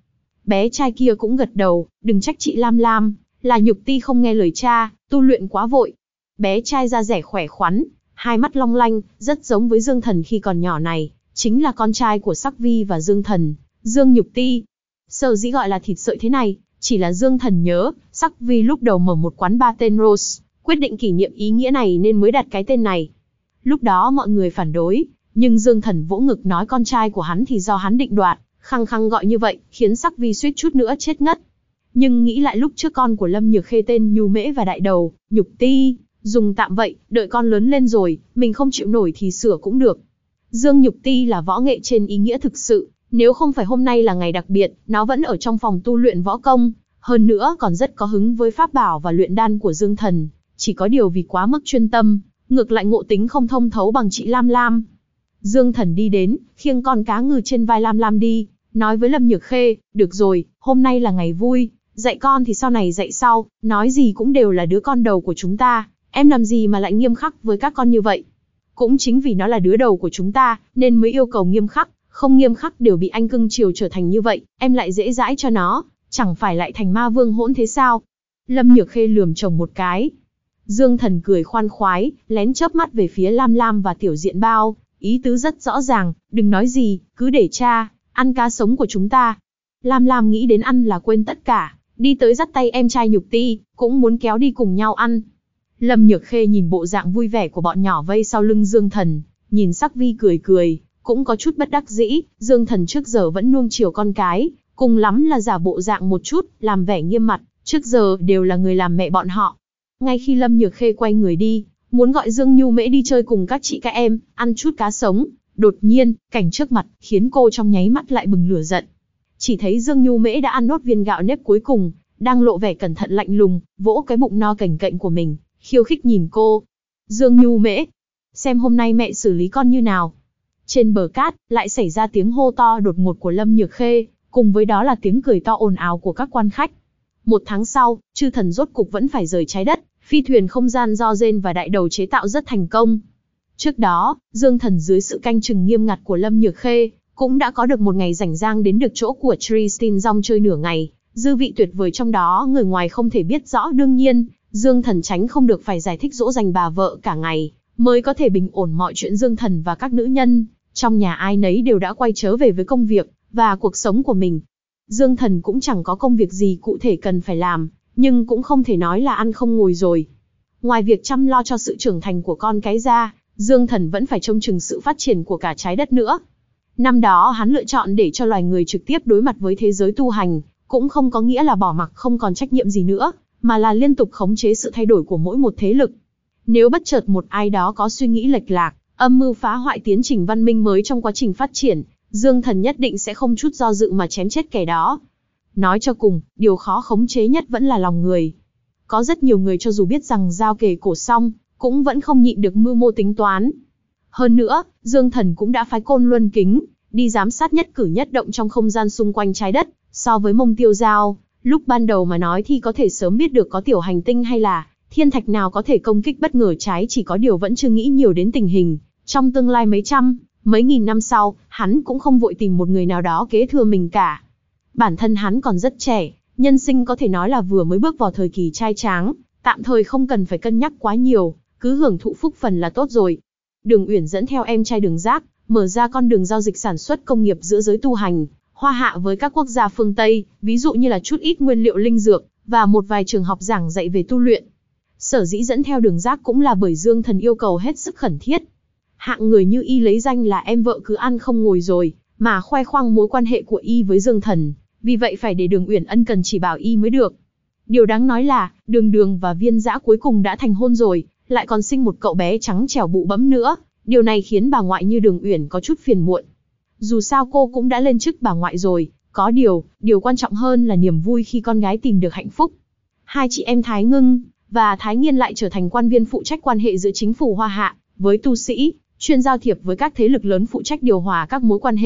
Bé trai kia cũng gật đầu, đừng trách chị Lam Lam, là Nhục Ti không nghe lời cha, tu luyện quá vội. Bé trai da dẻ khỏe khoắn, hai mắt long lanh, rất giống với Dương Thần khi còn nhỏ này, chính là con trai của Sắc Vi và Dương Thần, Dương Nhục Ti. Sở dĩ gọi là thịt sợi thế này, chỉ là Dương Thần nhớ, Sắc Vi lúc đầu mở một quán bar tên Rose, quyết định kỷ niệm ý nghĩa này nên mới đặt cái tên này. Lúc đó mọi người phản đối, nhưng Dương Thần vỗ ngực nói con trai của hắn thì do hắn định đoạt, khăng khăng gọi như vậy, khiến Sắc Vi suýt chút nữa chết ngất. Nhưng nghĩ lại lúc trước con của Lâm Nhược Khê tên Nhu Mễ và đại đầu, Nhục Ti, dùng tạm vậy, đợi con lớn lên rồi, mình không chịu nổi thì sửa cũng được. Dương Nhục Ti là võ nghệ trên ý nghĩa thực sự, nếu không phải hôm nay là ngày đặc biệt, nó vẫn ở trong phòng tu luyện võ công, hơn nữa còn rất có hứng với pháp bảo và luyện đan của Dương Thần, chỉ có điều vì quá mức chuyên tâm, ngược lại ngộ tính không thông thấu bằng chị Lam Lam. Dương Thần đi đến, khiêng con cá ngừ trên vai Lam Lam đi, nói với Lâm Nhược Khê, được rồi, hôm nay là ngày vui, dạy con thì sau này dạy sau, nói gì cũng đều là đứa con đầu của chúng ta, em làm gì mà lại nghiêm khắc với các con như vậy. Cũng chính vì nó là đứa đầu của chúng ta, nên mới yêu cầu nghiêm khắc, không nghiêm khắc đều bị anh cưng chiều trở thành như vậy, em lại dễ dãi cho nó, chẳng phải lại thành ma vương hỗn thế sao? Lâm Nhược Khê lườm chồng một cái. Dương Thần cười khoan khoái, lén chớp mắt về phía Lam Lam và Tiểu Diện Bao, ý tứ rất rõ ràng, đừng nói gì, cứ để cha ăn cá sống của chúng ta. Lam Lam nghĩ đến ăn là quên tất cả, đi tới dắt tay em trai Nhục Ti, cũng muốn kéo đi cùng nhau ăn. Lâm Nhược Khê nhìn bộ dạng vui vẻ của bọn nhỏ vây sau lưng Dương Thần, nhìn Sắc Vi cười cười, cũng có chút bất đắc dĩ, Dương Thần trước giờ vẫn nuông chiều con cái, cùng lắm là giả bộ dạng một chút, làm vẻ nghiêm mặt, trước giờ đều là người làm mẹ bọn họ. Ngay khi Lâm Nhược Khê quay người đi, muốn gọi Dương Nhu Mễ đi chơi cùng các chị các em, ăn chút cá sống, đột nhiên, cảnh trước mặt, khiến cô trong nháy mắt lại bừng lửa giận. Chỉ thấy Dương Nhu Mễ đã ăn nốt viên gạo nếp cuối cùng, đang lộ vẻ cẩn thận lạnh lùng, vỗ cái bụng no cành cạnh của mình, khiêu khích nhìn cô. Dương Nhu Mễ, xem hôm nay mẹ xử lý con như nào. Trên bờ cát, lại xảy ra tiếng hô to đột ngột của Lâm Nhược Khê, cùng với đó là tiếng cười to ồn ào của các quan khách. 1 tháng sau, chư thần rốt cục vẫn phải rời trái đất, phi thuyền không gian do Gen và đại đầu chế tạo rất thành công. Trước đó, Dương Thần dưới sự canh chừng nghiêm ngặt của Lâm Nhược Khê, cũng đã có được một ngày rảnh rang đến được chỗ của Tristan rong chơi nửa ngày, dư vị tuyệt vời trong đó người ngoài không thể biết rõ. Đương nhiên, Dương Thần tránh không được phải giải thích dỗ dành bà vợ cả ngày, mới có thể bình ổn mọi chuyện. Dương Thần và các nữ nhân trong nhà ai nấy đều đã quay trở về với công việc và cuộc sống của mình. Dương Thần cũng chẳng có công việc gì cụ thể cần phải làm, nhưng cũng không thể nói là ăn không ngồi rồi. Ngoài việc chăm lo cho sự trưởng thành của con cái ra, Dương Thần vẫn phải trông chừng sự phát triển của cả trái đất nữa. Năm đó hắn lựa chọn để cho loài người trực tiếp đối mặt với thế giới tu hành, cũng không có nghĩa là bỏ mặc không còn trách nhiệm gì nữa, mà là liên tục khống chế sự thay đổi của mỗi một thế lực. Nếu bất chợt một ai đó có suy nghĩ lệch lạc, âm mưu phá hoại tiến trình văn minh mới trong quá trình phát triển, Dương Thần nhất định sẽ không chút do dự mà chém chết kẻ đó. Nói cho cùng, điều khó khống chế nhất vẫn là lòng người. Có rất nhiều người cho dù biết rằng giao kề cổ xong, cũng vẫn không nhịn được mưu mô tính toán. Hơn nữa, Dương Thần cũng đã phái Côn Luân Kính đi giám sát nhất cử nhất động trong không gian xung quanh trái đất. So với Mông Tiêu Giao, lúc ban đầu mà nói thì có thể sớm biết được có tiểu hành tinh hay là thiên thạch nào có thể công kích bất ngờ trái, chỉ có điều vẫn chưa nghĩ nhiều đến tình hình trong tương lai mấy trăm, mấy nghìn năm sau, hắn cũng không vội tìm một người nào đó kế thừa mình cả. Bản thân hắn còn rất trẻ, nhân sinh có thể nói là vừa mới bước vào thời kỳ trai tráng, tạm thời không cần phải cân nhắc quá nhiều, cứ hưởng thụ phúc phần là tốt rồi. Đường Uyển dẫn theo em trai Đường Giác, mở ra con đường giao dịch sản xuất công nghiệp giữa giới tu hành, Hoa Hạ với các quốc gia phương Tây, ví dụ như là chút ít nguyên liệu linh dược, và một vài trường học giảng dạy về tu luyện. Sở dĩ dẫn theo Đường Giác cũng là bởi Dương Thần yêu cầu hết sức khẩn thiết. Hạng người như y lấy danh là em vợ cứ ăn không ngồi rồi, mà khoe khoang mối quan hệ của y với Dương Thần, vì vậy phải để Đường Uyển ân cần chỉ bảo y mới được. Điều đáng nói là, Đường Đường và Viên Dã cuối cùng đã thành hôn rồi, lại còn sinh một cậu bé trắng trẻo bụ bẫm nữa. Điều này khiến bà ngoại như Đường Uyển có chút phiền muộn. Dù sao cô cũng đã lên chức bà ngoại rồi, có điều quan trọng hơn là niềm vui khi con gái tìm được hạnh phúc. Hai chị em Thái Ngưng và Thái Nghiên lại trở thành quan viên phụ trách quan hệ giữa chính phủ Hoa Hạ với tu sĩ, chuyên giao thiệp với các thế lực lớn phụ trách điều hòa các mối quan hệ,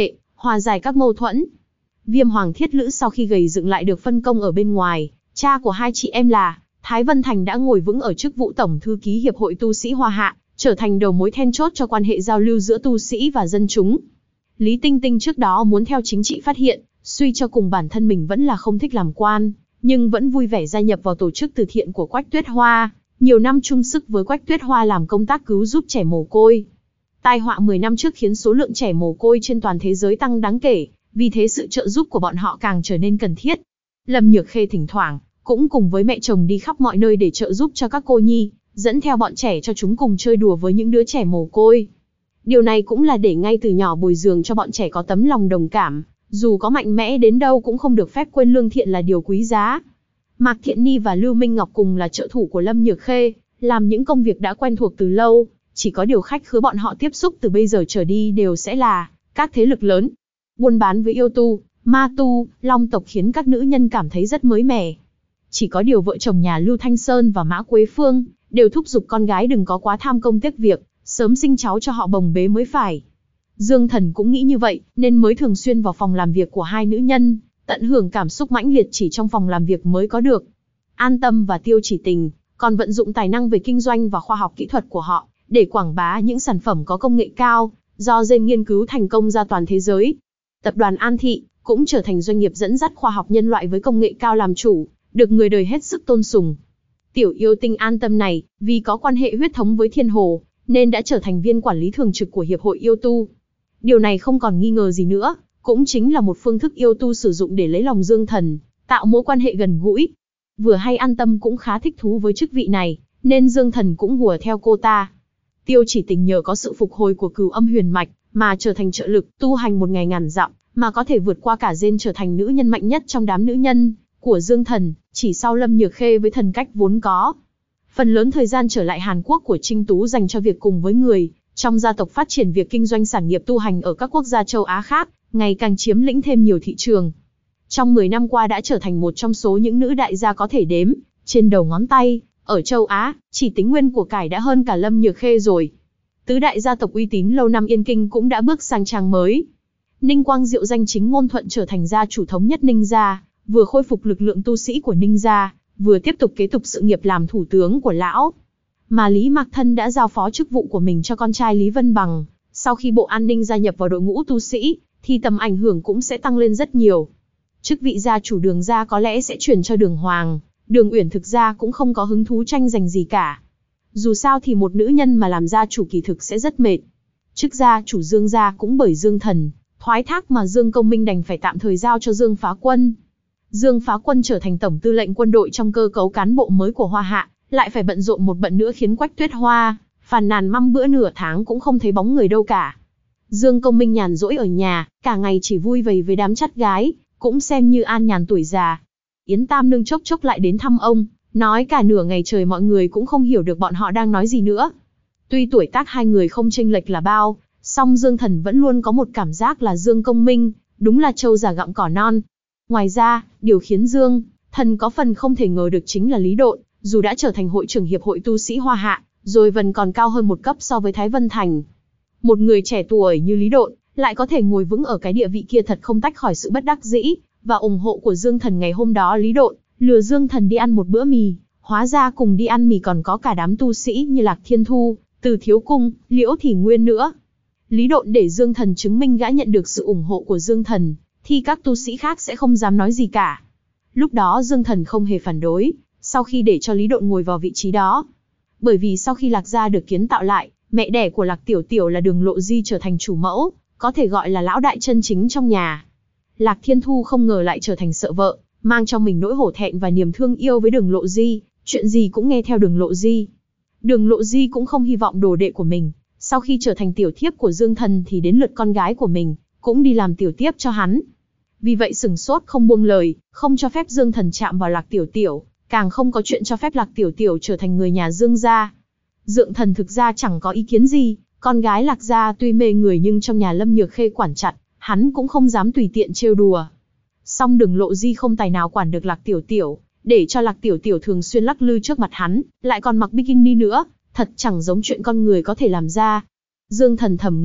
hòa giải các mâu thuẫn. Viêm Hoàng Thiết Lữ sau khi gầy dựng lại được phân công ở bên ngoài, cha của hai chị em là Thái Vân Thành đã ngồi vững ở chức vụ tổng thư ký Hiệp hội Tu sĩ Hoa Hạ, trở thành đầu mối then chốt cho quan hệ giao lưu giữa tu sĩ và dân chúng. Lý Tinh Tinh trước đó muốn theo chính trị phát hiện, suy cho cùng bản thân mình vẫn là không thích làm quan, nhưng vẫn vui vẻ gia nhập vào tổ chức từ thiện của Quách Tuyết Hoa, nhiều năm chung sức với Quách Tuyết Hoa làm công tác cứu giúp trẻ mồ côi. Tai họa 10 năm trước khiến số lượng trẻ mồ côi trên toàn thế giới tăng đáng kể, vì thế sự trợ giúp của bọn họ càng trở nên cần thiết. Lâm Nhược Khê thỉnh thoảng cũng cùng với mẹ chồng đi khắp mọi nơi để trợ giúp cho các cô nhi, dẫn theo bọn trẻ cho chúng cùng chơi đùa với những đứa trẻ mồ côi. Điều này cũng là để ngay từ nhỏ bồi dưỡng cho bọn trẻ có tấm lòng đồng cảm, dù có mạnh mẽ đến đâu cũng không được phép quên lương thiện là điều quý giá. Mạc Thiện Ni và Lưu Minh Ngọc cùng là trợ thủ của Lâm Nhược Khê, làm những công việc đã quen thuộc từ lâu, chỉ có điều khách khứa bọn họ tiếp xúc từ bây giờ trở đi đều sẽ là các thế lực lớn. Buôn bán với yêu tu, ma tu, long tộc khiến các nữ nhân cảm thấy rất mới mẻ. Chỉ có điều vợ chồng nhà Lưu Thanh Sơn và Mã Quế Phương đều thúc giục con gái đừng có quá tham công tiếc việc, sớm sinh cháu cho họ bồng bế mới phải. Dương Thần cũng nghĩ như vậy, nên mới thường xuyên vào phòng làm việc của hai nữ nhân, tận hưởng cảm xúc mãnh liệt chỉ trong phòng làm việc mới có được. An Tâm và Tiêu Chỉ Tình còn vận dụng tài năng về kinh doanh và khoa học kỹ thuật của họ để quảng bá những sản phẩm có công nghệ cao, do Gen nghiên cứu thành công ra toàn thế giới. Tập đoàn An Thị cũng trở thành doanh nghiệp dẫn dắt khoa học nhân loại với công nghệ cao làm chủ, được người đời hết sức tôn sùng. Tiểu yêu tinh An Tâm này, vì có quan hệ huyết thống với Thiên Hồ, nên đã trở thành viên quản lý thường trực của Hiệp hội Yêu Tu. Điều này không còn nghi ngờ gì nữa, cũng chính là một phương thức yêu tu sử dụng để lấy lòng Dương Thần, tạo mối quan hệ gần gũi. Vừa hay An Tâm cũng khá thích thú với chức vị này, nên Dương Thần cũng hùa theo cô ta. Tiêu Chỉ Tình nhờ có sự phục hồi của Cửu Âm Huyền Mạch, mà trở thành trợ lực tu hành một ngày ngàn dặm, mà có thể vượt qua cả Gen trở thành nữ nhân mạnh nhất trong đám nữ nhân của Dương Thần, chỉ sau Lâm Nhược Khê với thần cách vốn có. Phần lớn thời gian trở lại Hàn Quốc của Trinh Tú dành cho việc cùng với người trong gia tộc phát triển việc kinh doanh sản nghiệp tu hành ở các quốc gia châu Á khác, ngày càng chiếm lĩnh thêm nhiều thị trường. Trong 10 năm qua đã trở thành một trong số những nữ đại gia có thể đếm trên đầu ngón tay, ở châu Á, chỉ tính nguyên của cải đã hơn cả Lâm Nhược Khê rồi. Tứ đại gia tộc uy tín lâu năm Yên Kinh cũng đã bước sang trang mới. Ninh Quang Diệu danh chính ngôn thuận trở thành gia chủ thống nhất Ninh gia, vừa khôi phục lực lượng tu sĩ của Ninh gia, vừa tiếp tục kế tục sự nghiệp làm thủ tướng của lão. Mà Lý Mạc Thân đã giao phó chức vụ của mình cho con trai Lý Vân Bằng, sau khi Bộ An ninh gia nhập vào đội ngũ tu sĩ, thì tầm ảnh hưởng cũng sẽ tăng lên rất nhiều. Chức vị gia chủ Đường gia có lẽ sẽ chuyển cho Đường Hoàng, Đường Uyển thực ra cũng không có hứng thú tranh giành gì cả. Dù sao thì một nữ nhân mà làm gia chủ kỳ thực sẽ rất mệt. Chức gia chủ Dương gia cũng bởi Dương Thần thoái thác mà Dương Công Minh đành phải tạm thời giao cho Dương Phá Quân. Dương Phá Quân trở thành tổng tư lệnh quân đội trong cơ cấu cán bộ mới của Hoa Hạ, lại phải bận rộn một bận nữa khiến Quách Tuyết Hoa phàn nàn măm bữa nửa tháng cũng không thấy bóng người đâu cả. Dương Công Minh nhàn rỗi ở nhà, cả ngày chỉ vui vầy với đám chắt gái, cũng xem như an nhàn tuổi già. Yến Tam Nương chốc chốc lại đến thăm ông, nói cả nửa ngày trời mọi người cũng không hiểu được bọn họ đang nói gì nữa. Tuy tuổi tác hai người không chênh lệch là bao, song Dương Thần vẫn luôn có một cảm giác là Dương Công Minh đúng là trâu già gặm cỏ non. Ngoài ra, điều khiến Dương Thần có phần không thể ngờ được chính là Lý Độn, dù đã trở thành hội trưởng Hiệp hội Tu sĩ Hoa Hạ, rồi vẫn còn cao hơn một cấp so với Thái Vân Thành. Một người trẻ tuổi như Lý Độn, lại có thể ngồi vững ở cái địa vị kia thật không tách khỏi sự bất đắc dĩ, và ủng hộ của Dương Thần. Ngày hôm đó Lý Độn lừa Dương Thần đi ăn một bữa mì, hóa ra cùng đi ăn mì còn có cả đám tu sĩ như Lạc Thiên Thu, Từ Thiếu Cung, Liễu Thị Nguyên nữa. Lý Độn để Dương Thần chứng minh gã nhận được sự ủng hộ của Dương Thần, thì các tu sĩ khác sẽ không dám nói gì cả. Lúc đó Dương Thần không hề phản đối, sau khi để cho Lý Độn ngồi vào vị trí đó. Bởi vì sau khi Lạc gia được kiến tạo lại, mẹ đẻ của Lạc Tiểu Tiểu là Đường Lộ Di trở thành chủ mẫu, có thể gọi là lão đại chân chính trong nhà. Lạc Thiên Thu không ngờ lại trở thành sợ vợ, mang trong mình nỗi hổ thẹn và niềm thương yêu với Đường Lộ Di, chuyện gì cũng nghe theo Đường Lộ Di. Đường Lộ Di cũng không hy vọng đồ đệ của mình, sau khi trở thành tiểu thiếp của Dương Thần thì đến lượt con gái của mình, cũng đi làm tiểu tiếp cho hắn. Vì vậy sừng sốt không buông lời, không cho phép Dương Thần chạm vào Lạc Tiểu Tiểu, càng không có chuyện cho phép Lạc Tiểu Tiểu trở thành người nhà Dương gia. Dương Thần thực ra chẳng có ý kiến gì, con gái Lạc gia tuy mê người nhưng trong nhà Lâm Nhược Khê quản chặt, hắn cũng không dám tùy tiện trêu đùa. Song Đường Lộ Di không tài nào quản được Lạc Tiểu Tiểu, để cho Lạc Tiểu Tiểu thường xuyên lắc lư trước mặt hắn, lại còn mặc bikini nữa, thật chẳng giống chuyện con người có thể làm ra. Dương Thần thầm nghĩ,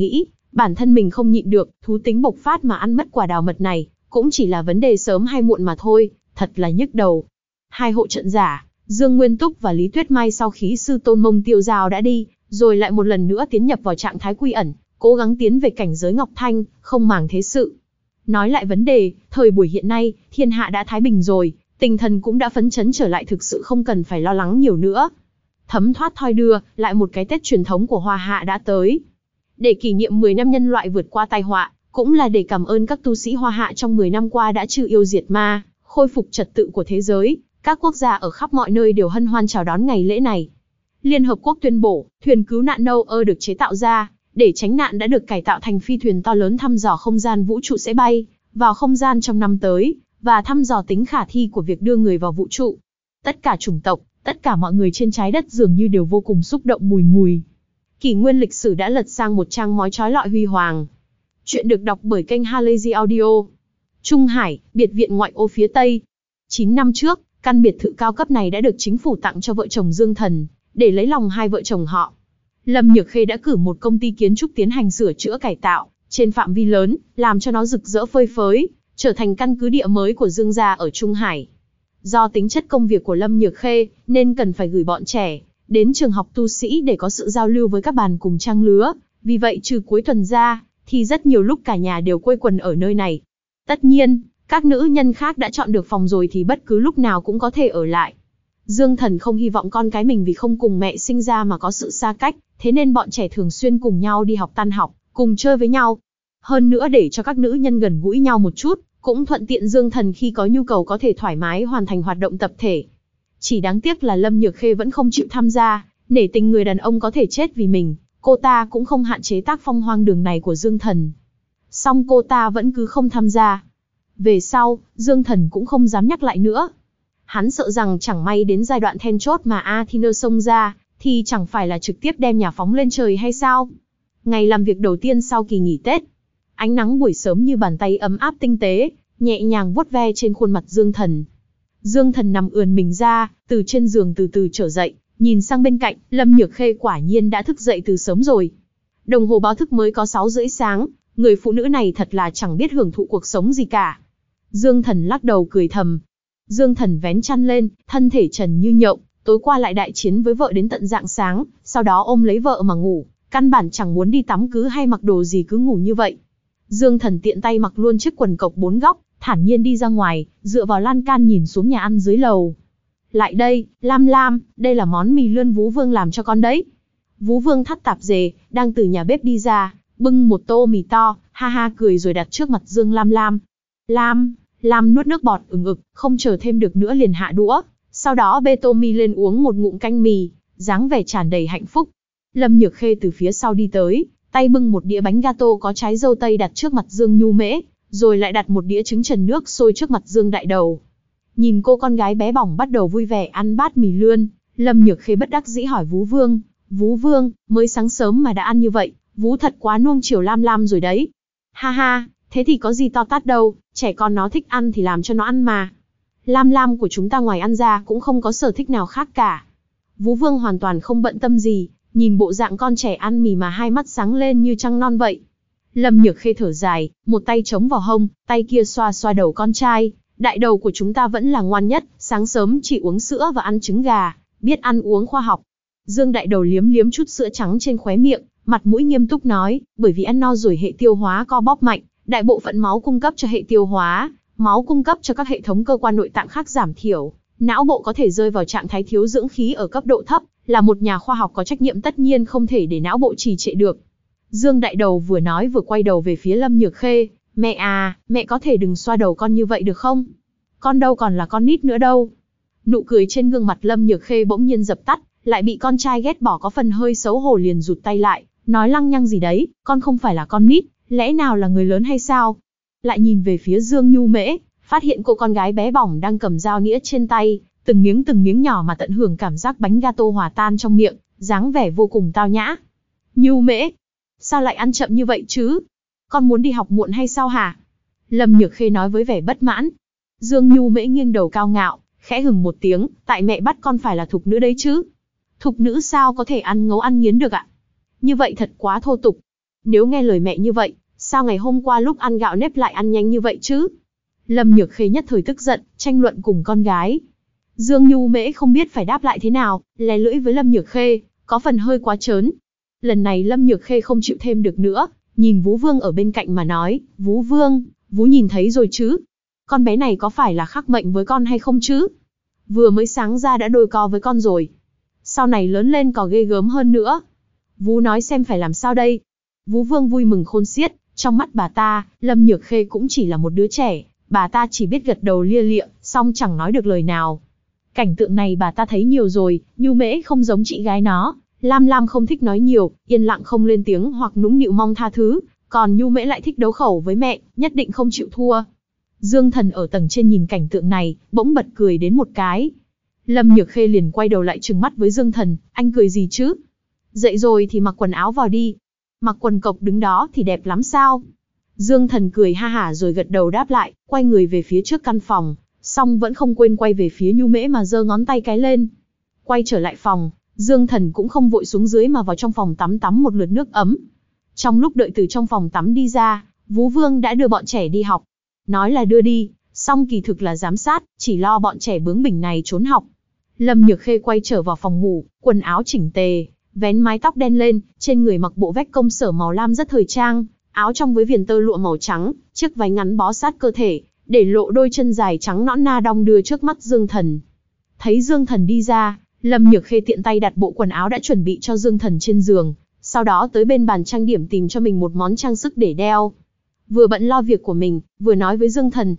Bản thân mình không nhịn được, thú tính bộc phát mà ăn mất quả đào mật này, cũng chỉ là vấn đề sớm hay muộn mà thôi, thật là nhức đầu. Hai hộ trận giả, Dương Nguyên Túc và Lý Tuyết Mai sau khi sư tôn Mông Tiêu Giao đã đi, rồi lại một lần nữa tiến nhập vào trạng thái quy ẩn, cố gắng tiến về cảnh giới Ngọc Thanh, không màng thế sự. Nói lại vấn đề, thời buổi hiện nay, thiên hạ đã thái bình rồi, tinh thần cũng đã phấn chấn trở lại, thực sự không cần phải lo lắng nhiều nữa. Thấm thoát thoi đưa, lại một cái Tết truyền thống của Hoa Hạ đã tới. Để kỷ niệm 10 năm nhân loại vượt qua tai họa, cũng là để cảm ơn các tu sĩ Hoa Hạ trong 10 năm qua đã trừ yêu diệt ma, khôi phục trật tự của thế giới, các quốc gia ở khắp mọi nơi đều hân hoan chào đón ngày lễ này. Liên Hợp Quốc tuyên bố, thuyền cứu nạn Noah được chế tạo ra, để tránh nạn đã được cải tạo thành phi thuyền to lớn thăm dò không gian vũ trụ sẽ bay vào không gian trong năm tới, và thăm dò tính khả thi của việc đưa người vào vũ trụ. Tất cả chủng tộc, tất cả mọi người trên trái đất dường như đều vô cùng xúc động bùi ngùi. Kỷ nguyên lịch sử đã lật sang một trang mói chói lọi huy hoàng. Chuyện được đọc bởi kênh Halazy Audio. Trung Hải, biệt viện ngoại ô phía Tây. 9 năm trước, căn biệt thự cao cấp này đã được chính phủ tặng cho vợ chồng Dương Thần, để lấy lòng hai vợ chồng họ. Lâm Nhược Khê đã cử một công ty kiến trúc tiến hành sửa chữa cải tạo, trên phạm vi lớn, làm cho nó rực rỡ phơi phới, trở thành căn cứ địa mới của Dương gia ở Trung Hải. Do tính chất công việc của Lâm Nhược Khê, nên cần phải gửi bọn trẻ đến trường học tu sĩ để có sự giao lưu với các bạn cùng trang lứa, vì vậy trừ cuối tuần ra, thì rất nhiều lúc cả nhà đều quây quần ở nơi này. Tất nhiên, các nữ nhân khác đã chọn được phòng rồi thì bất cứ lúc nào cũng có thể ở lại. Dương Thần không hy vọng con cái mình vì không cùng mẹ sinh ra mà có sự xa cách, thế nên bọn trẻ thường xuyên cùng nhau đi học tan học, cùng chơi với nhau. Hơn nữa để cho các nữ nhân gần gũi nhau một chút, cũng thuận tiện Dương Thần khi có nhu cầu có thể thoải mái hoàn thành hoạt động tập thể. Chỉ đáng tiếc là Lâm Nhược Khê vẫn không chịu tham gia, nể tình người đàn ông có thể chết vì mình, cô ta cũng không hạn chế tác phong hoang đường này của Dương Thần. Song cô ta vẫn cứ không tham gia. Về sau, Dương Thần cũng không dám nhắc lại nữa. Hắn sợ rằng chẳng may đến giai đoạn then chốt mà Athena xông ra, thì chẳng phải là trực tiếp đem nhà phóng lên trời hay sao? Ngày làm việc đầu tiên sau kỳ nghỉ Tết, ánh nắng buổi sớm như bàn tay ấm áp tinh tế, nhẹ nhàng vuốt ve trên khuôn mặt Dương Thần. Dương Thần nằm ườn mình ra, từ trên giường từ từ trở dậy, nhìn sang bên cạnh, Lâm Nhược Khê quả nhiên đã thức dậy từ sớm rồi. Đồng hồ báo thức mới có 6:30 sáng, người phụ nữ này thật là chẳng biết hưởng thụ cuộc sống gì cả. Dương Thần lắc đầu cười thầm. Dương Thần vén chăn lên, thân thể trần như nhộng, tối qua lại đại chiến với vợ đến tận rạng sáng, sau đó ôm lấy vợ mà ngủ, căn bản chẳng muốn đi tắm cứ hay mặc đồ gì cứ ngủ như vậy. Dương Thần tiện tay mặc luôn chiếc quần cộc 4 góc, thản nhiên đi ra ngoài, dựa vào lan can nhìn xuống nhà ăn dưới lầu. Lại đây, Lam Lam, đây là món mì lươn Vú Vương làm cho con đấy. Vú Vương thắt tạp dề, đang từ nhà bếp đi ra, bưng một tô mì to, ha ha cười rồi đặt trước mặt Dương Lam Lam. Lam nuốt nước bọt ừng ực, không chờ thêm được nữa liền hạ đũa, sau đó bê tô mì lên uống một ngụm canh mì, dáng vẻ tràn đầy hạnh phúc. Lâm Nhược Khê từ phía sau đi tới, tay bưng một đĩa bánh gato có trái dâu tây đặt trước mặt Dương Nhu Mễ, rồi lại đặt một đĩa trứng trần nước sôi trước mặt Dương Đại Đầu. Nhìn cô con gái bé bỏng bắt đầu vui vẻ ăn bát mì lươn, Lâm Nhược Khê bất đắc dĩ hỏi Vú Vương, mới sáng sớm mà đã ăn như vậy, Vú thật quá nuông chiều Lam Lam rồi đấy. Ha ha, thế thì có gì to tát đâu, trẻ con nó thích ăn thì làm cho nó ăn mà. Lam Lam của chúng ta ngoài ăn ra cũng không có sở thích nào khác cả. Vú Vương hoàn toàn không bận tâm gì, nhìn bộ dạng con trẻ ăn mì mà hai mắt sáng lên như trăng non vậy. Lâm Nhược Khê thở dài, một tay chống vào hông, tay kia xoa xoa đầu con trai. Đại đầu của chúng ta vẫn là ngoan nhất, sáng sớm chỉ uống sữa và ăn trứng gà, biết ăn uống khoa học. Dương Đại Đầu liếm liếm chút sữa trắng trên khóe miệng, mặt mũi nghiêm túc nói, bởi vì ăn no rồi hệ tiêu hóa co bóp mạnh, đại bộ phận máu cung cấp cho hệ tiêu hóa, máu cung cấp cho các hệ thống cơ quan nội tạng khác giảm thiểu, não bộ có thể rơi vào trạng thái thiếu dưỡng khí ở cấp độ thấp, là một nhà khoa học có trách nhiệm tất nhiên không thể để não bộ trì trệ được. Dương Đại Đầu vừa nói vừa quay đầu về phía Lâm Nhược Khê, mẹ à, mẹ có thể đừng xoa đầu con như vậy được không? Con đâu còn là con nít nữa đâu. Nụ cười trên gương mặt Lâm Nhược Khê bỗng nhiên dập tắt, lại bị con trai ghét bỏ có phần hơi xấu hổ liền rụt tay lại, nói lăng nhăng gì đấy, con không phải là con nít, lẽ nào là người lớn hay sao? Lại nhìn về phía Dương Nhu Mễ, phát hiện cô con gái bé bỏng đang cầm dao nĩa trên tay, từng miếng nhỏ mà tận hưởng cảm giác bánh gato hòa tan trong miệng, dáng vẻ vô cùng tao nhã. Nhu Mễ, sao lại ăn chậm như vậy chứ? Con muốn đi học muộn hay sao hả? Lâm Nhược Khê nói với vẻ bất mãn. Dương Nhu Mễ nghiêng đầu cao ngạo, khẽ hửng một tiếng, tại mẹ bắt con phải là thục nữ đấy chứ. Thục nữ sao có thể ăn ngấu ăn nghiến được ạ? Như vậy thật quá thô tục. nếu nghe lời mẹ như vậy, sao ngày hôm qua lúc ăn gạo nếp lại ăn nhanh như vậy chứ? Lâm Nhược Khê nhất thời tức giận, tranh luận cùng con gái. Dương Nhu Mễ không biết phải đáp lại thế nào, lè lưỡi với Lâm Nhược Khê, có phần hơi quá trớn. Lần này Lâm Nhược Khê không chịu thêm được nữa, nhìn Vú Vương ở bên cạnh mà nói, Vú Vương, Vú nhìn thấy rồi chứ? Con bé này có phải là khắc mệnh với con hay không chứ? Vừa mới sáng ra đã đôi co với con rồi. Sau này lớn lên còn ghê gớm hơn nữa. Vú nói xem phải làm sao đây? Vú Vương vui mừng khôn xiết, trong mắt bà ta, Lâm Nhược Khê cũng chỉ là một đứa trẻ, bà ta chỉ biết gật đầu lia lịa, song chẳng nói được lời nào. Cảnh tượng này bà ta thấy nhiều rồi, Nhu Mễ không giống chị gái nó, Lam Lam không thích nói nhiều, yên lặng không lên tiếng hoặc nũng nịu mong tha thứ, còn Nhu Mễ lại thích đấu khẩu với mẹ, nhất định không chịu thua. Dương Thần ở tầng trên nhìn cảnh tượng này, bỗng bật cười đến một cái. Lâm Nhược Khê liền quay đầu lại trừng mắt với Dương Thần, anh cười gì chứ? Dậy rồi thì mặc quần áo vào đi. Mặc quần cộc đứng đó thì đẹp lắm sao? Dương Thần cười ha hả rồi gật đầu đáp lại, quay người về phía trước căn phòng, song vẫn không quên quay về phía Nhu Mễ mà giơ ngón tay cái lên. Quay trở lại phòng, Dương Thần cũng không vội xuống dưới mà vào trong phòng tắm một lượt nước ấm. Trong lúc đợi từ trong phòng tắm đi ra, Vú Vương đã đưa bọn trẻ đi học. Nói là đưa đi, song kỳ thực là giám sát, chỉ lo bọn trẻ bướng bỉnh này trốn học. Lâm Nhược Khê quay trở vào phòng ngủ, quần áo chỉnh tề, vén mái tóc đen lên, trên người mặc bộ vest công sở màu lam rất thời trang, áo trong với viền tơ lụa màu trắng, chiếc váy ngắn bó sát cơ thể, để lộ đôi chân dài trắng nõn na đong đưa trước mắt Dương Thần. Thấy Dương Thần đi ra, Lâm Nhược Khê tiện tay đặt bộ quần áo đã chuẩn bị cho Dương Thần trên giường, sau đó tới bên bàn trang điểm tìm cho mình một món trang sức để đeo. Vừa bận lo việc của mình, vừa nói với Dương Thần,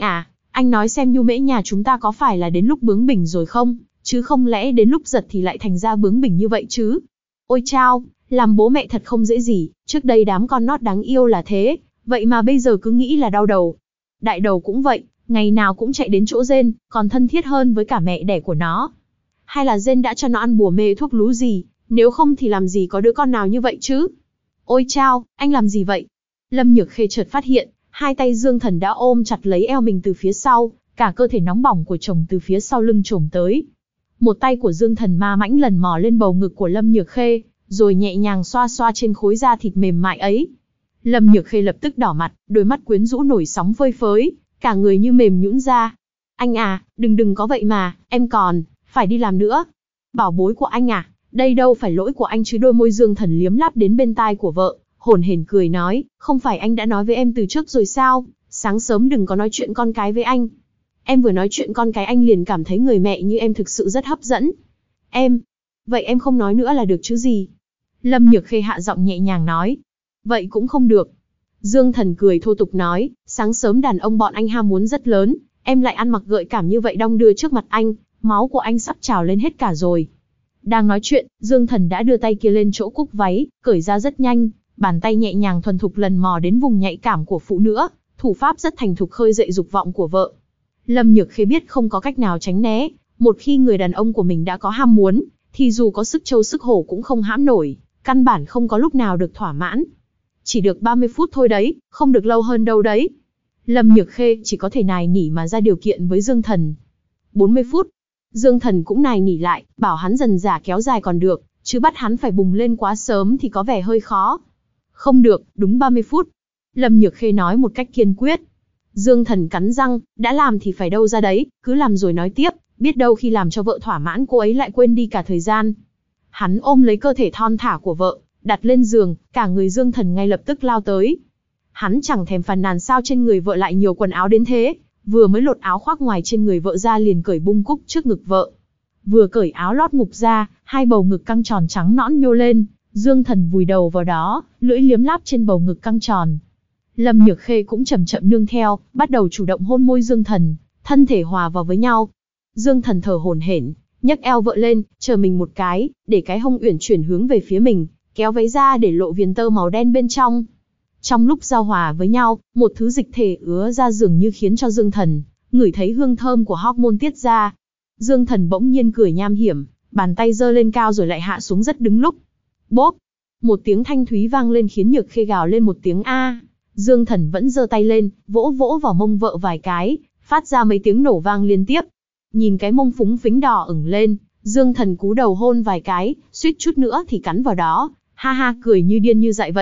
anh nói xem Nhu Mễ nhà chúng ta có phải là đến lúc bướng bỉnh rồi không, chứ không lẽ đến lúc giật thì lại thành ra bướng bỉnh như vậy chứ? Ôi chao, làm bố mẹ thật không dễ gì, trước đây đám con nót đáng yêu là thế, vậy mà bây giờ cứ nghĩ là đau đầu. Đại đầu cũng vậy, ngày nào cũng chạy đến chỗ rên, còn thân thiết hơn với cả mẹ đẻ của nó. Hay là rên đã cho nó ăn bùa mê thuốc lú gì, nếu không thì làm gì có đứa con nào như vậy chứ? Ôi chao, anh làm gì vậy? Lâm Nhược Khê chợt phát hiện, hai tay Dương Thần đã ôm chặt lấy eo mình từ phía sau, cả cơ thể nóng bỏng của chồng từ phía sau lưng chồm tới. Một tay của Dương Thần ma mãnh lần mò lên bầu ngực của Lâm Nhược Khê, rồi nhẹ nhàng xoa xoa trên khối da thịt mềm mại ấy. Lâm Nhược Khê lập tức đỏ mặt, đôi mắt quyến rũ nổi sóng phơi phới, cả người như mềm nhũn ra. Anh à, đừng có vậy mà, em còn phải đi làm nữa. Bảo bối của anh à, đây đâu phải lỗi của anh chứ. Đôi môi Dương Thần liếm láp đến bên tai của vợ, hổn hển cười nói, không phải anh đã nói với em từ trước rồi sao, sáng sớm đừng có nói chuyện con cái với anh. Em vừa nói chuyện con cái anh liền cảm thấy người mẹ như em thực sự rất hấp dẫn. Vậy em không nói nữa là được chứ gì? Lâm Nhược Khê hạ giọng nhẹ nhàng nói. Vậy cũng không được. Dương Thần cười thô tục nói, sáng sớm đàn ông bọn anh ham muốn rất lớn, em lại ăn mặc gợi cảm như vậy đong đưa trước mặt anh, máu của anh sắp trào lên hết cả rồi. Đang nói chuyện, Dương Thần đã đưa tay kia lên chỗ cúc váy, cởi ra rất nhanh, bàn tay nhẹ nhàng thuần thục lần mò đến vùng nhạy cảm của phụ nữ, thủ pháp rất thành thục khơi dậy dục vọng của vợ. Lâm Nhược Khê biết không có cách nào tránh né, một khi người đàn ông của mình đã có ham muốn, thì dù có sức trâu sức hổ cũng không hãm nổi, căn bản không có lúc nào được thỏa mãn. Chỉ được 30 phút thôi đấy, không được lâu hơn đâu đấy. Lâm Nhược Khê chỉ có thể nài nỉ mà ra điều kiện với Dương Thần. 40 phút. Dương Thần cũng nài nỉ lại, bảo hắn dần dả kéo dài còn được, chứ bắt hắn phải bùng lên quá sớm thì có vẻ hơi khó. Không được, đúng 30 phút. Lâm Nhược Khê nói một cách kiên quyết. Dương Thần cắn răng, đã làm thì phải đâu ra đấy, cứ làm rồi nói tiếp, biết đâu khi làm cho vợ thỏa mãn cô ấy lại quên đi cả thời gian. Hắn ôm lấy cơ thể thon thả của vợ, đặt lên giường, cả người Dương Thần ngay lập tức lao tới. Hắn chẳng thèm phàn nàn sao trên người vợ lại nhiều quần áo đến thế, vừa mới lột áo khoác ngoài trên người vợ ra liền cởi bung cúc trước ngực vợ. Vừa cởi áo lót ngực ra, hai bầu ngực căng tròn trắng nõn nhô lên, Dương Thần vùi đầu vào đó, lưỡi liếm láp trên bầu ngực căng tròn. Lâm Nhược Khê cũng chậm chậm nương theo, bắt đầu chủ động hôn môi Dương Thần, thân thể hòa vào với nhau. Dương Thần thở hổn hển, nhấc eo vợ lên, chờ mình một cái, để cái hông uyển chuyển hướng về phía mình, kéo váy ra để lộ viền tơ màu đen bên trong. Trong lúc giao hòa với nhau, một thứ dịch thể ứa ra dường như khiến cho Dương Thần ngửi thấy hương thơm của hormone tiết ra. Dương Thần bỗng nhiên cười nham hiểm, bàn tay giơ lên cao rồi lại hạ xuống rất đứng lúc. Bốp! Một tiếng thanh thúy vang lên khiến Nhược Khê gào lên một tiếng a. Dương Thần vẫn giơ tay lên, vỗ vỗ vào mông vợ vài cái, phát ra mấy tiếng nổ vang liên tiếp. Nhìn cái mông phúng phính đỏ ửng lên, Dương Thần cúi đầu hôn vài cái, suýt chút nữa thì cắn vào đó, ha ha cười như điên như dại vậy.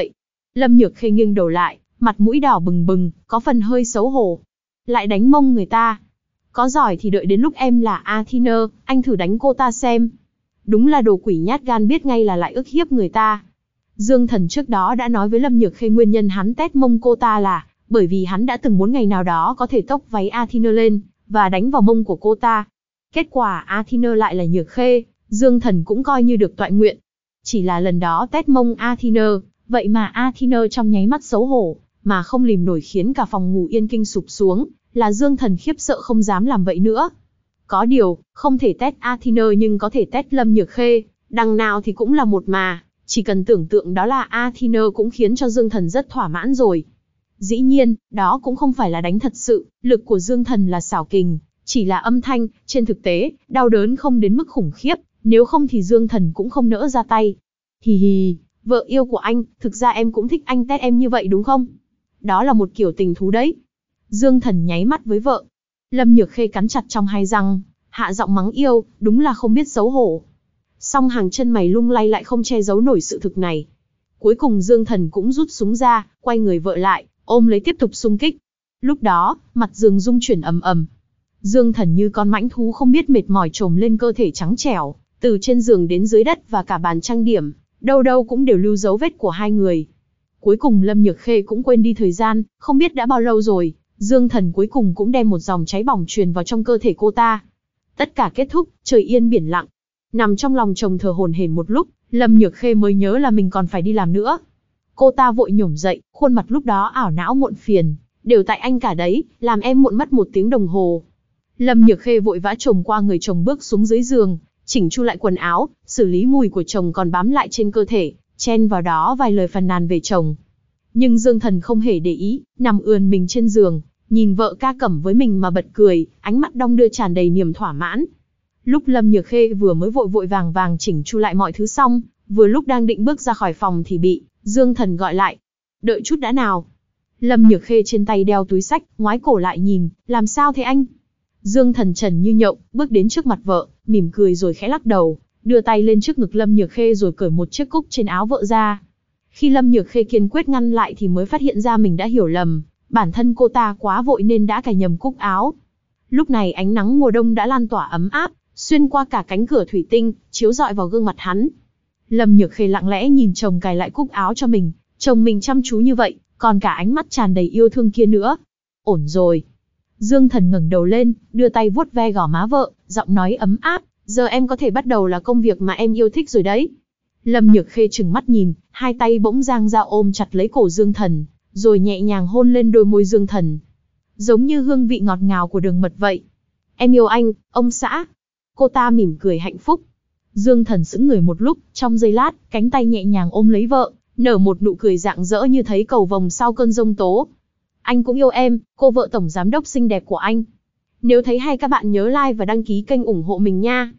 Lâm Nhược Khê nghiêng đầu lại, mặt mũi đỏ bừng bừng, có phần hơi xấu hổ. Lại đánh mông người ta. Có giỏi thì đợi đến lúc em là Athena, anh thử đánh cô ta xem. Đúng là đồ quỷ nhát gan, biết ngay là lại ức hiếp người ta. Dương Thần trước đó đã nói với Lâm Nhược Khê nguyên nhân hắn tét mông cô ta là bởi vì hắn đã từng muốn ngày nào đó có thể tốc váy Athena lên và đánh vào mông của cô ta. Kết quả Athena lại là Nhược Khê, Dương Thần cũng coi như được toại nguyện. Chỉ là lần đó tét mông Athena, vậy mà Athena trong nháy mắt xấu hổ, mà không lìm nổi khiến cả phòng ngủ yên kinh sụp xuống, là Dương Thần khiếp sợ không dám làm vậy nữa. Có điều, không thể tét Athena nhưng có thể tét Lâm Nhược Khê, đằng nào thì cũng là một mà, chỉ cần tưởng tượng đó là Athena cũng khiến cho Dương Thần rất thỏa mãn rồi. Dĩ nhiên, đó cũng không phải là đánh thật sự, lực của Dương Thần là xảo kình, chỉ là âm thanh, trên thực tế, đau đớn không đến mức khủng khiếp, nếu không thì Dương Thần cũng không nỡ ra tay. Hì hì, vợ yêu của anh, thực ra em cũng thích anh tét em như vậy đúng không? Đó là một kiểu tình thú đấy. Dương Thần nháy mắt với vợ. Lâm Nhược Khê cắn chặt trong hai răng, hạ giọng mắng yêu, đúng là không biết xấu hổ. Song hàng chân mày lung lay lại không che giấu nổi sự thực này. Cuối cùng Dương Thần cũng rút súng ra, quay người vợ lại, ôm lấy tiếp tục xung kích. Lúc đó, mặt giường rung chuyển ầm ầm. Dương Thần như con mãnh thú không biết mệt mỏi trồm lên cơ thể trắng trẻo, từ trên giường đến dưới đất và cả bàn trang điểm, đâu đâu cũng đều lưu dấu vết của hai người. Cuối cùng Lâm Nhược Khê cũng quên đi thời gian, không biết đã bao lâu rồi, Dương Thần cuối cùng cũng đem một dòng cháy bỏng truyền vào trong cơ thể cô ta. Tất cả kết thúc, trời yên biển lặng. Nằm trong lòng chồng thở hổn hển một lúc, Lâm Nhược Khê mới nhớ là mình còn phải đi làm nữa. Cô ta vội nhổm dậy, khuôn mặt lúc đó ảo não muộn phiền, đều tại anh cả đấy, làm em muộn mất 1 tiếng đồng hồ. Lâm Nhược Khê vội vã chồm qua người chồng bước xuống dưới giường, chỉnh chu lại quần áo, xử lý mùi của chồng còn bám lại trên cơ thể, chen vào đó vài lời phàn nàn về chồng. Nhưng Dương Thần không hề để ý, nằm ườn mình trên giường, nhìn vợ ca cẩm với mình mà bật cười, ánh mắt đong đưa tràn đầy niềm thỏa mãn. Lúc Lâm Nhược Khê vừa mới vội vội vàng vàng chỉnh chu lại mọi thứ xong, vừa lúc đang định bước ra khỏi phòng thì bị Dương Thần gọi lại. Đợi chút đã nào. Lâm Nhược Khê trên tay đeo túi xách, ngoái cổ lại nhìn, làm sao thế anh? Dương Thần trần như nhộng, bước đến trước mặt vợ, mỉm cười rồi khẽ lắc đầu, đưa tay lên trước ngực Lâm Nhược Khê rồi cởi một chiếc cúc trên áo vợ ra. Khi Lâm Nhược Khê kiên quyết ngăn lại thì mới phát hiện ra mình đã hiểu lầm, bản thân cô ta quá vội nên đã cài nhầm cúc áo. Lúc này ánh nắng mùa đông đã lan tỏa ấm áp, xuyên qua cả cánh cửa thủy tinh, chiếu rọi vào gương mặt hắn. Lâm Nhược Khê lặng lẽ nhìn chồng cài lại cúc áo cho mình, chồng mình chăm chú như vậy, còn cả ánh mắt tràn đầy yêu thương kia nữa. Ổn rồi. Dương Thần ngẩng đầu lên, đưa tay vuốt ve gò má vợ, giọng nói ấm áp, giờ em có thể bắt đầu là công việc mà em yêu thích rồi đấy. Lâm Nhược Khê trừng mắt nhìn, hai tay bỗng dang ra ôm chặt lấy cổ Dương Thần, rồi nhẹ nhàng hôn lên đôi môi Dương Thần. Giống như hương vị ngọt ngào của đường mật vậy. Em yêu anh, ông xã. Cô ta mỉm cười hạnh phúc. Dương Thần sững người một lúc, trong giây lát, cánh tay nhẹ nhàng ôm lấy vợ, nở một nụ cười rạng rỡ như thấy cầu vồng sau cơn giông tố. Anh cũng yêu em, cô vợ tổng giám đốc xinh đẹp của anh. Nếu thấy hay các bạn nhớ like và đăng ký kênh ủng hộ mình nha.